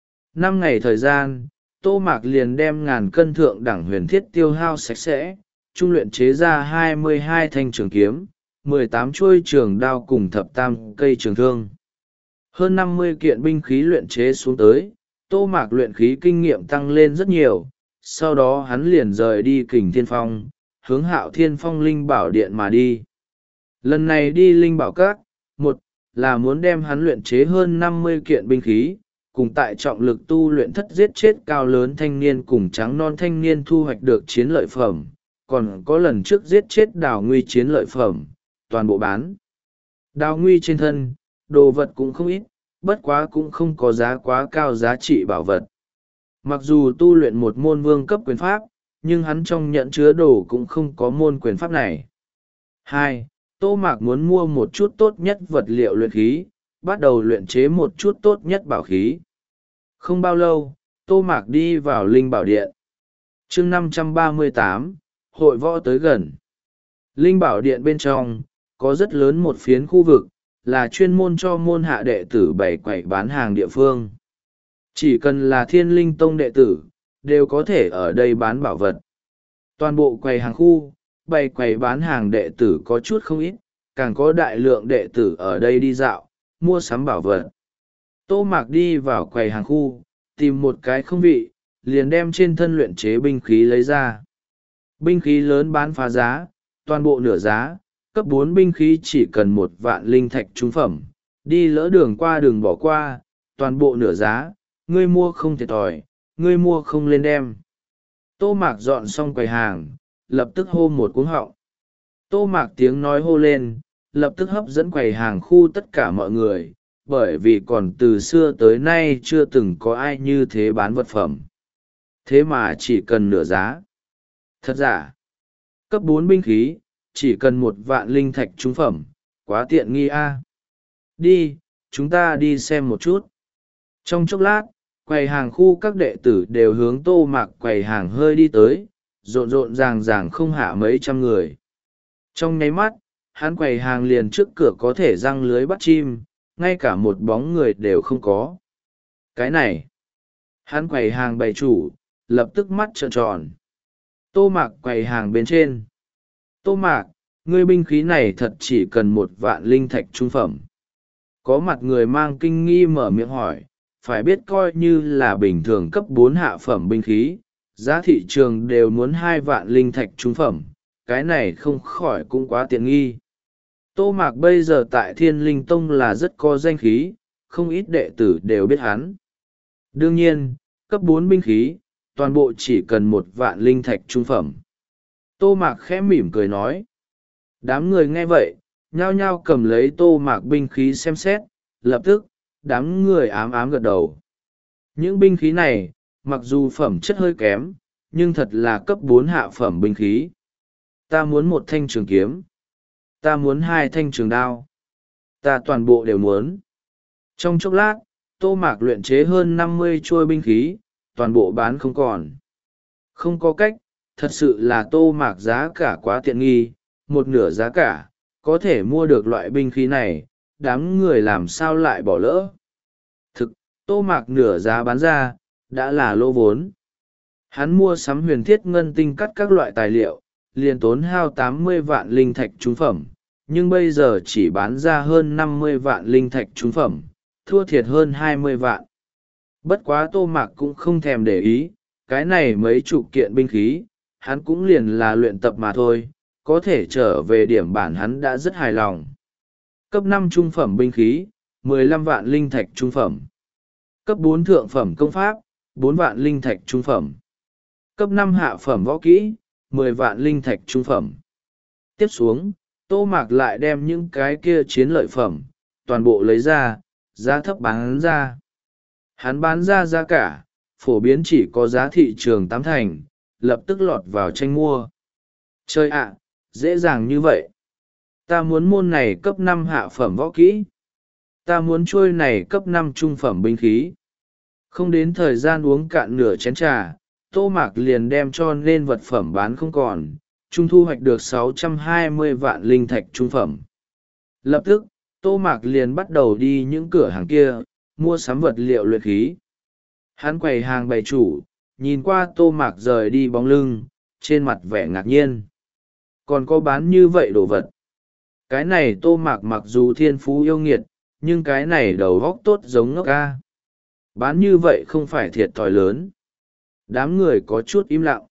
Năm ngày thời gian, Tô Mạc liền đem ngàn cân thượng đẳng huyền thiết tiêu hao sạch sẽ, trung luyện chế ra hai mươi hai thanh trường kiếm, mười tám chuôi trường đao cùng thập tam cây trường thương. Hơn năm mươi kiện binh khí luyện chế xuống tới, Tô Mạc luyện khí kinh nghiệm tăng lên rất nhiều, sau đó hắn liền rời đi Kình Thiên Phong, hướng Hạo Thiên Phong Linh Bảo Điện mà đi. Lần này đi Linh Bảo Các, một là muốn đem hắn luyện chế hơn năm mươi kiện binh khí, cùng tại trọng lực tu luyện thất giết chết cao lớn thanh niên cùng trắng non thanh niên thu hoạch được chiến lợi phẩm, còn có lần trước giết chết Đào Nguy chiến lợi phẩm, toàn bộ bán. Đào Nguy trên thân, đồ vật cũng không ít, bất quá cũng không có giá quá cao giá trị bảo vật. Mặc dù tu luyện một môn vương cấp quyền pháp, nhưng hắn trong nhận chứa đồ cũng không có môn quyền pháp này. Hai, Tô Mạc muốn mua một chút tốt nhất vật liệu luyện khí, bắt đầu luyện chế một chút tốt nhất bảo khí. Không bao lâu, Tô Mạc đi vào Linh Bảo Điện. chương năm trăm ba mươi tám, hội võ tới gần. Linh Bảo Điện bên trong, có rất lớn một phiến khu vực, là chuyên môn cho môn hạ đệ tử bày quầy bán hàng địa phương. Chỉ cần là Thiên Linh Tông đệ tử, đều có thể ở đây bán bảo vật. Toàn bộ quầy hàng khu, bày quầy bán hàng đệ tử có chút không ít, càng có đại lượng đệ tử ở đây đi dạo, mua sắm bảo vật. Tô Mạc đi vào quầy hàng khu, tìm một cái không vị, liền đem trên thân luyện chế binh khí lấy ra. Binh khí lớn bán phá giá, toàn bộ nửa giá, cấp bốn binh khí chỉ cần một vạn linh thạch trung phẩm, đi lỡ đường qua đường bỏ qua, toàn bộ nửa giá, ngươi mua không thiệt thòi, ngươi mua không lên đem. Tô Mạc dọn xong quầy hàng, lập tức hô một cuống họng. Tô Mạc tiếng nói hô lên, lập tức hấp dẫn quầy hàng khu tất cả mọi người, bởi vì còn từ xưa tới nay chưa từng có ai như thế bán vật phẩm. Thế mà chỉ cần nửa giá. Thật giả, cấp bốn binh khí, chỉ cần một vạn linh thạch trung phẩm, quá tiện nghi a. Đi, chúng ta đi xem một chút. Trong chốc lát, quầy hàng khu các đệ tử đều hướng Tô Mạc quầy hàng hơi đi tới, rộn rộn ràng ràng không hạ mấy trăm người. Trong nháy mắt, hắn quầy hàng liền trước cửa có thể răng lưới bắt chim, ngay cả một bóng người đều không có. Cái này, hắn quầy hàng bày chủ, lập tức mắt trợn tròn. Tô Mạc quầy hàng bên trên. Tô Mạc, ngươi binh khí này thật chỉ cần một vạn linh thạch trung phẩm. Có mặt người mang kinh nghi mở miệng hỏi, phải biết coi như là bình thường cấp bốn hạ phẩm binh khí, giá thị trường đều muốn hai vạn linh thạch trung phẩm, cái này không khỏi cũng quá tiện nghi. Tô Mạc bây giờ tại Thiên Linh Tông là rất có danh khí, không ít đệ tử đều biết hắn. Đương nhiên, cấp bốn binh khí, toàn bộ chỉ cần một vạn linh thạch trung phẩm. Tô Mạc khẽ mỉm cười nói. Đám người nghe vậy, nhao nhao cầm lấy Tô Mạc binh khí xem xét, lập tức, đám người ám ám gật đầu. Những binh khí này, mặc dù phẩm chất hơi kém, nhưng thật là cấp bốn hạ phẩm binh khí. Ta muốn một thanh trường kiếm. Ta muốn hai thanh trường đao. Ta toàn bộ đều muốn. Trong chốc lát, Tô Mạc luyện chế hơn năm mươi chuôi binh khí, toàn bộ bán không còn. Không có cách, thật sự là Tô Mạc giá cả quá tiện nghi, một nửa giá cả, có thể mua được loại binh khí này, đám người làm sao lại bỏ lỡ. Thực, Tô Mạc nửa giá bán ra, đã là lỗ vốn. Hắn mua sắm huyền thiết ngân tinh cắt các loại tài liệu, liền tốn hao tám mươi vạn linh thạch trung phẩm, nhưng bây giờ chỉ bán ra hơn năm mươi vạn linh thạch trung phẩm, thua thiệt hơn hai mươi vạn. Bất quá Tô Mạc cũng không thèm để ý, cái này mấy chục kiện binh khí, hắn cũng liền là luyện tập mà thôi, có thể trở về điểm bản hắn đã rất hài lòng. Cấp năm trung phẩm binh khí, mười lăm vạn linh thạch trung phẩm. Cấp bốn thượng phẩm công pháp, bốn vạn linh thạch trung phẩm. Cấp năm hạ phẩm võ kỹ, mười vạn linh thạch trung phẩm. Tiếp xuống, Tô Mạc lại đem những cái kia chiến lợi phẩm, toàn bộ lấy ra, giá thấp bán ra. Hắn bán ra giá cả, phổ biến chỉ có giá thị trường tám thành, lập tức lọt vào tranh mua. Chơi ạ, dễ dàng như vậy. Ta muốn môn này cấp năm hạ phẩm võ kỹ. Ta muốn trôi này cấp năm trung phẩm binh khí. Không đến thời gian uống cạn nửa chén trà, Tô Mạc liền đem cho nên vật phẩm bán không còn, trung thu hoạch được sáu trăm hai mươi vạn linh thạch trung phẩm. Lập tức, Tô Mạc liền bắt đầu đi những cửa hàng kia, mua sắm vật liệu luyện khí. Hắn quầy hàng bày chủ, nhìn qua Tô Mạc rời đi bóng lưng, trên mặt vẻ ngạc nhiên. Còn có bán như vậy đồ vật. Cái này Tô Mạc mặc dù thiên phú yêu nghiệt, nhưng cái này đầu góc tốt giống ngốc ca. Bán như vậy không phải thiệt thòi lớn. Đám người có chút im lặng.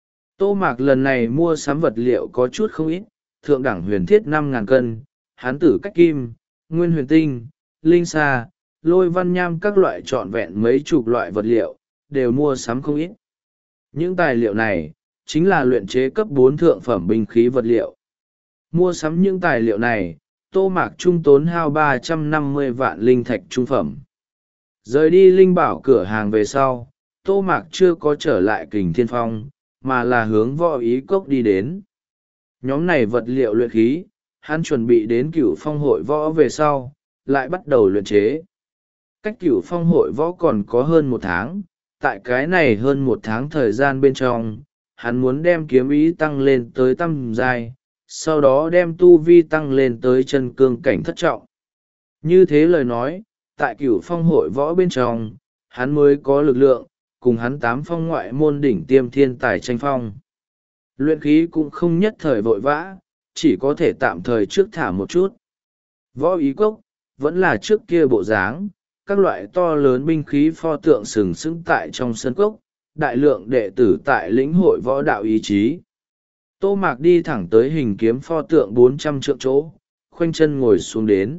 Tô Mạc lần này mua sắm vật liệu có chút không ít, thượng đẳng huyền thiết năm ngàn cân, hán tử cách kim, nguyên huyền tinh, linh sa, lôi văn nham các loại trọn vẹn mấy chục loại vật liệu, đều mua sắm không ít. Những tài liệu này, chính là luyện chế cấp bốn thượng phẩm binh khí vật liệu. Mua sắm những tài liệu này, Tô Mạc trung tốn hao ba trăm năm mươi vạn linh thạch trung phẩm. Rời đi linh bảo cửa hàng về sau, Tô Mạc chưa có trở lại Kình Thiên Phong, mà là hướng Võ Ý Cốc đi đến. Nhóm này vật liệu luyện khí, hắn chuẩn bị đến Cửu Phong hội võ về sau, lại bắt đầu luyện chế. Cách Cửu Phong hội võ còn có hơn một tháng, tại cái này hơn một tháng thời gian bên trong, hắn muốn đem kiếm ý tăng lên tới tam giai, sau đó đem tu vi tăng lên tới chân cương cảnh thất trọng. Như thế lời nói, tại Cửu Phong hội võ bên trong, hắn mới có lực lượng, cùng hắn tám phong ngoại môn đỉnh tiêm thiên tài tranh phong. Luyện khí cũng không nhất thời vội vã, chỉ có thể tạm thời trước thả một chút. Võ Ý Cốc, vẫn là trước kia bộ dáng, các loại to lớn binh khí pho tượng sừng sững tại trong sân cốc, đại lượng đệ tử tại lĩnh hội võ đạo ý chí. Tô Mạc đi thẳng tới hình kiếm pho tượng bốn trăm trượng chỗ, khoanh chân ngồi xuống đến.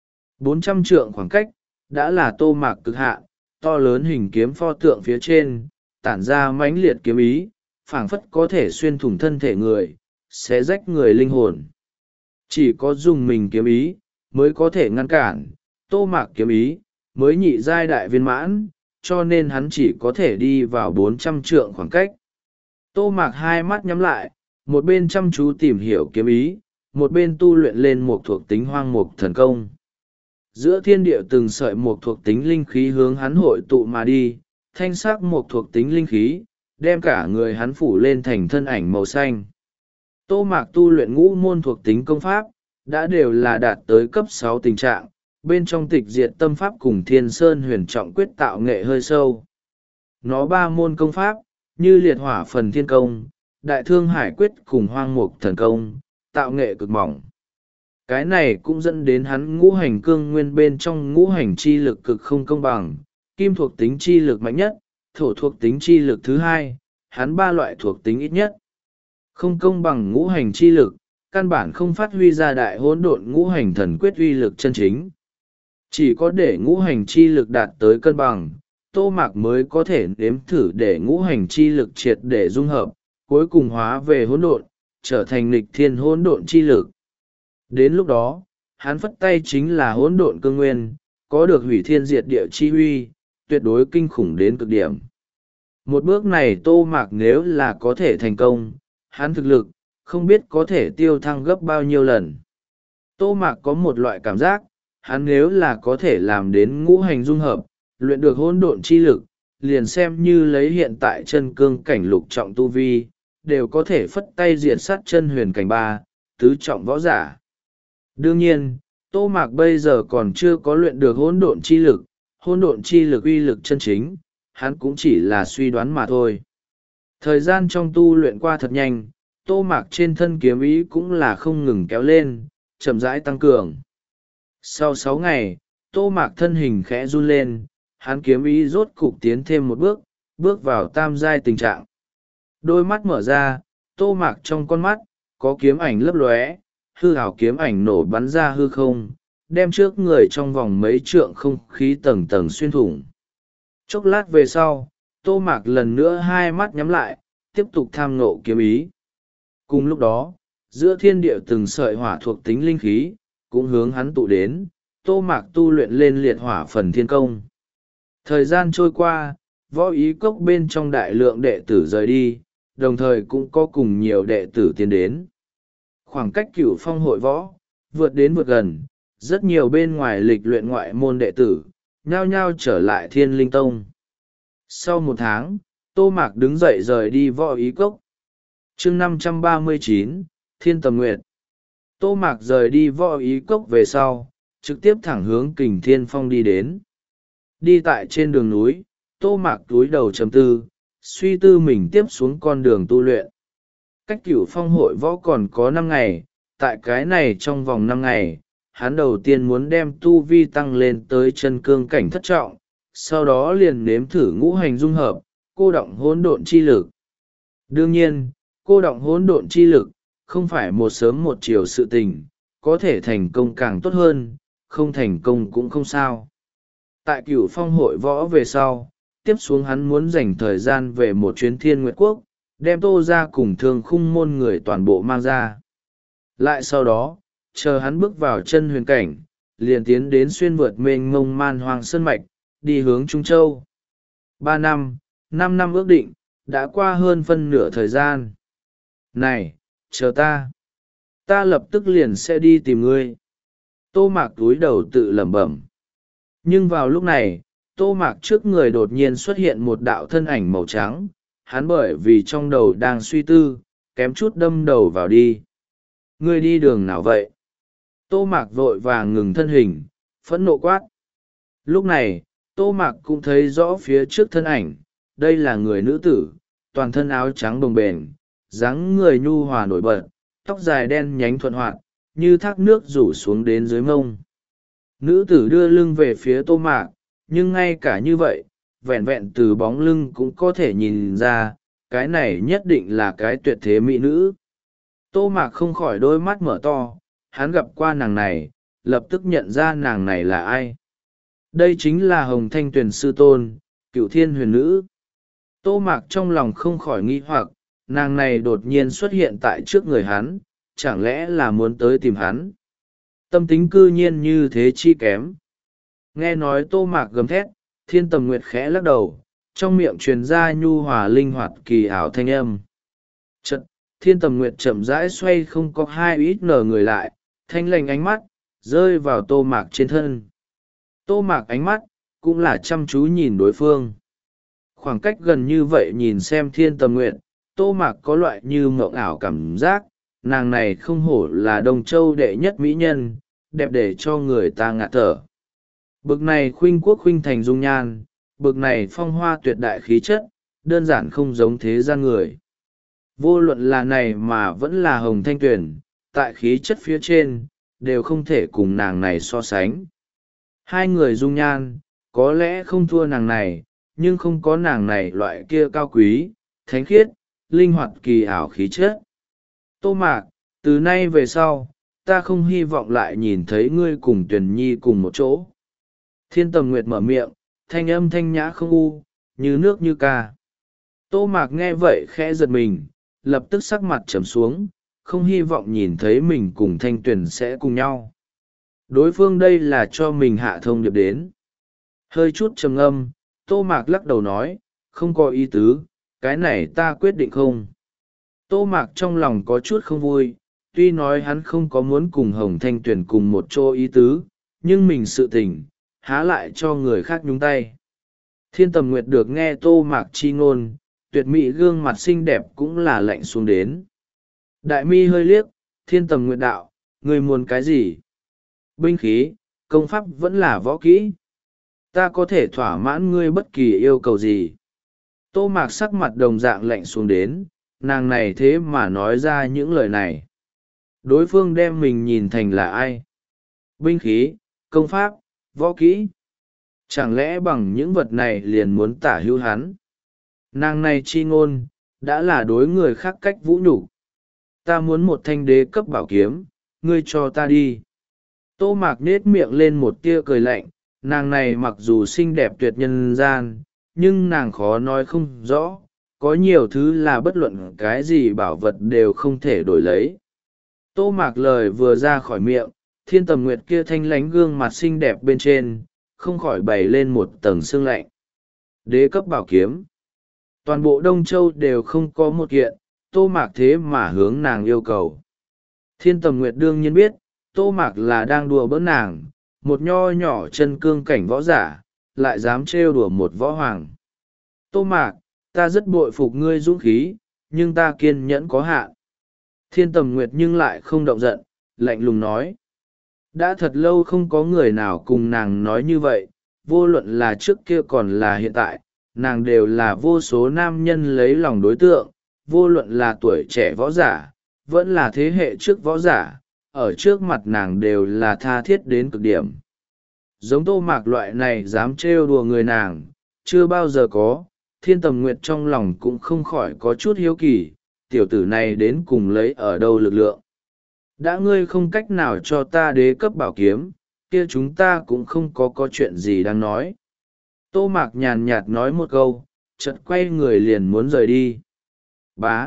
bốn trăm trượng khoảng cách, đã là Tô Mạc cực hạn, to lớn hình kiếm pho tượng phía trên, tản ra mãnh liệt kiếm ý, phảng phất có thể xuyên thủng thân thể người, xé rách người linh hồn. Chỉ có dùng mình kiếm ý, mới có thể ngăn cản, Tô Mạc kiếm ý, mới nhị giai đại viên mãn, cho nên hắn chỉ có thể đi vào bốn trăm trượng khoảng cách. Tô Mạc hai mắt nhắm lại, một bên chăm chú tìm hiểu kiếm ý, một bên tu luyện lên một thuộc tính hoang mục thần công. Giữa thiên địa từng sợi một thuộc tính linh khí hướng hắn hội tụ mà đi, thanh sắc một thuộc tính linh khí, đem cả người hắn phủ lên thành thân ảnh màu xanh. Tô Mạc tu luyện ngũ môn thuộc tính công pháp, đã đều là đạt tới cấp sáu tình trạng, bên trong tịch diệt tâm pháp cùng thiên sơn huyền trọng quyết tạo nghệ hơi sâu. Nó ba môn công pháp, như liệt hỏa phần thiên công, đại thương hải quyết cùng hoang mục thần công, tạo nghệ cực mỏng. Cái này cũng dẫn đến hắn ngũ hành cương nguyên bên trong ngũ hành chi lực cực không công bằng, kim thuộc tính chi lực mạnh nhất, thổ thuộc tính chi lực thứ hai, hắn ba loại thuộc tính ít nhất. Không công bằng ngũ hành chi lực, căn bản không phát huy ra đại hỗn độn ngũ hành thần quyết uy lực chân chính. Chỉ có để ngũ hành chi lực đạt tới cân bằng, Tô Mạc mới có thể nếm thử để ngũ hành chi lực triệt để dung hợp, cuối cùng hóa về hỗn độn, trở thành nghịch thiên hỗn độn chi lực. Đến lúc đó, hắn phất tay chính là hỗn độn cương nguyên, có được hủy thiên diệt địa chi huy, tuyệt đối kinh khủng đến cực điểm. Một bước này Tô Mạc nếu là có thể thành công, hắn thực lực, không biết có thể tiêu thăng gấp bao nhiêu lần. Tô Mạc có một loại cảm giác, hắn nếu là có thể làm đến ngũ hành dung hợp, luyện được hỗn độn chi lực, liền xem như lấy hiện tại chân cương cảnh lục trọng tu vi, đều có thể phất tay diệt sát chân huyền cảnh ba, tứ trọng võ giả. Đương nhiên, Tô Mạc bây giờ còn chưa có luyện được hỗn độn chi lực, hỗn độn chi lực uy lực chân chính, hắn cũng chỉ là suy đoán mà thôi. Thời gian trong tu luyện qua thật nhanh, Tô Mạc trên thân kiếm ý cũng là không ngừng kéo lên, chậm rãi tăng cường. Sau sáu ngày, Tô Mạc thân hình khẽ run lên, hắn kiếm ý rốt cục tiến thêm một bước, bước vào tam giai tình trạng. Đôi mắt mở ra, Tô Mạc trong con mắt, có kiếm ảnh lấp lóe, hư hảo kiếm ảnh nổ bắn ra hư không, đem trước người trong vòng mấy trượng không khí tầng tầng xuyên thủng. Chốc lát về sau, Tô Mạc lần nữa hai mắt nhắm lại, tiếp tục tham ngộ kiếm ý. Cùng lúc đó, giữa thiên địa từng sợi hỏa thuộc tính linh khí, cũng hướng hắn tụ đến, Tô Mạc tu luyện lên liệt hỏa phần thiên công. Thời gian trôi qua, võ ý cốc bên trong đại lượng đệ tử rời đi, đồng thời cũng có cùng nhiều đệ tử tiến đến. Khoảng cách cửu phong hội võ, vượt đến vượt gần, rất nhiều bên ngoài lịch luyện ngoại môn đệ tử, nhao nhao trở lại Thiên Linh Tông. Sau một tháng, Tô Mạc đứng dậy rời đi võ ý cốc. chương năm trăm ba mươi chín, Thiên Tầm Nguyệt. Tô Mạc rời đi võ ý cốc về sau, trực tiếp thẳng hướng Kình Thiên Phong đi đến. Đi tại trên đường núi, Tô Mạc túi đầu trầm tư, suy tư mình tiếp xuống con đường tu luyện. Cách cửu phong hội võ còn có năm ngày, tại cái này trong vòng năm ngày, hắn đầu tiên muốn đem tu vi tăng lên tới chân cương cảnh thất trọng, sau đó liền nếm thử ngũ hành dung hợp, cô động hỗn độn chi lực. Đương nhiên, cô động hỗn độn chi lực, không phải một sớm một chiều sự tình, có thể thành công càng tốt hơn, không thành công cũng không sao. Tại cửu phong hội võ về sau, tiếp xuống hắn muốn dành thời gian về một chuyến Thiên Nguyệt Quốc, đem Tô ra cùng Thương Khung môn người toàn bộ mang ra. Lại sau đó, chờ hắn bước vào chân huyền cảnh, liền tiến đến xuyên vượt mênh mông man hoang sơn mạch, đi hướng Trung Châu. Ba năm, năm năm ước định, đã qua hơn phân nửa thời gian. Này, chờ ta. Ta lập tức liền sẽ đi tìm ngươi. Tô Mạc túi đầu tự lẩm bẩm. Nhưng vào lúc này, Tô Mạc trước người đột nhiên xuất hiện một đạo thân ảnh màu trắng, hắn bởi vì trong đầu đang suy tư, kém chút đâm đầu vào đi. Ngươi đi đường nào vậy? Tô Mạc vội vàng ngừng thân hình, phẫn nộ quát. Lúc này, Tô Mạc cũng thấy rõ phía trước thân ảnh, đây là người nữ tử, toàn thân áo trắng bồng bềnh, dáng người nhu hòa nổi bật, tóc dài đen nhánh thuận hoạt, như thác nước rủ xuống đến dưới mông. Nữ tử đưa lưng về phía Tô Mạc, nhưng ngay cả như vậy, vẹn vẹn từ bóng lưng cũng có thể nhìn ra, cái này nhất định là cái tuyệt thế mỹ nữ. Tô Mạc không khỏi đôi mắt mở to, hắn gặp qua nàng này, lập tức nhận ra nàng này là ai. Đây chính là Hồng Thanh Tuyền sư tôn, Cửu Thiên huyền nữ. Tô Mạc trong lòng không khỏi nghi hoặc, nàng này đột nhiên xuất hiện tại trước người hắn, chẳng lẽ là muốn tới tìm hắn. Tâm tính cư nhiên như thế chi kém. Nghe nói Tô Mạc gầm thét, Thiên Tầm Nguyệt khẽ lắc đầu, trong miệng truyền ra nhu hòa linh hoạt kỳ ảo thanh âm. Chật, Thiên Tầm Nguyệt chậm rãi xoay không có hai ít nở người lại, thanh lành ánh mắt, rơi vào Tô Mạc trên thân. Tô Mạc ánh mắt, cũng là chăm chú nhìn đối phương. Khoảng cách gần như vậy nhìn xem Thiên Tầm Nguyệt, Tô Mạc có loại như mộng ảo cảm giác, nàng này không hổ là Đông Châu đệ nhất mỹ nhân, đẹp để cho người ta ngạt thở. Bực này khuynh quốc khuynh thành dung nhan, bực này phong hoa tuyệt đại khí chất, đơn giản không giống thế gian người. Vô luận là này mà vẫn là Hồng Thanh Tuyền, tại khí chất phía trên, đều không thể cùng nàng này so sánh. Hai người dung nhan, có lẽ không thua nàng này, nhưng không có nàng này loại kia cao quý, thánh khiết, linh hoạt kỳ ảo khí chất. Tô Mạc, từ nay về sau, ta không hy vọng lại nhìn thấy ngươi cùng Tuyền Nhi cùng một chỗ. Thiên Tầm Nguyệt mở miệng, thanh âm thanh nhã không u, như nước như ca. Tô Mạc nghe vậy khẽ giật mình, lập tức sắc mặt trầm xuống, không hy vọng nhìn thấy mình cùng Thanh Tuyền sẽ cùng nhau. Đối phương đây là cho mình hạ thông điệp đến. Hơi chút trầm ngâm, Tô Mạc lắc đầu nói, không có ý tứ, cái này ta quyết định không. Tô Mạc trong lòng có chút không vui, tuy nói hắn không có muốn cùng Hồng Thanh Tuyền cùng một chỗ ý tứ, nhưng mình sự tình, há lại cho người khác nhúng tay. Thiên Tầm Nguyệt được nghe Tô Mạc chi ngôn, tuyệt mỹ gương mặt xinh đẹp cũng là lạnh xuống đến. Đại mi hơi liếc, Thiên Tầm Nguyệt đạo, người muốn cái gì? Binh khí, công pháp vẫn là võ kỹ. Ta có thể thỏa mãn ngươi bất kỳ yêu cầu gì. Tô Mạc sắc mặt đồng dạng lạnh xuống đến, nàng này thế mà nói ra những lời này. Đối phương đem mình nhìn thành là ai? Binh khí, công pháp, võ kỹ. Chẳng lẽ bằng những vật này liền muốn tả hữu hắn? Nàng này chi ngôn, đã là đối người khác cách vũ nhục. Ta muốn một thanh đế cấp bảo kiếm, ngươi cho ta đi. Tô Mạc nết miệng lên một tia cười lạnh, nàng này mặc dù xinh đẹp tuyệt nhân gian, nhưng nàng khó nói không rõ, có nhiều thứ là bất luận cái gì bảo vật đều không thể đổi lấy. Tô Mạc lời vừa ra khỏi miệng, Thiên Tầm Nguyệt kia thanh lánh gương mặt xinh đẹp bên trên, không khỏi bày lên một tầng sương lạnh. Đế cấp bảo kiếm. Toàn bộ Đông Châu đều không có một kiện, Tô Mạc thế mà hướng nàng yêu cầu. Thiên Tầm Nguyệt đương nhiên biết, Tô Mạc là đang đùa bỡn nàng, một nho nhỏ chân cương cảnh võ giả, lại dám trêu đùa một võ hoàng. Tô Mạc, ta rất bội phục ngươi dũng khí, nhưng ta kiên nhẫn có hạn. Thiên Tầm Nguyệt nhưng lại không động giận, lạnh lùng nói. Đã thật lâu không có người nào cùng nàng nói như vậy, vô luận là trước kia còn là hiện tại, nàng đều là vô số nam nhân lấy lòng đối tượng, vô luận là tuổi trẻ võ giả, vẫn là thế hệ trước võ giả, ở trước mặt nàng đều là tha thiết đến cực điểm. Giống Tô Mạc loại này dám trêu đùa người nàng, chưa bao giờ có. Thiên Tầm Nguyệt trong lòng cũng không khỏi có chút hiếu kỳ, tiểu tử này đến cùng lấy ở đâu lực lượng. Đã ngươi không cách nào cho ta đế cấp bảo kiếm, kia chúng ta cũng không có có chuyện gì đang nói. Tô Mạc nhàn nhạt nói một câu, chợt quay người liền muốn rời đi. Bá.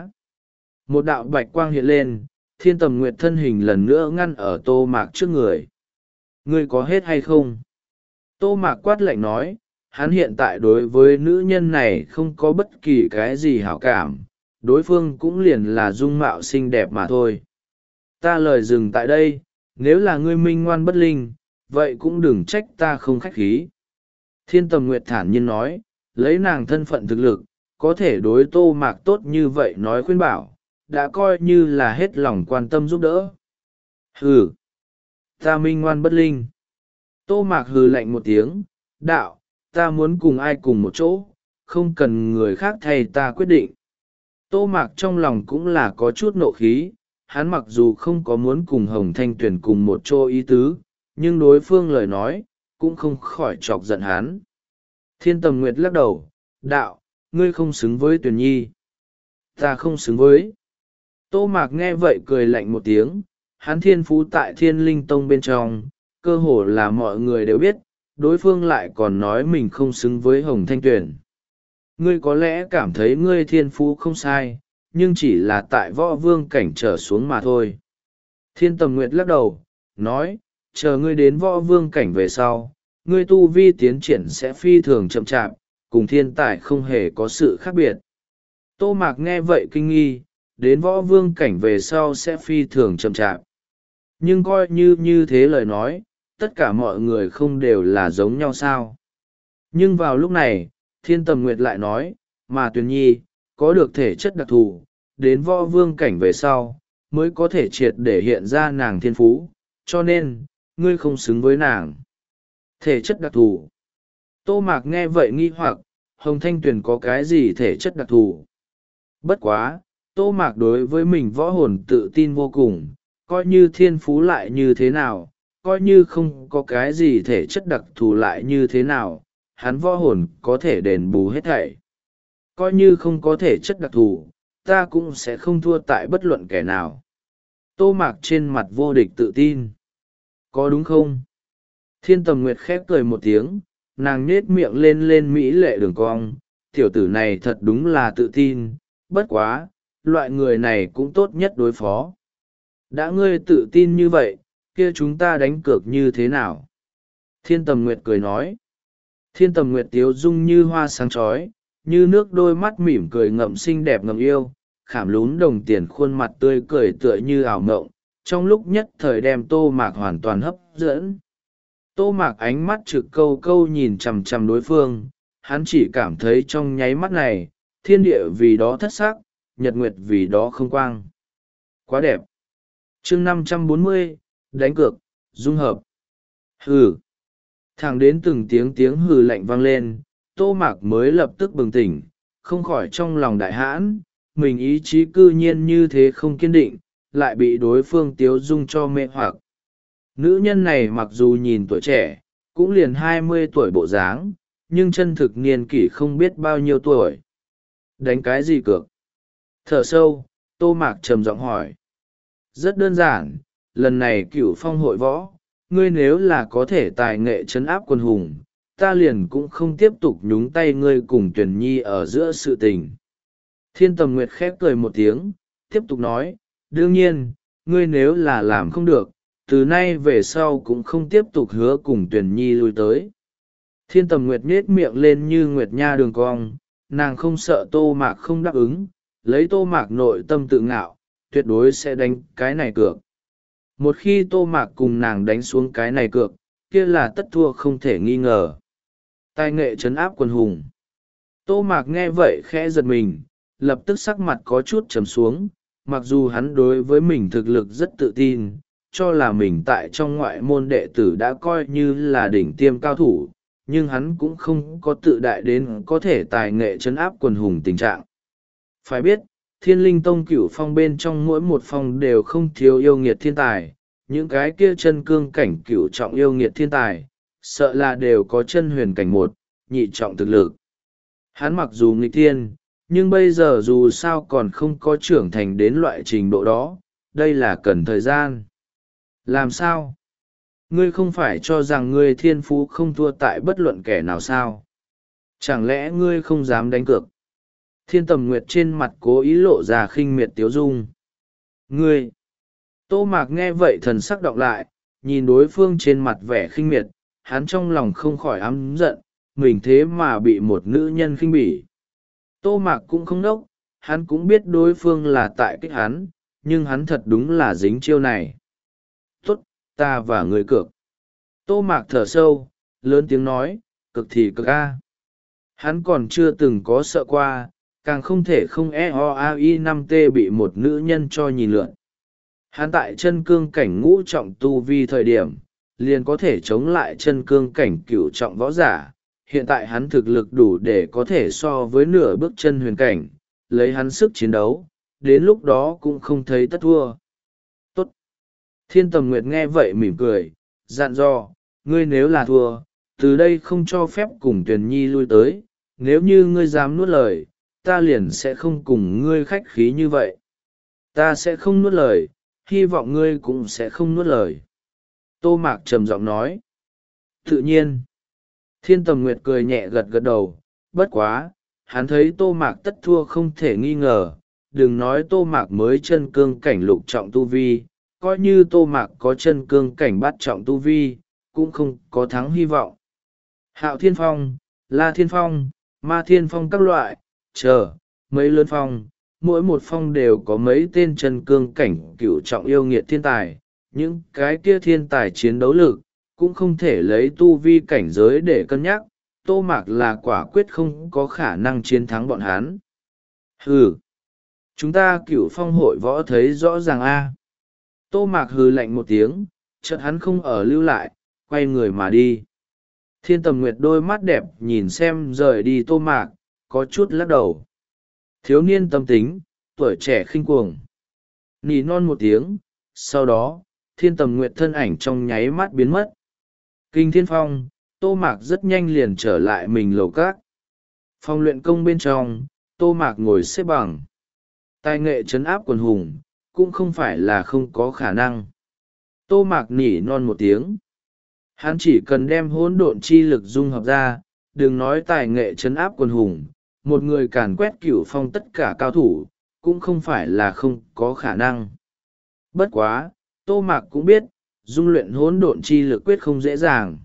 Một đạo bạch quang hiện lên, Thiên Tầm Nguyệt thân hình lần nữa ngăn ở Tô Mạc trước người. Ngươi có hết hay không? Tô Mạc quát lạnh nói, hắn hiện tại đối với nữ nhân này không có bất kỳ cái gì hảo cảm, đối phương cũng liền là dung mạo xinh đẹp mà thôi. Ta lời dừng tại đây, nếu là ngươi minh ngoan bất linh, vậy cũng đừng trách ta không khách khí. Thiên Tầm Nguyệt thản nhiên nói, lấy nàng thân phận thực lực, có thể đối Tô Mạc tốt như vậy nói khuyên bảo, đã coi như là hết lòng quan tâm giúp đỡ. Hừ, ta minh ngoan bất linh. Tô Mạc hừ lạnh một tiếng, đạo, ta muốn cùng ai cùng một chỗ, không cần người khác thay ta quyết định. Tô Mạc trong lòng cũng là có chút nộ khí, hắn mặc dù không có muốn cùng Hồng Thanh Tuyền cùng một chỗ ý tứ, nhưng đối phương lời nói, cũng không khỏi chọc giận hắn. Thiên Tầm Nguyệt lắc đầu, đạo, ngươi không xứng với Tuyền Nhi. Ta không xứng với. Tô Mạc nghe vậy cười lạnh một tiếng, hắn thiên phú tại Thiên Linh Tông bên trong, cơ hồ là mọi người đều biết, đối phương lại còn nói mình không xứng với Hồng Thanh Tuyền. Ngươi có lẽ cảm thấy ngươi thiên phú không sai, nhưng chỉ là tại võ vương cảnh trở xuống mà thôi. Thiên Tầm Nguyệt lắc đầu, nói, chờ ngươi đến võ vương cảnh về sau, ngươi tu vi tiến triển sẽ phi thường chậm chạp, cùng thiên tài không hề có sự khác biệt. Tô Mạc nghe vậy kinh nghi, đến võ vương cảnh về sau sẽ phi thường chậm chạp. Nhưng coi như như thế lời nói, tất cả mọi người không đều là giống nhau sao. Nhưng vào lúc này, Thiên Tầm Nguyệt lại nói, mà Tuyền Nhi, có được thể chất đặc thù, đến võ vương cảnh về sau, mới có thể triệt để hiện ra nàng thiên phú, cho nên, ngươi không xứng với nàng. Thể chất đặc thù. Tô Mạc nghe vậy nghi hoặc, Hồng Thanh Tuyền có cái gì thể chất đặc thù? Bất quá, Tô Mạc đối với mình võ hồn tự tin vô cùng, coi như thiên phú lại như thế nào, coi như không có cái gì thể chất đặc thù lại như thế nào, hắn võ hồn có thể đền bù hết thảy. Coi như không có thể chất đặc thù, ta cũng sẽ không thua tại bất luận kẻ nào. Tô Mạc trên mặt vô địch tự tin. Có đúng không? Thiên Tầm Nguyệt khép cười một tiếng, nàng nhết miệng lên lên mỹ lệ đường cong. Tiểu tử này thật đúng là tự tin, bất quá, loại người này cũng tốt nhất đối phó. Đã ngươi tự tin như vậy, kia chúng ta đánh cược như thế nào? Thiên Tầm Nguyệt cười nói. Thiên Tầm Nguyệt tiếu dung như hoa sáng chói, như nước, đôi mắt mỉm cười ngậm xinh đẹp ngậm yêu, khảm lún đồng tiền, khuôn mặt tươi cười tựa như ảo mộng, trong lúc nhất thời đem Tô Mạc hoàn toàn hấp dẫn. Tô Mạc ánh mắt trực câu câu nhìn chằm chằm đối phương, hắn chỉ cảm thấy trong nháy mắt này, thiên địa vì đó thất sắc, nhật nguyệt vì đó không quang. Quá đẹp. Chương năm trăm bốn mươi, đánh cược, dung hợp. Hừ. Thẳng đến từng tiếng tiếng hừ lạnh vang lên, Tô Mạc mới lập tức bừng tỉnh, không khỏi trong lòng đại hãn, mình ý chí cư nhiên như thế không kiên định, lại bị đối phương tiếu dung cho mê hoặc. Nữ nhân này mặc dù nhìn tuổi trẻ, cũng liền hai mươi tuổi bộ dáng, nhưng chân thực niên kỷ không biết bao nhiêu tuổi. Đánh cái gì cược? Thở sâu, Tô Mạc trầm giọng hỏi. Rất đơn giản, lần này Cửu Phong hội võ, ngươi nếu là có thể tài nghệ trấn áp quân hùng, ta liền cũng không tiếp tục nhúng tay ngươi cùng Tuyển Nhi ở giữa sự tình. Thiên Tầm Nguyệt khép cười một tiếng, tiếp tục nói, đương nhiên, ngươi nếu là làm không được, từ nay về sau cũng không tiếp tục hứa cùng Tuyển Nhi lui tới. Thiên Tầm Nguyệt nhết miệng lên như Nguyệt Nha đường cong, nàng không sợ Tô Mạc không đáp ứng, lấy Tô Mạc nội tâm tự ngạo, tuyệt đối sẽ đánh cái này cược. Một khi Tô Mạc cùng nàng đánh xuống cái này cược, kia là tất thua không thể nghi ngờ. Tài nghệ trấn áp quân hùng. Tô Mạc nghe vậy khẽ giật mình, lập tức sắc mặt có chút trầm xuống, mặc dù hắn đối với mình thực lực rất tự tin, cho là mình tại trong ngoại môn đệ tử đã coi như là đỉnh tiêm cao thủ, nhưng hắn cũng không có tự đại đến có thể tài nghệ trấn áp quần hùng tình trạng. Phải biết, Thiên Linh Tông Cửu Phong bên trong mỗi một phong đều không thiếu yêu nghiệt thiên tài, những cái kia chân cương cảnh cửu trọng yêu nghiệt thiên tài, sợ là đều có chân huyền cảnh một, nhị trọng thực lực. Hắn mặc dù nghịch thiên, nhưng bây giờ dù sao còn không có trưởng thành đến loại trình độ đó, đây là cần thời gian. Làm sao? Ngươi không phải cho rằng ngươi thiên phú không thua tại bất luận kẻ nào sao? Chẳng lẽ ngươi không dám đánh cược? Thiên Tầm Nguyệt trên mặt cố ý lộ ra khinh miệt tiếu dung. Ngươi! Tô Mạc nghe vậy thần sắc đọc lại, nhìn đối phương trên mặt vẻ khinh miệt, hắn trong lòng không khỏi ám giận, mình thế mà bị một nữ nhân khinh bỉ. Tô Mạc cũng không đốc, hắn cũng biết đối phương là tại kích hắn, nhưng hắn thật đúng là dính chiêu này. Tốt, ta và người cược. Tô Mạc thở sâu, lớn tiếng nói, cực thì cực a. Hắn còn chưa từng có sợ qua, càng không thể không e o a i năm t bị một nữ nhân cho nhìn lượn. Hắn tại chân cương cảnh ngũ trọng tu vi thời điểm, liền có thể chống lại chân cương cảnh cửu trọng võ giả. Hiện tại hắn thực lực đủ để có thể so với nửa bước chân huyền cảnh, lấy hắn sức chiến đấu, đến lúc đó cũng không thấy tất thua. Tốt! Thiên Tầm Nguyệt nghe vậy mỉm cười, dặn dò, ngươi nếu là thua, từ đây không cho phép cùng Tuyền Nhi lui tới, nếu như ngươi dám nuốt lời, ta liền sẽ không cùng ngươi khách khí như vậy. Ta sẽ không nuốt lời, hy vọng ngươi cũng sẽ không nuốt lời. Tô Mạc trầm giọng nói. Tự nhiên. Thiên Tầm Nguyệt cười nhẹ gật gật đầu, bất quá, hắn thấy Tô Mạc tất thua không thể nghi ngờ, đừng nói Tô Mạc mới chân cương cảnh lục trọng tu vi, coi như Tô Mạc có chân cương cảnh bát trọng tu vi, cũng không có thắng hy vọng. Hạo Thiên Phong, La Thiên Phong, Ma Thiên Phong các loại, chờ, mấy lớn phong, mỗi một phong đều có mấy tên chân cương cảnh cửu trọng yêu nghiệt thiên tài, những cái kia thiên tài chiến đấu lực, cũng không thể lấy tu vi cảnh giới để cân nhắc, Tô Mạc là quả quyết không có khả năng chiến thắng bọn hắn. Hừ! Chúng ta Cửu Phong hội võ thấy rõ ràng a. Tô Mạc hừ lạnh một tiếng, chợt hắn không ở lưu lại, quay người mà đi. Thiên Tầm Nguyệt đôi mắt đẹp nhìn xem rời đi Tô Mạc, có chút lắc đầu. Thiếu niên tâm tính, tuổi trẻ khinh cuồng. Nỉ non một tiếng, sau đó, Thiên Tầm Nguyệt thân ảnh trong nháy mắt biến mất. Kinh Thiên Phong, Tô Mạc rất nhanh liền trở lại mình lầu cát. Phòng luyện công bên trong, Tô Mạc ngồi xếp bằng. Tài nghệ trấn áp quần hùng, cũng không phải là không có khả năng. Tô Mạc nỉ non một tiếng. Hắn chỉ cần đem hỗn độn chi lực dung hợp ra, đừng nói tài nghệ trấn áp quần hùng, một người càn quét cửu phong tất cả cao thủ, cũng không phải là không có khả năng. Bất quá, Tô Mạc cũng biết, dung luyện hỗn độn chi lực quyết không dễ dàng.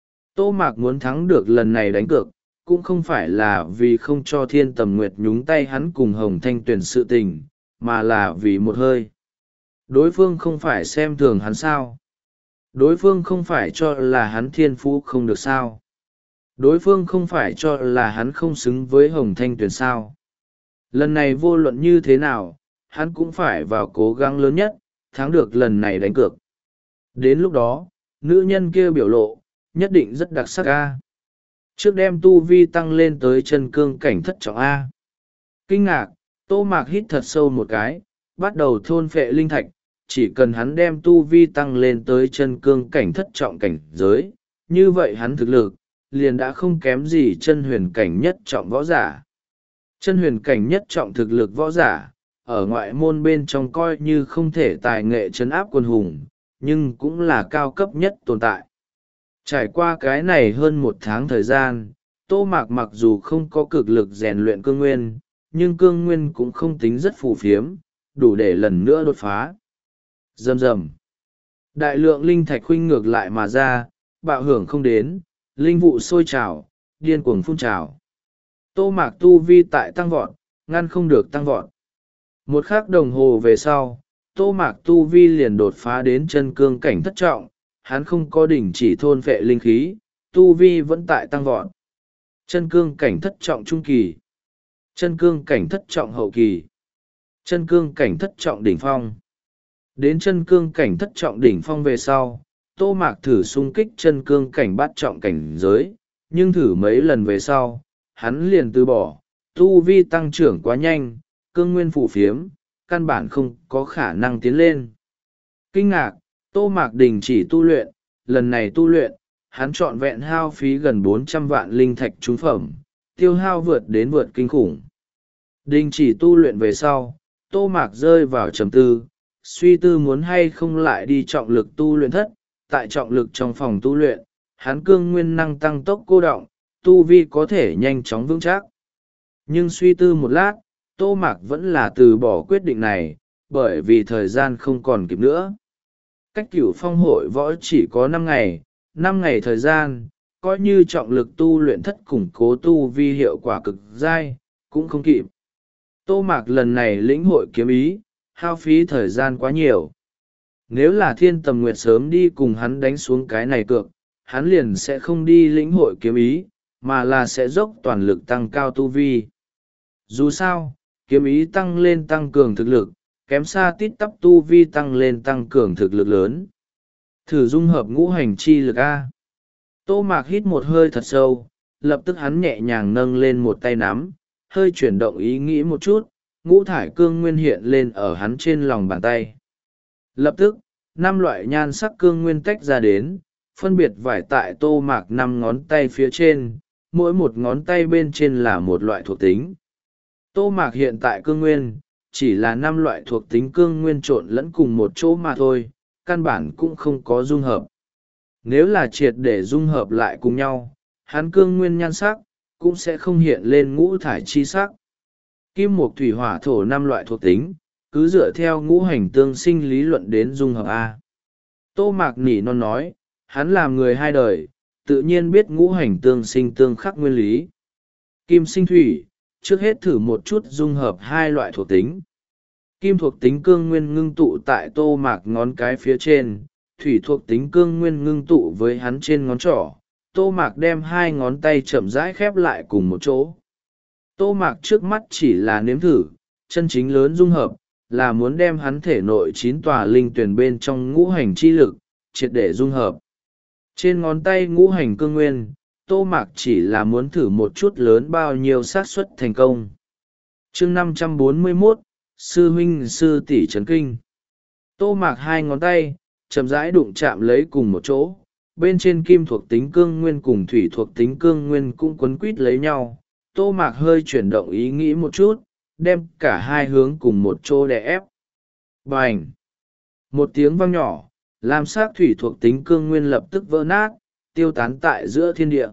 Tô Mạc muốn thắng được lần này đánh cược, cũng không phải là vì không cho Thiên Tầm Nguyệt nhúng tay hắn cùng Hồng Thanh Tuyền sự tình, mà là vì một hơi. Đối phương không phải xem thường hắn sao? Đối phương không phải cho là hắn thiên phú không được sao? Đối phương không phải cho là hắn không xứng với Hồng Thanh Tuyền sao? Lần này vô luận như thế nào, hắn cũng phải vào cố gắng lớn nhất, thắng được lần này đánh cược. Đến lúc đó, nữ nhân kia biểu lộ, nhất định rất đặc sắc a. Trước đem tu vi tăng lên tới chân cương cảnh thất trọng A. Kinh ngạc, Tô Mạc hít thật sâu một cái, bắt đầu thôn phệ linh thạch, chỉ cần hắn đem tu vi tăng lên tới chân cương cảnh thất trọng cảnh giới, như vậy hắn thực lực, liền đã không kém gì chân huyền cảnh nhất trọng võ giả. Chân huyền cảnh nhất trọng thực lực võ giả, ở ngoại môn bên trong coi như không thể tài nghệ trấn áp quân hùng, nhưng cũng là cao cấp nhất tồn tại. Trải qua cái này hơn một tháng thời gian, Tô Mạc mặc dù không có cực lực rèn luyện cương nguyên, nhưng cương nguyên cũng không tính rất phù phiếm, đủ để lần nữa đột phá. Rầm rầm. Đại lượng linh thạch khuynh ngược lại mà ra, bạo hưởng không đến, linh vụ sôi trào, điên cuồng phun trào. Tô Mạc tu vi tại tăng vọt, ngăn không được tăng vọt. Một khắc đồng hồ về sau, Tô Mạc tu vi liền đột phá đến chân cương cảnh thất trọng, hắn không có đỉnh chỉ thôn phệ linh khí, tu vi vẫn tại tăng vọt. Chân cương cảnh thất trọng trung kỳ, chân cương cảnh thất trọng hậu kỳ, chân cương cảnh thất trọng đỉnh phong. Đến chân cương cảnh thất trọng đỉnh phong về sau, Tô Mạc thử xung kích chân cương cảnh bát trọng cảnh giới, nhưng thử mấy lần về sau, hắn liền từ bỏ, tu vi tăng trưởng quá nhanh, cương nguyên phù phiếm, căn bản không có khả năng tiến lên. Kinh ngạc, Tô Mạc đình chỉ tu luyện, lần này tu luyện, hắn trọn vẹn hao phí gần bốn trăm vạn linh thạch trúng phẩm, tiêu hao vượt đến vượt kinh khủng. Đình chỉ tu luyện về sau, Tô Mạc rơi vào trầm tư, suy tư muốn hay không lại đi trọng lực tu luyện thất, tại trọng lực trong phòng tu luyện, hắn cương nguyên năng tăng tốc cô động, tu vi có thể nhanh chóng vững chắc. Nhưng suy tư một lát, Tô Mạc vẫn là từ bỏ quyết định này, bởi vì thời gian không còn kịp nữa. Cách cửu phong hội võ chỉ có năm ngày, năm ngày thời gian, coi như trọng lực tu luyện thất củng cố tu vi hiệu quả cực dai, cũng không kịp. Tô Mạc lần này lĩnh hội kiếm ý, hao phí thời gian quá nhiều. Nếu là Thiên Tầm Nguyệt sớm đi cùng hắn đánh xuống cái này cược, hắn liền sẽ không đi lĩnh hội kiếm ý, mà là sẽ dốc toàn lực tăng cao tu vi. Dù sao, kiếm ý tăng lên tăng cường thực lực, kém xa tít tắp tu vi tăng lên tăng cường thực lực lớn. Thử dung hợp ngũ hành chi lực A. Tô Mạc hít một hơi thật sâu, lập tức hắn nhẹ nhàng nâng lên một tay nắm, hơi chuyển động ý nghĩ một chút, ngũ thải cương nguyên hiện lên ở hắn trên lòng bàn tay. Lập tức, năm loại nhan sắc cương nguyên tách ra đến, phân biệt vải tại Tô Mạc năm ngón tay phía trên, mỗi một ngón tay bên trên là một loại thuộc tính. Tô Mạc hiện tại cương nguyên, chỉ là năm loại thuộc tính cương nguyên trộn lẫn cùng một chỗ mà thôi, căn bản cũng không có dung hợp. Nếu là triệt để dung hợp lại cùng nhau, hắn cương nguyên nhan sắc, cũng sẽ không hiện lên ngũ thải chi sắc. Kim mộc thủy hỏa thổ năm loại thuộc tính, cứ dựa theo ngũ hành tương sinh lý luận đến dung hợp A. Tô Mạc nỉ non nói, hắn làm người hai đời, tự nhiên biết ngũ hành tương sinh tương khắc nguyên lý. Kim sinh thủy, trước hết thử một chút dung hợp hai loại thuộc tính. Kim thuộc tính cương nguyên ngưng tụ tại Tô Mạc ngón cái phía trên, thủy thuộc tính cương nguyên ngưng tụ với hắn trên ngón trỏ. Tô Mạc đem hai ngón tay chậm rãi khép lại cùng một chỗ. Tô Mạc trước mắt chỉ là nếm thử, chân chính lớn dung hợp, là muốn đem hắn thể nội chín tòa linh tuyển bên trong ngũ hành chi lực, triệt để dung hợp. Trên ngón tay ngũ hành cương nguyên, Tô Mạc chỉ là muốn thử một chút lớn bao nhiêu xác suất thành công. Chương năm trăm bốn mươi mốt, Sư huynh sư tỷ chấn kinh. Tô Mạc hai ngón tay, chậm rãi đụng chạm lấy cùng một chỗ, bên trên kim thuộc tính cương nguyên cùng thủy thuộc tính cương nguyên cũng quấn quít lấy nhau. Tô Mạc hơi chuyển động ý nghĩ một chút, đem cả hai hướng cùng một chỗ đè ép. Bành! Một tiếng vang nhỏ, lam sắc thủy thuộc tính cương nguyên lập tức vỡ nát, tiêu tán tại giữa thiên địa.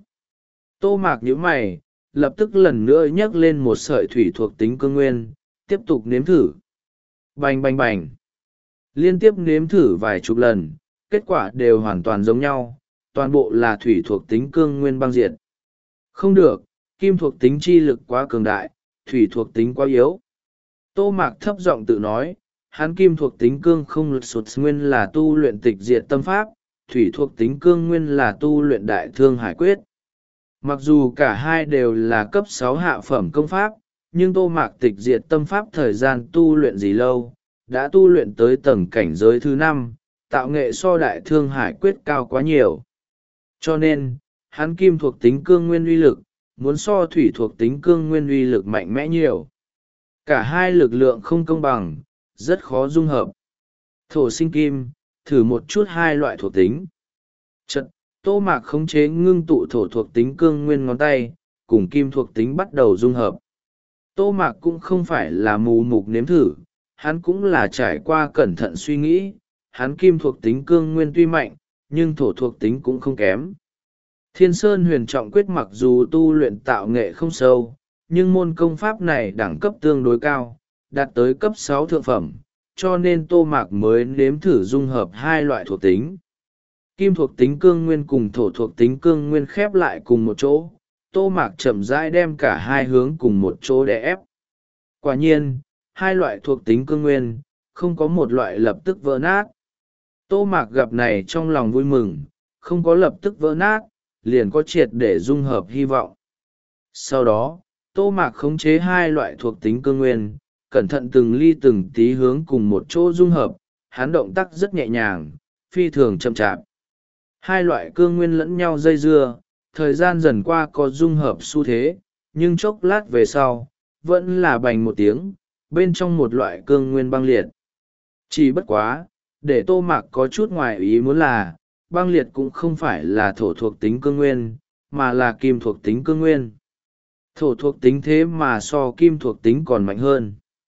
Tô Mạc nhíu mày, lập tức lần nữa nhấc lên một sợi thủy thuộc tính cương nguyên, tiếp tục nếm thử. Bành bành bành. Liên tiếp nếm thử vài chục lần, kết quả đều hoàn toàn giống nhau, toàn bộ là thủy thuộc tính cương nguyên băng diệt. Không được, kim thuộc tính chi lực quá cường đại, thủy thuộc tính quá yếu. Tô Mạc thấp giọng tự nói, hắn kim thuộc tính cương không lực sụt nguyên là tu luyện tịch diệt tâm pháp, thủy thuộc tính cương nguyên là tu luyện đại thương hải quyết. Mặc dù cả hai đều là cấp sáu hạ phẩm công pháp, nhưng Tô Mạc tịch diệt tâm pháp thời gian tu luyện gì lâu, đã tu luyện tới tầng cảnh giới thứ năm, tạo nghệ so đại thương hải quyết cao quá nhiều. Cho nên, hắn kim thuộc tính cương nguyên uy lực, muốn so thủy thuộc tính cương nguyên uy lực mạnh mẽ nhiều. Cả hai lực lượng không công bằng, rất khó dung hợp. Thổ sinh kim, thử một chút hai loại thuộc tính. Chật, Tô Mạc khống chế ngưng tụ thổ thuộc tính cương nguyên ngón tay, cùng kim thuộc tính bắt đầu dung hợp. Tô Mạc cũng không phải là mù mục nếm thử, hắn cũng là trải qua cẩn thận suy nghĩ, hắn kim thuộc tính cương nguyên tuy mạnh, nhưng thổ thuộc tính cũng không kém. Thiên Sơn Huyền Trọng Quyết mặc dù tu luyện tạo nghệ không sâu, nhưng môn công pháp này đẳng cấp tương đối cao, đạt tới cấp sáu thượng phẩm, cho nên Tô Mạc mới nếm thử dung hợp hai loại thuộc tính. Kim thuộc tính cương nguyên cùng thổ thuộc tính cương nguyên khép lại cùng một chỗ, Tô Mạc chậm rãi đem cả hai hướng cùng một chỗ để ép. Quả nhiên, hai loại thuộc tính cương nguyên, không có một loại lập tức vỡ nát. Tô Mạc gặp này trong lòng vui mừng, không có lập tức vỡ nát, liền có triệt để dung hợp hy vọng. Sau đó, Tô Mạc khống chế hai loại thuộc tính cương nguyên, cẩn thận từng ly từng tí hướng cùng một chỗ dung hợp, hắn động tác rất nhẹ nhàng, phi thường chậm chạp. Hai loại cương nguyên lẫn nhau dây dưa, thời gian dần qua có dung hợp xu thế, nhưng chốc lát về sau, vẫn là bành một tiếng, bên trong một loại cương nguyên băng liệt. Chỉ bất quá, để Tô Mạc có chút ngoài ý muốn là, băng liệt cũng không phải là thổ thuộc tính cương nguyên, mà là kim thuộc tính cương nguyên. Thổ thuộc tính thế mà so kim thuộc tính còn mạnh hơn.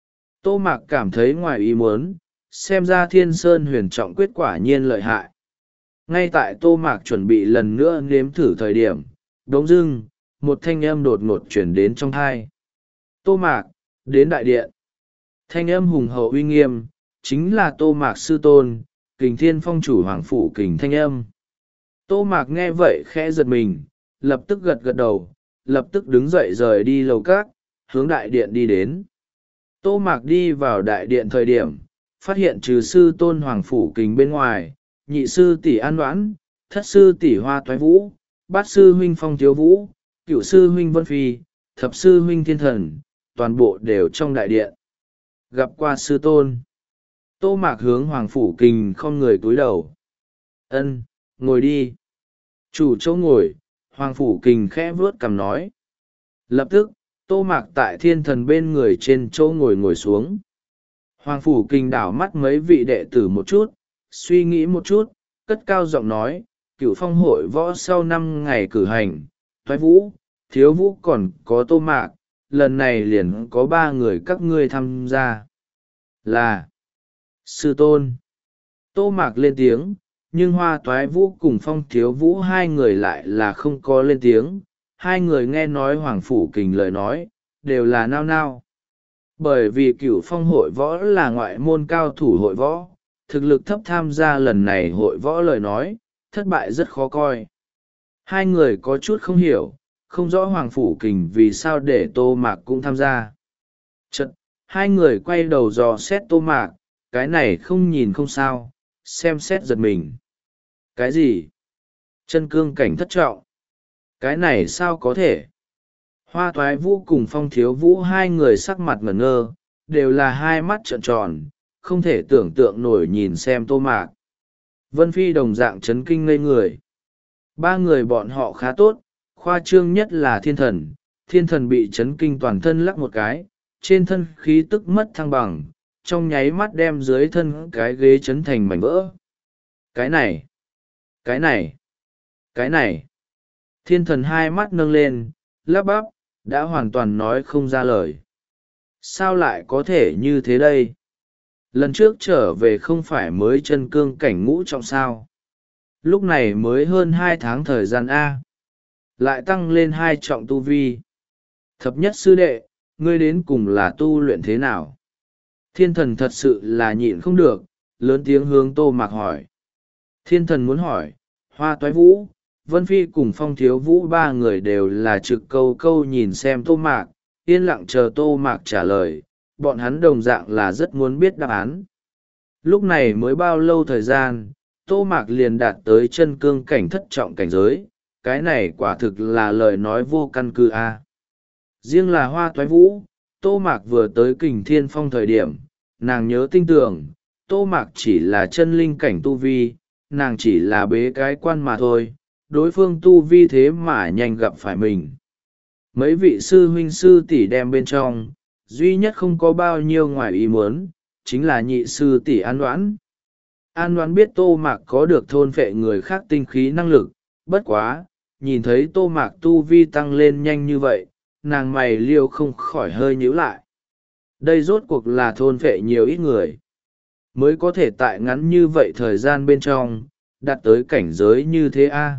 Tô Mạc cảm thấy ngoài ý muốn, xem ra Thiên Sơn Huyền Trọng Quyết quả nhiên lợi hại. Ngay tại Tô Mạc chuẩn bị lần nữa nếm thử thời điểm, đống dưng, một thanh âm đột ngột chuyển đến trong thai. Tô Mạc, đến đại điện. Thanh âm hùng hậu uy nghiêm, chính là Tô Mạc sư tôn, Kình Thiên Phong chủ Hoàng Phủ Kình thanh âm. Tô Mạc nghe vậy khẽ giật mình, lập tức gật gật đầu, lập tức đứng dậy rời đi lầu các, hướng đại điện đi đến. Tô Mạc đi vào đại điện thời điểm, phát hiện trừ sư tôn Hoàng Phủ Kình bên ngoài, nhị sư tỷ An Đoán, thất sư tỷ Hoa Toái Vũ, bát sư huynh Phong Thiếu Vũ, cửu sư huynh Vân Phi, thập sư huynh Thiên Thần, toàn bộ đều trong đại điện. Gặp qua sư tôn. Tô Mạc hướng Hoàng Phủ Kình không người cúi đầu. Ân, ngồi đi. Chủ chỗ ngồi, Hoàng Phủ Kình khẽ vuốt cằm nói. Lập tức, Tô Mạc tại Thiên Thần bên người trên chỗ ngồi ngồi xuống. Hoàng Phủ Kình đảo mắt mấy vị đệ tử một chút, suy nghĩ một chút, cất cao giọng nói, Cửu Phong hội võ sau năm ngày cử hành, Toái Vũ, Thiếu Vũ còn có Tô Mạc, lần này liền có ba người các ngươi tham gia. Là sư tôn. Tô Mạc lên tiếng, nhưng Hoa Toái Vũ cùng Phong Thiếu Vũ hai người lại là không có lên tiếng. Hai người nghe nói Hoàng Phủ Kình lời nói, đều là nao nao. Bởi vì Cửu Phong hội võ là ngoại môn cao thủ hội võ, thực lực thấp tham gia lần này hội võ lời nói, thất bại rất khó coi. Hai người có chút không hiểu, không rõ Hoàng Phủ Kình vì sao để Tô Mạc cũng tham gia. Chật, hai người quay đầu dò xét Tô Mạc, cái này không nhìn không sao, xem xét giật mình. Cái gì? Chân cương cảnh thất trọng. Cái này sao có thể? Hoa Toái Vũ cùng Phong Thiếu Vũ hai người sắc mặt ngẩn ngơ, đều là hai mắt trợn tròn, không thể tưởng tượng nổi nhìn xem Tô Mạc. Vân Phi đồng dạng chấn kinh ngây người. Ba người bọn họ khá tốt, khoa trương nhất là Thiên Thần. Thiên Thần bị chấn kinh toàn thân lắc một cái, trên thân khí tức mất thăng bằng, trong nháy mắt đem dưới thân cái ghế chấn thành mảnh vỡ. Cái này, cái này, cái này. Thiên Thần hai mắt nâng lên, lắp bắp, đã hoàn toàn nói không ra lời. Sao lại có thể như thế đây? lần trước trở về không phải mới chân cương cảnh ngũ trọng sao, lúc này mới hơn hai tháng thời gian a, lại tăng lên hai trọng tu vi. Thập nhất sư đệ, ngươi đến cùng là tu luyện thế nào? Thiên thần thật sự là nhịn không được, lớn tiếng hướng Tô Mạc hỏi. Thiên thần muốn hỏi, Hoa Toái Vũ, Vân Phi cùng Phong Thiếu Vũ ba người đều là trực câu câu nhìn xem Tô Mạc, yên lặng chờ Tô Mạc trả lời, bọn hắn đồng dạng là rất muốn biết đáp án. Lúc này mới bao lâu thời gian, Tô Mạc liền đạt tới chân cương cảnh thất trọng cảnh giới, cái này quả thực là lời nói vô căn cứ a. Riêng là Hoa Toái Vũ, Tô Mạc vừa tới Kình Thiên Phong thời điểm, nàng nhớ tinh tưởng, Tô Mạc chỉ là chân linh cảnh tu vi, nàng chỉ là bế cái quan mà thôi, đối phương tu vi thế mà nhanh gặp phải mình. Mấy vị sư huynh sư tỷ đem bên trong, duy nhất không có bao nhiêu ngoài ý muốn, chính là nhị sư tỷ An Đoán. An Đoán biết Tô Mạc có được thôn phệ người khác tinh khí năng lực, bất quá, nhìn thấy Tô Mạc tu vi tăng lên nhanh như vậy, nàng mày liêu không khỏi hơi nhíu lại. Đây rốt cuộc là thôn phệ nhiều ít người, mới có thể tại ngắn như vậy thời gian bên trong, đạt tới cảnh giới như thế a.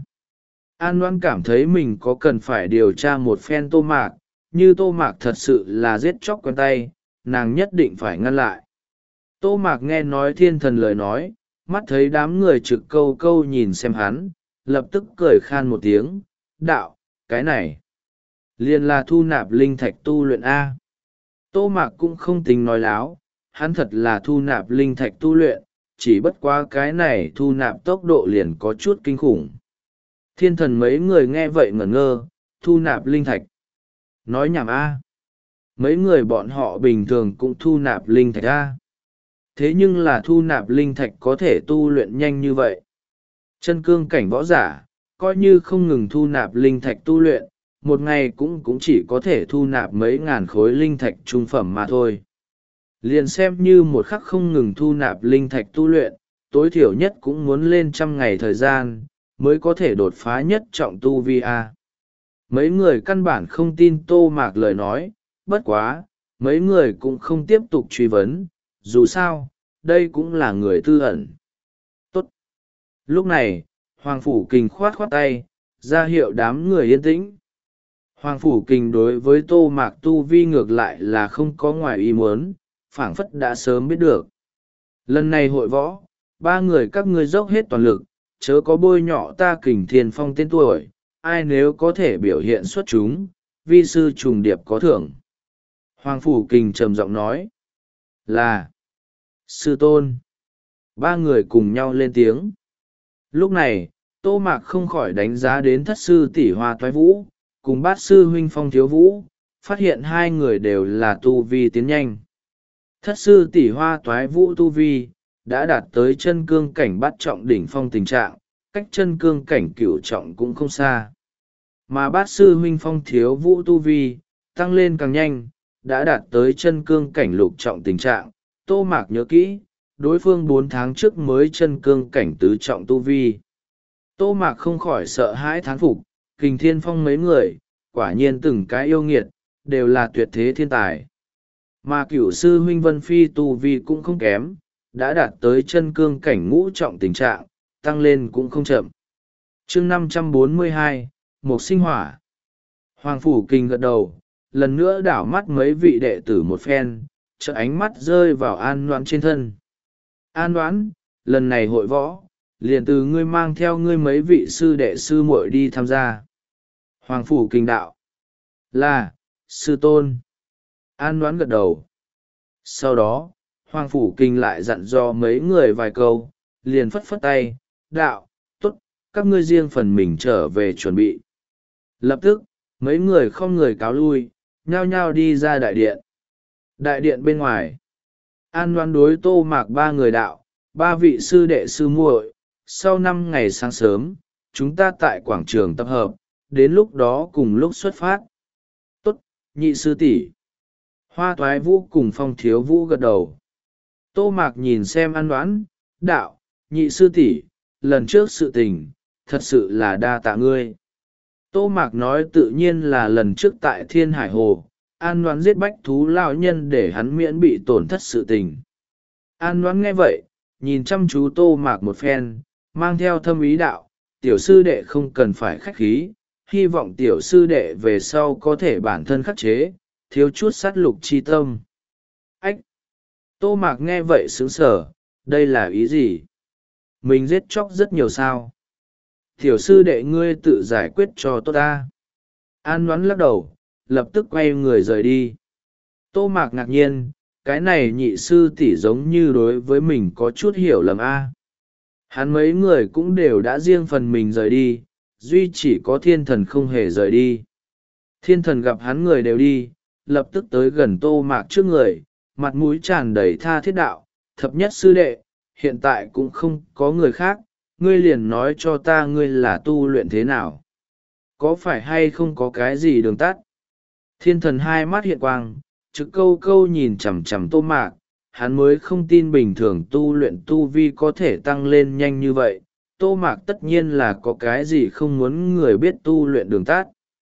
An Loan cảm thấy mình có cần phải điều tra một phen Tô Mạc, như Tô Mạc thật sự là giết chóc quen tay, nàng nhất định phải ngăn lại. Tô Mạc nghe nói thiên thần lời nói, mắt thấy đám người trực câu câu nhìn xem hắn, lập tức cười khan một tiếng, đạo, cái này, liền là thu nạp linh thạch tu luyện A. Tô Mạc cũng không tính nói láo, hắn thật là thu nạp linh thạch tu luyện, chỉ bất quá cái này thu nạp tốc độ liền có chút kinh khủng. Thiên thần mấy người nghe vậy ngẩn ngơ, thu nạp linh thạch. Nói nhảm A. Mấy người bọn họ bình thường cũng thu nạp linh thạch A. Thế nhưng là thu nạp linh thạch có thể tu luyện nhanh như vậy. Chân cương cảnh võ giả, coi như không ngừng thu nạp linh thạch tu luyện, một ngày cũng cũng chỉ có thể thu nạp mấy ngàn khối linh thạch trung phẩm mà thôi. Liền xem như một khắc không ngừng thu nạp linh thạch tu luyện, tối thiểu nhất cũng muốn lên trăm ngày thời gian, mới có thể đột phá nhất trọng tu vi A. Mấy người căn bản không tin Tô Mạc lời nói, bất quá, mấy người cũng không tiếp tục truy vấn, dù sao, đây cũng là người tư ẩn. Tốt. Lúc này, Hoàng Phủ Kình khoát khoát tay, ra hiệu đám người yên tĩnh. Hoàng Phủ Kình đối với Tô Mạc tu vi ngược lại là không có ngoài ý muốn, phảng phất đã sớm biết được. Lần này hội võ, ba người các ngươi dốc hết toàn lực, chớ có bôi nhọ ta Kình Thiên Phong tên tuổi, ai nếu có thể biểu hiện xuất chúng, vi sư trùng điệp có thưởng. Hoàng Phủ Kình trầm giọng nói, là sư tôn. Ba người cùng nhau lên tiếng. Lúc này, Tô Mạc không khỏi đánh giá đến thất sư tỷ Hoa Toái Vũ, cùng bát sư huynh Phong Thiếu Vũ, phát hiện hai người đều là tu vi tiến nhanh. Thất sư tỷ Hoa Toái Vũ tu vi, đã đạt tới chân cương cảnh bát trọng đỉnh phong tình trạng, cách chân cương cảnh cửu trọng cũng không xa. Mà bát sư huynh Phong Thiếu Vũ tu vi, tăng lên càng nhanh, đã đạt tới chân cương cảnh lục trọng tình trạng. Tô Mạc nhớ kỹ, đối phương bốn tháng trước mới chân cương cảnh tứ trọng tu vi. Tô Mạc không khỏi sợ hãi thán phục, Kình Thiên Phong mấy người, quả nhiên từng cái yêu nghiệt, đều là tuyệt thế thiên tài. Mà cửu sư huynh Vân Phi tu vi cũng không kém, đã đạt tới chân cương cảnh ngũ trọng tình trạng, tăng lên cũng không chậm. chương năm trăm bốn mươi hai, Mộc Sinh Hỏa. Hoàng Phủ Kình gật đầu, lần nữa đảo mắt mấy vị đệ tử một phen, chợ ánh mắt rơi vào An Noãn trên thân. An Noãn, lần này hội võ, liền từ ngươi mang theo ngươi mấy vị sư đệ sư muội đi tham gia. Hoàng Phủ Kình đạo, là, sư tôn. An Noãn gật đầu. Sau đó, Hoàng Phủ Kình lại dặn dò mấy người vài câu, liền phất phất tay, đạo, tốt, các ngươi riêng phần mình trở về chuẩn bị. Lập tức, mấy người không người cáo lui, nhao nhao đi ra đại điện. Đại điện bên ngoài, An Noãn đối Tô Mạc ba người đạo, ba vị sư đệ sư muội, sau năm ngày sáng sớm, chúng ta tại quảng trường tập hợp, đến lúc đó cùng lúc xuất phát. Tốt, nhị sư tỷ. Hoa Toái Vũ cùng Phong Thiếu Vũ gật đầu. Tô Mạc nhìn xem An Noãn, đạo, nhị sư tỷ, lần trước sự tình, thật sự là đa tạ ngươi. Tô Mạc nói tự nhiên là lần trước tại Thiên Hải Hồ, An Noãn giết bách thú lao nhân để hắn miễn bị tổn thất sự tình. An Noãn nghe vậy nhìn chăm chú Tô Mạc một phen, mang theo thâm ý đạo: tiểu sư đệ không cần phải khách khí, hy vọng tiểu sư đệ về sau có thể bản thân khắc chế, thiếu chút sát lục chi tâm. Ách! Tô Mạc nghe vậy sững sờ, đây là ý gì? Mình giết chóc rất nhiều sao? Tiểu sư đệ ngươi tự giải quyết cho tốt ta. An Noãn lắc đầu, lập tức quay người rời đi. Tô Mạc ngạc nhiên, cái này nhị sư tỷ giống như đối với mình có chút hiểu lầm a. Hắn mấy người cũng đều đã riêng phần mình rời đi, duy chỉ có thiên thần không hề rời đi. Thiên thần gặp hắn người đều đi, lập tức tới gần Tô Mạc trước người, mặt mũi tràn đầy tha thiết đạo: thập nhất sư đệ, hiện tại cũng không có người khác, ngươi liền nói cho ta ngươi là tu luyện thế nào, có phải hay không có cái gì đường tắt? Thiên thần hai mắt hiện quang, trực câu câu nhìn chằm chằm Tô Mạc, hắn mới không tin bình thường tu luyện tu vi có thể tăng lên nhanh như vậy. Tô Mạc tất nhiên là có cái gì không muốn người biết tu luyện đường tắt.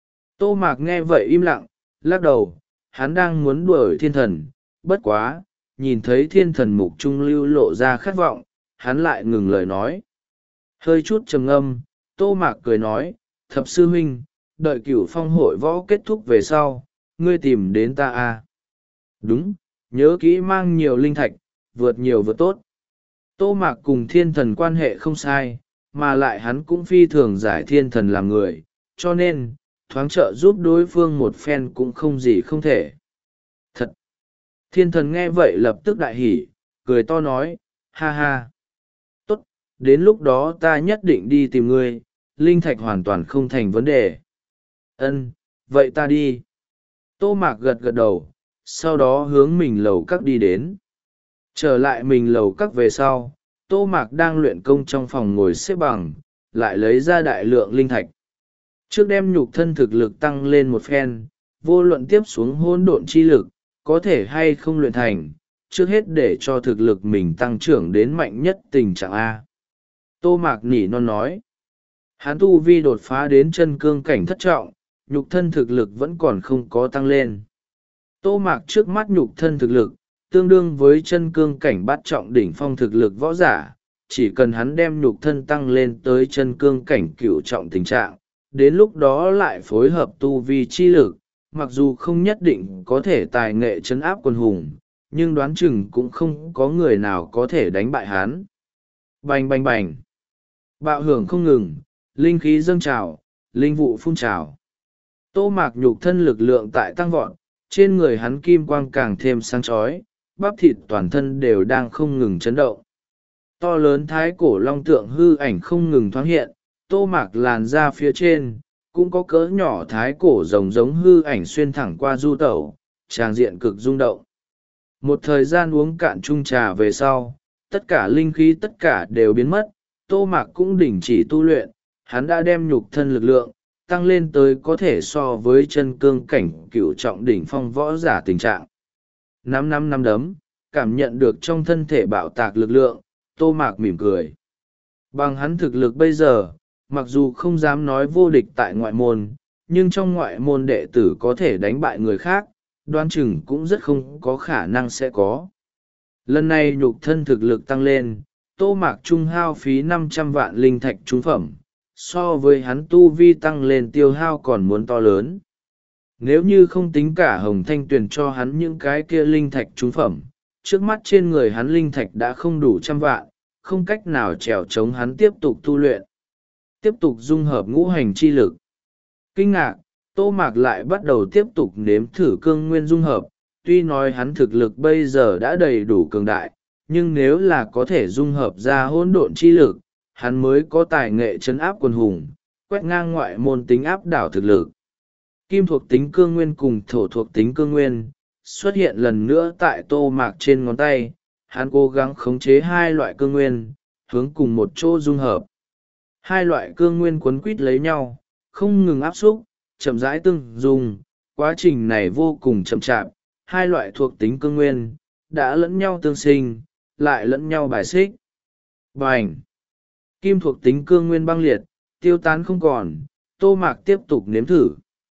Tô Mạc nghe vậy im lặng, lắc đầu, hắn đang muốn đuổi thiên thần, bất quá, nhìn thấy thiên thần mục trung lưu lộ ra khát vọng, hắn lại ngừng lời nói. Hơi chút trầm ngâm, Tô Mạc cười nói: thập sư huynh, đợi cửu phong hội võ kết thúc về sau, ngươi tìm đến ta à? Đúng, nhớ kỹ mang nhiều linh thạch, vượt nhiều vượt tốt. Tô Mạc cùng thiên thần quan hệ không sai, mà lại hắn cũng phi thường giải thiên thần làm người, cho nên, thoáng trợ giúp đối phương một phen cũng không gì không thể. Thật! Thiên thần nghe vậy lập tức đại hỉ, cười to nói: ha ha! Tốt, đến lúc đó ta nhất định đi tìm ngươi, linh thạch hoàn toàn không thành vấn đề. Ân, vậy ta đi. Tô Mạc gật gật đầu, sau đó hướng mình lầu các đi đến. Trở lại mình lầu các về sau, Tô Mạc đang luyện công trong phòng ngồi xếp bằng, lại lấy ra đại lượng linh thạch. Trước đem nhục thân thực lực tăng lên một phen, vô luận tiếp xuống hỗn độn chi lực, có thể hay không luyện thành, trước hết để cho thực lực mình tăng trưởng đến mạnh nhất tình trạng A. Tô Mạc nỉ non nói. Hắn tu vi đột phá đến chân cương cảnh thất trọng, nhục thân thực lực vẫn còn không có tăng lên. Tô Mạc trước mắt nhục thân thực lực, tương đương với chân cương cảnh bát trọng đỉnh phong thực lực võ giả, chỉ cần hắn đem nhục thân tăng lên tới chân cương cảnh cửu trọng tình trạng, đến lúc đó lại phối hợp tu vi chi lực, mặc dù không nhất định có thể tài nghệ trấn áp quân hùng, nhưng đoán chừng cũng không có người nào có thể đánh bại hắn. Bành bành bành! Bạo hưởng không ngừng, linh khí dâng trào, linh vụ phun trào. Tô Mạc nhục thân lực lượng tại tăng vọt, trên người hắn kim quang càng thêm sáng chói, bắp thịt toàn thân đều đang không ngừng chấn động. To lớn thái cổ long tượng hư ảnh không ngừng thoáng hiện, Tô Mạc làn ra phía trên, cũng có cỡ nhỏ thái cổ rồng giống hư ảnh xuyên thẳng qua du tẩu, tràng diện cực rung động. Một thời gian uống cạn chung trà về sau, tất cả linh khí tất cả đều biến mất, Tô Mạc cũng đình chỉ tu luyện, hắn đã đem nhục thân lực lượng tăng lên tới có thể so với chân cương cảnh cựu trọng đỉnh phong võ giả tình trạng. Năm năm năm đấm, cảm nhận được trong thân thể bạo tạc lực lượng, Tô Mạc mỉm cười. Bằng hắn thực lực bây giờ, mặc dù không dám nói vô địch tại ngoại môn, nhưng trong ngoại môn đệ tử có thể đánh bại người khác, đoán chừng cũng rất không có khả năng sẽ có. Lần này nhục thân thực lực tăng lên, Tô Mạc trung hao phí năm trăm vạn linh thạch trúng phẩm, so với hắn tu vi tăng lên tiêu hao còn muốn to lớn. Nếu như không tính cả Hồng Thanh Tuyền cho hắn những cái kia linh thạch trúng phẩm, trước mắt trên người hắn linh thạch đã không đủ trăm vạn, không cách nào trèo chống hắn tiếp tục tu luyện. Tiếp tục dung hợp ngũ hành chi lực. Kinh ngạc, Tô Mạc lại bắt đầu tiếp tục nếm thử cương nguyên dung hợp, tuy nói hắn thực lực bây giờ đã đầy đủ cường đại, nhưng nếu là có thể dung hợp ra hỗn độn chi lực, hắn mới có tài nghệ trấn áp quần hùng, quét ngang ngoại môn tính áp đảo thực lực. Kim thuộc tính cương nguyên cùng thổ thuộc tính cương nguyên xuất hiện lần nữa tại Tô Mạc trên ngón tay, hắn cố gắng khống chế hai loại cương nguyên, hướng cùng một chỗ dung hợp. Hai loại cương nguyên quấn quít lấy nhau, không ngừng áp xúc, chậm rãi tương dung, quá trình này vô cùng chậm chạp, hai loại thuộc tính cương nguyên đã lẫn nhau tương sinh, lại lẫn nhau bài xích. Bành! Kim thuộc tính cương nguyên băng liệt, tiêu tán không còn, Tô Mạc tiếp tục nếm thử.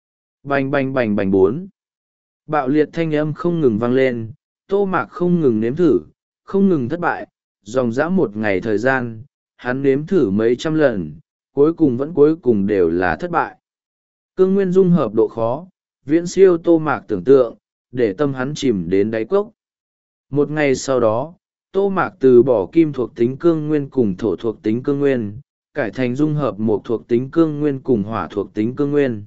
Bành bành bành bành bốn. Bạo liệt thanh âm không ngừng vang lên, Tô Mạc không ngừng nếm thử, không ngừng thất bại, dòng dã một ngày thời gian, hắn nếm thử mấy trăm lần, cuối cùng vẫn cuối cùng đều là thất bại. Cương nguyên dung hợp độ khó, viễn siêu Tô Mạc tưởng tượng, để tâm hắn chìm đến đáy cốc. Một ngày sau đó, Tô Mạc từ bỏ kim thuộc tính cương nguyên cùng thổ thuộc tính cương nguyên, cải thành dung hợp một thuộc tính cương nguyên cùng hỏa thuộc tính cương nguyên.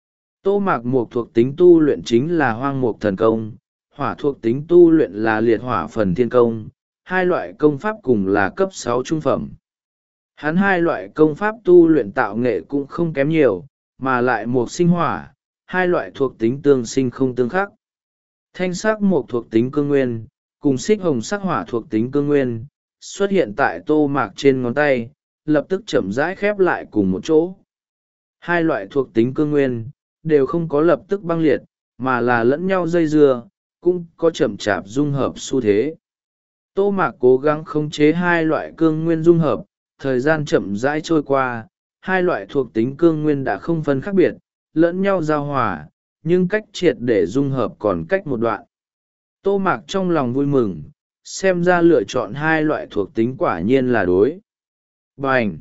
Tô Mạc một thuộc tính tu luyện chính là hoang mục thần công, hỏa thuộc tính tu luyện là liệt hỏa phần thiên công, hai loại công pháp cùng là cấp sáu trung phẩm. Hắn hai loại công pháp tu luyện tạo nghệ cũng không kém nhiều, mà lại một sinh hỏa, hai loại thuộc tính tương sinh không tương khắc. Thanh sắc một thuộc tính cương nguyên, cùng xích hồng sắc hỏa thuộc tính cương nguyên, xuất hiện tại Tô Mạc trên ngón tay, lập tức chậm rãi khép lại cùng một chỗ. Hai loại thuộc tính cương nguyên, đều không có lập tức băng liệt, mà là lẫn nhau dây dưa, cũng có chậm chạp dung hợp xu thế. Tô Mạc cố gắng khống chế hai loại cương nguyên dung hợp, thời gian chậm rãi trôi qua, hai loại thuộc tính cương nguyên đã không phân khác biệt, lẫn nhau giao hòa, nhưng cách triệt để dung hợp còn cách một đoạn. Tô Mạc trong lòng vui mừng, xem ra lựa chọn hai loại thuộc tính quả nhiên là đối. Bành!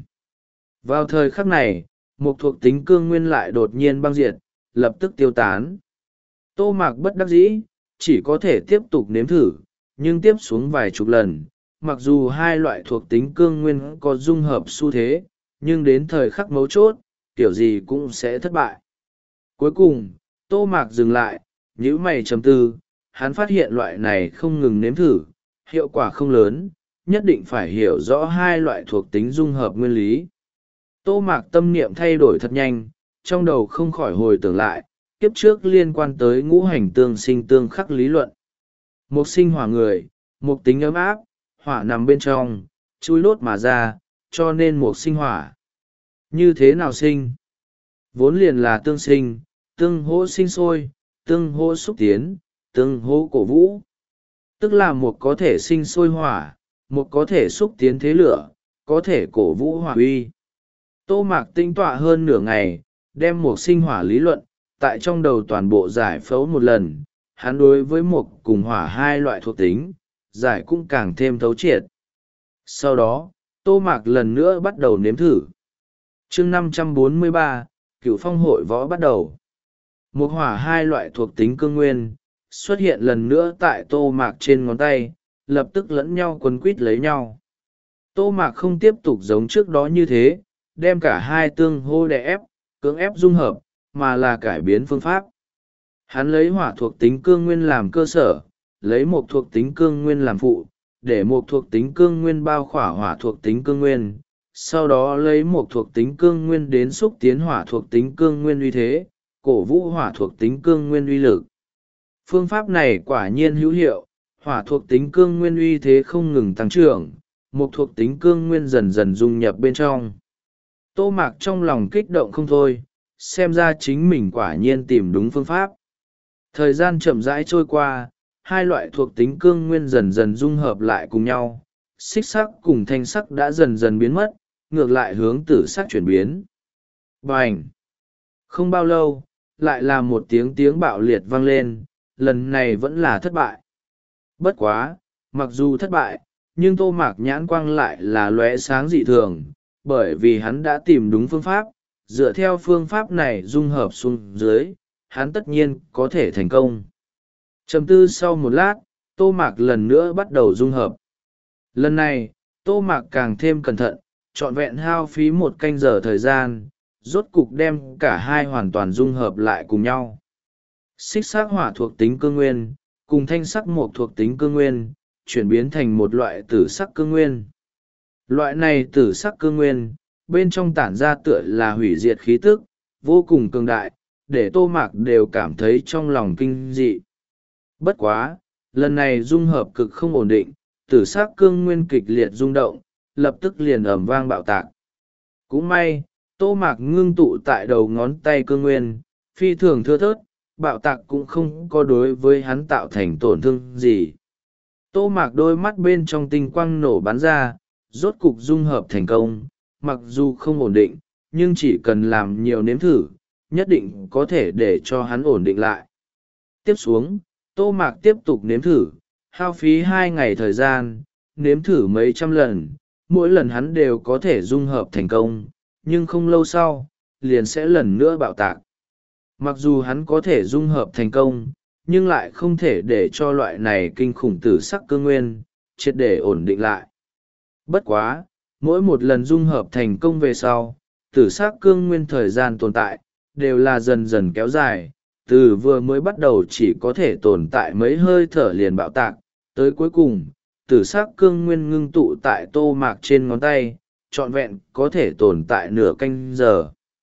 Vào thời khắc này, một thuộc tính cương nguyên lại đột nhiên băng diệt, lập tức tiêu tán. Tô Mạc bất đắc dĩ, chỉ có thể tiếp tục nếm thử, nhưng tiếp xuống vài chục lần, mặc dù hai loại thuộc tính cương nguyên có dung hợp xu thế, nhưng đến thời khắc mấu chốt, kiểu gì cũng sẽ thất bại. Cuối cùng, Tô Mạc dừng lại, nhíu mày trầm tư, hắn phát hiện loại này không ngừng nếm thử, hiệu quả không lớn, nhất định phải hiểu rõ hai loại thuộc tính dung hợp nguyên lý. Tô Mạc tâm niệm thay đổi thật nhanh, trong đầu không khỏi hồi tưởng lại, kiếp trước liên quan tới ngũ hành tương sinh tương khắc lý luận. Một sinh hỏa người, một tính ấm áp, hỏa nằm bên trong, chui lốt mà ra, cho nên một sinh hỏa. Như thế nào sinh? Vốn liền là tương sinh, tương hỗ sinh sôi, tương hỗ xúc tiến, tương hỗ cổ vũ. Tức là một có thể sinh sôi hỏa, một có thể xúc tiến thế lửa, có thể cổ vũ hỏa uy. Tô Mạc tinh tọa hơn nửa ngày, đem một sinh hỏa lý luận, tại trong đầu toàn bộ giải phẫu một lần, hắn đối với một cùng hỏa hai loại thuộc tính, giải cũng càng thêm thấu triệt. Sau đó, Tô Mạc lần nữa bắt đầu nếm thử. chương năm trăm bốn mươi ba, Cửu Phong hội võ bắt đầu. Một hỏa hai loại thuộc tính cương nguyên, xuất hiện lần nữa tại Tô Mạc trên ngón tay, lập tức lẫn nhau quấn quít lấy nhau. Tô Mạc không tiếp tục giống trước đó như thế, đem cả hai tương hô đè ép, cưỡng ép dung hợp, mà là cải biến phương pháp. Hắn lấy hỏa thuộc tính cương nguyên làm cơ sở, lấy một thuộc tính cương nguyên làm phụ, để một thuộc tính cương nguyên bao khỏa hỏa thuộc tính cương nguyên, sau đó lấy một thuộc tính cương nguyên đến xúc tiến hỏa thuộc tính cương nguyên uy thế, cổ vũ hỏa thuộc tính cương nguyên uy lực. Phương pháp này quả nhiên hữu hiệu, hỏa thuộc tính cương nguyên uy thế không ngừng tăng trưởng, một thuộc tính cương nguyên dần dần dung nhập bên trong. Tô Mạc trong lòng kích động không thôi, xem ra chính mình quả nhiên tìm đúng phương pháp. Thời gian chậm rãi trôi qua, hai loại thuộc tính cương nguyên dần dần dung hợp lại cùng nhau, xích sắc cùng thanh sắc đã dần dần biến mất, ngược lại hướng tử sắc chuyển biến. Bành! Không bao lâu, lại là một tiếng tiếng bạo liệt vang lên, lần này vẫn là thất bại. Bất quá, mặc dù thất bại, nhưng Tô Mạc nhãn quang lại là lóe sáng dị thường, bởi vì hắn đã tìm đúng phương pháp, dựa theo phương pháp này dung hợp xuống dưới, hắn tất nhiên có thể thành công. Trầm tư sau một lát, Tô Mạc lần nữa bắt đầu dung hợp. Lần này, Tô Mạc càng thêm cẩn thận, trọn vẹn hao phí một canh giờ thời gian, rốt cục đem cả hai hoàn toàn dung hợp lại cùng nhau. Xích sắc hỏa thuộc tính cương nguyên, cùng thanh sắc mộc thuộc tính cương nguyên, chuyển biến thành một loại tử sắc cương nguyên. Loại này tử sắc cương nguyên, bên trong tản ra tựa là hủy diệt khí tức, vô cùng cường đại, để Tô Mạc đều cảm thấy trong lòng kinh dị. Bất quá, lần này dung hợp cực không ổn định, tử sắc cương nguyên kịch liệt rung động, lập tức liền ầm vang bạo tạc. Cũng may, Tô Mạc ngưng tụ tại đầu ngón tay cương nguyên, phi thường thưa thớt, bạo tạc cũng không có đối với hắn tạo thành tổn thương gì. Tô Mạc đôi mắt bên trong tinh quang nổ bắn ra, rốt cục dung hợp thành công, mặc dù không ổn định, nhưng chỉ cần làm nhiều nếm thử, nhất định có thể để cho hắn ổn định lại. Tiếp xuống, Tô Mạc tiếp tục nếm thử, hao phí hai ngày thời gian, nếm thử mấy trăm lần, mỗi lần hắn đều có thể dung hợp thành công, nhưng không lâu sau, liền sẽ lần nữa bạo tạc. Mặc dù hắn có thể dung hợp thành công, nhưng lại không thể để cho loại này kinh khủng tử sắc cương nguyên, triệt để ổn định lại. Bất quá, mỗi một lần dung hợp thành công về sau, tử sắc cương nguyên thời gian tồn tại, đều là dần dần kéo dài, từ vừa mới bắt đầu chỉ có thể tồn tại mấy hơi thở liền bạo tạc, tới cuối cùng, tử sắc cương nguyên ngưng tụ tại tô mạc trên ngón tay, trọn vẹn có thể tồn tại nửa canh giờ.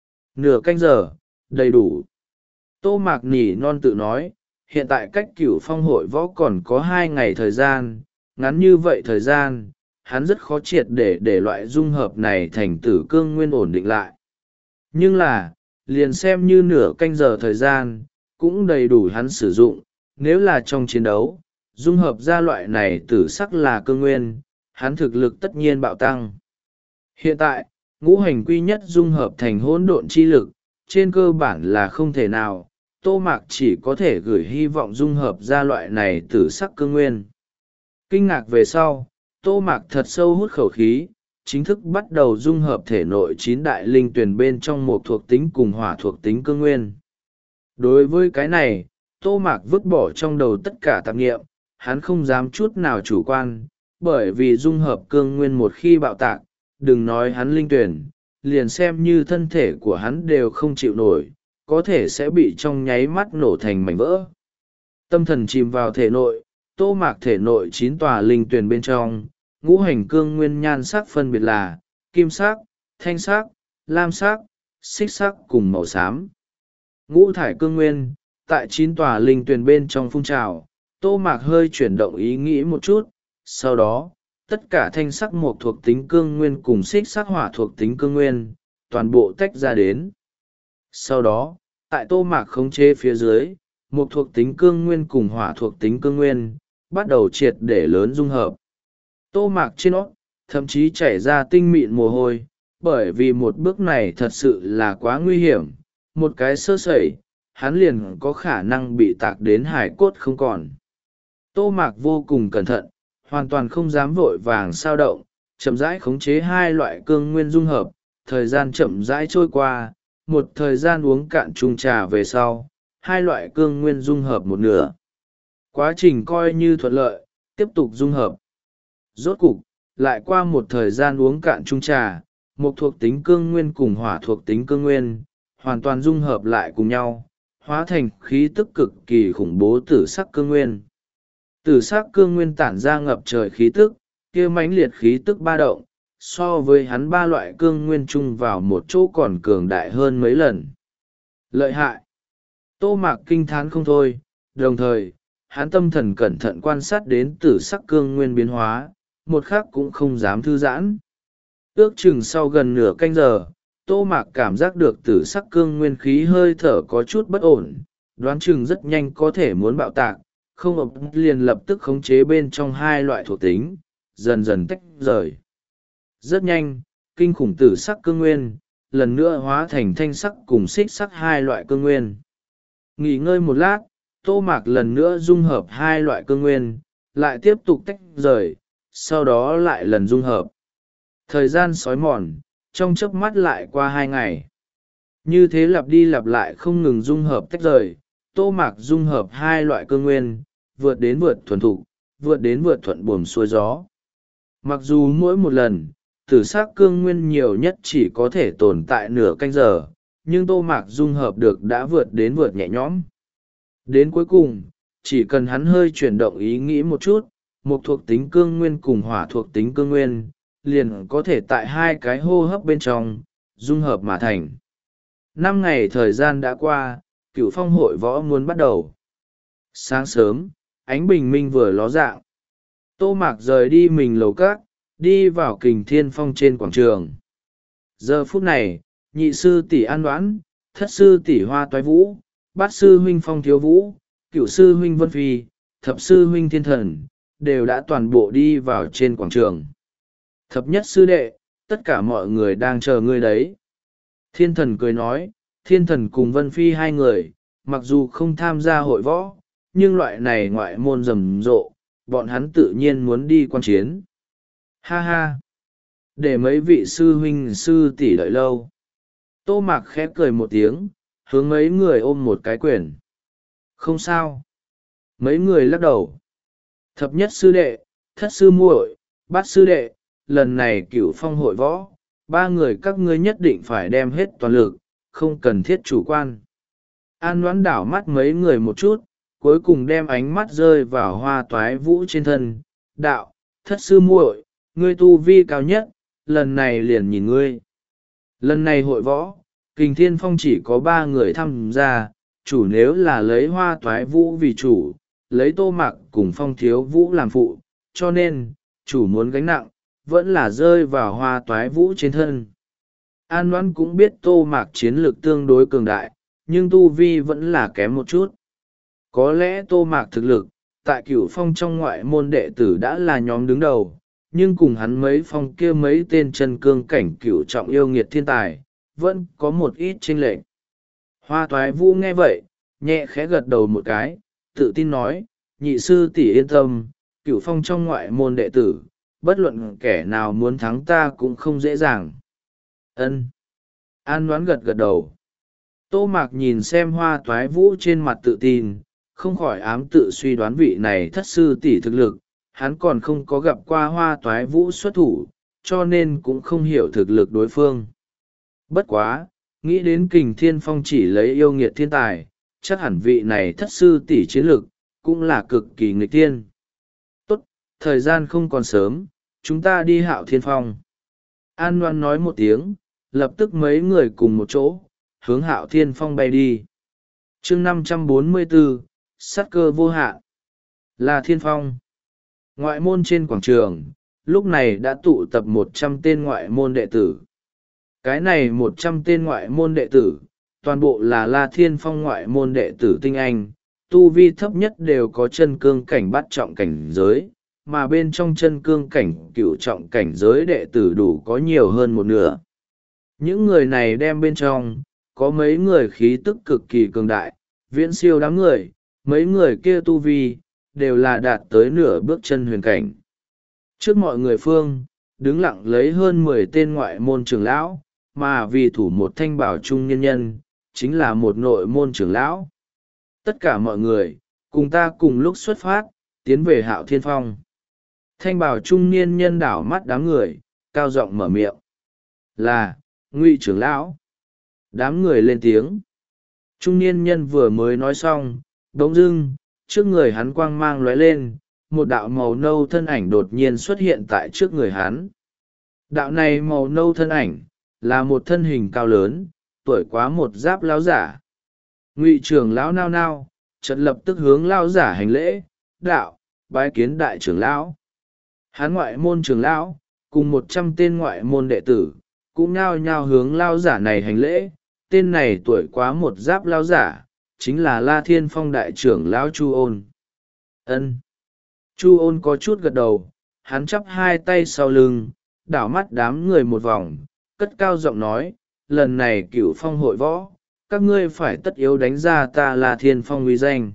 Nửa canh giờ, đầy đủ. Tô mạc nỉ non tự nói, hiện tại cách cửu phong hội võ còn có hai ngày thời gian, ngắn như vậy thời gian, hắn rất khó triệt để để loại dung hợp này thành tử cương nguyên ổn định lại. Nhưng là, liền xem như nửa canh giờ thời gian, cũng đầy đủ hắn sử dụng, nếu là trong chiến đấu, dung hợp ra loại này tử sắc là cương nguyên, hắn thực lực tất nhiên bạo tăng. Hiện tại, ngũ hành quy nhất dung hợp thành hỗn độn chi lực, trên cơ bản là không thể nào, Tô Mạc chỉ có thể gửi hy vọng dung hợp ra loại này tử sắc cương nguyên. Kinh ngạc về sau, Tô Mạc thật sâu hút khẩu khí, chính thức bắt đầu dung hợp thể nội chín đại linh tuyển bên trong một thuộc tính cùng hỏa thuộc tính cương nguyên. Đối với cái này, Tô Mạc vứt bỏ trong đầu tất cả tạp nghiệm, hắn không dám chút nào chủ quan, bởi vì dung hợp cương nguyên một khi bạo tạc, đừng nói hắn linh tuyển, liền xem như thân thể của hắn đều không chịu nổi, có thể sẽ bị trong nháy mắt nổ thành mảnh vỡ. Tâm thần chìm vào thể nội, Tô Mạc thể nội chín tòa linh tuyển bên trong, ngũ hành cương nguyên nhan sắc phân biệt là kim sắc, thanh sắc, lam sắc, xích sắc cùng màu xám. Ngũ thải cương nguyên, tại chín tòa linh tuyển bên trong phun trào, Tô Mạc hơi chuyển động ý nghĩ một chút, sau đó, tất cả thanh sắc một thuộc tính cương nguyên cùng xích sắc hỏa thuộc tính cương nguyên, toàn bộ tách ra đến. Sau đó, tại Tô Mạc khống chế phía dưới, một thuộc tính cương nguyên cùng hỏa thuộc tính cương nguyên, bắt đầu triệt để lớn dung hợp. Tô Mạc trên nó, thậm chí chảy ra tinh mịn mồ hôi, bởi vì một bước này thật sự là quá nguy hiểm, một cái sơ sẩy, hắn liền có khả năng bị tạc đến hải cốt không còn. Tô Mạc vô cùng cẩn thận, hoàn toàn không dám vội vàng sao động, chậm rãi khống chế hai loại cương nguyên dung hợp, thời gian chậm rãi trôi qua, một thời gian uống cạn chung trà về sau, hai loại cương nguyên dung hợp một nửa. Quá trình coi như thuận lợi, tiếp tục dung hợp. Rốt cục, lại qua một thời gian uống cạn chung trà, một thuộc tính cương nguyên cùng hỏa thuộc tính cương nguyên, hoàn toàn dung hợp lại cùng nhau, hóa thành khí tức cực kỳ khủng bố tử sắc cương nguyên. Tử sắc cương nguyên tản ra ngập trời khí tức, kia mãnh liệt khí tức ba động, so với hắn ba loại cương nguyên chung vào một chỗ còn cường đại hơn mấy lần. Lợi hại! Tô Mạc kinh thán không thôi, đồng thời, hắn tâm thần cẩn thận quan sát đến tử sắc cương nguyên biến hóa, một khắc cũng không dám thư giãn. Ước chừng sau gần nửa canh giờ, Tô Mạc cảm giác được tử sắc cương nguyên khí hơi thở có chút bất ổn, đoán chừng rất nhanh có thể muốn bạo tạc, không ập liền lập tức khống chế bên trong hai loại thuộc tính, dần dần tách rời. Rất nhanh, kinh khủng tử sắc cương nguyên, lần nữa hóa thành thanh sắc cùng xích sắc hai loại cương nguyên. Nghỉ ngơi một lát, Tô Mạc lần nữa dung hợp hai loại cương nguyên, lại tiếp tục tách rời, sau đó lại lần dung hợp. Thời gian sói mòn, trong chớp mắt lại qua hai ngày. Như thế lặp đi lặp lại không ngừng dung hợp tách rời, Tô Mạc dung hợp hai loại cương nguyên, vượt đến vượt thuần thục, vượt đến vượt thuận buồm xuôi gió. Mặc dù mỗi một lần, tử sắc cương nguyên nhiều nhất chỉ có thể tồn tại nửa canh giờ, nhưng Tô Mạc dung hợp được đã vượt đến vượt nhẹ nhõm. Đến cuối cùng, chỉ cần hắn hơi chuyển động ý nghĩ một chút, một thuộc tính cương nguyên cùng hỏa thuộc tính cương nguyên, liền có thể tại hai cái hô hấp bên trong, dung hợp mà thành. Năm ngày thời gian đã qua, Cửu Phong hội võ muốn bắt đầu. Sáng sớm, ánh bình minh vừa ló dạng. Tô Mạc rời đi mình lầu cát, đi vào Kình Thiên Phong trên quảng trường. Giờ phút này, nhị sư tỷ An Đoán, thất sư tỷ Hoa Toái Vũ, bát sư huynh Phong Thiếu Vũ, cửu sư huynh Vân Phi, thập sư huynh Thiên Thần, đều đã toàn bộ đi vào trên quảng trường. Thập nhất sư đệ, tất cả mọi người đang chờ ngươi đấy. Thiên Thần cười nói, Thiên Thần cùng Vân Phi hai người, mặc dù không tham gia hội võ, nhưng loại này ngoại môn rầm rộ, bọn hắn tự nhiên muốn đi quan chiến. Ha ha, để mấy vị sư huynh sư tỷ đợi lâu. Tô Mạc khẽ cười một tiếng, hướng mấy người ôm một cái quyển. Không sao. Mấy người lắc đầu. Thập nhất sư đệ, thất sư muội, bát sư đệ, lần này cửu phong hội võ, ba người các ngươi nhất định phải đem hết toàn lực, không cần thiết chủ quan. An Noãn đảo mắt mấy người một chút, cuối cùng đem ánh mắt rơi vào Hoa Toái Vũ trên thân. Đạo, thất sư muội, ngươi tu vi cao nhất, lần này liền nhìn ngươi. Lần này hội võ, Kình Thiên Phong chỉ có ba người tham gia, chủ nếu là lấy Hoa Toái Vũ vì chủ, lấy Tô Mạc cùng Phong Thiếu Vũ làm phụ, cho nên, chủ muốn gánh nặng, vẫn là rơi vào Hoa Toái Vũ trên thân. An Noãn cũng biết Tô Mạc chiến lược tương đối cường đại, nhưng tu vi vẫn là kém một chút. Có lẽ Tô Mạc thực lực, tại Cửu Phong trong ngoại môn đệ tử đã là nhóm đứng đầu, nhưng cùng hắn mấy phong kia mấy tên chân cương cảnh cửu trọng yêu nghiệt thiên tài, vẫn có một ít chênh lệch. Hoa Toái Vũ nghe vậy, nhẹ khẽ gật đầu một cái, tự tin nói, nhị sư tỷ yên tâm, Cửu Phong trong ngoại môn đệ tử, bất luận kẻ nào muốn thắng ta cũng không dễ dàng. Ân. An Noãn gật gật đầu. Tô Mạc nhìn xem Hoa Toái Vũ trên mặt tự tin, không khỏi ám tự suy đoán vị này thất sư tỷ thực lực, hắn còn không có gặp qua Hoa Toái Vũ xuất thủ, cho nên cũng không hiểu thực lực đối phương. Bất quá, nghĩ đến Kình Thiên Phong chỉ lấy yêu nghiệt thiên tài, chắc hẳn vị này thất sư tỷ chiến lực, cũng là cực kỳ nghịch thiên. Tốt, thời gian không còn sớm, chúng ta đi Hạo Thiên Phong. An Noãn nói một tiếng, lập tức mấy người cùng một chỗ, hướng Hạo Thiên Phong bay đi. chương năm trăm bốn mươi bốn, sát cơ vô hạn. Là Thiên Phong. Ngoại môn trên quảng trường, lúc này đã tụ tập một trăm tên ngoại môn đệ tử. Cái này một trăm tên ngoại môn đệ tử, toàn bộ là La Thiên Phong ngoại môn đệ tử tinh anh, tu vi thấp nhất đều có chân cương cảnh bắt trọng cảnh giới, mà bên trong chân cương cảnh cửu trọng cảnh giới đệ tử đủ có nhiều hơn một nửa. Những người này đem bên trong, có mấy người khí tức cực kỳ cường đại, viễn siêu đám người, mấy người kia tu vi, đều là đạt tới nửa bước chân huyền cảnh. Trước mọi người phương, đứng lặng lấy hơn mười tên ngoại môn trưởng lão, mà vì thủ một thanh bảo trung nhân nhân, chính là một nội môn trưởng lão. Tất cả mọi người, cùng ta cùng lúc xuất phát, tiến về Hạo Thiên Phong. Thanh bảo trung niên nhân đảo mắt đám người, cao giọng mở miệng. Là, Ngụy trưởng lão. Đám người lên tiếng. Trung niên nhân vừa mới nói xong, bỗng dưng, trước người hắn quang mang lóe lên, một đạo màu nâu thân ảnh đột nhiên xuất hiện tại trước người hắn. Đạo này màu nâu thân ảnh, là một thân hình cao lớn, tuổi quá một giáp lão giả. Ngụy trưởng lão nao nao, chợt lập tức hướng lão giả hành lễ, đạo, bái kiến đại trưởng lão. Hắn ngoại môn trưởng lão, cùng một trăm tên ngoại môn đệ tử, cũng nhao nhao hướng lão giả này hành lễ. Tên này tuổi quá một giáp lão giả, chính là La Thiên Phong đại trưởng lão Chu Ôn. Ân. Chu Ôn có chút gật đầu, hắn chắp hai tay sau lưng, đảo mắt đám người một vòng, cất cao giọng nói, lần này Cửu Phong hội võ, các ngươi phải tất yếu đánh ra ta La Thiên Phong uy danh.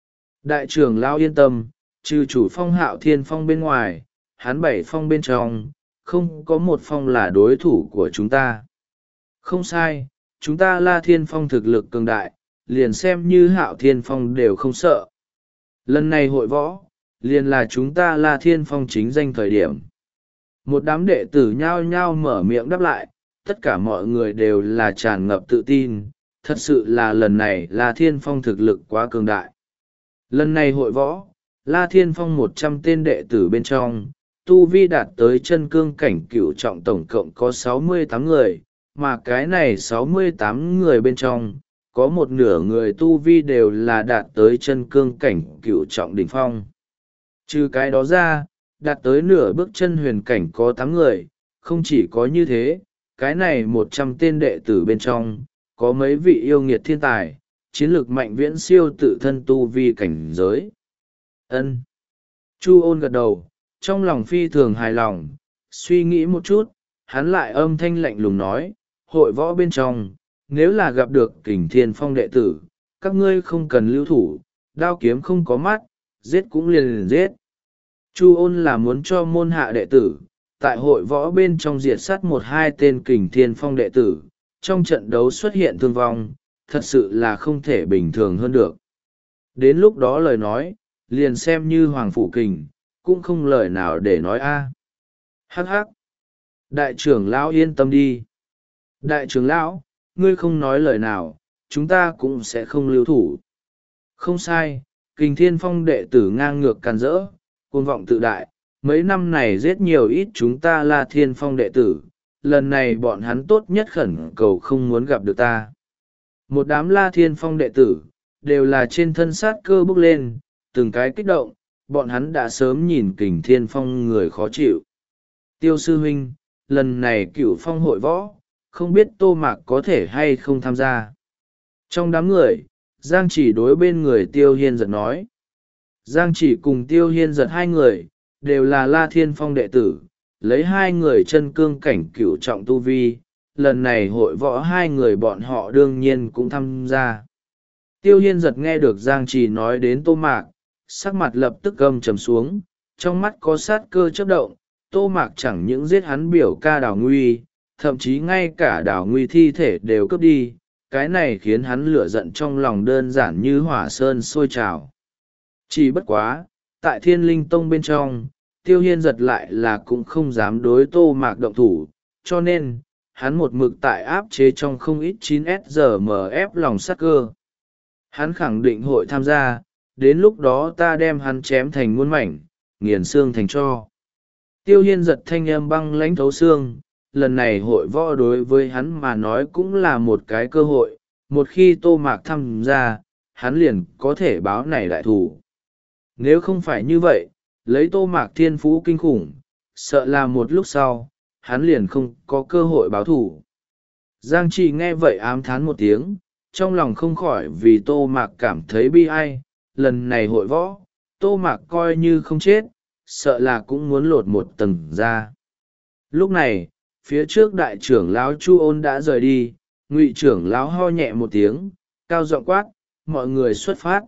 Đại trưởng lão yên tâm, trừ chủ phong Hạo Thiên Phong bên ngoài, hắn bảy phong bên trong, không có một phong là đối thủ của chúng ta. Không sai, chúng ta La Thiên Phong thực lực cường đại, liền xem như Hạo Thiên Phong đều không sợ. Lần này hội võ, liền là chúng ta La Thiên Phong chính danh thời điểm. Một đám đệ tử nhao nhao mở miệng đáp lại, tất cả mọi người đều là tràn ngập tự tin, thật sự là lần này La Thiên Phong thực lực quá cường đại. Lần này hội võ, La Thiên Phong một trăm tên đệ tử bên trong, tu vi đạt tới chân cương cảnh cửu trọng tổng cộng có sáu mươi tám người, mà cái này sáu mươi tám người bên trong, có một nửa người tu vi đều là đạt tới chân cương cảnh cửu trọng đỉnh phong. Trừ cái đó ra, đạt tới nửa bước chân huyền cảnh có tám người, không chỉ có như thế, cái này một trăm tên đệ tử bên trong, có mấy vị yêu nghiệt thiên tài, chiến lược mạnh viễn siêu tự thân tu vi cảnh giới. Ân. Chu Ôn gật đầu, trong lòng phi thường hài lòng, suy nghĩ một chút, hắn lại âm thanh lạnh lùng nói, hội võ bên trong, nếu là gặp được Kình Thiên Phong đệ tử, các ngươi không cần lưu thủ, đao kiếm không có mắt, giết cũng liền liền giết. Chu Ôn là muốn cho môn hạ đệ tử, tại hội võ bên trong diệt sát một hai tên kình thiên phong đệ tử, trong trận đấu xuất hiện thương vong, thật sự là không thể bình thường hơn được. Đến lúc đó lời nói, liền xem như Hoàng Phủ Kình, cũng không lời nào để nói a. À. Hắc hắc. Đại trưởng lão yên tâm đi. Đại trưởng lão, ngươi không nói lời nào, chúng ta cũng sẽ không lưu thủ. Không sai, Kình Thiên Phong đệ tử ngang ngược càn rỡ, côn vọng tự đại, mấy năm này giết nhiều ít chúng ta là Thiên Phong đệ tử, lần này bọn hắn tốt nhất khẩn cầu không muốn gặp được ta. Một đám La Thiên Phong đệ tử, đều là trên thân sát cơ bốc lên, từng cái kích động, bọn hắn đã sớm nhìn Kình Thiên Phong người khó chịu. Tiêu sư huynh, lần này Cửu Phong hội võ, không biết Tô Mạc có thể hay không tham gia. Trong đám người, Giang Chỉ đối bên người Tiêu Hiên giật nói. Giang Chỉ cùng Tiêu Hiên giật hai người, đều là La Thiên Phong đệ tử, lấy hai người chân cương cảnh cửu trọng tu vi, lần này hội võ hai người bọn họ đương nhiên cũng tham gia. Tiêu Hiên giật nghe được Giang Chỉ nói đến Tô Mạc, sắc mặt lập tức gầm trầm xuống, trong mắt có sát cơ chớp động. Tô Mạc chẳng những giết hắn biểu ca Đào Nguy, thậm chí ngay cả Đào Nguy thi thể đều cướp đi, cái này khiến hắn lửa giận trong lòng đơn giản như hỏa sơn sôi trào. Chỉ bất quá, tại Thiên Linh Tông bên trong, Tiêu Hiên giật lại là cũng không dám đối Tô Mạc động thủ, cho nên, hắn một mực tại áp chế trong không ít chín S giờ em ép lòng sát cơ. Hắn khẳng định hội tham gia, đến lúc đó ta đem hắn chém thành muôn mảnh, nghiền xương thành tro. Tiêu Hiên giật thanh âm băng lãnh thấu xương, lần này hội võ đối với hắn mà nói cũng là một cái cơ hội, một khi Tô Mạc tham gia, hắn liền có thể báo này đại thủ. Nếu không phải như vậy, lấy Tô Mạc thiên phú kinh khủng, sợ là một lúc sau, hắn liền không có cơ hội báo thủ. Giang Trì nghe vậy ám thán một tiếng, trong lòng không khỏi vì Tô Mạc cảm thấy bi ai, lần này hội võ, Tô Mạc coi như không chết, sợ là cũng muốn lột một tầng ra. Lúc này, phía trước đại trưởng lão Chu Ôn đã rời đi, Ngụy trưởng lão ho nhẹ một tiếng, cao giọng quát, mọi người xuất phát.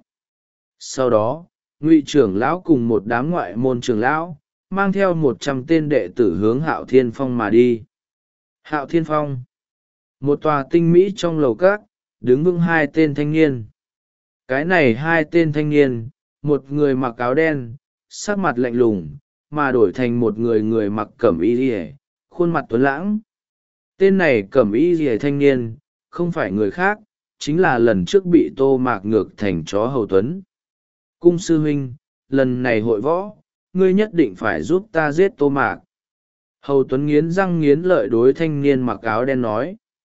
Sau đó, Ngụy trưởng lão cùng một đám ngoại môn trưởng lão, mang theo một trăm tên đệ tử hướng Hạo Thiên Phong mà đi. Hạo Thiên Phong, một tòa tinh mỹ trong lầu các, đứng vững hai tên thanh niên. Cái này hai tên thanh niên, một người mặc áo đen, sắc mặt lạnh lùng, mà đổi thành một người người mặc cẩm y liễu, khuôn mặt tuấn lãng. Tên này cẩm y liễu thanh niên, không phải người khác, chính là lần trước bị Tô Mạc ngược thành chó Hầu Tuấn. Cung sư huynh, lần này hội võ, ngươi nhất định phải giúp ta giết Tô Mạc. Hầu Tuấn nghiến răng nghiến lợi đối thanh niên mặc áo đen nói.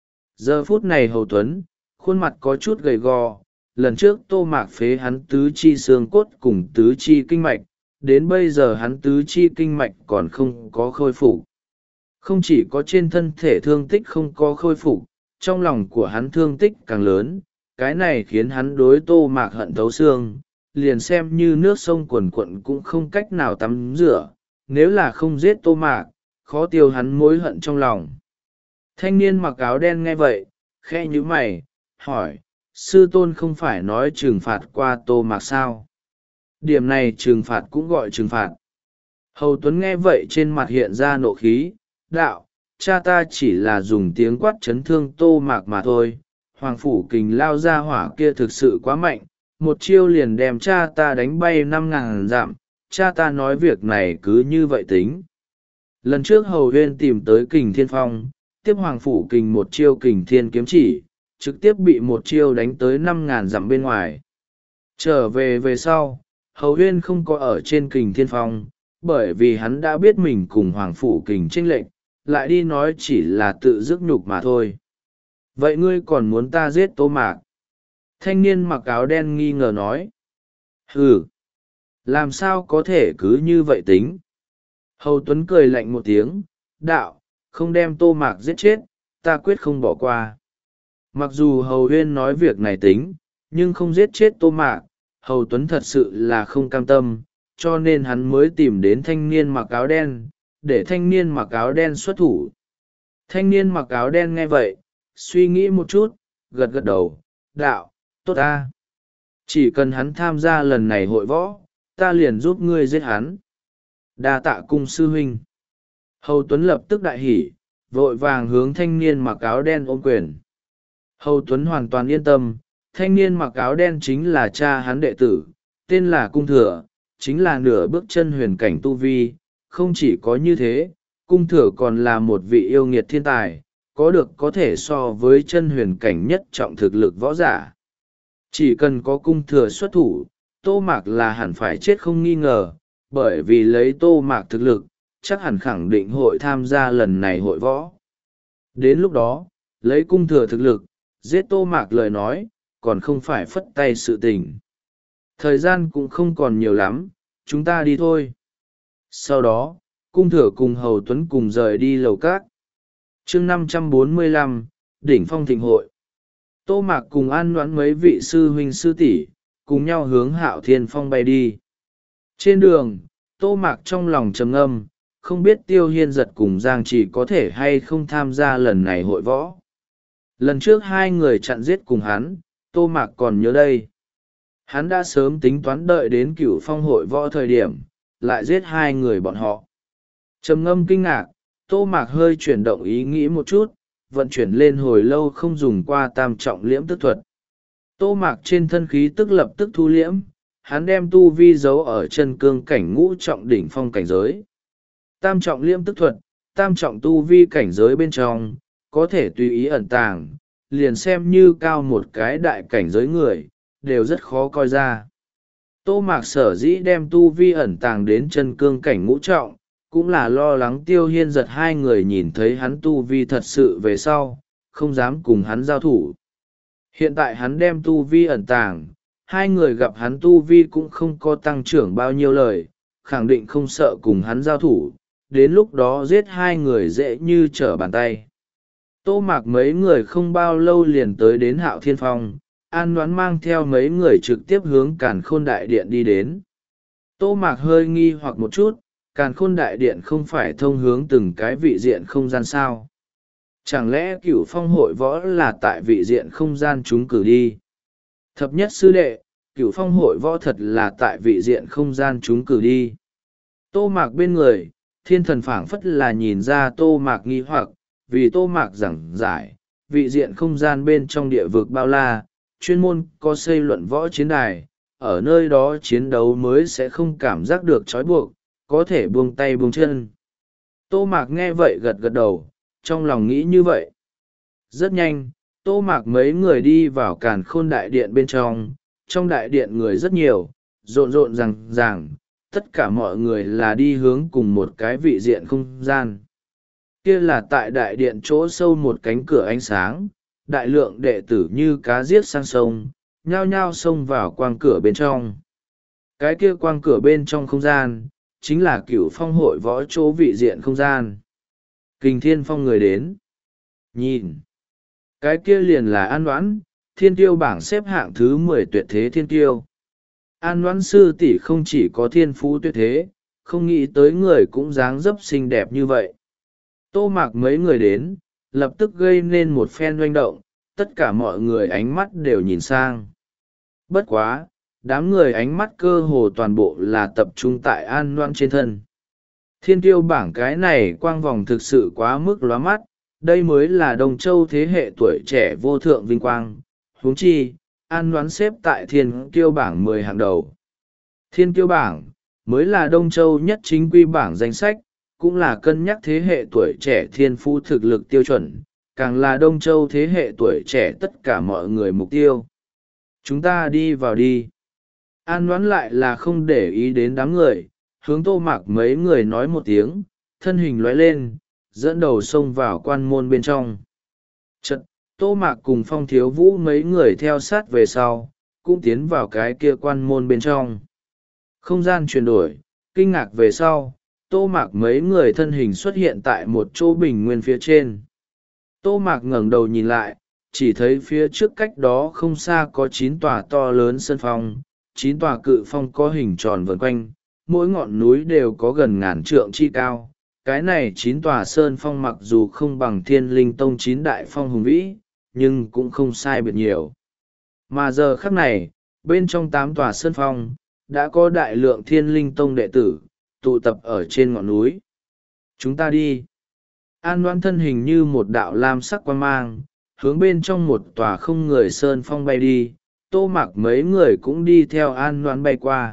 Giờ phút này Hầu Tuấn, khuôn mặt có chút gầy gò, lần trước Tô Mạc phế hắn tứ chi xương cốt cùng tứ chi kinh mạch, đến bây giờ hắn tứ chi kinh mạch còn không có khôi phục. Không chỉ có trên thân thể thương tích không có khôi phục, trong lòng của hắn thương tích càng lớn, cái này khiến hắn đối Tô Mạc hận thấu xương, liền xem như nước sông quần quận cũng không cách nào tắm rửa, nếu là không giết Tô Mạc, khó tiêu hắn mối hận trong lòng. Thanh niên mặc áo đen nghe vậy, khẽ nhíu mày, hỏi, sư tôn không phải nói trừng phạt qua Tô Mạc sao? Điểm này trừng phạt cũng gọi trừng phạt. Hầu Tuấn nghe vậy trên mặt hiện ra nộ khí, đạo, cha ta chỉ là dùng tiếng quát chấn thương Tô Mạc mà thôi. Hoàng Phủ Kình lao ra hỏa kia thực sự quá mạnh, một chiêu liền đem cha ta đánh bay năm ngàn dặm, cha ta nói việc này cứ như vậy tính. Lần trước Hầu Huyên tìm tới Kình Thiên Phong, tiếp Hoàng Phủ Kình một chiêu Kình Thiên kiếm chỉ, trực tiếp bị một chiêu đánh tới năm ngàn dặm bên ngoài. Trở về về sau, Hầu Huyên không có ở trên Kình Thiên Phong, bởi vì hắn đã biết mình cùng Hoàng Phủ Kình chênh lệch, lại đi nói chỉ là tự dứt nhục mà thôi. Vậy ngươi còn muốn ta giết Tô Mạc? Thanh niên mặc áo đen nghi ngờ nói. Ừ, làm sao có thể cứ như vậy tính? Hầu Tuấn cười lạnh một tiếng, đạo, không đem Tô Mạc giết chết, ta quyết không bỏ qua. Mặc dù Hầu Huyên nói việc này tính, nhưng không giết chết Tô Mạc, Hầu Tuấn thật sự là không cam tâm, cho nên hắn mới tìm đến thanh niên mặc áo đen, để thanh niên mặc áo đen xuất thủ. Thanh niên mặc áo đen nghe vậy, suy nghĩ một chút, gật gật đầu, đạo, tốt ta. Chỉ cần hắn tham gia lần này hội võ, ta liền giúp ngươi giết hắn. Đa tạ cung sư huynh. Hầu Tuấn lập tức đại hỉ, vội vàng hướng thanh niên mặc áo đen ôm quyền. Hầu Tuấn hoàn toàn yên tâm, thanh niên mặc áo đen chính là cha hắn đệ tử, tên là Cung Thừa, chính là nửa bước chân huyền cảnh tu vi. Không chỉ có như thế, Cung Thừa còn là một vị yêu nghiệt thiên tài, có được có thể so với chân huyền cảnh nhất trọng thực lực võ giả. Chỉ cần có Cung Thừa xuất thủ, Tô Mạc là hẳn phải chết không nghi ngờ, bởi vì lấy Tô Mạc thực lực, chắc hẳn khẳng định hội tham gia lần này hội võ. Đến lúc đó, lấy Cung Thừa thực lực, giết Tô Mạc lời nói, còn không phải phất tay sự tình. Thời gian cũng không còn nhiều lắm, chúng ta đi thôi. Sau đó, Cung Thừa cùng Hầu Tuấn cùng rời đi lầu cát. chương năm trăm bốn mươi lăm, Đỉnh Phong Thịnh Hội. Tô Mạc cùng an đoán mấy vị sư huynh sư tỷ cùng nhau hướng Hạo Thiên Phong bay đi. Trên đường, Tô Mạc trong lòng trầm ngâm, không biết Tiêu Hiên Giật cùng Giang Trì có thể hay không tham gia lần này hội võ. Lần trước hai người chặn giết cùng hắn, Tô Mạc còn nhớ đây. Hắn đã sớm tính toán đợi đến Cửu Phong hội võ thời điểm, lại giết hai người bọn họ. Trầm ngâm kinh ngạc, Tô Mạc hơi chuyển động ý nghĩ một chút, vận chuyển lên hồi lâu không dùng qua tam trọng liễm tức thuật. Tô Mạc trên thân khí tức lập tức thu liễm, hắn đem tu vi giấu ở chân cương cảnh ngũ trọng đỉnh phong cảnh giới. Tam trọng liễm tức thuật, tam trọng tu vi cảnh giới bên trong, có thể tùy ý ẩn tàng, liền xem như cao một cái đại cảnh giới người, đều rất khó coi ra. Tô Mạc sở dĩ đem tu vi ẩn tàng đến chân cương cảnh ngũ trọng, cũng là lo lắng Tiêu Hiên Giật hai người nhìn thấy hắn tu vi thật sự về sau, không dám cùng hắn giao thủ. Hiện tại hắn đem tu vi ẩn tàng, hai người gặp hắn tu vi cũng không có tăng trưởng bao nhiêu lời, khẳng định không sợ cùng hắn giao thủ, đến lúc đó giết hai người dễ như trở bàn tay. Tô Mạc mấy người không bao lâu liền tới đến Hạo Thiên Phong, An Đoán mang theo mấy người trực tiếp hướng Càn Khôn Đại Điện đi đến. Tô Mạc hơi nghi hoặc một chút, Càn Khôn Đại Điện không phải thông hướng từng cái vị diện không gian sao? Chẳng lẽ Cửu Phong hội võ là tại vị diện không gian chúng cử đi? Thập nhất sư đệ, Cửu Phong hội võ thật là tại vị diện không gian chúng cử đi. Tô Mạc bên người, thiên thần phảng phất là nhìn ra Tô Mạc nghi hoặc, vì Tô Mạc giảng giải, vị diện không gian bên trong địa vực bao la, chuyên môn có xây luận võ chiến đài, ở nơi đó chiến đấu mới sẽ không cảm giác được trói buộc, có thể buông tay buông chân. Tô Mạc nghe vậy gật gật đầu, trong lòng nghĩ như vậy. Rất nhanh, Tô Mạc mấy người đi vào Càn Khôn Đại Điện bên trong, trong đại điện người rất nhiều, rộn rộn ràng ràng, tất cả mọi người là đi hướng cùng một cái vị diện không gian. Kia là tại đại điện chỗ sâu một cánh cửa ánh sáng, đại lượng đệ tử như cá giết sang sông, nhao nhao xông vào quang cửa bên trong. Cái kia quang cửa bên trong không gian, chính là Cửu Phong hội võ chỗ vị diện không gian. Kình Thiên Phong người đến. Nhìn. Cái kia liền là An Đoán, thiên tiêu bảng xếp hạng thứ mười tuyệt thế thiên tiêu. An Đoán sư tỷ không chỉ có thiên phú tuyệt thế, không nghĩ tới người cũng dáng dấp xinh đẹp như vậy. Tô Mạc mấy người đến, lập tức gây nên một phen oanh động, tất cả mọi người ánh mắt đều nhìn sang. Bất quá, đám người ánh mắt cơ hồ toàn bộ là tập trung tại An Đoán trên thân. Thiên tiêu bảng cái này quang vòng thực sự quá mức lóa mắt, đây mới là Đông Châu thế hệ tuổi trẻ vô thượng vinh quang. Huống chi, An Đoán xếp tại thiên kiêu bảng mười hàng đầu. Thiên kiêu bảng, mới là Đông Châu nhất chính quy bảng danh sách, cũng là cân nhắc thế hệ tuổi trẻ thiên phú thực lực tiêu chuẩn, càng là Đông Châu thế hệ tuổi trẻ tất cả mọi người mục tiêu. Chúng ta đi vào đi. An Đoán lại là không để ý đến đám người, hướng Tô Mạc mấy người nói một tiếng, thân hình lóe lên, dẫn đầu xông vào quan môn bên trong. Chật, Tô Mạc cùng Phong Thiếu Vũ mấy người theo sát về sau, cũng tiến vào cái kia quan môn bên trong. Không gian chuyển đổi, kinh ngạc về sau, Tô Mạc mấy người thân hình xuất hiện tại một chỗ bình nguyên phía trên. Tô Mạc ngẩng đầu nhìn lại, chỉ thấy phía trước cách đó không xa có chín tòa to lớn sân phong, chín tòa cự phong có hình tròn vần quanh, mỗi ngọn núi đều có gần ngàn trượng chi cao. Cái này chín tòa sơn phong mặc dù không bằng Thiên Linh Tông chín đại phong hùng vĩ, nhưng cũng không sai biệt nhiều. Mà giờ khắc này, bên trong tám tòa sơn phong, đã có đại lượng Thiên Linh Tông đệ tử, tụ tập ở trên ngọn núi. Chúng ta đi. An Đoan thân hình như một đạo lam sắc quang mang, hướng bên trong một tòa không người sơn phong bay đi. Tô Mạc mấy người cũng đi theo An Đoan bay qua.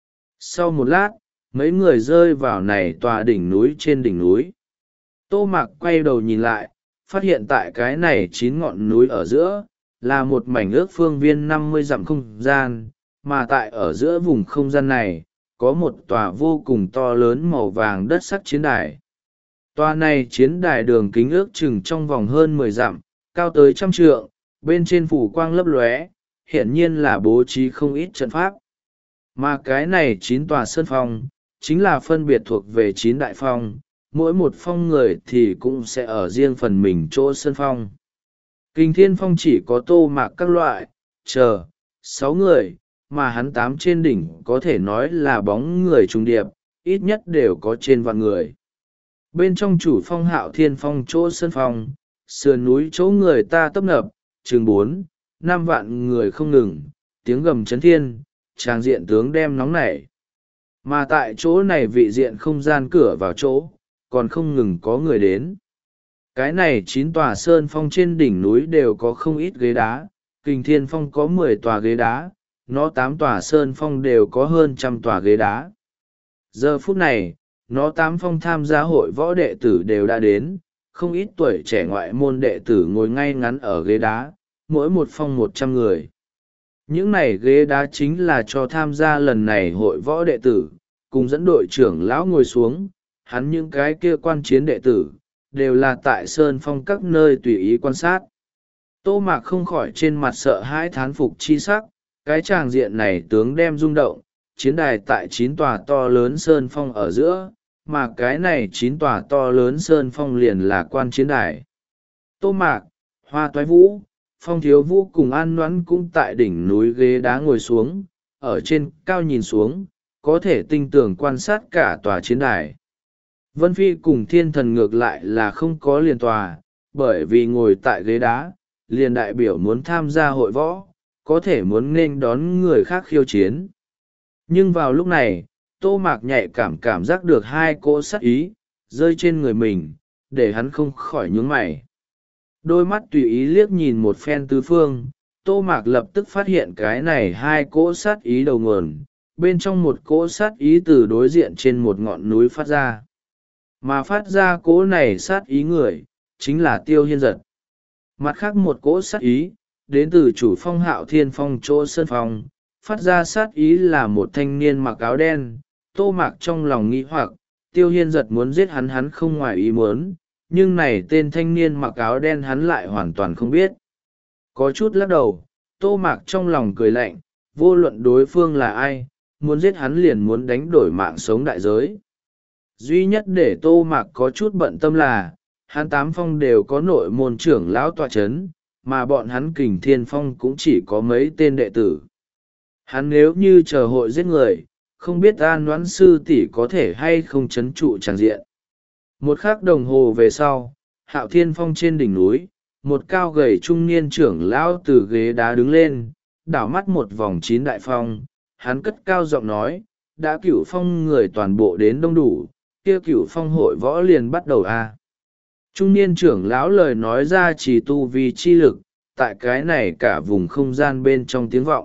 Sau một lát, mấy người rơi vào này tòa đỉnh núi trên đỉnh núi. Tô Mạc quay đầu nhìn lại, phát hiện tại cái này chín ngọn núi ở giữa, là một mảnh ước phương viên năm mươi dặm không gian, mà tại ở giữa vùng không gian này, có một tòa vô cùng to lớn màu vàng đất sắc chiến đài. Tòa này chiến đài đường kính ước chừng trong vòng hơn mười dặm, cao tới trăm trượng, bên trên phủ quang lấp lóe, hiển nhiên là bố trí không ít trận pháp. Mà cái này chín tòa sơn phong, chính là phân biệt thuộc về chín đại phong, mỗi một phong người thì cũng sẽ ở riêng phần mình chỗ sơn phong. Kình Thiên Phong chỉ có Tô Mạc các loại, chờ, sáu người, mà hắn tám trên đỉnh có thể nói là bóng người trùng điệp, ít nhất đều có trên vạn người. Bên trong chủ phong Hạo Thiên Phong chỗ sơn phong, sườn núi chỗ người ta tấp nập, chừng bốn, năm vạn người không ngừng, tiếng gầm chấn thiên, tràng diện tướng đem nóng nảy. Mà tại chỗ này vị diện không gian cửa vào chỗ, còn không ngừng có người đến. Cái này chín tòa sơn phong trên đỉnh núi đều có không ít ghế đá, Kình Thiên Phong có mười tòa ghế đá, nó tám tòa sơn phong đều có hơn trăm tòa ghế đá. Giờ phút này, nó tám phong tham gia hội võ đệ tử đều đã đến, không ít tuổi trẻ ngoại môn đệ tử ngồi ngay ngắn ở ghế đá, mỗi một phong một trăm người. Những này ghế đá chính là cho tham gia lần này hội võ đệ tử, cùng dẫn đội trưởng lão ngồi xuống, hắn những cái kia quan chiến đệ tử, đều là tại sơn phong các nơi tùy ý quan sát. Tô Mạc không khỏi trên mặt sợ hãi thán phục chi sắc, cái tràng diện này tướng đem rung động, chiến đài tại chín tòa to lớn sơn phong ở giữa, mà cái này chín tòa to lớn sơn phong liền là quan chiến đài. Tô Mạc, Hoa Toái Vũ, Phong Thiếu Vũ cùng An Noãn cũng tại đỉnh núi ghế đá ngồi xuống, ở trên cao nhìn xuống, có thể tinh tường quan sát cả tòa chiến đài. Vân Phi cùng Thiên Thần ngược lại là không có liền tòa, bởi vì ngồi tại ghế đá, liền đại biểu muốn tham gia hội võ, có thể muốn nên đón người khác khiêu chiến. Nhưng vào lúc này, Tô Mạc nhạy cảm cảm giác được hai cỗ sát ý, rơi trên người mình, để hắn không khỏi nhướng mày. Đôi mắt tùy ý liếc nhìn một phen tứ phương, Tô Mạc lập tức phát hiện cái này hai cỗ sát ý đầu nguồn, bên trong một cỗ sát ý từ đối diện trên một ngọn núi phát ra. Mà phát ra cỗ này sát ý người, chính là Tiêu Hiên Giật. Mặt khác một cỗ sát ý, đến từ chủ phong Hạo Thiên Phong chỗ sơn phong, phát ra sát ý là một thanh niên mặc áo đen. Tô Mạc trong lòng nghĩ hoặc, Tiêu Hiên Giật muốn giết hắn hắn không ngoài ý muốn, nhưng này tên thanh niên mặc áo đen hắn lại hoàn toàn không biết. Có chút lắc đầu, Tô Mạc trong lòng cười lạnh, vô luận đối phương là ai, muốn giết hắn liền muốn đánh đổi mạng sống đại giới. Duy nhất để Tô Mạc có chút bận tâm là, hắn tám phong đều có nội môn trưởng lão tọa chấn, mà bọn hắn Kình Thiên Phong cũng chỉ có mấy tên đệ tử. Hắn nếu như chờ hội giết người, không biết An Noãn sư tỷ có thể hay không chấn trụ tràng diện. Một khắc đồng hồ về sau, Hạo Thiên Phong trên đỉnh núi, một cao gầy trung niên trưởng lão từ ghế đá đứng lên, đảo mắt một vòng chín đại phong, hắn cất cao giọng nói, đã cửu phong người toàn bộ đến đông đủ, kia cửu phong hội võ liền bắt đầu a. À. Trung niên trưởng lão lời nói ra chỉ tu vi chi lực, tại cái này cả vùng không gian bên trong tiếng vọng.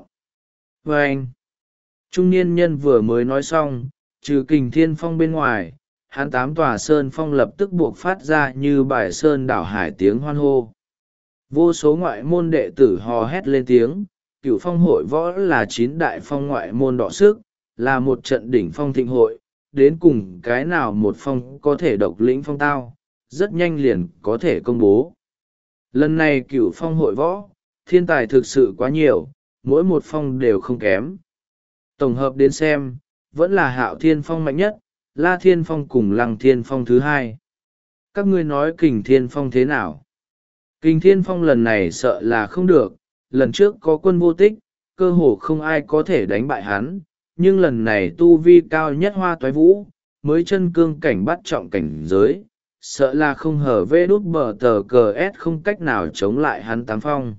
Và anh, trung niên nhân vừa mới nói xong, trừ Kình Thiên Phong bên ngoài, hắn tám tòa sơn phong lập tức buộc phát ra như bài sơn đảo hải tiếng hoan hô. Vô số ngoại môn đệ tử hò hét lên tiếng, cửu phong hội võ là chín đại phong ngoại môn đọ sức, là một trận đỉnh phong thịnh hội, đến cùng cái nào một phong có thể độc lĩnh phong tao, rất nhanh liền có thể công bố. Lần này cửu phong hội võ, thiên tài thực sự quá nhiều, mỗi một phong đều không kém. Tổng hợp đến xem, vẫn là Hạo Thiên Phong mạnh nhất, La Thiên Phong cùng Lăng Thiên Phong thứ hai. Các ngươi nói Kình Thiên Phong thế nào? Kình Thiên Phong lần này sợ là không được, lần trước có quân vô tích, cơ hồ không ai có thể đánh bại hắn, nhưng lần này tu vi cao nhất Hoa Toái Vũ, mới chân cương cảnh bắt trọng cảnh giới, sợ là không hở vê đút bờ tờ cờ s không cách nào chống lại hắn tám phong.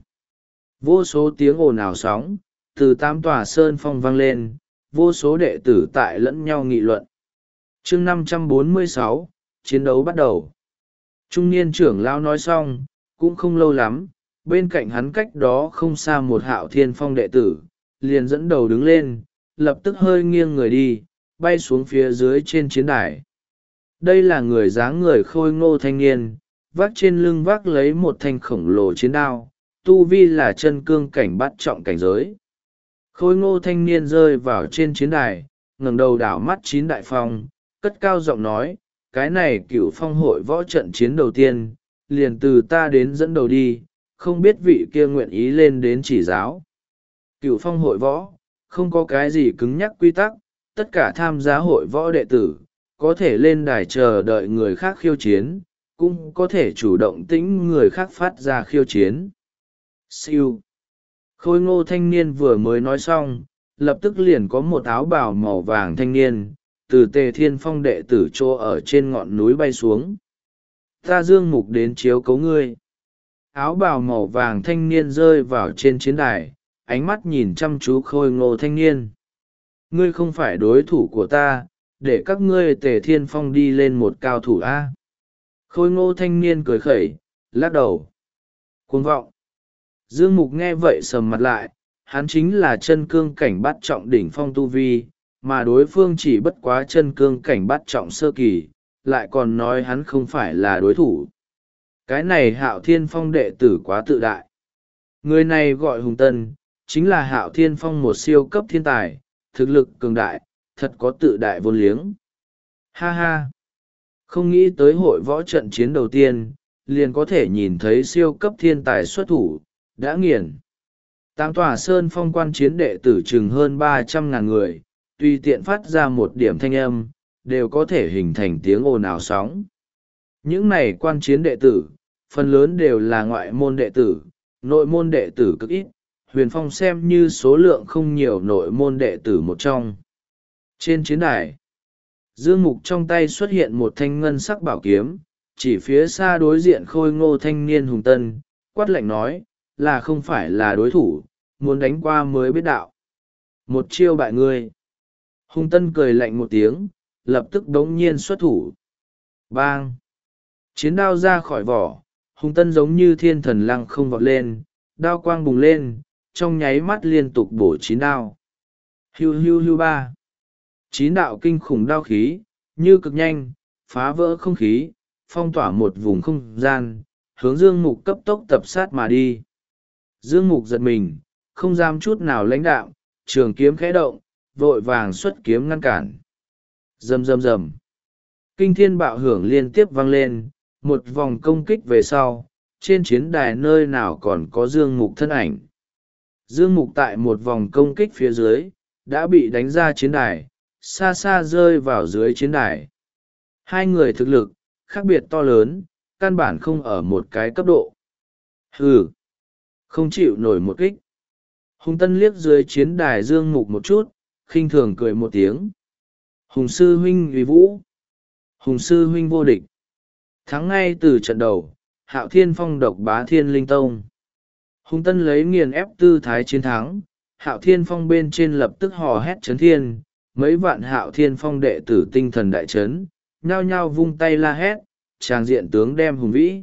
Vô số tiếng ồn ào sóng, từ tám tòa sơn phong vang lên, vô số đệ tử tại lẫn nhau nghị luận. Chương năm trăm bốn mươi sáu, chiến đấu bắt đầu. Trung niên trưởng lão nói xong, cũng không lâu lắm, bên cạnh hắn cách đó không xa một Hạo Thiên Phong đệ tử, liền dẫn đầu đứng lên, lập tức hơi nghiêng người đi, bay xuống phía dưới trên chiến đài. Đây là người dáng người khôi ngô thanh niên, vác trên lưng vác lấy một thanh khổng lồ chiến đao, tu vi là chân cương cảnh bắt trọng cảnh giới. Khôi ngô thanh niên rơi vào trên chiến đài, ngẩng đầu đảo mắt chín đại phong, cất cao giọng nói, cái này cửu phong hội võ trận chiến đầu tiên, liền từ ta đến dẫn đầu đi, không biết vị kia nguyện ý lên đến chỉ giáo. Cửu phong hội võ, không có cái gì cứng nhắc quy tắc, tất cả tham gia hội võ đệ tử, có thể lên đài chờ đợi người khác khiêu chiến, cũng có thể chủ động tĩnh người khác phát ra khiêu chiến. Siêu. Khôi ngô thanh niên vừa mới nói xong, lập tức liền có một áo bào màu vàng thanh niên, từ Tề Thiên Phong đệ tử chỗ ở trên ngọn núi bay xuống. Ta Dương Mục đến chiếu cấu ngươi. Áo bào màu vàng thanh niên rơi vào trên chiến đài, ánh mắt nhìn chăm chú khôi ngô thanh niên. Ngươi không phải đối thủ của ta, để các ngươi Tề Thiên Phong đi lên một cao thủ A. Khôi ngô thanh niên cười khẩy, lắc đầu. Cuồng vọng. Dương Mục nghe vậy sầm mặt lại, hắn chính là chân cương cảnh bắt trọng đỉnh phong tu vi, mà đối phương chỉ bất quá chân cương cảnh bắt trọng sơ kỳ, lại còn nói hắn không phải là đối thủ. Cái này Hạo Thiên Phong đệ tử quá tự đại. Người này gọi Hùng Tân, chính là Hạo Thiên Phong một siêu cấp thiên tài, thực lực cường đại, thật có tự đại vô liếng. Ha ha! Không nghĩ tới hội võ trận chiến đầu tiên, liền có thể nhìn thấy siêu cấp thiên tài xuất thủ, đã nghiền. Tám tòa sơn phong quan chiến đệ tử chừng hơn ba trăm ngàn người, tùy tiện phát ra một điểm thanh âm, đều có thể hình thành tiếng ồn ào sóng. Những này quan chiến đệ tử, phần lớn đều là ngoại môn đệ tử, nội môn đệ tử cực ít, Huyền Phong xem như số lượng không nhiều nội môn đệ tử một trong. Trên chiến đài, Dương Mục trong tay xuất hiện một thanh ngân sắc bảo kiếm, chỉ phía xa đối diện khôi ngô thanh niên Hùng Tân, quát lạnh nói, là không phải là đối thủ, muốn đánh qua mới biết đạo. Một chiêu bại ngươi. Hùng Tân cười lạnh một tiếng, lập tức đống nhiên xuất thủ. Bang! Chiến đao ra khỏi vỏ, Hùng Tân giống như thiên thần lăng không vọt lên, đao quang bùng lên, trong nháy mắt liên tục bổ chín đao. Hiu hiu hiu ba. Chín đạo kinh khủng đao khí, như cực nhanh, phá vỡ không khí, phong tỏa một vùng không gian, hướng Dương Mục cấp tốc tập sát mà đi. Dương Mục giật mình, không dám chút nào lãnh đạm, trường kiếm khẽ động, vội vàng xuất kiếm ngăn cản. Rầm rầm rầm. Kinh thiên bạo hưởng liên tiếp vang lên, một vòng công kích về sau, trên chiến đài nơi nào còn có Dương Mục thân ảnh. Dương Mục tại một vòng công kích phía dưới, đã bị đánh ra chiến đài, xa xa rơi vào dưới chiến đài. Hai người thực lực, khác biệt to lớn, căn bản không ở một cái cấp độ. Hừ, không chịu nổi một kích. Hùng Tân liếc dưới chiến đài Dương Mục một chút, khinh thường cười một tiếng. Hùng sư huynh uy vũ. Hùng sư huynh vô địch. Thắng ngay từ trận đầu, Hạo Thiên Phong độc bá Thiên Linh Tông. Hùng Tân lấy nghiền ép tư thái chiến thắng, Hạo Thiên Phong bên trên lập tức hò hét chấn thiên, mấy vạn Hạo Thiên Phong đệ tử tinh thần đại chấn, nhao nhao vung tay la hét, tràng diện tướng đem hùng vĩ.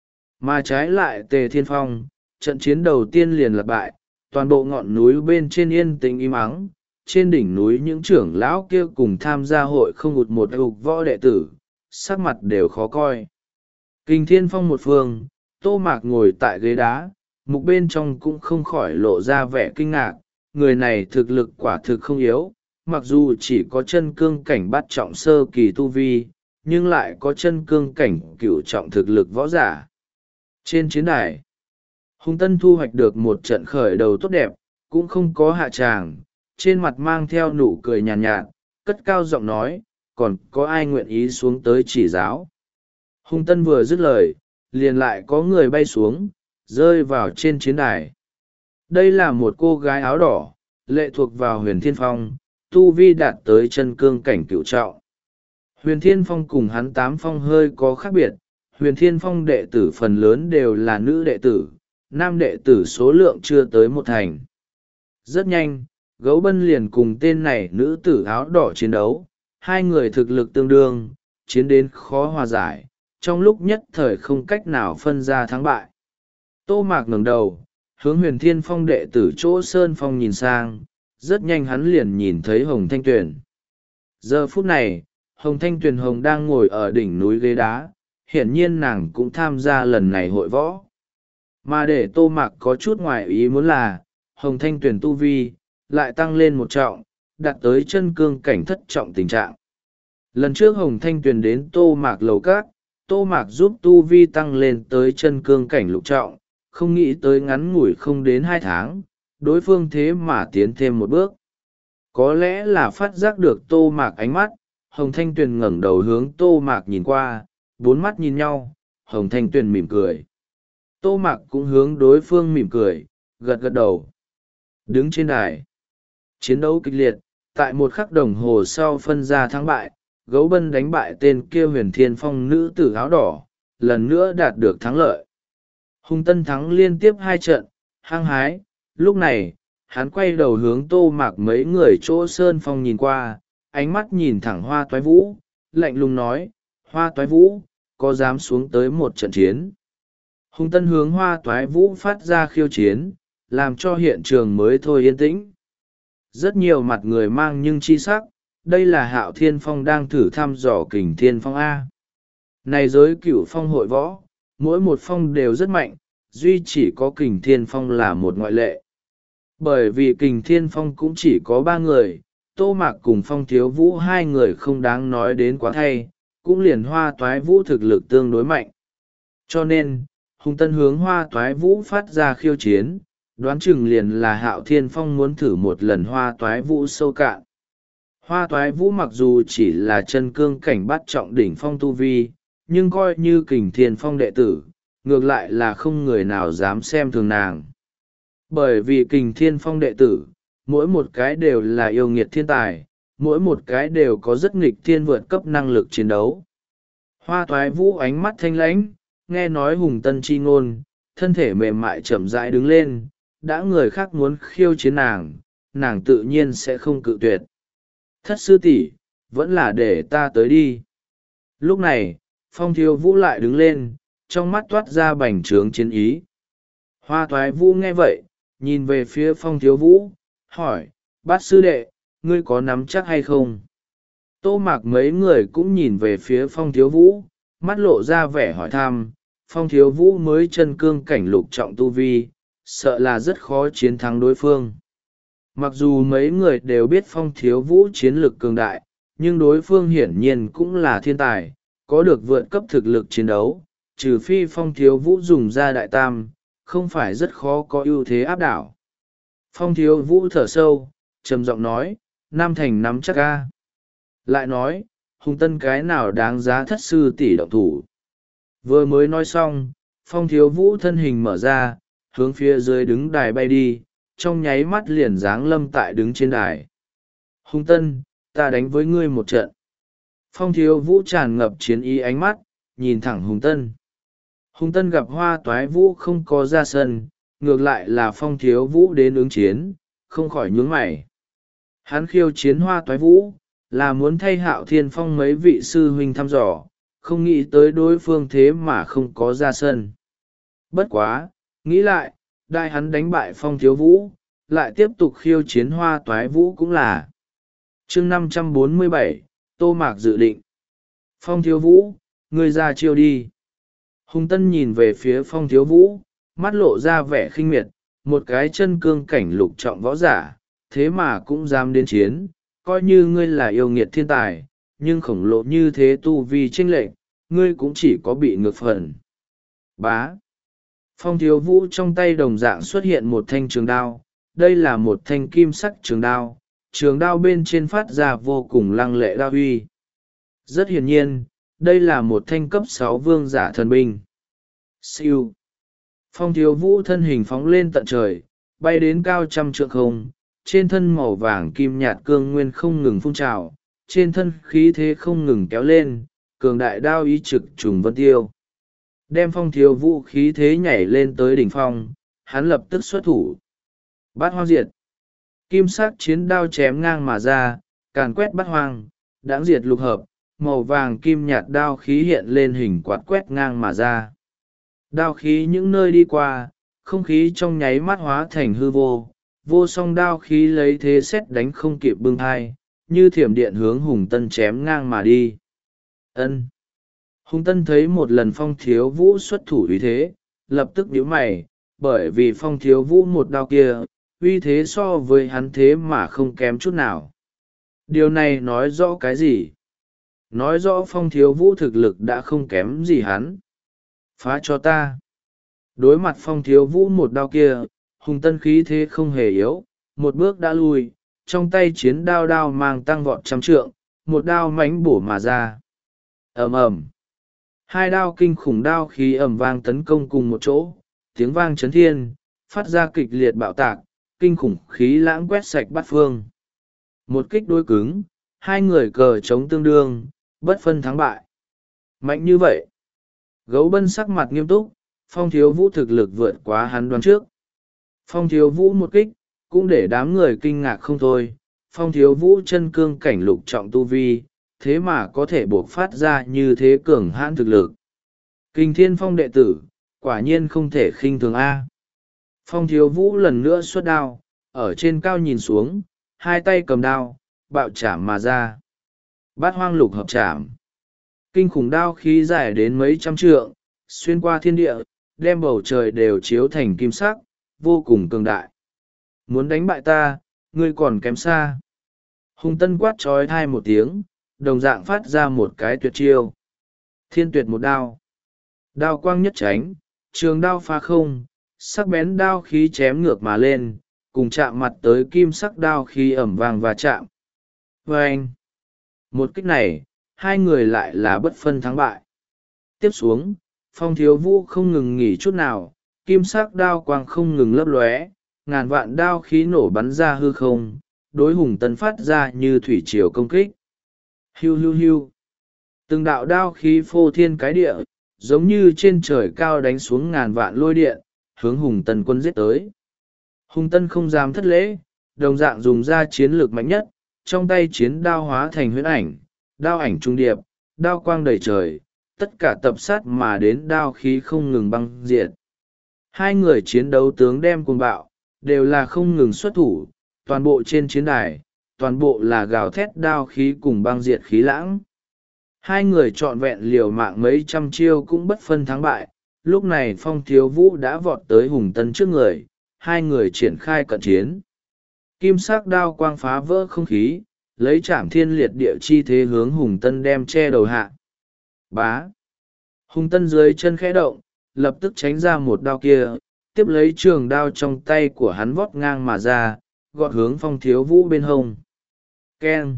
Mà trái lại Tề Thiên Phong, trận chiến đầu tiên liền lặp bại, toàn bộ ngọn núi bên trên yên tĩnh im ắng, trên đỉnh núi những trưởng lão kia cùng tham gia hội không ụt một ục võ đệ tử, sắc mặt đều khó coi. Kinh Thiên Phong một phương, Tô Mạc ngồi tại ghế đá, mục bên trong cũng không khỏi lộ ra vẻ kinh ngạc, người này thực lực quả thực không yếu, mặc dù chỉ có chân cương cảnh bắt trọng sơ kỳ tu vi, nhưng lại có chân cương cảnh cửu trọng thực lực võ giả. Trên chiến đài, Hùng Tân thu hoạch được một trận khởi đầu tốt đẹp, cũng không có hạ tràng, trên mặt mang theo nụ cười nhàn nhạt, nhạt, cất cao giọng nói, còn có ai nguyện ý xuống tới chỉ giáo. Hùng Tân vừa dứt lời, liền lại có người bay xuống, rơi vào trên chiến đài. Đây là một cô gái áo đỏ, lệ thuộc vào Huyền Thiên Phong, tu vi đạt tới chân cương cảnh cửu trọng. Huyền Thiên Phong cùng hắn tám phong hơi có khác biệt, Huyền Thiên Phong đệ tử phần lớn đều là nữ đệ tử, nam đệ tử số lượng chưa tới một thành. Rất nhanh, Gấu Bân liền cùng tên này nữ tử áo đỏ chiến đấu, hai người thực lực tương đương, chiến đến khó hòa giải, trong lúc nhất thời không cách nào phân ra thắng bại. Tô Mạc ngẩng đầu, hướng Huyền Thiên Phong đệ tử chỗ Sơn Phong nhìn sang, rất nhanh hắn liền nhìn thấy Hồng Thanh Tuyền. Giờ phút này, Hồng Thanh Tuyền Hồng đang ngồi ở đỉnh núi ghế đá, hiển nhiên nàng cũng tham gia lần này hội võ. Mà để Tô Mạc có chút ngoài ý muốn là, Hồng Thanh Tuyền tu vi, lại tăng lên một trọng, đạt tới chân cương cảnh thất trọng tình trạng. Lần trước Hồng Thanh Tuyền đến Tô Mạc lầu cát, Tô Mạc giúp tu vi tăng lên tới chân cương cảnh lục trọng, không nghĩ tới ngắn ngủi không đến hai tháng, đối phương thế mà tiến thêm một bước. Có lẽ là phát giác được Tô Mạc ánh mắt, Hồng Thanh Tuyền ngẩng đầu hướng Tô Mạc nhìn qua, bốn mắt nhìn nhau, Hồng Thanh Tuyền mỉm cười. Tô Mạc cũng hướng đối phương mỉm cười, gật gật đầu. Đứng trên đài, chiến đấu kịch liệt, tại một khắc đồng hồ sau phân ra thắng bại, Gấu Bân đánh bại tên kia Huyền Thiên Phong nữ tử áo đỏ, lần nữa đạt được thắng lợi. Hùng Tân thắng liên tiếp hai trận, hăng hái, lúc này, hắn quay đầu hướng Tô Mạc mấy người chỗ Sơn Phong nhìn qua, ánh mắt nhìn thẳng Hoa Toái Vũ, lạnh lùng nói, Hoa Toái Vũ, có dám xuống tới một trận chiến? Hùng Tân hướng Hoa Toái Vũ phát ra khiêu chiến, làm cho hiện trường mới thôi yên tĩnh. Rất nhiều mặt người mang nhưng chi sắc, đây là Hạo Thiên Phong đang thử thăm dò Kình Thiên Phong A. Này giới cửu phong hội võ, mỗi một phong đều rất mạnh, duy chỉ có Kình Thiên Phong là một ngoại lệ. Bởi vì Kình Thiên Phong cũng chỉ có ba người, Tô Mạc cùng Phong Thiếu Vũ hai người không đáng nói đến quá thay, cũng liền Hoa Toái Vũ thực lực tương đối mạnh. Cho nên, Hùng Tân hướng Hoa Toái Vũ phát ra khiêu chiến, đoán chừng liền là Hạo Thiên Phong muốn thử một lần Hoa Toái Vũ sâu cạn. Hoa Toái Vũ mặc dù chỉ là chân cương cảnh bắt trọng đỉnh phong tu vi, nhưng coi như Kình Thiên Phong đệ tử, ngược lại là không người nào dám xem thường nàng. Bởi vì Kình Thiên Phong đệ tử, mỗi một cái đều là yêu nghiệt thiên tài, mỗi một cái đều có rất nghịch thiên vượt cấp năng lực chiến đấu. Hoa Toái Vũ ánh mắt thanh lãnh, nghe nói Hùng Tân chi ngôn, thân thể mềm mại chậm rãi đứng lên, đã người khác muốn khiêu chiến nàng, nàng tự nhiên sẽ không cự tuyệt. Thất sư tỷ, vẫn là để ta tới đi. Lúc này, Phong Thiếu Vũ lại đứng lên, trong mắt toát ra bành trướng chiến ý. Hoa Toái Vũ nghe vậy, nhìn về phía Phong Thiếu Vũ, hỏi, bát sư đệ, ngươi có nắm chắc hay không? Tô Mạc mấy người cũng nhìn về phía Phong Thiếu Vũ, mắt lộ ra vẻ hỏi thăm. Phong Thiếu Vũ mới chân cương cảnh lục trọng tu vi, sợ là rất khó chiến thắng đối phương. Mặc dù mấy người đều biết Phong Thiếu Vũ chiến lực cường đại, nhưng đối phương hiển nhiên cũng là thiên tài, có được vượt cấp thực lực chiến đấu, trừ phi Phong Thiếu Vũ dùng ra đại tam, không phải rất khó có ưu thế áp đảo. Phong Thiếu Vũ thở sâu, trầm giọng nói, Nam Thành nắm chắc ca. Lại nói, Hùng Tân cái nào đáng giá thất sư tỷ động thủ. Vừa mới nói xong, Phong Thiếu Vũ thân hình mở ra, hướng phía dưới đứng đài bay đi, trong nháy mắt liền giáng lâm tại đứng trên đài. Hùng Tân, ta đánh với ngươi một trận. Phong Thiếu Vũ tràn ngập chiến ý ánh mắt, nhìn thẳng Hùng Tân. Hùng Tân gặp Hoa Toái Vũ không có ra sân, ngược lại là Phong Thiếu Vũ đến ứng chiến, không khỏi nhướng mày. Hắn khiêu chiến Hoa Toái Vũ, là muốn thay Hạo Thiên Phong mấy vị sư huynh thăm dò, không nghĩ tới đối phương thế mà không có ra sân. Bất quá, nghĩ lại, đại hắn đánh bại Phong Thiếu Vũ, lại tiếp tục khiêu chiến Hoa Toái Vũ cũng là. Chương năm trăm bốn mươi bảy, Tô Mạc dự định. Phong Thiếu Vũ, ngươi ra chiêu đi. Hùng Tân nhìn về phía Phong Thiếu Vũ, mắt lộ ra vẻ khinh miệt, một cái chân cương cảnh lục trọng võ giả, thế mà cũng dám đến chiến, coi như ngươi là yêu nghiệt thiên tài, nhưng khổng lồ như thế tu vi chênh lệch, ngươi cũng chỉ có bị ngược phần. Bá. Phong Thiếu Vũ trong tay đồng dạng xuất hiện một thanh trường đao, đây là một thanh kim sắc trường đao, trường đao bên trên phát ra vô cùng lăng lệ đao huy. Rất hiển nhiên, đây là một thanh cấp sáu vương giả thần binh. Siêu. Phong Thiếu Vũ thân hình phóng lên tận trời, bay đến cao trăm trượng không, trên thân màu vàng kim nhạt cương nguyên không ngừng phun trào, trên thân khí thế không ngừng kéo lên, cường đại đao ý trực trùng vân tiêu. Đem Phong Thiếu Vũ khí thế nhảy lên tới đỉnh phong, hắn lập tức xuất thủ. Bát hoang diệt. Kim sắc chiến đao chém ngang mà ra, càn quét bát hoang, đãng diệt lục hợp, màu vàng kim nhạt đao khí hiện lên hình quạt quét ngang mà ra. Đao khí những nơi đi qua, không khí trong nháy mắt hóa thành hư vô, vô song đao khí lấy thế sét đánh không kịp bưng thai, như thiểm điện hướng Hùng Tân chém ngang mà đi. Ân. Hùng Tân thấy một lần Phong Thiếu Vũ xuất thủ uy thế, lập tức nhíu mày, bởi vì Phong Thiếu Vũ một đao kia, uy thế so với hắn thế mà không kém chút nào. Điều này nói rõ cái gì? Nói rõ Phong Thiếu Vũ thực lực đã không kém gì hắn. Phá cho ta. Đối mặt Phong Thiếu Vũ một đao kia, Hùng Tân khí thế không hề yếu, một bước đã lui, trong tay chiến đao đao mang tăng vọt trăm trượng, một đao mãnh bổ mà ra. Ầm ầm. Hai đao kinh khủng đao khí ầm vang tấn công cùng một chỗ, tiếng vang chấn thiên, phát ra kịch liệt bạo tạc, kinh khủng khí lãng quét sạch bát phương. Một kích đối cứng, hai người cờ chống tương đương, bất phân thắng bại. Mạnh như vậy. Gấu Bân sắc mặt nghiêm túc, Phong Thiếu Vũ thực lực vượt quá hắn đoán trước. Phong Thiếu Vũ một kích, cũng để đám người kinh ngạc không thôi. Phong Thiếu Vũ chân cương cảnh lục trọng tu vi, thế mà có thể buộc phát ra như thế cường hãn thực lực. Kinh Thiên Phong đệ tử, quả nhiên không thể khinh thường A. Phong Thiếu Vũ lần nữa xuất đao, ở trên cao nhìn xuống, hai tay cầm đao, bạo chạm mà ra. Bát hoang lục hợp chạm. Kinh khủng đao khí dài đến mấy trăm trượng, xuyên qua thiên địa, đem bầu trời đều chiếu thành kim sắc, vô cùng cường đại. Muốn đánh bại ta, ngươi còn kém xa. Hùng Tân quát trói thai một tiếng, đồng dạng phát ra một cái tuyệt chiêu. Thiên tuyệt một đao. Đao quang nhất tránh, trường đao phá không, sắc bén đao khí chém ngược mà lên, cùng chạm mặt tới kim sắc đao khí ẩm vàng và chạm. Và anh, một kích này, hai người lại là bất phân thắng bại. Tiếp xuống, Phong Thiếu Vũ không ngừng nghỉ chút nào, kim sắc đao quang không ngừng lấp lóe, ngàn vạn đao khí nổ bắn ra hư không, đối Hùng Tân phát ra như thủy triều công kích. Hiu hiu hiu. Từng đạo đao khí phô thiên cái địa, giống như trên trời cao đánh xuống ngàn vạn lôi điện, hướng Hùng Tân quân giết tới. Hùng Tân không dám thất lễ, đồng dạng dùng ra chiến lược mạnh nhất, trong tay chiến đao hóa thành huyễn ảnh, đao ảnh trung điệp, đao quang đầy trời, tất cả tập sát mà đến đao khí không ngừng băng diệt. Hai người chiến đấu tướng đem cuồng bạo, đều là không ngừng xuất thủ, toàn bộ trên chiến đài, toàn bộ là gào thét đao khí cùng băng diệt khí lãng. Hai người trọn vẹn liều mạng mấy trăm chiêu cũng bất phân thắng bại, lúc này Phong Thiếu Vũ đã vọt tới Hùng Tân trước người, hai người triển khai cận chiến. Kim sắc đao quang phá vỡ không khí, lấy trảm thiên liệt địa chi thế hướng Hùng Tân đem che đầu hạ. Bá. Hùng Tân dưới chân khẽ động, lập tức tránh ra một đao kia, tiếp lấy trường đao trong tay của hắn vót ngang mà ra, gọt hướng Phong Thiếu Vũ bên hông. Keng.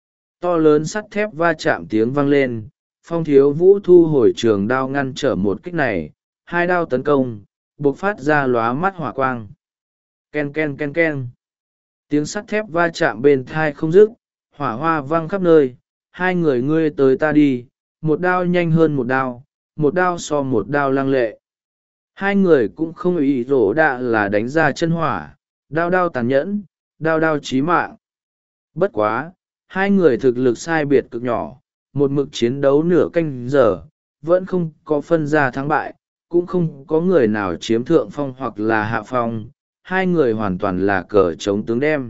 To lớn sắt thép va chạm tiếng vang lên, Phong Thiếu Vũ thu hồi trường đao ngăn trở một kích này, hai đao tấn công, bộc phát ra lóa mắt hỏa quang. Ken ken ken ken. Tiếng sắt thép va chạm bên thai không dứt, hỏa hoa văng khắp nơi, hai người ngươi tới ta đi, một đao nhanh hơn một đao, một đao so một đao lăng lệ. Hai người cũng không ý rổ đạ là đánh ra chân hỏa, đao đao tàn nhẫn, đao đao chí mạng. Bất quá, hai người thực lực sai biệt cực nhỏ, một mực chiến đấu nửa canh giờ, vẫn không có phân ra thắng bại, cũng không có người nào chiếm thượng phong hoặc là hạ phong, hai người hoàn toàn là cờ chống tướng đem.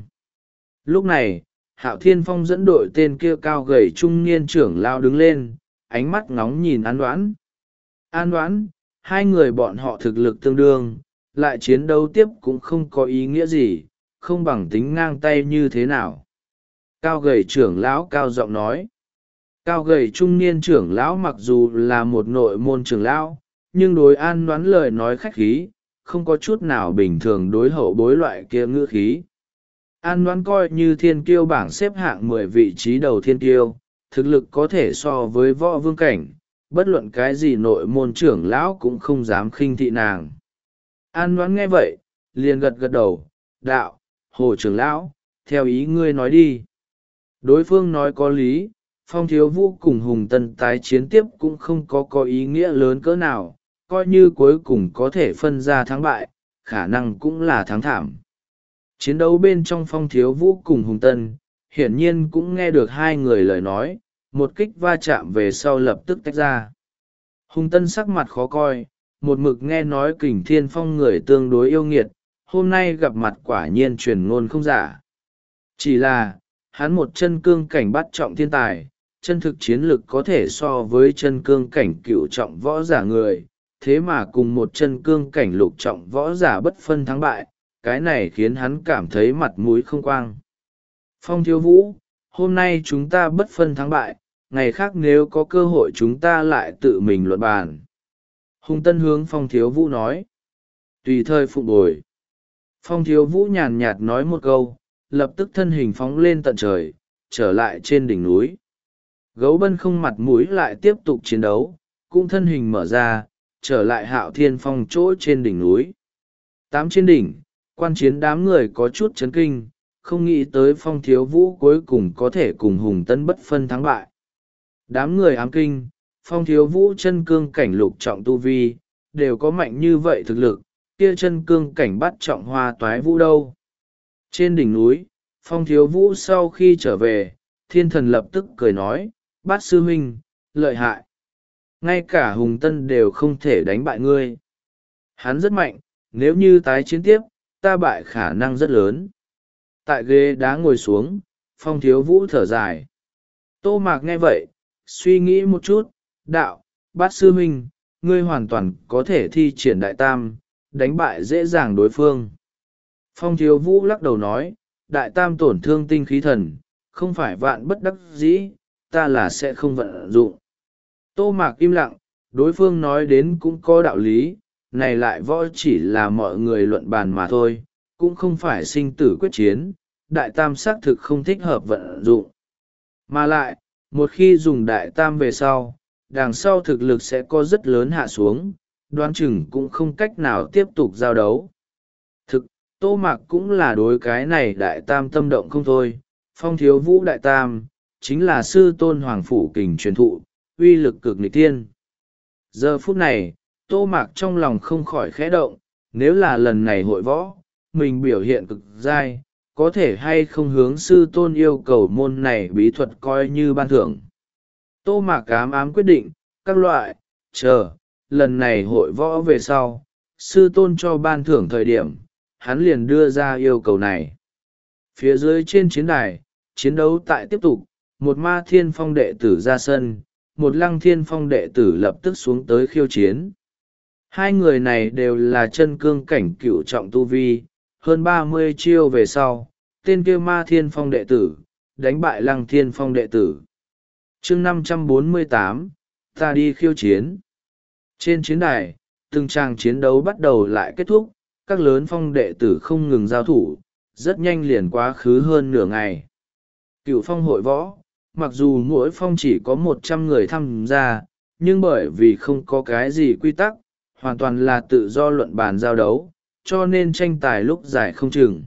Lúc này, Hạo Thiên Phong dẫn đội tên kia cao gầy trung niên trưởng lao đứng lên, ánh mắt ngóng nhìn An Đoán. An Đoán, hai người bọn họ thực lực tương đương, lại chiến đấu tiếp cũng không có ý nghĩa gì, không bằng tính ngang tay như thế nào. Cao gầy trưởng lão cao giọng nói. Cao gầy trung niên trưởng lão mặc dù là một nội môn trưởng lão, nhưng đối An Đoán lời nói khách khí, không có chút nào bình thường đối hậu bối loại kia ngữ khí. An Đoán coi như thiên kiêu bảng xếp hạng mười vị trí đầu thiên kiêu, thực lực có thể so với võ vương cảnh, bất luận cái gì nội môn trưởng lão cũng không dám khinh thị nàng. An Đoán nghe vậy, liền gật gật đầu, đạo, Hồ trưởng lão, theo ý ngươi nói đi. Đối phương nói có lý, Phong Thiếu Vũ cùng Hùng Tân tái chiến tiếp cũng không có có ý nghĩa lớn cỡ nào, coi như cuối cùng có thể phân ra thắng bại, khả năng cũng là thắng thảm. Chiến đấu bên trong Phong Thiếu Vũ cùng Hùng Tân, hiển nhiên cũng nghe được hai người lời nói, một kích va chạm về sau lập tức tách ra. Hùng Tân sắc mặt khó coi, một mực nghe nói Kình Thiên Phong người tương đối yêu nghiệt, hôm nay gặp mặt quả nhiên truyền ngôn không giả. Chỉ là, hắn một chân cương cảnh bắt trọng thiên tài, chân thực chiến lực có thể so với chân cương cảnh cựu trọng võ giả người, thế mà cùng một chân cương cảnh lục trọng võ giả bất phân thắng bại, cái này khiến hắn cảm thấy mặt mũi không quang. Phong Thiếu Vũ, hôm nay chúng ta bất phân thắng bại, ngày khác nếu có cơ hội chúng ta lại tự mình luận bàn. Hùng Tân hướng Phong Thiếu Vũ nói. Tùy thời phụng bồi. Phong Thiếu Vũ nhàn nhạt nói một câu, lập tức thân hình phóng lên tận trời, trở lại trên đỉnh núi. Gấu Bân không mặt mũi lại tiếp tục chiến đấu, cũng thân hình mở ra, trở lại Hạo Thiên Phong chỗ trên đỉnh núi. Tám trên đỉnh, quan chiến đám người có chút chấn kinh, không nghĩ tới Phong Thiếu Vũ cuối cùng có thể cùng Hùng Tân bất phân thắng bại. Đám người ám kinh, Phong Thiếu Vũ chân cương cảnh lục trọng tu vi, đều có mạnh như vậy thực lực, kia chân cương cảnh bắt trọng hoa toái vũ đâu. Trên đỉnh núi, Phong Thiếu Vũ sau khi trở về, thiên thần lập tức cười nói, Bát sư huynh, lợi hại. Ngay cả Hùng Tân đều không thể đánh bại ngươi. Hắn rất mạnh, nếu như tái chiến tiếp, ta bại khả năng rất lớn. Tại ghế đá ngồi xuống, Phong Thiếu Vũ thở dài. Tô Mạc nghe vậy, suy nghĩ một chút, đạo, Bát sư huynh, ngươi hoàn toàn có thể thi triển đại tam, đánh bại dễ dàng đối phương. Phong Thiếu Vũ lắc đầu nói, đại tam tổn thương tinh khí thần, không phải vạn bất đắc dĩ, ta là sẽ không vận dụng. Tô Mạc im lặng, đối phương nói đến cũng có đạo lý, này lại võ chỉ là mọi người luận bàn mà thôi, cũng không phải sinh tử quyết chiến, đại tam xác thực không thích hợp vận dụng. Mà lại, một khi dùng đại tam về sau, đằng sau thực lực sẽ có rất lớn hạ xuống, đoán chừng cũng không cách nào tiếp tục giao đấu. Thực, Tô Mạc cũng là đối cái này đại tam tâm động không thôi, Phong Thiếu Vũ đại tam, chính là sư tôn Hoàng Phủ Kình truyền thụ, uy lực cực nghịch tiên. Giờ phút này, Tô Mạc trong lòng không khỏi khẽ động, nếu là lần này hội võ, mình biểu hiện cực dai, có thể hay không hướng sư tôn yêu cầu môn này bí thuật coi như ban thưởng. Tô Mạc ám ám quyết định, các loại, chờ, lần này hội võ về sau, sư tôn cho ban thưởng thời điểm, hắn liền đưa ra yêu cầu này. Phía dưới trên chiến đài, chiến đấu tại tiếp tục, một ma thiên phong đệ tử ra sân, một lăng thiên phong đệ tử lập tức xuống tới khiêu chiến. Hai người này đều là chân cương cảnh cựu trọng tu vi, hơn ba mươi chiêu về sau, tên kia ma thiên phong đệ tử, đánh bại lăng thiên phong đệ tử. chương năm trăm bốn mươi tám, ta đi khiêu chiến. Trên chiến đài, từng tràng chiến đấu bắt đầu lại kết thúc, các lớn phong đệ tử không ngừng giao thủ, rất nhanh liền quá khứ hơn nửa ngày. Cựu phong hội võ, mặc dù mỗi phong chỉ có một trăm người tham gia, nhưng bởi vì không có cái gì quy tắc, hoàn toàn là tự do luận bàn giao đấu, cho nên tranh tài lúc dài không chừng.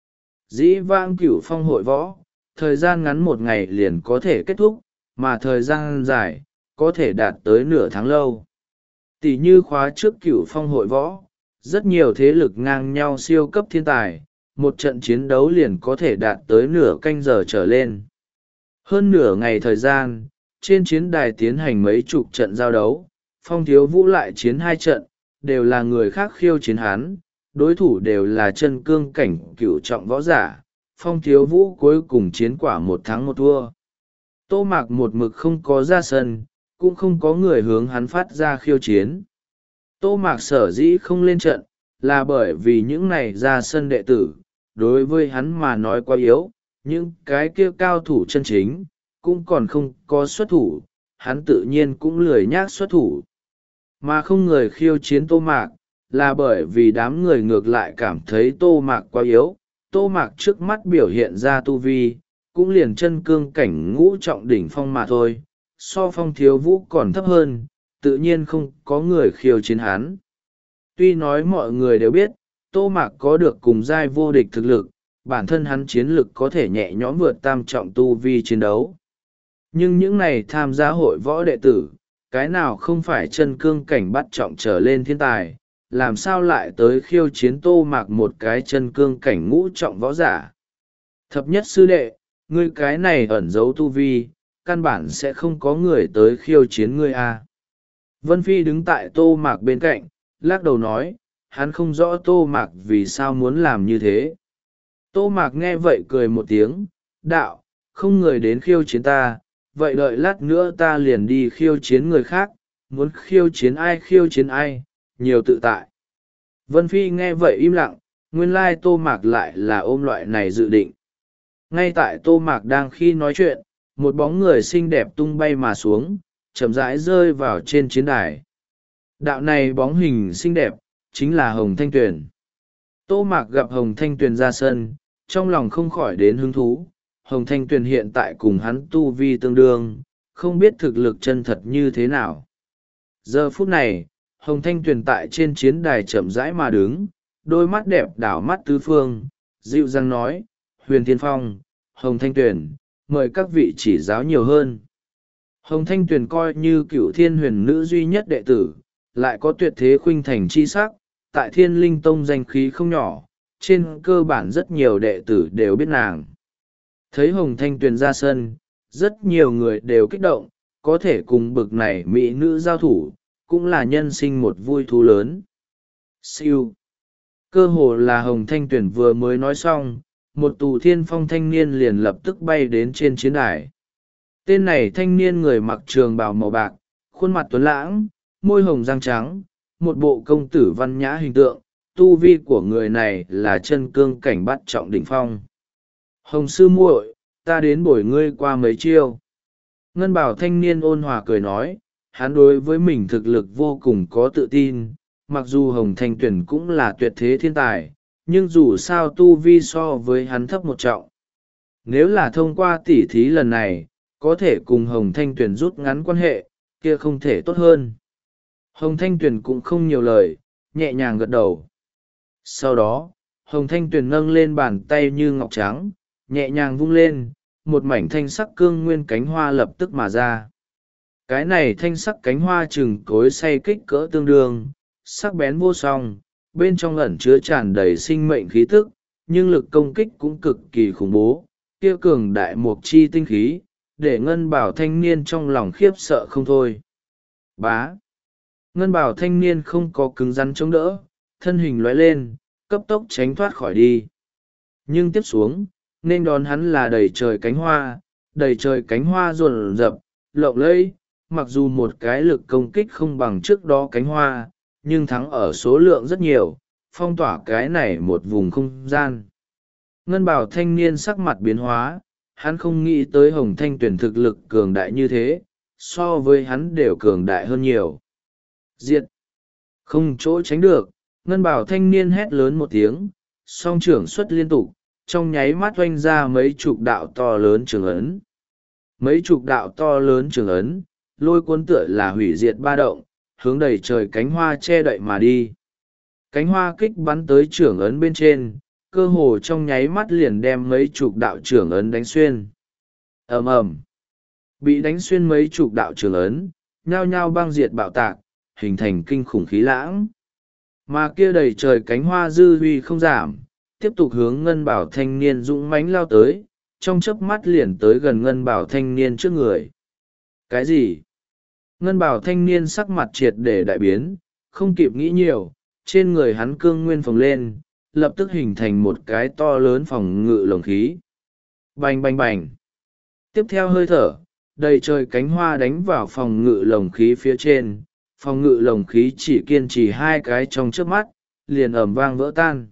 Dĩ vãng cửu phong hội võ, thời gian ngắn một ngày liền có thể kết thúc, mà thời gian dài, có thể đạt tới nửa tháng lâu. Tỷ như khóa trước cửu phong hội võ, rất nhiều thế lực ngang nhau siêu cấp thiên tài, một trận chiến đấu liền có thể đạt tới nửa canh giờ trở lên. Hơn nửa ngày thời gian, trên chiến đài tiến hành mấy chục trận giao đấu, Phong Thiếu Vũ lại chiến hai trận, đều là người khác khiêu chiến hắn, đối thủ đều là chân cương cảnh cửu trọng võ giả. Phong Thiếu Vũ cuối cùng chiến quả một thắng một thua. Tô Mạc một mực không có ra sân, cũng không có người hướng hắn phát ra khiêu chiến. Tô Mạc sở dĩ không lên trận, là bởi vì những này ra sân đệ tử, đối với hắn mà nói quá yếu, những cái kia cao thủ chân chính, cũng còn không có xuất thủ, hắn tự nhiên cũng lười nhác xuất thủ. Mà không người khiêu chiến Tô Mạc, là bởi vì đám người ngược lại cảm thấy Tô Mạc quá yếu. Tô Mạc trước mắt biểu hiện ra tu vi, cũng liền chân cương cảnh ngũ trọng đỉnh phong mà thôi, so Phong Thiếu Vũ còn thấp hơn, tự nhiên không có người khiêu chiến hắn. Tuy nói mọi người đều biết, Tô Mạc có được cùng giai vô địch thực lực, bản thân hắn chiến lực có thể nhẹ nhõm vượt tam trọng tu vi chiến đấu. Nhưng những này tham gia hội võ đệ tử, cái nào không phải chân cương cảnh bắt trọng trở lên thiên tài, làm sao lại tới khiêu chiến Tô Mạc một cái chân cương cảnh ngũ trọng võ giả. Thập nhất sư đệ, ngươi cái này ẩn giấu tu vi, căn bản sẽ không có người tới khiêu chiến ngươi a. Vân Phi đứng tại Tô Mạc bên cạnh, lắc đầu nói, hắn không rõ Tô Mạc vì sao muốn làm như thế. Tô Mạc nghe vậy cười một tiếng, đạo, không người đến khiêu chiến ta, vậy đợi lát nữa ta liền đi khiêu chiến người khác, muốn khiêu chiến ai khiêu chiến ai, nhiều tự tại. Vân Phi nghe vậy im lặng, nguyên lai Tô Mạc lại là ôm loại này dự định. Ngay tại Tô Mạc đang khi nói chuyện, một bóng người xinh đẹp tung bay mà xuống, chậm rãi rơi vào trên chiến đài. Đạo này bóng hình xinh đẹp, chính là Hồng Thanh Tuyền. Tô Mạc gặp Hồng Thanh Tuyền ra sân, trong lòng không khỏi đến hứng thú. Hồng Thanh Tuyền hiện tại cùng hắn tu vi tương đương, không biết thực lực chân thật như thế nào. Giờ phút này, Hồng Thanh Tuyền tại trên chiến đài chậm rãi mà đứng, đôi mắt đẹp đảo mắt tứ phương, dịu dàng nói, Huyền Thiên Phong, Hồng Thanh Tuyền, mời các vị chỉ giáo nhiều hơn. Hồng Thanh Tuyền coi như cựu thiên huyền nữ duy nhất đệ tử, lại có tuyệt thế khuynh thành chi sắc, tại Thiên Linh Tông danh khí không nhỏ, trên cơ bản rất nhiều đệ tử đều biết nàng. Thấy Hồng Thanh Tuyền ra sân, rất nhiều người đều kích động, có thể cùng bực này mỹ nữ giao thủ, cũng là nhân sinh một vui thú lớn. Siêu. Cơ hồ là Hồng Thanh Tuyền vừa mới nói xong, một tù thiên phong thanh niên liền lập tức bay đến trên chiến đài. Tên này thanh niên người mặc trường bào màu bạc, khuôn mặt tuấn lãng, môi hồng răng trắng, một bộ công tử văn nhã hình tượng, tu vi của người này là chân cương cảnh bắt trọng đỉnh phong. Hồng sư muội, ta đến bồi ngươi qua mấy chiêu. Ngân bảo thanh niên ôn hòa cười nói, hắn đối với mình thực lực vô cùng có tự tin, mặc dù Hồng Thanh Tuyền cũng là tuyệt thế thiên tài, nhưng dù sao tu vi so với hắn thấp một trọng. Nếu là thông qua tỉ thí lần này, có thể cùng Hồng Thanh Tuyền rút ngắn quan hệ, kia không thể tốt hơn. Hồng Thanh Tuyền cũng không nhiều lời, nhẹ nhàng gật đầu. Sau đó, Hồng Thanh Tuyền nâng lên bàn tay như ngọc trắng, nhẹ nhàng vung lên, một mảnh thanh sắc cương nguyên cánh hoa lập tức mà ra. Cái này thanh sắc cánh hoa chừng cối xay kích cỡ tương đương, sắc bén vô song, bên trong ẩn chứa tràn đầy sinh mệnh khí tức, nhưng lực công kích cũng cực kỳ khủng bố, kia cường đại mục chi tinh khí, để ngân bảo thanh niên trong lòng khiếp sợ không thôi. Bá! Ngân bảo thanh niên không có cứng rắn chống đỡ, thân hình lóe lên, cấp tốc tránh thoát khỏi đi. Nhưng tiếp xuống, nên đón hắn là đầy trời cánh hoa, đầy trời cánh hoa rộn rập, lộng lẫy, mặc dù một cái lực công kích không bằng trước đó cánh hoa, nhưng thắng ở số lượng rất nhiều, phong tỏa cái này một vùng không gian. Ngân bảo thanh niên sắc mặt biến hóa, hắn không nghĩ tới Hồng Thanh Tuyền thực lực cường đại như thế, so với hắn đều cường đại hơn nhiều. Diệt! Không chỗ tránh được, ngân bảo thanh niên hét lớn một tiếng, song trưởng xuất liên tục, trong nháy mắt oanh ra mấy chục đạo to lớn trường ấn. Mấy chục đạo to lớn trường ấn, lôi cuốn tựa là hủy diệt ba động, hướng đầy trời cánh hoa che đậy mà đi. Cánh hoa kích bắn tới trưởng ấn bên trên, cơ hồ trong nháy mắt liền đem mấy chục đạo trưởng ấn đánh xuyên. Ầm ầm, bị đánh xuyên mấy chục đạo trưởng ấn, nhao nhao băng diệt bạo tạc, hình thành kinh khủng khí lãng. Mà kia đầy trời cánh hoa dư huy không giảm, tiếp tục hướng ngân bảo thanh niên dũng mãnh lao tới, trong chớp mắt liền tới gần ngân bảo thanh niên trước người. Cái gì? Ngân bảo thanh niên sắc mặt triệt để đại biến, không kịp nghĩ nhiều, trên người hắn cương nguyên phồng lên, lập tức hình thành một cái to lớn phòng ngự lồng khí. Bành bành bành. Tiếp theo hơi thở, đầy trời cánh hoa đánh vào phòng ngự lồng khí phía trên, phòng ngự lồng khí chỉ kiên trì hai cái trong chớp mắt, liền ầm vang vỡ tan.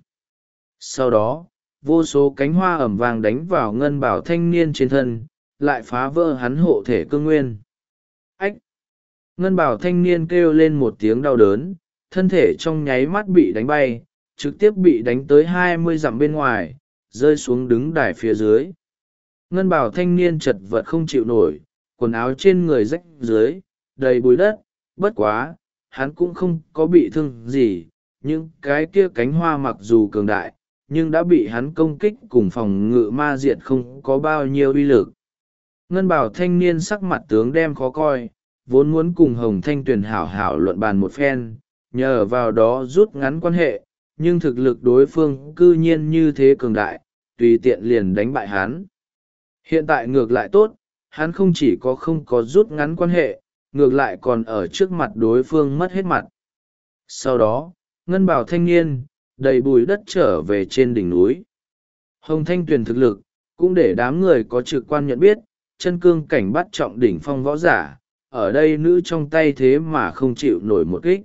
Sau đó, vô số cánh hoa ầm vang đánh vào ngân bảo thanh niên trên thân, lại phá vỡ hắn hộ thể cương nguyên. Ách! Ngân bảo thanh niên kêu lên một tiếng đau đớn, thân thể trong nháy mắt bị đánh bay, trực tiếp bị đánh tới hai mươi dặm bên ngoài, rơi xuống đứng đài phía dưới. Ngân bảo thanh niên chật vật không chịu nổi, quần áo trên người rách dưới, đầy bụi đất, bất quá, hắn cũng không có bị thương gì, nhưng cái kia cánh hoa mặc dù cường đại, nhưng đã bị hắn công kích cùng phòng ngự ma diệt không có bao nhiêu uy lực. Ngân bảo thanh niên sắc mặt tướng đem khó coi, vốn muốn cùng Hồng Thanh Tuyền hảo hảo luận bàn một phen, nhờ vào đó rút ngắn quan hệ, nhưng thực lực đối phương cư nhiên như thế cường đại, tùy tiện liền đánh bại hắn. Hiện tại ngược lại tốt, hắn không chỉ có không có rút ngắn quan hệ, ngược lại còn ở trước mặt đối phương mất hết mặt. Sau đó, ngân bào thanh niên, đầy bùi đất trở về trên đỉnh núi. Hồng Thanh Tuyền thực lực, cũng để đám người có trực quan nhận biết, chân cương cảnh bắt trọng đỉnh phong võ giả, ở đây nữ trong tay thế mà không chịu nổi một kích.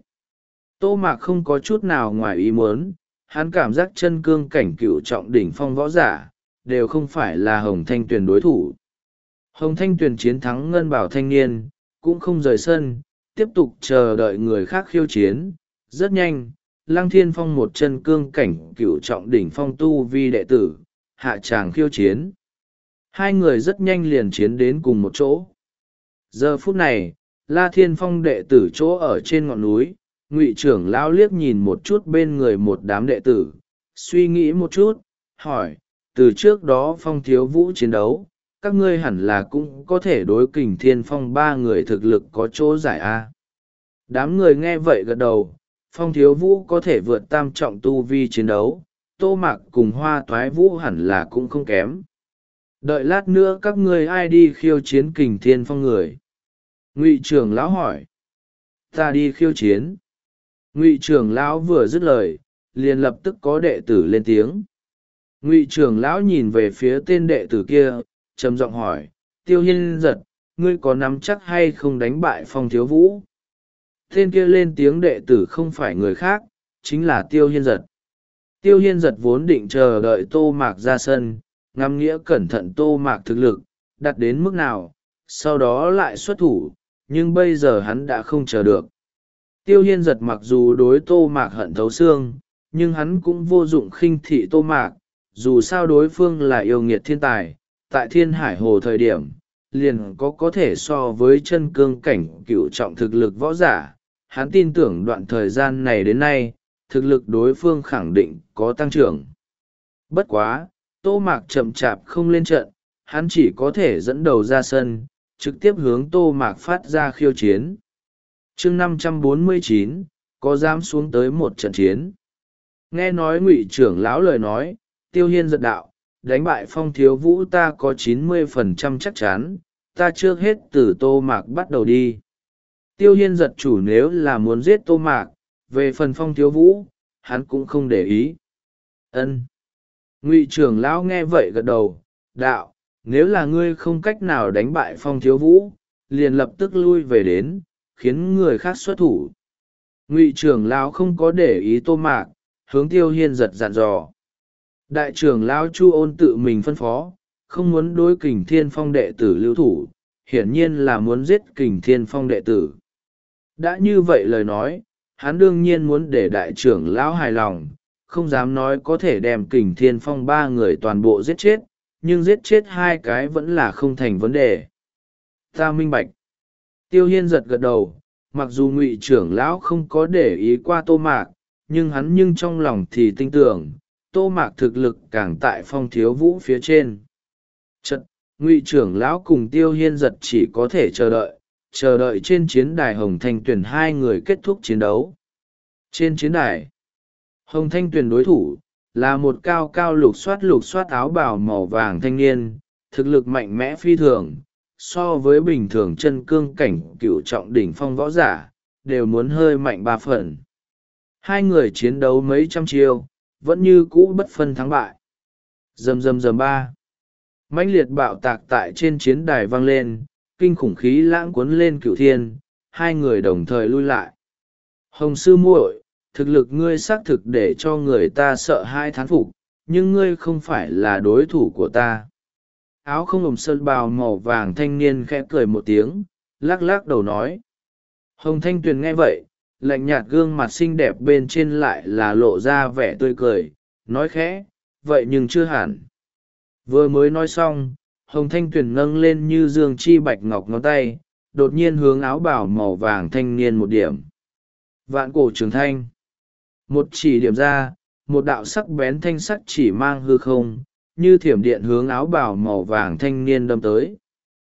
Tô Mạc không có chút nào ngoài ý muốn, hắn cảm giác chân cương cảnh cựu trọng đỉnh phong võ giả, đều không phải là Hồng Thanh Tuyền đối thủ. Hồng Thanh Tuyền chiến thắng ngân bảo thanh niên, cũng không rời sân, tiếp tục chờ đợi người khác khiêu chiến. Rất nhanh, Lăng Thiên Phong một chân cương cảnh cựu trọng đỉnh phong tu vi đệ tử, hạ tràng khiêu chiến. Hai người rất nhanh liền chiến đến cùng một chỗ. Giờ phút này, La Thiên Phong đệ tử chỗ ở trên ngọn núi, Ngụy trưởng lão liếc nhìn một chút bên người một đám đệ tử, suy nghĩ một chút, hỏi, từ trước đó Phong Thiếu Vũ chiến đấu, các ngươi hẳn là cũng có thể đối Kình Thiên Phong ba người thực lực có chỗ giải a. Đám người nghe vậy gật đầu, Phong Thiếu Vũ có thể vượt tam trọng tu vi chiến đấu, Tô Mạc cùng Hoa Toái Vũ hẳn là cũng không kém. Đợi lát nữa các ngươi ai đi khiêu chiến Kình Thiên Phong người? Ngụy trưởng lão hỏi. Ta đi khiêu chiến. Ngụy trưởng lão vừa dứt lời, liền lập tức có đệ tử lên tiếng. Ngụy trưởng lão nhìn về phía tên đệ tử kia, trầm giọng hỏi, Tiêu Hiên Giật, ngươi có nắm chắc hay không đánh bại Phong Thiếu Vũ? Tên kia lên tiếng đệ tử không phải người khác, chính là Tiêu Hiên Giật. Tiêu Hiên Giật vốn định chờ đợi Tô Mạc ra sân, ngắm nghĩa cẩn thận Tô Mạc thực lực, đạt đến mức nào, sau đó lại xuất thủ, nhưng bây giờ hắn đã không chờ được. Tiêu Hiên Giật mặc dù đối Tô Mạc hận thấu xương, nhưng hắn cũng vô dụng khinh thị Tô Mạc, dù sao đối phương là yêu nghiệt thiên tài, tại Thiên Hải Hồ thời điểm, liền có có thể so với chân cương cảnh cựu trọng thực lực võ giả. Hắn tin tưởng đoạn thời gian này đến nay, thực lực đối phương khẳng định có tăng trưởng. Bất quá, Tô Mạc chậm chạp không lên trận, hắn chỉ có thể dẫn đầu ra sân, trực tiếp hướng Tô Mạc phát ra khiêu chiến. Chương năm trăm bốn mươi chín, có dám xuống tới một trận chiến. Nghe nói Ngụy trưởng lão lời nói, Tiêu Hiên Giật đạo, đánh bại Phong Thiếu Vũ ta có chín mươi phần trăm chắc chắn, ta trước hết từ Tô Mạc bắt đầu đi. Tiêu Hiên Giật chủ nếu là muốn giết Tô Mạc, về phần Phong Thiếu Vũ, hắn cũng không để ý. Ân. Ngụy trưởng lão nghe vậy gật đầu, đạo, nếu là ngươi không cách nào đánh bại Phong Thiếu Vũ, liền lập tức lui về đến, khiến người khác xuất thủ. Ngụy trưởng lão không có để ý Tô Mạc, hướng Tiêu Hiên Giật dặn dò. Đại trưởng lão Chu Ôn tự mình phân phó, không muốn đối Kình Thiên Phong đệ tử lưu thủ, hiển nhiên là muốn giết Kình Thiên Phong đệ tử. Đã như vậy lời nói, hắn đương nhiên muốn để đại trưởng lão hài lòng, không dám nói có thể đem Kình Thiên Phong ba người toàn bộ giết chết, nhưng giết chết hai cái vẫn là không thành vấn đề. Ta minh bạch. Tiêu Hiên Giật gật đầu, mặc dù Ngụy trưởng lão không có để ý qua Tô Mạc, nhưng hắn nhưng trong lòng thì tin tưởng, Tô Mạc thực lực càng tại Phong Thiếu Vũ phía trên. Chật, Ngụy trưởng lão cùng Tiêu Hiên Giật chỉ có thể chờ đợi, chờ đợi trên chiến đài Hồng Thanh Tuyền hai người kết thúc chiến đấu. Trên chiến đài, Hồng Thanh Tuyền đối thủ, là một cao cao lục soát lục soát áo bào màu vàng thanh niên, thực lực mạnh mẽ phi thường, so với bình thường chân cương cảnh cựu trọng đỉnh phong võ giả, đều muốn hơi mạnh ba phần. Hai người chiến đấu mấy trăm chiêu, vẫn như cũ bất phân thắng bại. Rầm rầm rầm ba. Mãnh liệt bạo tạc tại trên chiến đài vang lên, kinh khủng khí lãng cuốn lên cửu thiên, hai người đồng thời lui lại. Hồng sư muội, thực lực ngươi xác thực để cho người ta sợ hai thán phục, nhưng ngươi không phải là đối thủ của ta. Áo không ồm sơn bào màu vàng thanh niên khẽ cười một tiếng, lắc lắc đầu nói. Hồng Thanh Tuyền nghe vậy, lạnh nhạt gương mặt xinh đẹp bên trên lại là lộ ra vẻ tươi cười, nói khẽ, vậy nhưng chưa hẳn. Vừa mới nói xong, Hồng Thanh Tuyền nâng lên như dương chi bạch ngọc ngón tay, đột nhiên hướng áo bào màu vàng thanh niên một điểm. Vạn cổ trường thanh. Một chỉ điểm ra, một đạo sắc bén thanh sắc chỉ mang hư không, như thiểm điện hướng áo bào màu vàng thanh niên đâm tới.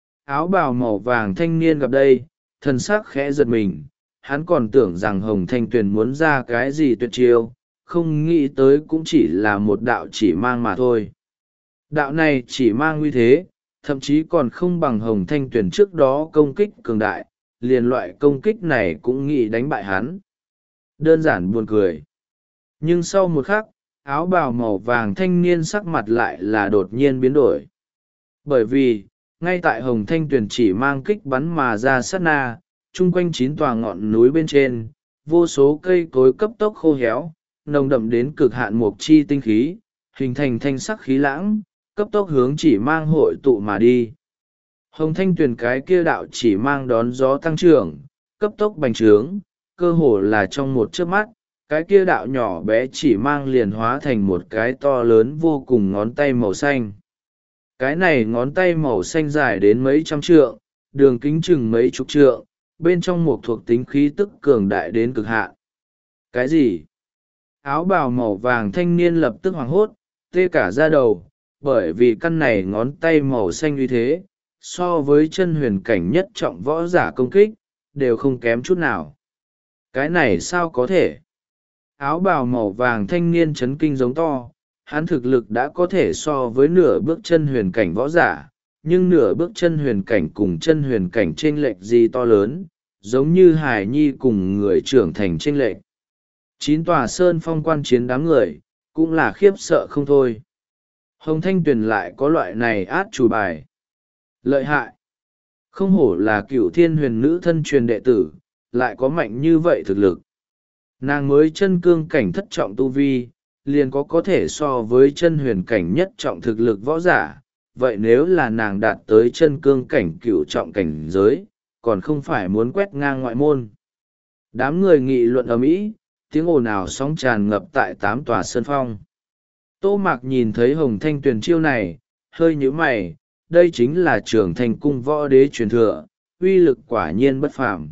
Áo bào màu vàng thanh niên gặp đây, thần sắc khẽ giật mình, hắn còn tưởng rằng Hồng Thanh Tuyền muốn ra cái gì tuyệt chiêu, không nghĩ tới cũng chỉ là một đạo chỉ mang mà thôi. Đạo này chỉ mang uy thế, thậm chí còn không bằng Hồng Thanh Tuyền trước đó công kích cường đại, liền loại công kích này cũng nghĩ đánh bại hắn. Đơn giản buồn cười. Nhưng sau một khắc, áo bào màu vàng thanh niên sắc mặt lại là đột nhiên biến đổi. Bởi vì, ngay tại Hồng Thanh Tuyền chỉ mang kích bắn mà ra sát na, chung quanh chín tòa ngọn núi bên trên, vô số cây cối cấp tốc khô héo, nồng đậm đến cực hạn mộc chi tinh khí, hình thành thanh sắc khí lãng, cấp tốc hướng chỉ mang hội tụ mà đi. Hồng Thanh Tuyền cái kia đạo chỉ mang đón gió tăng trưởng, cấp tốc bành trướng, cơ hồ là trong một chớp mắt, cái kia đạo nhỏ bé chỉ mang liền hóa thành một cái to lớn vô cùng ngón tay màu xanh. Cái này ngón tay màu xanh dài đến mấy trăm trượng, đường kính chừng mấy chục trượng, bên trong một thuộc tính khí tức cường đại đến cực hạn. Cái gì? Áo bào màu vàng thanh niên lập tức hoảng hốt, tê cả da đầu, bởi vì căn này ngón tay màu xanh uy thế, so với chân huyền cảnh nhất trọng võ giả công kích, đều không kém chút nào. Cái này sao có thể? Áo bào màu vàng thanh niên chấn kinh giống to, hắn thực lực đã có thể so với nửa bước chân huyền cảnh võ giả, nhưng nửa bước chân huyền cảnh cùng chân huyền cảnh chênh lệch gì to lớn, giống như hải nhi cùng người trưởng thành chênh lệch. Chín tòa sơn phong quan chiến đám người, cũng là khiếp sợ không thôi. Hồng Thanh Tuyền lại có loại này át chủ bài. Lợi hại. Không hổ là cựu thiên huyền nữ thân truyền đệ tử, lại có mạnh như vậy thực lực. Nàng mới chân cương cảnh thất trọng tu vi, liền có có thể so với chân huyền cảnh nhất trọng thực lực võ giả. Vậy nếu là nàng đạt tới chân cương cảnh cựu trọng cảnh giới, còn không phải muốn quét ngang ngoại môn. Đám người nghị luận ầm ĩ, tiếng ồn ào sóng tràn ngập tại tám tòa sơn phong. Tô Mạc nhìn thấy Hồng Thanh Tuyền chiêu này, hơi nhíu mày, đây chính là Trường Thành cung võ đế truyền thừa, uy lực quả nhiên bất phàm.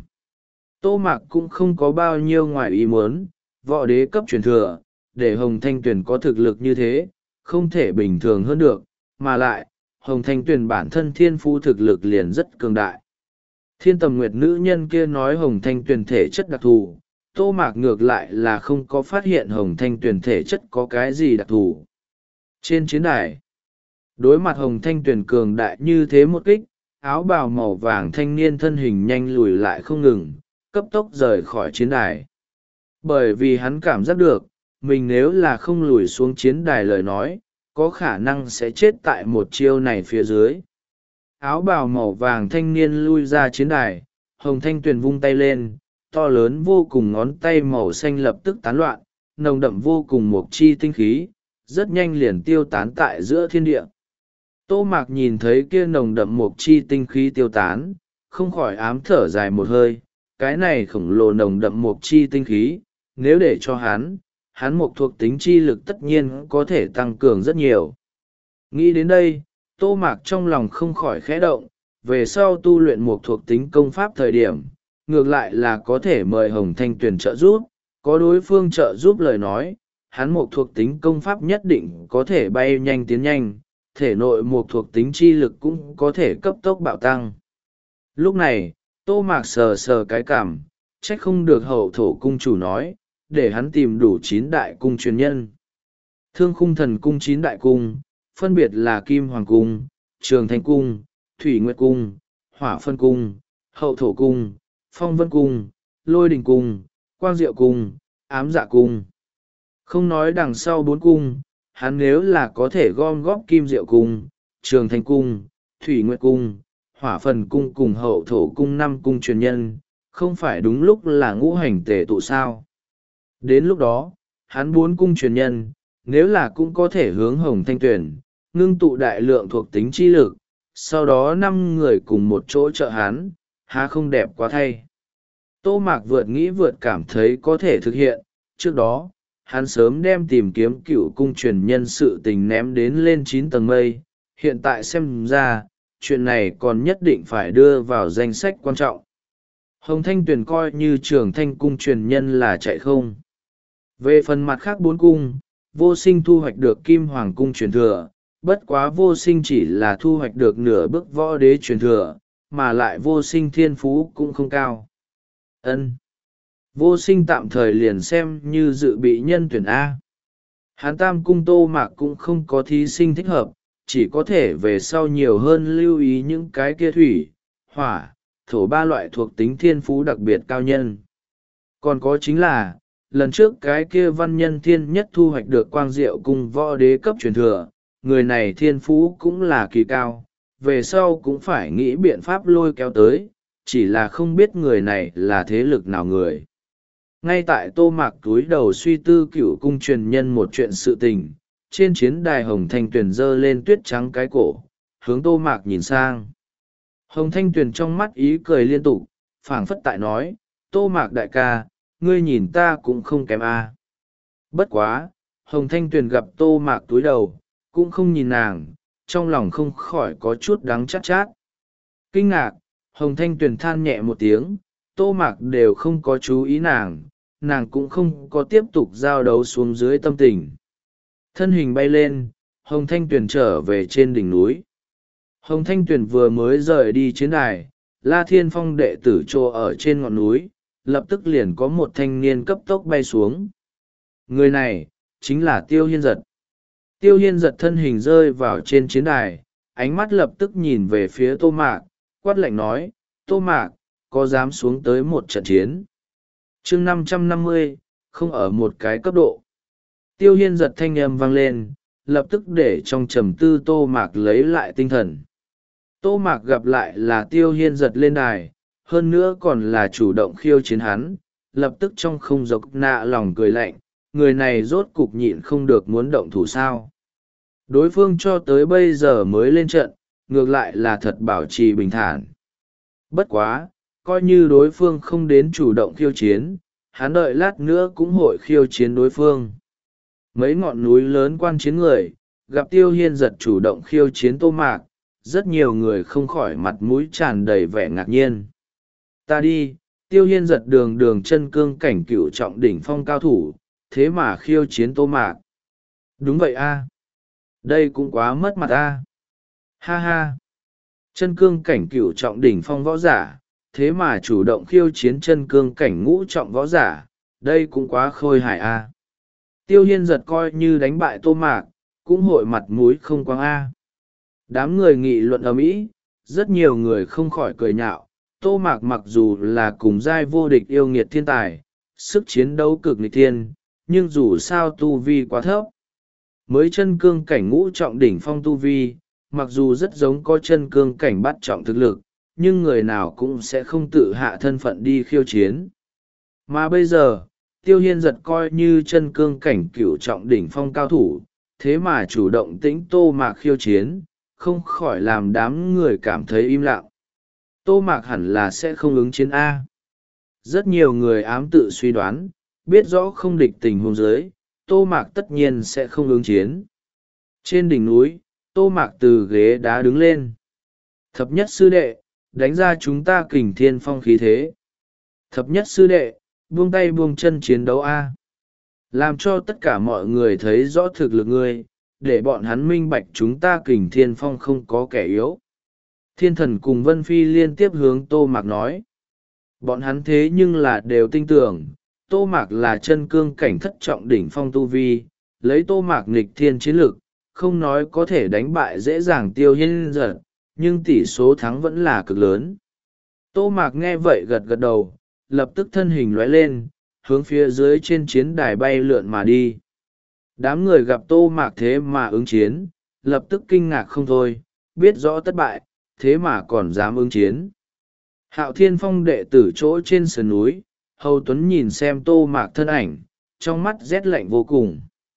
Tô Mạc cũng không có bao nhiêu ngoài ý muốn, võ đế cấp truyền thừa, để Hồng Thanh Tuyền có thực lực như thế, không thể bình thường hơn được, mà lại, Hồng Thanh Tuyền bản thân thiên phú thực lực liền rất cường đại. Thiên Tầm Nguyệt nữ nhân kia nói Hồng Thanh Tuyền thể chất đặc thù, Tô Mạc ngược lại là không có phát hiện Hồng Thanh Tuyền thể chất có cái gì đặc thù. Trên chiến đài, đối mặt Hồng Thanh Tuyền cường đại như thế một kích, áo bào màu vàng thanh niên thân hình nhanh lùi lại không ngừng, cấp tốc rời khỏi chiến đài. Bởi vì hắn cảm giác được, mình nếu là không lùi xuống chiến đài lời nói, có khả năng sẽ chết tại một chiêu này phía dưới. Áo bào màu vàng thanh niên lui ra chiến đài, Hồng Thanh Tuyền vung tay lên, to lớn vô cùng ngón tay màu xanh lập tức tán loạn, nồng đậm vô cùng mộc chi tinh khí, rất nhanh liền tiêu tán tại giữa thiên địa. Tô Mạc nhìn thấy kia nồng đậm mộc chi tinh khí tiêu tán, không khỏi ám thở dài một hơi, cái này khổng lồ nồng đậm mộc chi tinh khí, nếu để cho hắn, hắn mộc thuộc tính chi lực tất nhiên có thể tăng cường rất nhiều. Nghĩ đến đây, Tô Mạc trong lòng không khỏi khẽ động, về sau tu luyện mộc thuộc tính công pháp thời điểm, ngược lại là có thể mời Hồng Thanh Tuyền trợ giúp, có đối phương trợ giúp lời nói, hắn mộc thuộc tính công pháp nhất định có thể bay nhanh tiến nhanh, thể nội mộc thuộc tính chi lực cũng có thể cấp tốc bạo tăng. Lúc này, Tô Mạc sờ sờ cái cảm, trách không được hậu thổ cung chủ nói, để hắn tìm đủ chín đại cung truyền nhân. Thương Khung Thần Cung chín đại cung, phân biệt là Kim Hoàng Cung, Trường Thanh Cung, Thủy Nguyệt Cung, Hỏa Phân Cung, Hậu Thổ Cung, Phong Vân Cung, Lôi Đình Cung, Quang Diệu Cung, Ám Dạ Cung. Không nói đằng sau bốn cung, hắn nếu là có thể gom góp Kim Diệu Cung, Trường Thanh Cung, Thủy Nguyệt Cung, Hỏa Phần Cung cùng Hậu Thổ Cung năm cung truyền nhân, không phải đúng lúc là ngũ hành tề tụ sao. Đến lúc đó, hắn bốn cung truyền nhân, nếu là cũng có thể hướng Hồng Thanh Tuyền, ngưng tụ đại lượng thuộc tính chi lực, sau đó năm người cùng một chỗ trợ hắn, há không đẹp quá thay. Tô Mạc vượt nghĩ vượt cảm thấy có thể thực hiện, trước đó, hắn sớm đem tìm kiếm cựu cung truyền nhân sự tình ném đến lên chín tầng mây, hiện tại xem ra, chuyện này còn nhất định phải đưa vào danh sách quan trọng. Hồng Thanh Tuyền coi như Trường Thanh cung truyền nhân là chạy không. Về phần mặt khác bốn cung, vô sinh thu hoạch được Kim Hoàng cung truyền thừa, bất quá vô sinh chỉ là thu hoạch được nửa bước võ đế truyền thừa, mà lại vô sinh thiên phú cũng không cao. Ân, vô sinh tạm thời liền xem như dự bị nhân tuyển A. Hán tam cung Tô Mạc cũng không có thí sinh thích hợp, chỉ có thể về sau nhiều hơn lưu ý những cái kia thủy, hỏa, thổ ba loại thuộc tính thiên phú đặc biệt cao nhân. Còn có chính là, lần trước cái kia văn nhân thiên nhất thu hoạch được quang diệu cùng võ đế cấp truyền thừa, người này thiên phú cũng là kỳ cao, về sau cũng phải nghĩ biện pháp lôi kéo tới, chỉ là không biết người này là thế lực nào người. Ngay tại Tô Mạc túi đầu suy tư cửu cung truyền nhân một chuyện sự tình, trên chiến đài Hồng Thanh Tuyền giơ lên tuyết trắng cái cổ, hướng Tô Mạc nhìn sang. Hồng Thanh Tuyền trong mắt ý cười liên tục, phảng phất tại nói, Tô Mạc đại ca, ngươi nhìn ta cũng không kém a. Bất quá, Hồng Thanh Tuyền gặp Tô Mạc túi đầu, cũng không nhìn nàng, trong lòng không khỏi có chút đắng chát chát. Kinh ngạc, Hồng Thanh Tuyền than nhẹ một tiếng, Tô Mạc đều không có chú ý nàng, nàng cũng không có tiếp tục giao đấu xuống dưới tâm tình. Thân hình bay lên, Hồng Thanh Tuyền trở về trên đỉnh núi. Hồng Thanh Tuyền vừa mới rời đi chiến đài, La Thiên Phong đệ tử trô ở trên ngọn núi, lập tức liền có một thanh niên cấp tốc bay xuống. Người này, chính là Tiêu Hiên Giật. Tiêu Hiên Giật thân hình rơi vào trên chiến đài, ánh mắt lập tức nhìn về phía Tô Mạc, quát lạnh nói, Tô Mạc, có dám xuống tới một trận chiến? chương năm trăm năm mươi, không ở một cái cấp độ. Tiêu Hiên Giật thanh âm vang lên, lập tức để trong trầm tư Tô Mạc lấy lại tinh thần. Tô Mạc gặp lại là Tiêu Hiên Giật lên đài, hơn nữa còn là chủ động khiêu chiến hắn, lập tức trong không dọc nạ lòng cười lạnh, người này rốt cục nhịn không được muốn động thủ sao. Đối phương cho tới bây giờ mới lên trận, ngược lại là thật bảo trì bình thản. Bất quá, coi như đối phương không đến chủ động khiêu chiến, hắn đợi lát nữa cũng hội khiêu chiến đối phương. Mấy ngọn núi lớn quan chiến người, gặp Tiêu Hiên Giật chủ động khiêu chiến Tô Mạc, rất nhiều người không khỏi mặt mũi tràn đầy vẻ ngạc nhiên. Ta đi, Tiêu Hiên Giật đường đường chân cương cảnh cựu trọng đỉnh phong cao thủ, thế mà khiêu chiến Tô Mạc. Đúng vậy a, đây cũng quá mất mặt a. Ha ha, chân cương cảnh cựu trọng đỉnh phong võ giả, thế mà chủ động khiêu chiến chân cương cảnh ngũ trọng võ giả, đây cũng quá khôi hài a. Tiêu Hiên Giật coi như đánh bại Tô Mạc, cũng hội mặt mũi không quang a. Đám người nghị luận ầm ĩ, rất nhiều người không khỏi cười nhạo. Tô Mạc mặc dù là cùng giai vô địch yêu nghiệt thiên tài, sức chiến đấu cực nghịch thiên, nhưng dù sao tu vi quá thấp. Mới chân cương cảnh ngũ trọng đỉnh phong tu vi, mặc dù rất giống có chân cương cảnh bát trọng thực lực, nhưng người nào cũng sẽ không tự hạ thân phận đi khiêu chiến. Mà bây giờ, Tiêu Hiên Giật coi như chân cương cảnh cửu trọng đỉnh phong cao thủ, thế mà chủ động tĩnh Tô Mạc khiêu chiến, không khỏi làm đám người cảm thấy im lặng. Tô Mạc hẳn là sẽ không ứng chiến A. Rất nhiều người ám tự suy đoán, biết rõ không địch tình huống dưới, Tô Mạc tất nhiên sẽ không ứng chiến. Trên đỉnh núi, Tô Mạc từ ghế đá đứng lên. Thập nhất sư đệ, đánh ra chúng ta Kình Thiên Phong khí thế. Thập nhất sư đệ, buông tay buông chân chiến đấu A. Làm cho tất cả mọi người thấy rõ thực lực ngươi, để bọn hắn minh bạch chúng ta Kình Thiên Phong không có kẻ yếu. Thiên Thần cùng Vân Phi liên tiếp hướng Tô Mạc nói. Bọn hắn thế nhưng là đều tin tưởng, Tô Mạc là chân cương cảnh thất trọng đỉnh phong tu vi, lấy Tô Mạc nghịch thiên chiến lực, không nói có thể đánh bại dễ dàng Tiêu Hiên Giật, nhưng tỷ số thắng vẫn là cực lớn. Tô Mạc nghe vậy gật gật đầu, lập tức thân hình lóe lên, hướng phía dưới trên chiến đài bay lượn mà đi. Đám người gặp Tô Mạc thế mà ứng chiến, lập tức kinh ngạc không thôi, biết rõ thất bại, thế mà còn dám ứng chiến. Hạo Thiên Phong đệ tử chỗ trên sườn núi, Hầu Tuấn nhìn xem Tô Mạc thân ảnh, trong mắt rét lạnh vô cùng.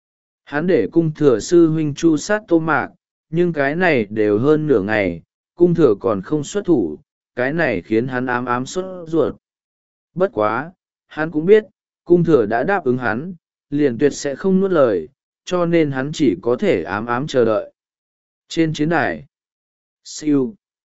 Hắn để cung thừa sư huynh chu sát Tô Mạc, nhưng cái này đều hơn nửa ngày, cung thừa còn không xuất thủ, cái này khiến hắn ám ám sốt ruột. Bất quá, hắn cũng biết, cung thừa đã đáp ứng hắn, liền tuyệt sẽ không nuốt lời, cho nên hắn chỉ có thể ám ám chờ đợi. Trên chiến đài, siêu,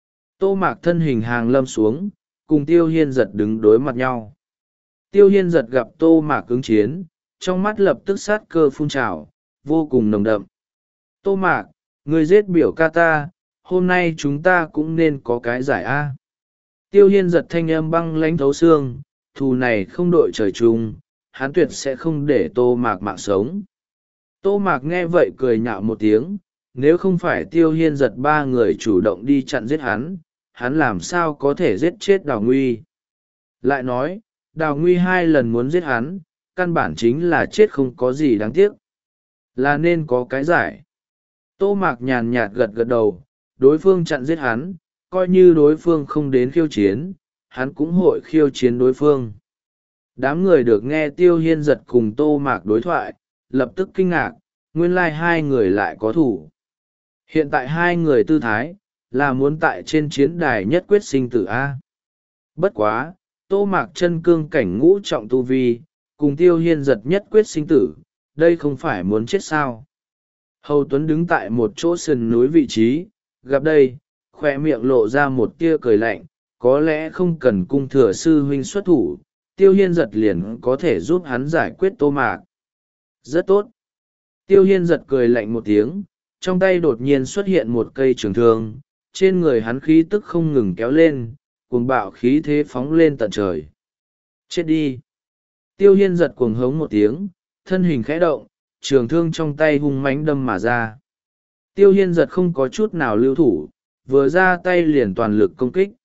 Tô Mạc thân hình hàng lâm xuống, cùng Tiêu Hiên Giật đứng đối mặt nhau. Tiêu Hiên Giật gặp Tô Mạc ứng chiến, trong mắt lập tức sát cơ phun trào, vô cùng nồng đậm. Tô Mạc, người giết biểu ca ta, hôm nay chúng ta cũng nên có cái giải A. Tiêu Hiên Giật thanh âm băng lãnh thấu xương, thù này không đội trời chung, hắn tuyệt sẽ không để Tô Mạc mạng sống. Tô Mạc nghe vậy cười nhạo một tiếng, nếu không phải Tiêu Hiên giật ba người chủ động đi chặn giết hắn, hắn làm sao có thể giết chết Đào Nguy. Lại nói, Đào Nguy hai lần muốn giết hắn, căn bản chính là chết không có gì đáng tiếc. Là nên có cái giải. Tô Mạc nhàn nhạt gật gật đầu, đối phương chặn giết hắn, coi như đối phương không đến khiêu chiến, hắn cũng hội khiêu chiến đối phương. Đám người được nghe Tiêu Hiên giật cùng Tô Mạc đối thoại, lập tức kinh ngạc, nguyên lai hai người lại có thủ. Hiện tại hai người tư thái, là muốn tại trên chiến đài nhất quyết sinh tử A. Bất quá, Tô Mạc chân cương cảnh ngũ trọng tu vi, cùng Tiêu Hiên giật nhất quyết sinh tử, đây không phải muốn chết sao. Hầu Tuấn đứng tại một chỗ sườn núi vị trí, gặp đây, khoe miệng lộ ra một tia cười lạnh, có lẽ không cần cung thừa sư huynh xuất thủ, Tiêu Hiên giật liền có thể giúp hắn giải quyết Tô Mạc. Rất tốt. Tiêu Hiên giật cười lạnh một tiếng, trong tay đột nhiên xuất hiện một cây trường thương, trên người hắn khí tức không ngừng kéo lên, cuồng bạo khí thế phóng lên tận trời. Chết đi. Tiêu Hiên giật cuồng hống một tiếng, thân hình khẽ động, trường thương trong tay hung mãnh đâm mà ra. Tiêu Hiên giật không có chút nào lưu thủ, vừa ra tay liền toàn lực công kích.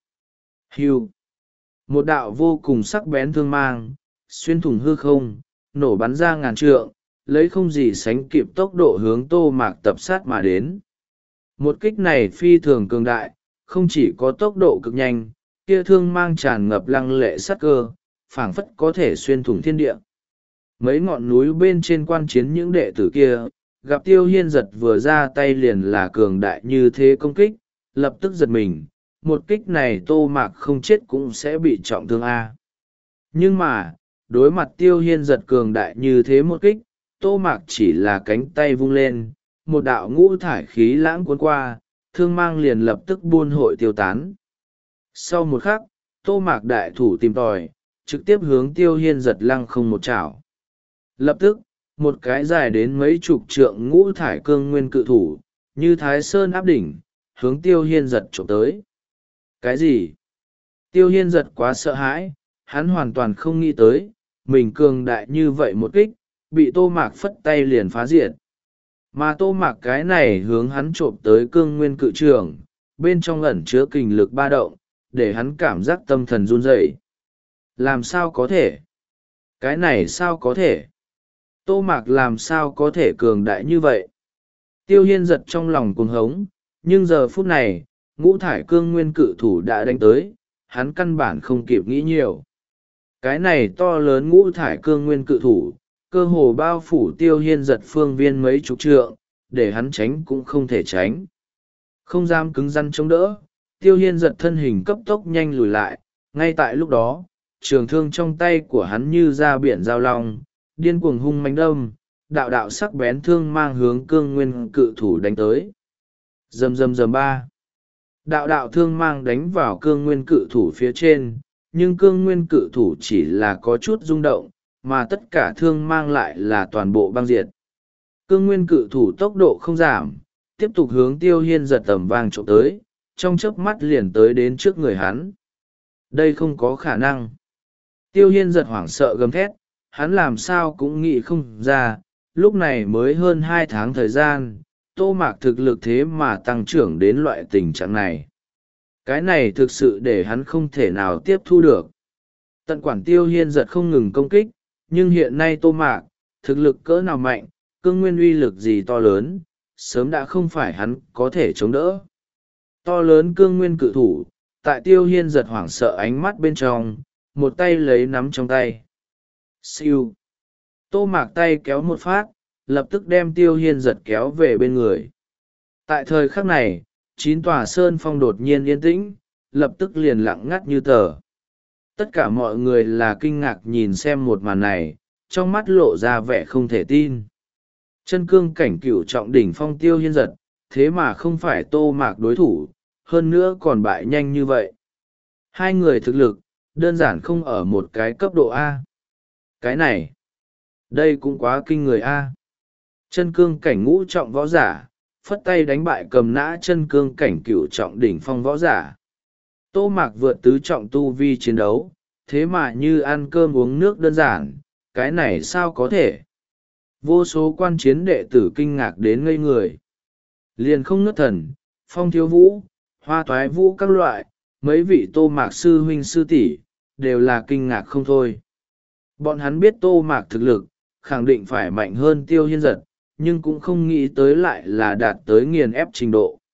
Hưu. Một đạo vô cùng sắc bén thương mang, xuyên thủng hư không, nổ bắn ra ngàn trượng, lấy không gì sánh kịp tốc độ hướng Tô Mạc tập sát mà đến. Một kích này phi thường cường đại, không chỉ có tốc độ cực nhanh, kia thương mang tràn ngập lăng lệ sát cơ, phảng phất có thể xuyên thủng thiên địa. Mấy ngọn núi bên trên quan chiến những đệ tử kia, gặp Tiêu Hiên giật vừa ra tay liền là cường đại như thế công kích, lập tức giật mình, một kích này Tô Mạc không chết cũng sẽ bị trọng thương A. Nhưng mà, đối mặt Tiêu Hiên giật cường đại như thế một kích, Tô Mạc chỉ là cánh tay vung lên, một đạo ngũ thải khí lãng cuốn qua, thương mang liền lập tức buôn hội tiêu tán. Sau một khắc, Tô Mạc đại thủ tìm tòi, trực tiếp hướng Tiêu Hiên giật lăng không một chảo. Lập tức, một cái dài đến mấy chục trượng ngũ thải cương nguyên cự thủ, như thái sơn áp đỉnh, hướng Tiêu Hiên giật trộm tới. Cái gì? Tiêu Hiên giật quá sợ hãi, hắn hoàn toàn không nghĩ tới, mình cường đại như vậy một kích, bị Tô Mạc phất tay liền phá diệt. Mà Tô Mạc cái này hướng hắn trộm tới cương nguyên cự trường, bên trong ẩn chứa kình lực ba động, để hắn cảm giác tâm thần run rẩy. Làm sao có thể? Cái này sao có thể? Tô Mạc làm sao có thể cường đại như vậy? Tiêu Hiên giật trong lòng cuồng hống, nhưng giờ phút này, ngũ thải cương nguyên cự thủ đã đánh tới, hắn căn bản không kịp nghĩ nhiều. Cái này to lớn ngũ thải cương nguyên cự thủ, cơ hồ bao phủ Tiêu Hiên giật phương viên mấy chục trượng, để hắn tránh cũng không thể tránh. Không dám cứng rắn chống đỡ, Tiêu Hiên giật thân hình cấp tốc nhanh lùi lại, ngay tại lúc đó, trường thương trong tay của hắn như ra biển giao long, điên cuồng hung mãnh đâm, đạo đạo sắc bén thương mang hướng cương nguyên cự thủ đánh tới. Rầm rầm rầm ba. Đạo đạo thương mang đánh vào cương nguyên cự thủ phía trên, nhưng cương nguyên cự thủ chỉ là có chút rung động, mà tất cả thương mang lại là toàn bộ băng diệt. Cương nguyên cự thủ tốc độ không giảm, tiếp tục hướng Tiêu Hiên giật tầm vang trộm tới, trong chớp mắt liền tới đến trước người hắn. Đây không có khả năng. Tiêu Hiên giật hoảng sợ gầm thét, hắn làm sao cũng nghĩ không ra, lúc này mới hơn hai tháng thời gian, Tô Mạc thực lực thế mà tăng trưởng đến loại tình trạng này. Cái này thực sự để hắn không thể nào tiếp thu được. Tận quản Tiêu Hiên giật không ngừng công kích, nhưng hiện nay Tô Mạc, thực lực cỡ nào mạnh, cương nguyên uy lực gì to lớn, sớm đã không phải hắn có thể chống đỡ. To lớn cương nguyên cự thủ, tại Tiêu Hiên giật hoảng sợ ánh mắt bên trong, một tay lấy nắm trong tay. Siêu. Tô Mạc tay kéo một phát, lập tức đem Tiêu Hiên giật kéo về bên người. Tại thời khắc này, chín tòa sơn phong đột nhiên yên tĩnh, lập tức liền lặng ngắt như tờ. Tất cả mọi người là kinh ngạc nhìn xem một màn này, trong mắt lộ ra vẻ không thể tin. Chân cương cảnh cửu trọng đỉnh phong Tiêu Hiên giật, thế mà không phải Tô Mạc đối thủ, hơn nữa còn bại nhanh như vậy. Hai người thực lực, đơn giản không ở một cái cấp độ A. Cái này, đây cũng quá kinh người A. Chân cương cảnh ngũ trọng võ giả, phất tay đánh bại cầm nã chân cương cảnh cửu trọng đỉnh phong võ giả. Tô Mạc vượt tứ trọng tu vi chiến đấu, thế mà như ăn cơm uống nước đơn giản, cái này sao có thể? Vô số quan chiến đệ tử kinh ngạc đến ngây người. liền không ngất thần. Phong thiếu vũ, hoa toái vũ các loại, mấy vị tô mạc sư huynh sư tỷ đều là kinh ngạc không thôi. Bọn hắn biết tô mạc thực lực khẳng định phải mạnh hơn Tiêu Hiên Giật, nhưng cũng không nghĩ tới lại là đạt tới nghiền ép trình độ.